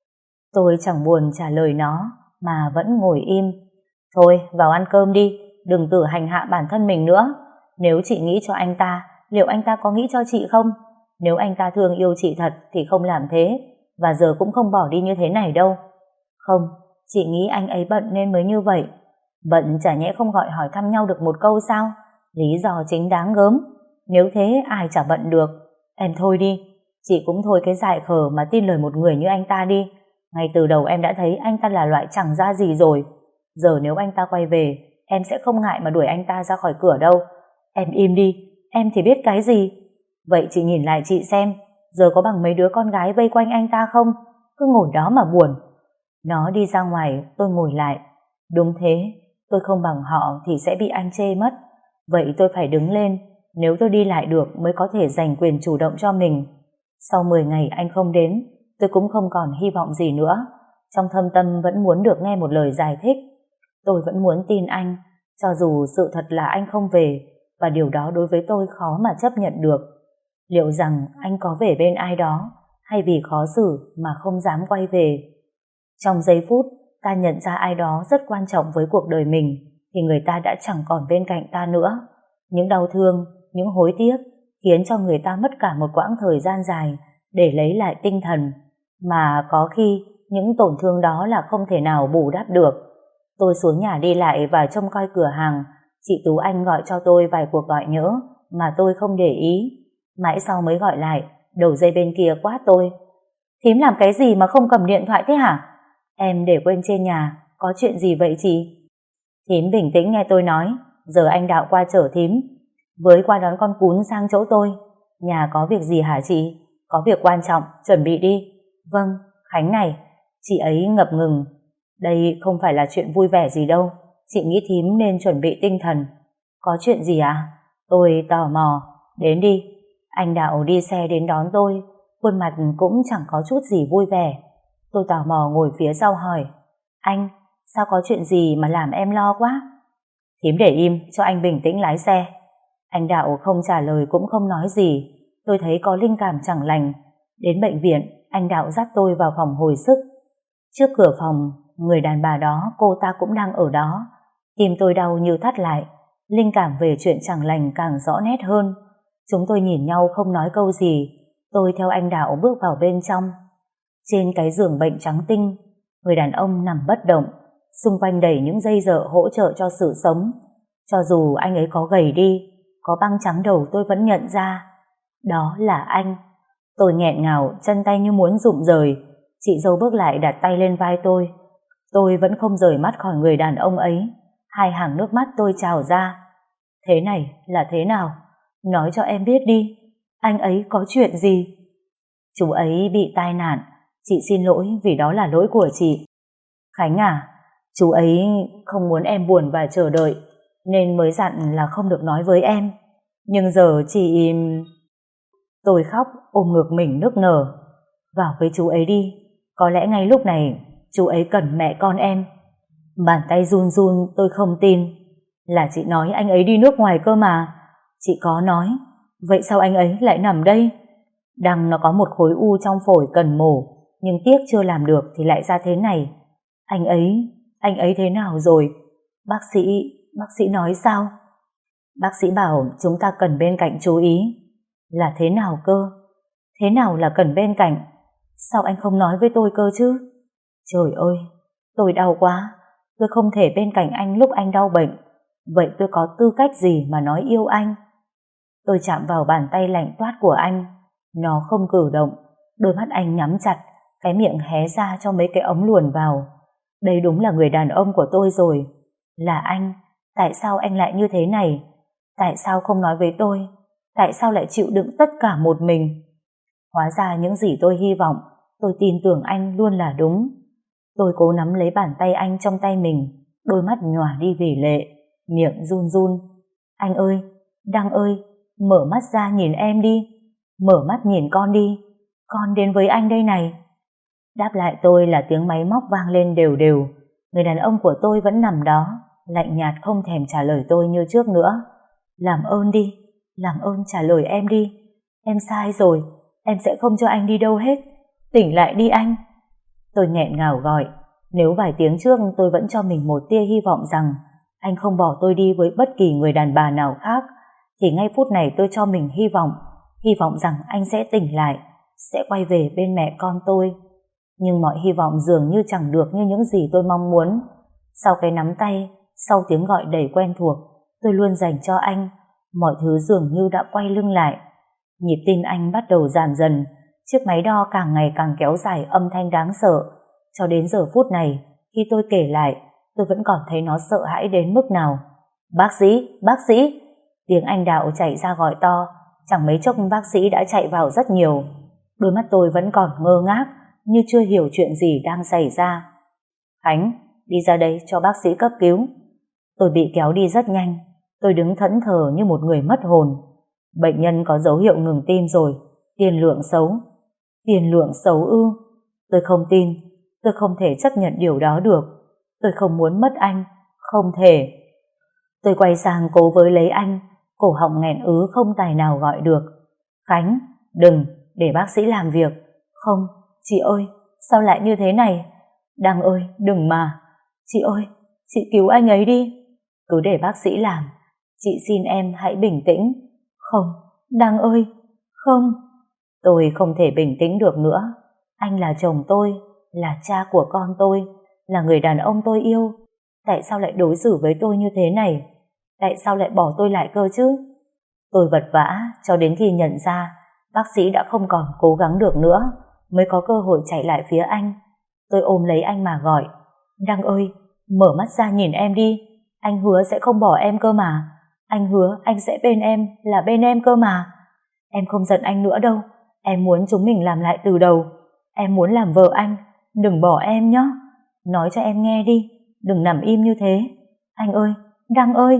Tôi chẳng buồn trả lời nó, mà vẫn ngồi im. Thôi, vào ăn cơm đi, đừng tự hành hạ bản thân mình nữa. Nếu chị nghĩ cho anh ta, liệu anh ta có nghĩ cho chị không? Nếu anh ta thương yêu chị thật thì không làm thế, và giờ cũng không bỏ đi như thế này đâu. Không, chị nghĩ anh ấy bận nên mới như vậy. Bận chả nhẽ không gọi hỏi thăm nhau được một câu sao? Lý do chính đáng gớm. Nếu thế ai chả bận được. Em thôi đi, chị cũng thôi cái dại khờ mà tin lời một người như anh ta đi. Ngay từ đầu em đã thấy anh ta là loại chẳng ra gì rồi. Giờ nếu anh ta quay về, em sẽ không ngại mà đuổi anh ta ra khỏi cửa đâu. Em im đi, em thì biết cái gì. Vậy chị nhìn lại chị xem, giờ có bằng mấy đứa con gái vây quanh anh ta không? Cứ ngồi đó mà buồn. Nó đi ra ngoài, tôi ngồi lại. Đúng thế, tôi không bằng họ thì sẽ bị anh chê mất. Vậy tôi phải đứng lên, nếu tôi đi lại được mới có thể giành quyền chủ động cho mình. Sau mười ngày anh không đến, tôi cũng không còn hy vọng gì nữa. Trong thâm tâm vẫn muốn được nghe một lời giải thích. Tôi vẫn muốn tin anh, cho dù sự thật là anh không về, và điều đó đối với tôi khó mà chấp nhận được. Liệu rằng anh có về bên ai đó, hay vì khó xử mà không dám quay về? Trong giây phút ta nhận ra ai đó rất quan trọng với cuộc đời mình, thì người ta đã chẳng còn bên cạnh ta nữa. Những đau thương, những hối tiếc khiến cho người ta mất cả một quãng thời gian dài để lấy lại tinh thần, mà có khi những tổn thương đó là không thể nào bù đắp được. Tôi xuống nhà đi lại và trông coi cửa hàng. Chị Tú Anh gọi cho tôi vài cuộc gọi nhỡ mà tôi không để ý. Mãi sau mới gọi lại, đầu dây bên kia quát tôi: Thím làm cái gì mà không cầm điện thoại thế hả? Em để quên trên nhà, có chuyện gì vậy chị? Thím bình tĩnh nghe tôi nói. Giờ anh Đạo qua chở thím, với qua đón con cún sang chỗ tôi. Nhà có việc gì hả chị? Có việc quan trọng, chuẩn bị đi. Vâng, Khánh này. Chị ấy ngập ngừng. Đây không phải là chuyện vui vẻ gì đâu. Chị nghĩ thím nên chuẩn bị tinh thần. Có chuyện gì à? Tôi tò mò. Đến đi. Anh Đạo đi xe đến đón tôi, khuôn mặt cũng chẳng có chút gì vui vẻ. Tôi tò mò ngồi phía sau hỏi: Anh, sao có chuyện gì mà làm em lo quá? Thím để im, cho anh bình tĩnh lái xe. Anh Đạo không trả lời cũng không nói gì. Tôi thấy có linh cảm chẳng lành. Đến bệnh viện, anh Đạo dắt tôi vào phòng hồi sức. Trước cửa phòng, người đàn bà đó, cô ta cũng đang ở đó. Tim tôi đau như thắt lại. Linh cảm về chuyện chẳng lành càng rõ nét hơn. Chúng tôi nhìn nhau không nói câu gì. Tôi theo anh Đạo bước vào bên trong. Trên cái giường bệnh trắng tinh, người đàn ông nằm bất động, xung quanh đầy những dây dợ hỗ trợ cho sự sống. Cho dù anh ấy có gầy đi, có băng trắng đầu, tôi vẫn nhận ra đó là anh. Tôi nghẹn ngào, chân tay như muốn rụng rời. Chị dâu bước lại đặt tay lên vai tôi. Tôi vẫn không rời mắt khỏi người đàn ông ấy. Hai hàng nước mắt tôi trào ra. Thế này là thế nào? Nói cho em biết đi. Anh ấy có chuyện gì? Chú ấy bị tai nạn. Chị xin lỗi vì đó là lỗi của chị. Khánh à, chú ấy không muốn em buồn và chờ đợi, nên mới dặn là không được nói với em. Nhưng giờ chị... Tôi khóc, ôm ngược mình nức nở. Vào với chú ấy đi. Có lẽ ngay lúc này chú ấy cần mẹ con em. Bàn tay run run, tôi không tin. Là chị nói anh ấy đi nước ngoài cơ mà. Chị có nói. Vậy sao anh ấy lại nằm đây? Đăng nó có một khối u trong phổi cần mổ, nhưng tiếc chưa làm được thì lại ra thế này. Anh ấy, anh ấy thế nào rồi? Bác sĩ, bác sĩ nói sao? Bác sĩ bảo chúng ta cần bên cạnh chú ý. Là thế nào cơ? Thế nào là cần bên cạnh? Sao anh không nói với tôi cơ chứ? Trời ơi, tôi đau quá. Tôi không thể bên cạnh anh lúc anh đau bệnh. Vậy tôi có tư cách gì mà nói yêu anh? Tôi chạm vào bàn tay lạnh toát của anh. Nó không cử động. Đôi mắt anh nhắm chặt, cái miệng hé ra cho mấy cái ống luồn vào. Đây đúng là người đàn ông của tôi rồi. Là anh. Tại sao anh lại như thế này? Tại sao không nói với tôi? Tại sao lại chịu đựng tất cả một mình? Hóa ra những gì tôi hy vọng, tôi tin tưởng anh luôn là đúng. Tôi cố nắm lấy bàn tay anh trong tay mình, đôi mắt nhòa đi vì lệ, miệng run run. Anh ơi, Đăng ơi, mở mắt ra nhìn em đi. Mở mắt nhìn con đi. Con đến với anh đây này. Đáp lại tôi là tiếng máy móc vang lên đều đều. Người đàn ông của tôi vẫn nằm đó, lạnh nhạt không thèm trả lời tôi như trước nữa. Làm ơn đi, làm ơn trả lời em đi. Em sai rồi, em sẽ không cho anh đi đâu hết. Tỉnh lại đi anh. Tôi nghẹn ngào gọi. Nếu vài tiếng trước tôi vẫn cho mình một tia hy vọng rằng anh không bỏ tôi đi với bất kỳ người đàn bà nào khác, thì ngay phút này tôi cho mình hy vọng, hy vọng rằng anh sẽ tỉnh lại, sẽ quay về bên mẹ con tôi. Nhưng mọi hy vọng dường như chẳng được như những gì tôi mong muốn. Sau cái nắm tay, sau tiếng gọi đầy quen thuộc tôi luôn dành cho anh, mọi thứ dường như đã quay lưng lại. Nhịp tim anh bắt đầu giảm dần, chiếc máy đo càng ngày càng kéo dài âm thanh đáng sợ. Cho đến giờ phút này, khi tôi kể lại, tôi vẫn còn thấy nó sợ hãi đến mức nào. Bác sĩ, bác sĩ! Tiếng anh Đạo chạy ra gọi to. Chẳng mấy chốc bác sĩ đã chạy vào rất nhiều. Đôi mắt tôi vẫn còn ngơ ngác, như chưa hiểu chuyện gì đang xảy ra. Khánh, đi ra đây cho bác sĩ cấp cứu. Tôi bị kéo đi rất nhanh. Tôi đứng thẫn thờ như một người mất hồn. Bệnh nhân có dấu hiệu ngừng tim rồi. Tiền lượng xấu. Tiền lượng xấu ư? Tôi không tin. Tôi không thể chấp nhận điều đó được. Tôi không muốn mất anh. Không thể. Tôi quay sang cố với lấy anh. Cổ họng nghẹn ứ không tài nào gọi được. Khánh, đừng, để bác sĩ làm việc. Không, chị ơi, sao lại như thế này? Đăng ơi, đừng mà. Chị ơi, chị cứu anh ấy đi. Cứ để bác sĩ làm. Chị xin em hãy bình tĩnh. Không, Đăng ơi, không. Tôi không thể bình tĩnh được nữa. Anh là chồng tôi, là cha của con tôi, là người đàn ông tôi yêu. Tại sao lại đối xử với tôi như thế này? Tại sao lại bỏ tôi lại cơ chứ? Tôi vật vã cho đến khi nhận ra bác sĩ đã không còn cố gắng được nữa, mới có cơ hội chạy lại phía anh. Tôi ôm lấy anh mà gọi. Đăng ơi, mở mắt ra nhìn em đi. Anh hứa sẽ không bỏ em cơ mà. Anh hứa anh sẽ bên em, là bên em cơ mà. Em không giận anh nữa đâu. Em muốn chúng mình làm lại từ đầu. Em muốn làm vợ anh. Đừng bỏ em nhé. Nói cho em nghe đi. Đừng nằm im như thế. Anh ơi, Đăng ơi.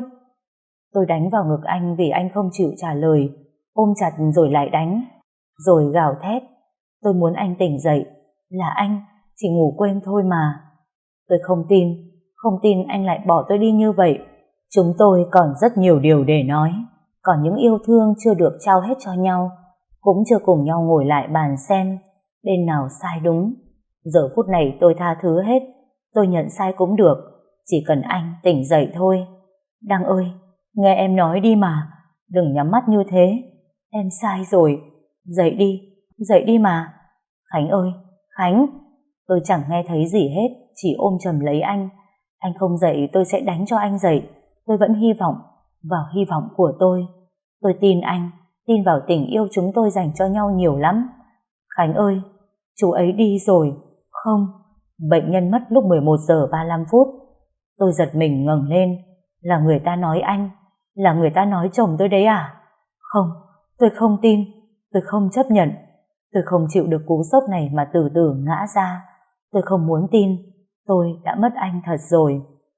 Tôi đánh vào ngực anh vì anh không chịu trả lời. Ôm chặt rồi lại đánh. Rồi gào thét. Tôi muốn anh tỉnh dậy. Là anh, chỉ ngủ quên thôi mà. Tôi không tin. Không tin anh lại bỏ tôi đi như vậy. Chúng tôi còn rất nhiều điều để nói. Còn những yêu thương chưa được trao hết cho nhau. Cũng chưa cùng nhau ngồi lại bàn xem bên nào sai đúng. Giờ phút này tôi tha thứ hết. Tôi nhận sai cũng được. Chỉ cần anh tỉnh dậy thôi. Đăng ơi, nghe em nói đi mà. Đừng nhắm mắt như thế. Em sai rồi. Dậy đi, dậy đi mà. Khánh ơi, Khánh. Tôi chẳng nghe thấy gì hết, chỉ ôm chầm lấy anh. Anh không dậy tôi sẽ đánh cho anh dậy. Tôi vẫn hy vọng vào hy vọng của tôi. Tôi tin anh, tin vào tình yêu chúng tôi dành cho nhau nhiều lắm. Khánh ơi, chú ấy đi rồi. Không, bệnh nhân mất lúc mười một giờ ba mươi lăm phút. Tôi giật mình ngẩng lên. Là người ta nói anh, là người ta nói chồng tôi đấy à? Không, tôi không tin, tôi không chấp nhận. Tôi không chịu được cú sốc này mà từ từ ngã ra. Tôi không muốn tin, tôi đã mất anh thật rồi.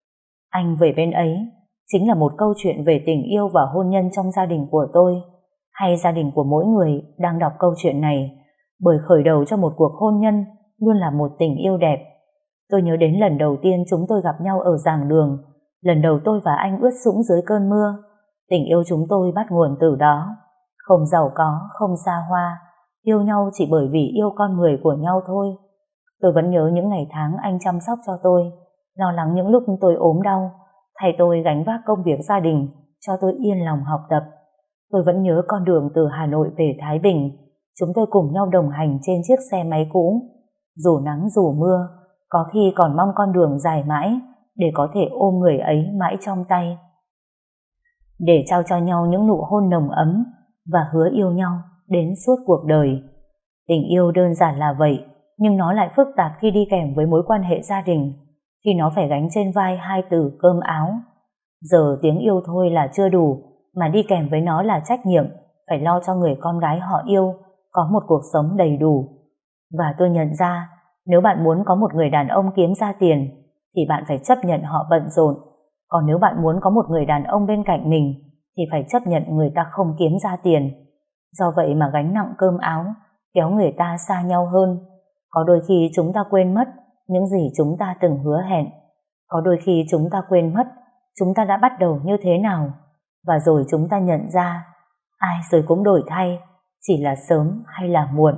Anh về bên ấy chính là một câu chuyện về tình yêu và hôn nhân trong gia đình của tôi, hay gia đình của mỗi người đang đọc câu chuyện này, bởi khởi đầu cho một cuộc hôn nhân luôn là một tình yêu đẹp. Tôi nhớ đến lần đầu tiên chúng tôi gặp nhau ở giảng đường, Lần đầu tôi và anh ướt sũng dưới cơn mưa. Tình yêu chúng tôi bắt nguồn từ đó. Không giàu có, không xa hoa, yêu nhau chỉ bởi vì yêu con người của nhau thôi. Tôi vẫn nhớ những ngày tháng anh chăm sóc cho tôi, lo lắng những lúc tôi ốm đau, thay tôi gánh vác công việc gia đình, cho tôi yên lòng học tập. Tôi vẫn nhớ con đường từ Hà Nội về Thái Bình, chúng tôi cùng nhau đồng hành trên chiếc xe máy cũ. Dù nắng dù mưa, có khi còn mong con đường dài mãi để có thể ôm người ấy mãi trong tay. Để trao cho nhau những nụ hôn nồng ấm và hứa yêu nhau đến suốt cuộc đời. Tình yêu đơn giản là vậy, nhưng nó lại phức tạp khi đi kèm với mối quan hệ gia đình, khi nó phải gánh trên vai hai từ cơm áo. Giờ tiếng yêu thôi là chưa đủ, mà đi kèm với nó là trách nhiệm phải lo cho người con gái họ yêu có một cuộc sống đầy đủ. Và tôi nhận ra, nếu bạn muốn có một người đàn ông kiếm ra tiền thì bạn phải chấp nhận họ bận rộn. Còn nếu bạn muốn có một người đàn ông bên cạnh mình thì phải chấp nhận người ta không kiếm ra tiền. Do vậy mà gánh nặng cơm áo kéo người ta xa nhau hơn. Có đôi khi chúng ta quên mất những gì chúng ta từng hứa hẹn. Có đôi khi chúng ta quên mất chúng ta đã bắt đầu như thế nào. Và rồi chúng ta nhận ra ai rồi cũng đổi thay, chỉ là sớm hay là muộn.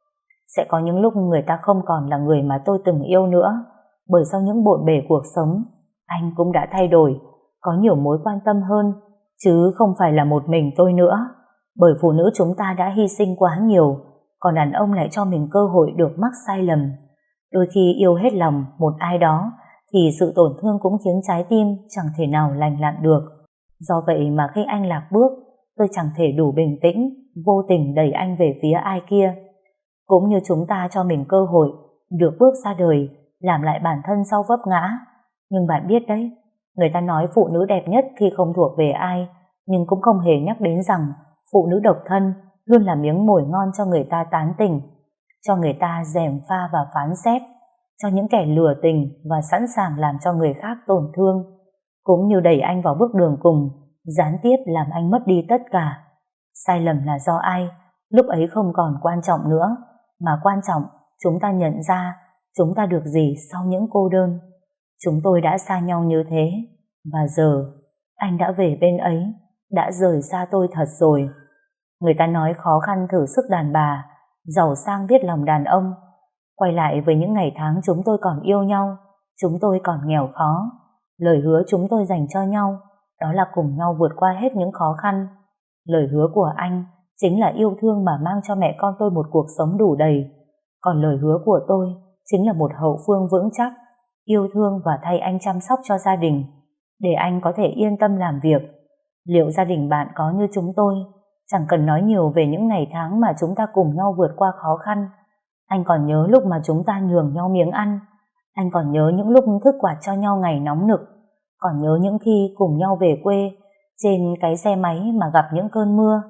Sẽ có những lúc người ta không còn là người mà tôi từng yêu nữa, bởi sau những bộn bề cuộc sống, anh cũng đã thay đổi, có nhiều mối quan tâm hơn, chứ không phải là một mình tôi nữa. Bởi phụ nữ chúng ta đã hy sinh quá nhiều, còn đàn ông lại cho mình cơ hội được mắc sai lầm. Đôi khi yêu hết lòng một ai đó thì sự tổn thương cũng khiến trái tim chẳng thể nào lành lặn được. Do vậy mà khi anh lạc bước, tôi chẳng thể đủ bình tĩnh, vô tình đẩy anh về phía ai kia. Cũng như chúng ta cho mình cơ hội được bước ra đời, làm lại bản thân sau vấp ngã. Nhưng bạn biết đấy, người ta nói phụ nữ đẹp nhất khi không thuộc về ai, nhưng cũng không hề nhắc đến rằng phụ nữ độc thân luôn là miếng mồi ngon cho người ta tán tỉnh, cho người ta gièm pha và phán xét, cho những kẻ lừa tình và sẵn sàng làm cho người khác tổn thương, cũng như đẩy anh vào bước đường cùng, gián tiếp làm anh mất đi tất cả. Sai lầm là do ai, lúc ấy không còn quan trọng nữa, mà quan trọng chúng ta nhận ra chúng ta được gì sau những cô đơn. Chúng tôi đã xa nhau như thế, và giờ anh đã về bên ấy, đã rời xa tôi thật rồi. Người ta nói khó khăn thử sức đàn bà, giàu sang biết lòng đàn ông. Quay lại với những ngày tháng chúng tôi còn yêu nhau, chúng tôi còn nghèo khó. Lời hứa chúng tôi dành cho nhau đó là cùng nhau vượt qua hết những khó khăn. Lời hứa của anh chính là yêu thương mà mang cho mẹ con tôi một cuộc sống đủ đầy. Còn lời hứa của tôi chính là một hậu phương vững chắc, yêu thương và thay anh chăm sóc cho gia đình, để anh có thể yên tâm làm việc. Liệu gia đình bạn có như chúng tôi? Chẳng cần nói nhiều về những ngày tháng mà chúng ta cùng nhau vượt qua khó khăn. Anh còn nhớ lúc mà chúng ta nhường nhau miếng ăn. Anh còn nhớ những lúc thức quạt cho nhau ngày nóng nực. Còn nhớ những khi cùng nhau về quê trên cái xe máy mà gặp những cơn mưa.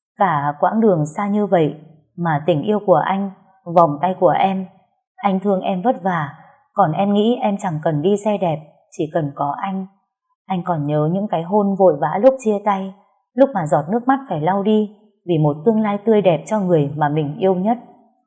Cả quãng đường xa như vậy mà tình yêu của anh, vòng tay của em. Anh thương em vất vả, còn em nghĩ em chẳng cần đi xe đẹp, chỉ cần có anh. Anh còn nhớ những cái hôn vội vã lúc chia tay, lúc mà giọt nước mắt phải lau đi vì một tương lai tươi đẹp cho người mà mình yêu nhất.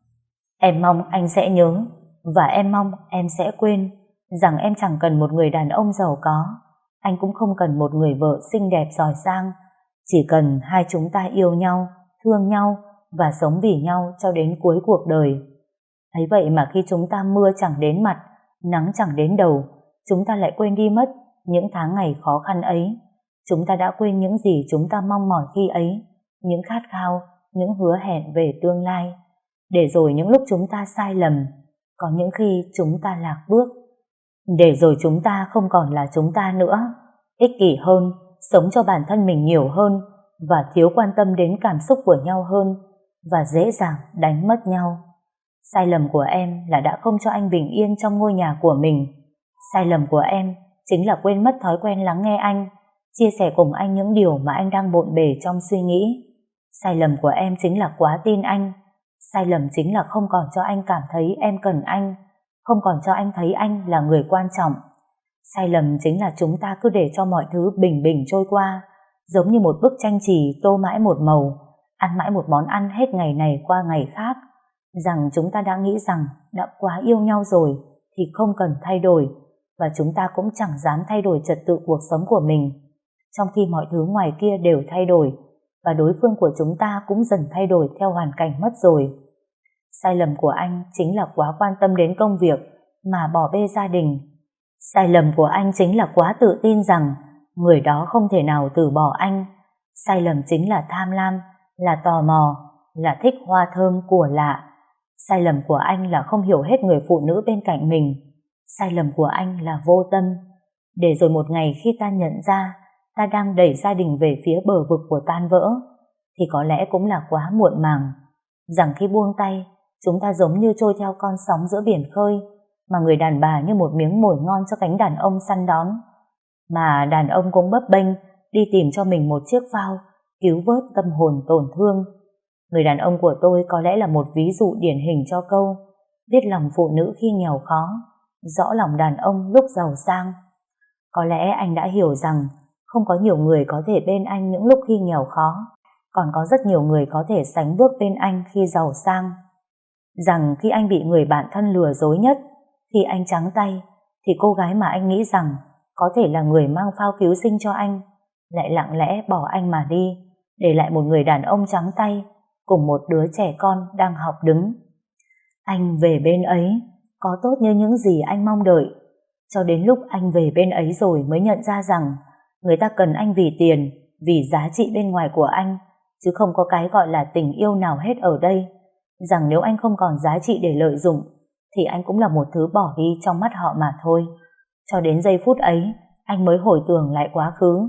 Em mong anh sẽ nhớ, và em mong em sẽ quên rằng em chẳng cần một người đàn ông giàu có, anh cũng không cần một người vợ xinh đẹp giỏi giang. Chỉ cần hai chúng ta yêu nhau, thương nhau và sống vì nhau cho đến cuối cuộc đời. Thấy vậy mà khi chúng ta mưa chẳng đến mặt, nắng chẳng đến đầu, chúng ta lại quên đi mất những tháng ngày khó khăn ấy. Chúng ta đã quên những gì chúng ta mong mỏi khi ấy, những khát khao, những hứa hẹn về tương lai. Để rồi những lúc chúng ta sai lầm, có những khi chúng ta lạc bước. Để rồi chúng ta không còn là chúng ta nữa, ích kỷ hơn, sống cho bản thân mình nhiều hơn và thiếu quan tâm đến cảm xúc của nhau hơn, và dễ dàng đánh mất nhau. Sai lầm của em là đã không cho anh bình yên trong ngôi nhà của mình. Sai lầm của em chính là quên mất thói quen lắng nghe anh, chia sẻ cùng anh những điều mà anh đang bộn bề trong suy nghĩ. Sai lầm của em chính là quá tin anh. Sai lầm chính là không còn cho anh cảm thấy em cần anh, không còn cho anh thấy anh là người quan trọng. Sai lầm chính là chúng ta cứ để cho mọi thứ bình bình trôi qua, giống như một bức tranh chì tô mãi một màu, ăn mãi một món ăn hết ngày này qua ngày khác, rằng chúng ta đã nghĩ rằng đã quá yêu nhau rồi thì không cần thay đổi, và chúng ta cũng chẳng dám thay đổi trật tự cuộc sống của mình, trong khi mọi thứ ngoài kia đều thay đổi và đối phương của chúng ta cũng dần thay đổi theo hoàn cảnh mất rồi. Sai lầm của anh chính là quá quan tâm đến công việc mà bỏ bê gia đình. Sai lầm của anh chính là quá tự tin rằng người đó không thể nào từ bỏ anh. Sai lầm chính là tham lam, là tò mò, là thích hoa thơm của lạ. Sai lầm của anh là không hiểu hết người phụ nữ bên cạnh mình. Sai lầm của anh là vô tâm. Để rồi một ngày khi ta nhận ra ta đang đẩy gia đình về phía bờ vực của tan vỡ, thì có lẽ cũng là quá muộn màng. Rằng khi buông tay, chúng ta giống như trôi theo con sóng giữa biển khơi, mà người đàn bà như một miếng mồi ngon cho cánh đàn ông săn đón. Mà đàn ông cũng bấp bênh đi tìm cho mình một chiếc phao cứu vớt tâm hồn tổn thương. Người đàn ông của tôi có lẽ là một ví dụ điển hình cho câu biết lòng phụ nữ khi nghèo khó, rõ lòng đàn ông lúc giàu sang. Có lẽ anh đã hiểu rằng không có nhiều người có thể bên anh những lúc khi nghèo khó, còn có rất nhiều người có thể sánh bước bên anh khi giàu sang. Rằng khi anh bị người bạn thân lừa dối nhất, khi anh trắng tay, thì cô gái mà anh nghĩ rằng có thể là người mang phao cứu sinh cho anh lại lặng lẽ bỏ anh mà đi, để lại một người đàn ông trắng tay cùng một đứa trẻ con đang học đứng. Anh về bên ấy có tốt như những gì anh mong đợi, cho đến lúc anh về bên ấy rồi mới nhận ra rằng người ta cần anh vì tiền, vì giá trị bên ngoài của anh, chứ không có cái gọi là tình yêu nào hết ở đây. Rằng nếu anh không còn giá trị để lợi dụng thì anh cũng là một thứ bỏ đi trong mắt họ mà thôi. Cho đến giây phút ấy anh mới hồi tưởng lại quá khứ.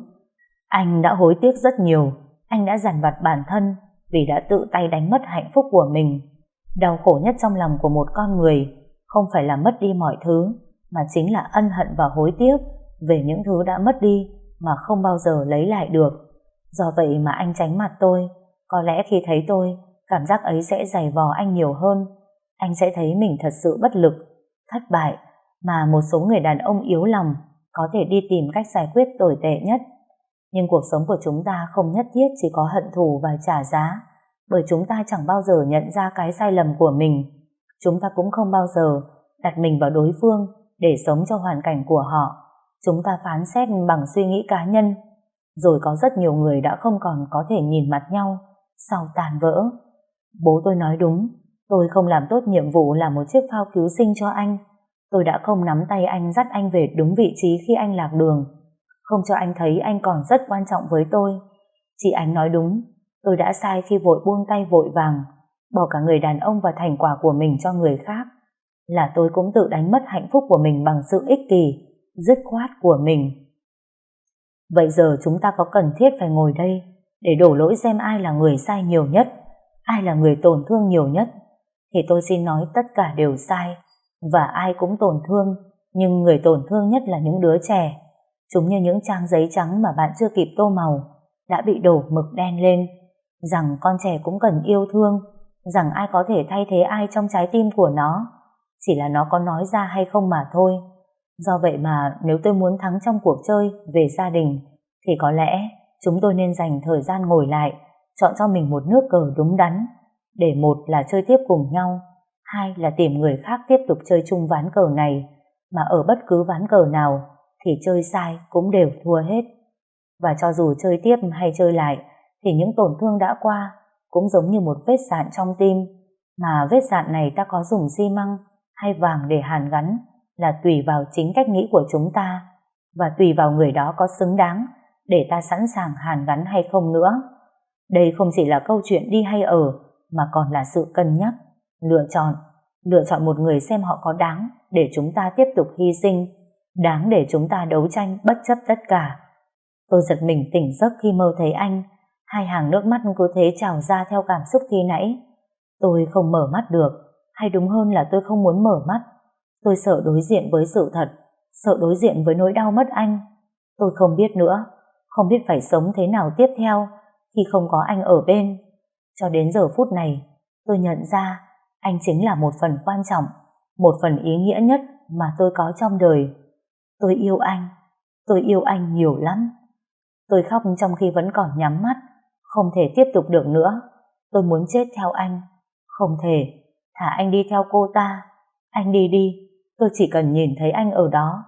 Anh đã hối tiếc rất nhiều. Anh đã dằn vặt bản thân vì đã tự tay đánh mất hạnh phúc của mình. Đau khổ nhất trong lòng của một con người không phải là mất đi mọi thứ, mà chính là ân hận và hối tiếc về những thứ đã mất đi mà không bao giờ lấy lại được. Do vậy mà anh tránh mặt tôi. Có lẽ khi thấy tôi, cảm giác ấy sẽ dày vò anh nhiều hơn. Anh sẽ thấy mình thật sự bất lực, thất bại, mà một số người đàn ông yếu lòng có thể đi tìm cách giải quyết tồi tệ nhất. Nhưng cuộc sống của chúng ta không nhất thiết chỉ có hận thù và trả giá, bởi chúng ta chẳng bao giờ nhận ra cái sai lầm của mình. Chúng ta cũng không bao giờ đặt mình vào đối phương để sống cho hoàn cảnh của họ. Chúng ta phán xét bằng suy nghĩ cá nhân. Rồi có rất nhiều người đã không còn có thể nhìn mặt nhau sau tàn vỡ. Bố tôi nói đúng, tôi không làm tốt nhiệm vụ làm một chiếc phao cứu sinh cho anh. Tôi đã không nắm tay anh, dắt anh về đúng vị trí khi anh lạc đường, không cho anh thấy anh còn rất quan trọng với tôi. Chị Ánh nói đúng, tôi đã sai khi vội buông tay vội vàng, bỏ cả người đàn ông và thành quả của mình cho người khác. Là tôi cũng tự đánh mất hạnh phúc của mình bằng sự ích kỷ, dứt khoát của mình. Vậy giờ chúng ta có cần thiết phải ngồi đây để đổ lỗi xem ai là người sai nhiều nhất, ai là người tổn thương nhiều nhất? Thì tôi xin nói tất cả đều sai, và ai cũng tổn thương, nhưng người tổn thương nhất là những đứa trẻ. Chúng như những trang giấy trắng mà bạn chưa kịp tô màu đã bị đổ mực đen lên. Rằng con trẻ cũng cần yêu thương, rằng ai có thể thay thế ai trong trái tim của nó, chỉ là nó có nói ra hay không mà thôi. Do vậy mà nếu tôi muốn thắng trong cuộc chơi về gia đình, thì có lẽ chúng tôi nên dành thời gian ngồi lại, chọn cho mình một nước cờ đúng đắn, để một là chơi tiếp cùng nhau, hai là tìm người khác tiếp tục chơi chung ván cờ này, mà ở bất cứ ván cờ nào thì chơi sai cũng đều thua hết. Và cho dù chơi tiếp hay chơi lại, thì những tổn thương đã qua cũng giống như một vết dạn trong tim, mà vết dạn này ta có dùng xi măng hay vàng để hàn gắn là tùy vào chính cách nghĩ của chúng ta, và tùy vào người đó có xứng đáng để ta sẵn sàng hàn gắn hay không nữa. Đây không chỉ là câu chuyện đi hay ở, mà còn là sự cân nhắc, lựa chọn, lựa chọn một người xem họ có đáng để chúng ta tiếp tục hy sinh, đáng để chúng ta đấu tranh bất chấp tất cả. Tôi giật mình tỉnh giấc khi mơ thấy anh, hai hàng nước mắt cứ thế trào ra theo cảm xúc khi nãy. Tôi không mở mắt được, hay đúng hơn là tôi không muốn mở mắt. Tôi sợ đối diện với sự thật, sợ đối diện với nỗi đau mất anh. Tôi không biết nữa, không biết phải sống thế nào tiếp theo khi không có anh ở bên. Cho đến giờ phút này, tôi nhận ra anh chính là một phần quan trọng, một phần ý nghĩa nhất mà tôi có trong đời. Tôi yêu anh, tôi yêu anh nhiều lắm. Tôi khóc trong khi vẫn còn nhắm mắt, không thể tiếp tục được nữa. Tôi muốn chết theo anh, không thể, thả anh đi theo cô ta. Anh đi đi, tôi chỉ cần nhìn thấy anh ở đó,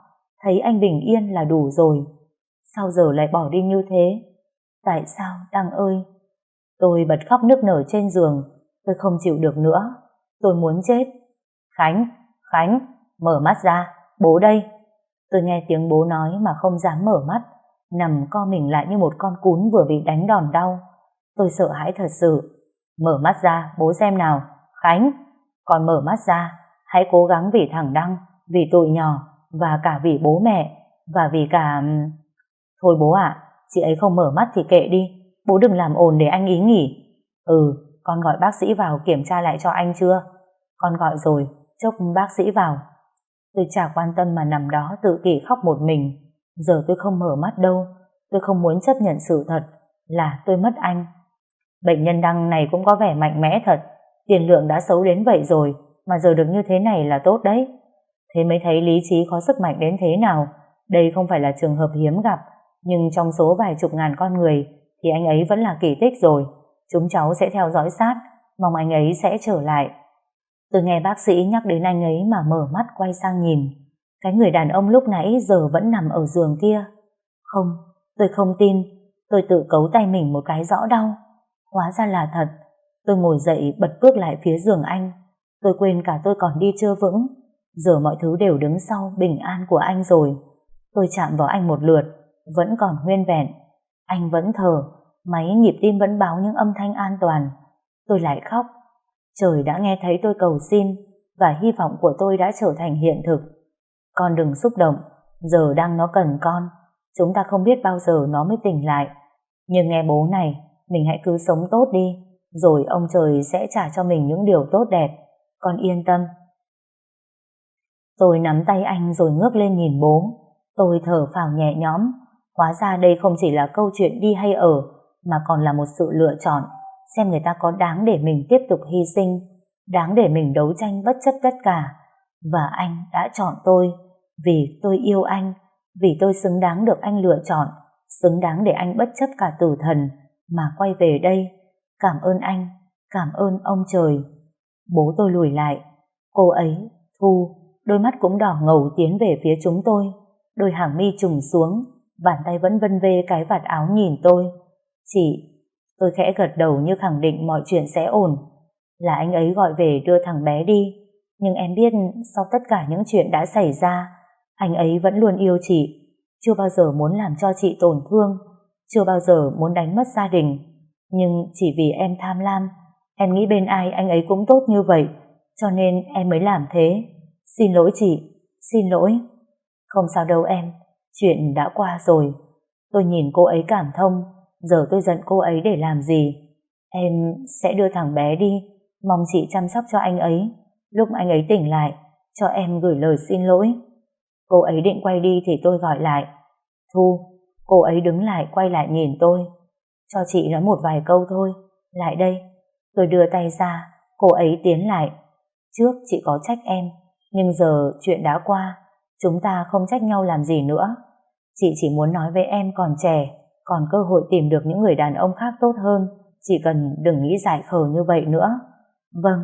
thấy anh bình yên là đủ rồi. Sao giờ lại bỏ đi như thế? Tại sao, Đăng ơi? Tôi bật khóc nức nở trên giường. Tôi không chịu được nữa. Tôi muốn chết. Khánh, Khánh, mở mắt ra, bố đây. Tôi nghe tiếng bố nói mà không dám mở mắt, nằm co mình lại như một con cún vừa bị đánh đòn đau. Tôi sợ hãi thật sự. Mở mắt ra, bố xem nào. Khánh, con mở mắt ra, hãy cố gắng vì thằng Đăng, vì tụi nhỏ, và cả vì bố mẹ, và vì cả... Thôi bố ạ, chị ấy không mở mắt thì kệ đi, bố đừng làm ồn để anh ý nghỉ. Ừ, con gọi bác sĩ vào kiểm tra lại cho anh chưa? Con gọi rồi, chốc bác sĩ vào. Tôi chả quan tâm mà nằm đó tự kỷ khóc một mình. Giờ tôi không mở mắt đâu, tôi không muốn chấp nhận sự thật là tôi mất anh. Bệnh nhân Đăng này cũng có vẻ mạnh mẽ thật, tiền lượng đã xấu đến vậy rồi, mà giờ được như thế này là tốt đấy. Thế mới thấy lý trí có sức mạnh đến thế nào. Đây không phải là trường hợp hiếm gặp, nhưng trong số vài chục ngàn con người thì anh ấy vẫn là kỳ tích rồi. Chúng cháu sẽ theo dõi sát, mong anh ấy sẽ trở lại. Tôi nghe bác sĩ nhắc đến anh ấy mà mở mắt quay sang nhìn. Cái người đàn ông lúc nãy giờ vẫn nằm ở giường kia. Không, tôi không tin. Tôi tự cấu tay mình một cái rõ đau. Hóa ra là thật. Tôi ngồi dậy bật bước lại phía giường anh. Tôi quên cả tôi còn đi chưa vững. Giờ mọi thứ đều đứng sau bình an của anh rồi. Tôi chạm vào anh một lượt, vẫn còn nguyên vẹn. Anh vẫn thở, máy nhịp tim vẫn báo những âm thanh an toàn. Tôi lại khóc. Trời đã nghe thấy tôi cầu xin, và hy vọng của tôi đã trở thành hiện thực. Con đừng xúc động, giờ Đăng nó cần con. Chúng ta không biết bao giờ nó mới tỉnh lại. Nhưng nghe bố này, mình hãy cứ sống tốt đi, rồi ông trời sẽ trả cho mình những điều tốt đẹp. Con yên tâm. Tôi nắm tay anh rồi ngước lên nhìn bố. Tôi thở phào nhẹ nhõm. Hóa ra đây không chỉ là câu chuyện đi hay ở, mà còn là một sự lựa chọn. Xem người ta có đáng để mình tiếp tục hy sinh, đáng để mình đấu tranh bất chấp tất cả. Và anh đã chọn tôi, vì tôi yêu anh, vì tôi xứng đáng được anh lựa chọn, xứng đáng để anh bất chấp cả tử thần mà quay về đây. Cảm ơn anh, cảm ơn ông trời. Bố tôi lùi lại. Cô ấy, Thu, đôi mắt cũng đỏ ngầu tiến về phía chúng tôi. Đôi hàng mi trùng xuống, bàn tay vẫn vân vê cái vạt áo nhìn tôi. Chị... Tôi khẽ gật đầu như khẳng định mọi chuyện sẽ ổn. Là anh ấy gọi về đưa thằng bé đi. Nhưng em biết sau tất cả những chuyện đã xảy ra, anh ấy vẫn luôn yêu chị. Chưa bao giờ muốn làm cho chị tổn thương, chưa bao giờ muốn đánh mất gia đình. Nhưng chỉ vì em tham lam, em nghĩ bên ai anh ấy cũng tốt như vậy, cho nên em mới làm thế. Xin lỗi chị, xin lỗi. Không sao đâu em, chuyện đã qua rồi. Tôi nhìn cô ấy cảm thông. Giờ tôi giận cô ấy để làm gì? Em sẽ đưa thằng bé đi, mong chị chăm sóc cho anh ấy. Lúc anh ấy tỉnh lại, cho em gửi lời xin lỗi. Cô ấy định quay đi thì tôi gọi lại. Thu. Cô ấy đứng lại quay lại nhìn tôi. Cho chị nói một vài câu thôi. Lại đây. Tôi đưa tay ra, cô ấy tiến lại. Trước chị có trách em, nhưng giờ chuyện đã qua, chúng ta không trách nhau làm gì nữa. Chị chỉ muốn nói với em còn trẻ, còn cơ hội tìm được những người đàn ông khác tốt hơn. Chỉ cần đừng nghĩ dại khờ như vậy nữa. Vâng,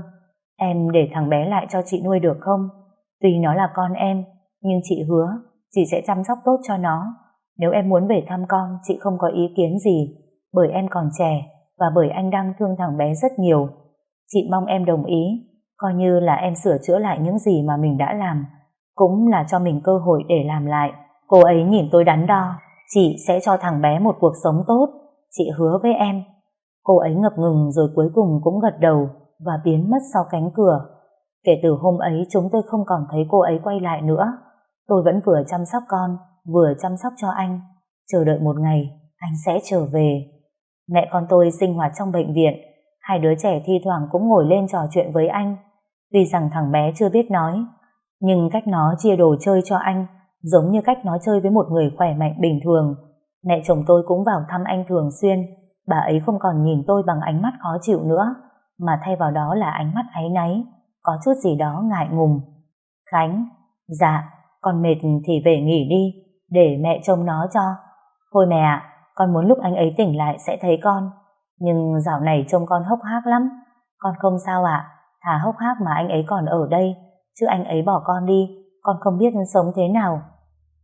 em để thằng bé lại cho chị nuôi được không? Tuy nó là con em, nhưng chị hứa chị sẽ chăm sóc tốt cho nó. Nếu em muốn về thăm con, chị không có ý kiến gì, bởi em còn trẻ và bởi anh đang thương thằng bé rất nhiều. Chị mong em đồng ý, coi như là em sửa chữa lại những gì mà mình đã làm, cũng là cho mình cơ hội để làm lại. Cô ấy nhìn tôi đắn đo. Chị sẽ cho thằng bé một cuộc sống tốt, chị hứa với em. Cô ấy ngập ngừng rồi cuối cùng cũng gật đầu và biến mất sau cánh cửa. Kể từ hôm ấy chúng tôi không còn thấy cô ấy quay lại nữa. Tôi vẫn vừa chăm sóc con, vừa chăm sóc cho anh, chờ đợi một ngày anh sẽ trở về. Mẹ con tôi sinh hoạt trong bệnh viện, hai đứa trẻ thi thoảng cũng ngồi lên trò chuyện với anh. Tuy rằng thằng bé chưa biết nói, nhưng cách nó chia đồ chơi cho anh giống như cách nó chơi với một người khỏe mạnh bình thường. Mẹ chồng tôi cũng vào thăm anh thường xuyên. Bà ấy không còn nhìn tôi bằng ánh mắt khó chịu nữa, mà thay vào đó là ánh mắt áy náy, có chút gì đó ngại ngùng. Khánh, dạ, con mệt thì về nghỉ đi, để mẹ trông nó cho. Thôi mẹ ạ, con muốn lúc anh ấy tỉnh lại sẽ thấy con, nhưng dạo này trông con hốc hác lắm. Con không sao ạ, thà hốc hác mà anh ấy còn ở đây, chứ anh ấy bỏ con đi, con không biết sống thế nào.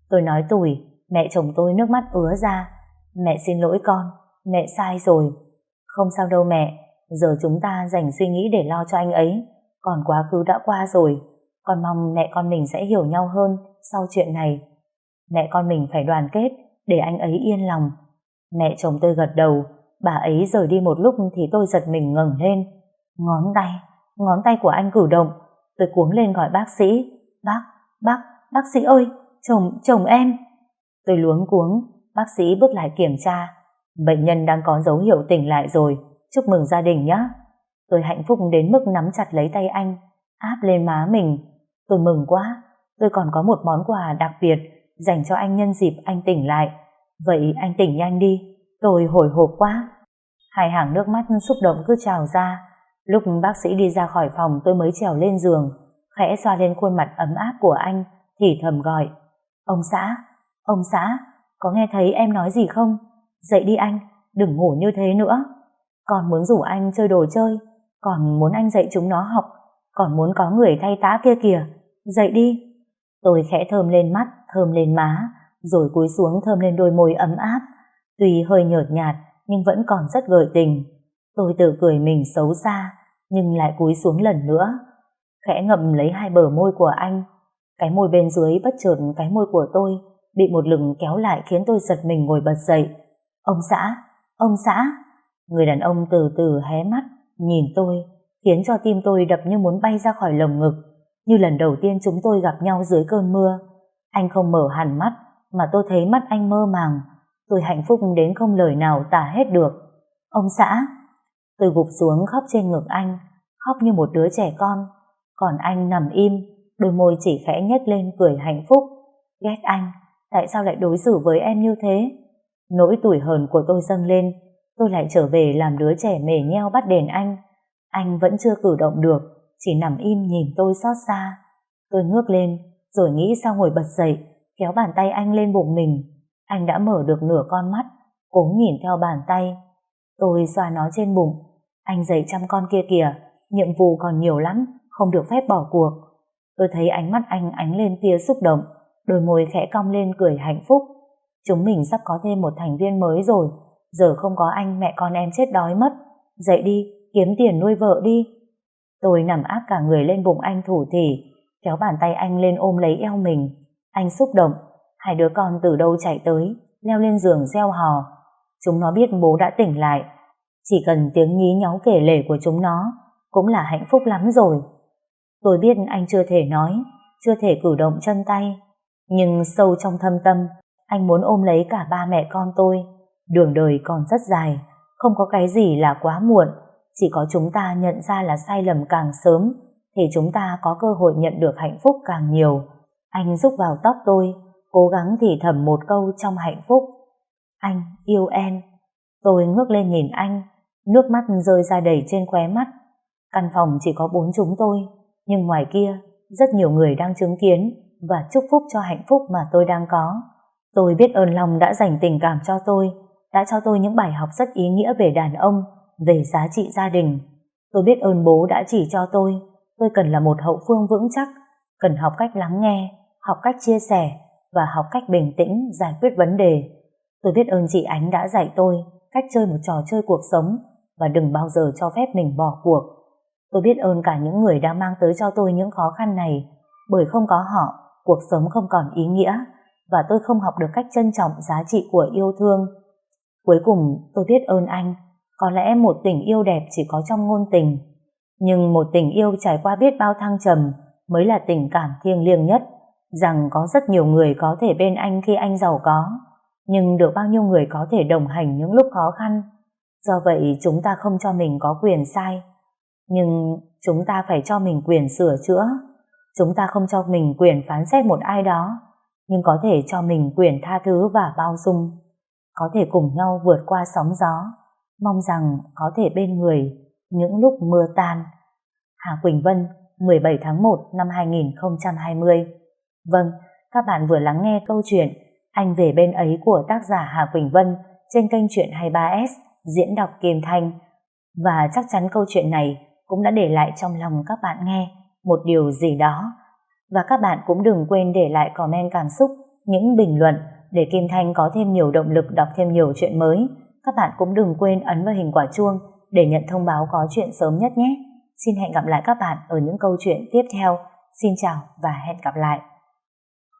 Tôi nói tủi, mẹ chồng tôi nước mắt ứa ra. Mẹ xin lỗi con, mẹ sai rồi. Không sao đâu mẹ, giờ chúng ta dành suy nghĩ để lo cho anh ấy. Còn quá khứ đã qua rồi, con mong mẹ con mình sẽ hiểu nhau hơn sau chuyện này. Mẹ con mình phải đoàn kết để anh ấy yên lòng. Mẹ chồng tôi gật đầu. Bà ấy rời đi một lúc thì tôi giật mình ngẩng lên. Ngón tay, ngón tay của anh cử động. Tôi cuống lên gọi bác sĩ. Bác, bác, bác sĩ ơi, chồng, chồng em. Tôi luống cuống. Bác sĩ bước lại kiểm tra. Bệnh nhân đang có dấu hiệu tỉnh lại rồi, chúc mừng gia đình nhé. Tôi hạnh phúc đến mức nắm chặt lấy tay anh, áp lên má mình. Tôi mừng quá, tôi còn có một món quà đặc biệt dành cho anh nhân dịp anh tỉnh lại. Vậy anh tỉnh nhanh đi, tôi hồi hộp quá. Hai hàng nước mắt xúc động cứ trào ra. Lúc bác sĩ đi ra khỏi phòng tôi mới trèo lên giường, khẽ xoa lên khuôn mặt ấm áp của anh, thì thầm gọi. Ông xã, ông xã, có nghe thấy em nói gì không? Dậy đi anh, đừng ngủ như thế nữa. Còn muốn rủ anh chơi đồ chơi, còn muốn anh dạy chúng nó học, còn muốn có người thay tã kia kìa. Dậy đi. Tôi khẽ thơm lên mắt, thơm lên má, rồi cúi xuống thơm lên đôi môi ấm áp. Tuy hơi nhợt nhạt, nhưng vẫn còn rất gợi tình. Tôi tự cười mình xấu xa, nhưng lại cúi xuống lần nữa, khẽ ngậm lấy hai bờ môi của anh. Cái môi bên dưới bất chợt cái môi của tôi bị một lực kéo lại khiến tôi giật mình ngồi bật dậy. Ông xã, ông xã. Người đàn ông từ từ hé mắt nhìn tôi, khiến cho tim tôi đập như muốn bay ra khỏi lồng ngực. Như lần đầu tiên chúng tôi gặp nhau dưới cơn mưa. Anh không mở hẳn mắt, mà tôi thấy mắt anh mơ màng. Tôi hạnh phúc đến không lời nào tả hết được. Ông xã. Tôi gục xuống khóc trên ngực anh, khóc như một đứa trẻ con. Còn anh nằm im, đôi môi chỉ khẽ nhếch lên cười hạnh phúc. Ghét anh, tại sao lại đối xử với em như thế? Nỗi tủi hờn của tôi dâng lên. Tôi lại trở về làm đứa trẻ mề nheo bắt đền anh. Anh vẫn chưa cử động được, chỉ nằm im nhìn tôi xót xa. Tôi ngước lên, rồi nghĩ sao ngồi bật dậy, kéo bàn tay anh lên bụng mình. Anh đã mở được nửa con mắt, cố nhìn theo bàn tay. Tôi xoa nó trên bụng. Anh dậy chăm con kia kìa, nhiệm vụ còn nhiều lắm, không được phép bỏ cuộc. Tôi thấy ánh mắt anh ánh lên tia xúc động, đôi môi khẽ cong lên cười hạnh phúc. Chúng mình sắp có thêm một thành viên mới rồi, giờ không có anh mẹ con em chết đói mất. Dậy đi, kiếm tiền nuôi vợ đi. Tôi nằm áp cả người lên bụng anh thủ thỉ, kéo bàn tay anh lên ôm lấy eo mình. Anh xúc động, hai đứa con từ đâu chạy tới, leo lên giường reo hò. Chúng nó biết bố đã tỉnh lại. Chỉ cần tiếng nhí nháo kể lể của chúng nó cũng là hạnh phúc lắm rồi. Tôi biết anh chưa thể nói, chưa thể cử động chân tay, nhưng sâu trong thâm tâm anh muốn ôm lấy cả ba mẹ con tôi. Đường đời còn rất dài, không có cái gì là quá muộn. Chỉ có chúng ta nhận ra là sai lầm càng sớm thì chúng ta có cơ hội nhận được hạnh phúc càng nhiều. Anh rúc vào tóc tôi, cố gắng thì thầm một câu trong hạnh phúc. Anh yêu em. Tôi ngước lên nhìn anh, nước mắt rơi ra đầy trên khóe mắt. Căn phòng chỉ có bốn chúng tôi, nhưng ngoài kia rất nhiều người đang chứng kiến và chúc phúc cho hạnh phúc mà tôi đang có. Tôi biết ơn lòng đã dành tình cảm cho tôi, đã cho tôi những bài học rất ý nghĩa về đàn ông, về giá trị gia đình. Tôi biết ơn bố đã chỉ cho tôi, tôi cần là một hậu phương vững chắc, cần học cách lắng nghe, học cách chia sẻ và học cách bình tĩnh giải quyết vấn đề. Tôi biết ơn chị Ánh đã dạy tôi cách chơi một trò chơi cuộc sống và đừng bao giờ cho phép mình bỏ cuộc. Tôi biết ơn cả những người đã mang tới cho tôi những khó khăn này, bởi không có họ, cuộc sống không còn ý nghĩa và tôi không học được cách trân trọng giá trị của yêu thương. Cuối cùng tôi biết ơn anh. Có lẽ một tình yêu đẹp chỉ có trong ngôn tình, nhưng một tình yêu trải qua biết bao thăng trầm mới là tình cảm thiêng liêng nhất. Rằng có rất nhiều người có thể bên anh khi anh giàu có, nhưng được bao nhiêu người có thể đồng hành những lúc khó khăn. Do vậy chúng ta không cho mình có quyền sai, nhưng chúng ta phải cho mình quyền sửa chữa. Chúng ta không cho mình quyền phán xét một ai đó, nhưng có thể cho mình quyền tha thứ và bao dung. Có thể cùng nhau vượt qua sóng gió, mong rằng có thể bên người những lúc mưa tan. Hà Quỳnh Vân, mười bảy tháng một năm hai nghìn không trăm hai mươi. Vâng, các bạn vừa lắng nghe câu chuyện Anh về bên ấy của tác giả Hà Quỳnh Vân trên kênh Chuyện hai mươi ba S diễn đọc Kim Thanh. Và chắc chắn câu chuyện này cũng đã để lại trong lòng các bạn nghe một điều gì đó. Và các bạn cũng đừng quên để lại comment cảm xúc những bình luận để Kim Thanh có thêm nhiều động lực đọc thêm nhiều chuyện mới. Các bạn cũng đừng quên ấn vào hình quả chuông để nhận thông báo có chuyện sớm nhất nhé. Xin hẹn gặp lại các bạn ở những câu chuyện tiếp theo. Xin chào và hẹn gặp lại.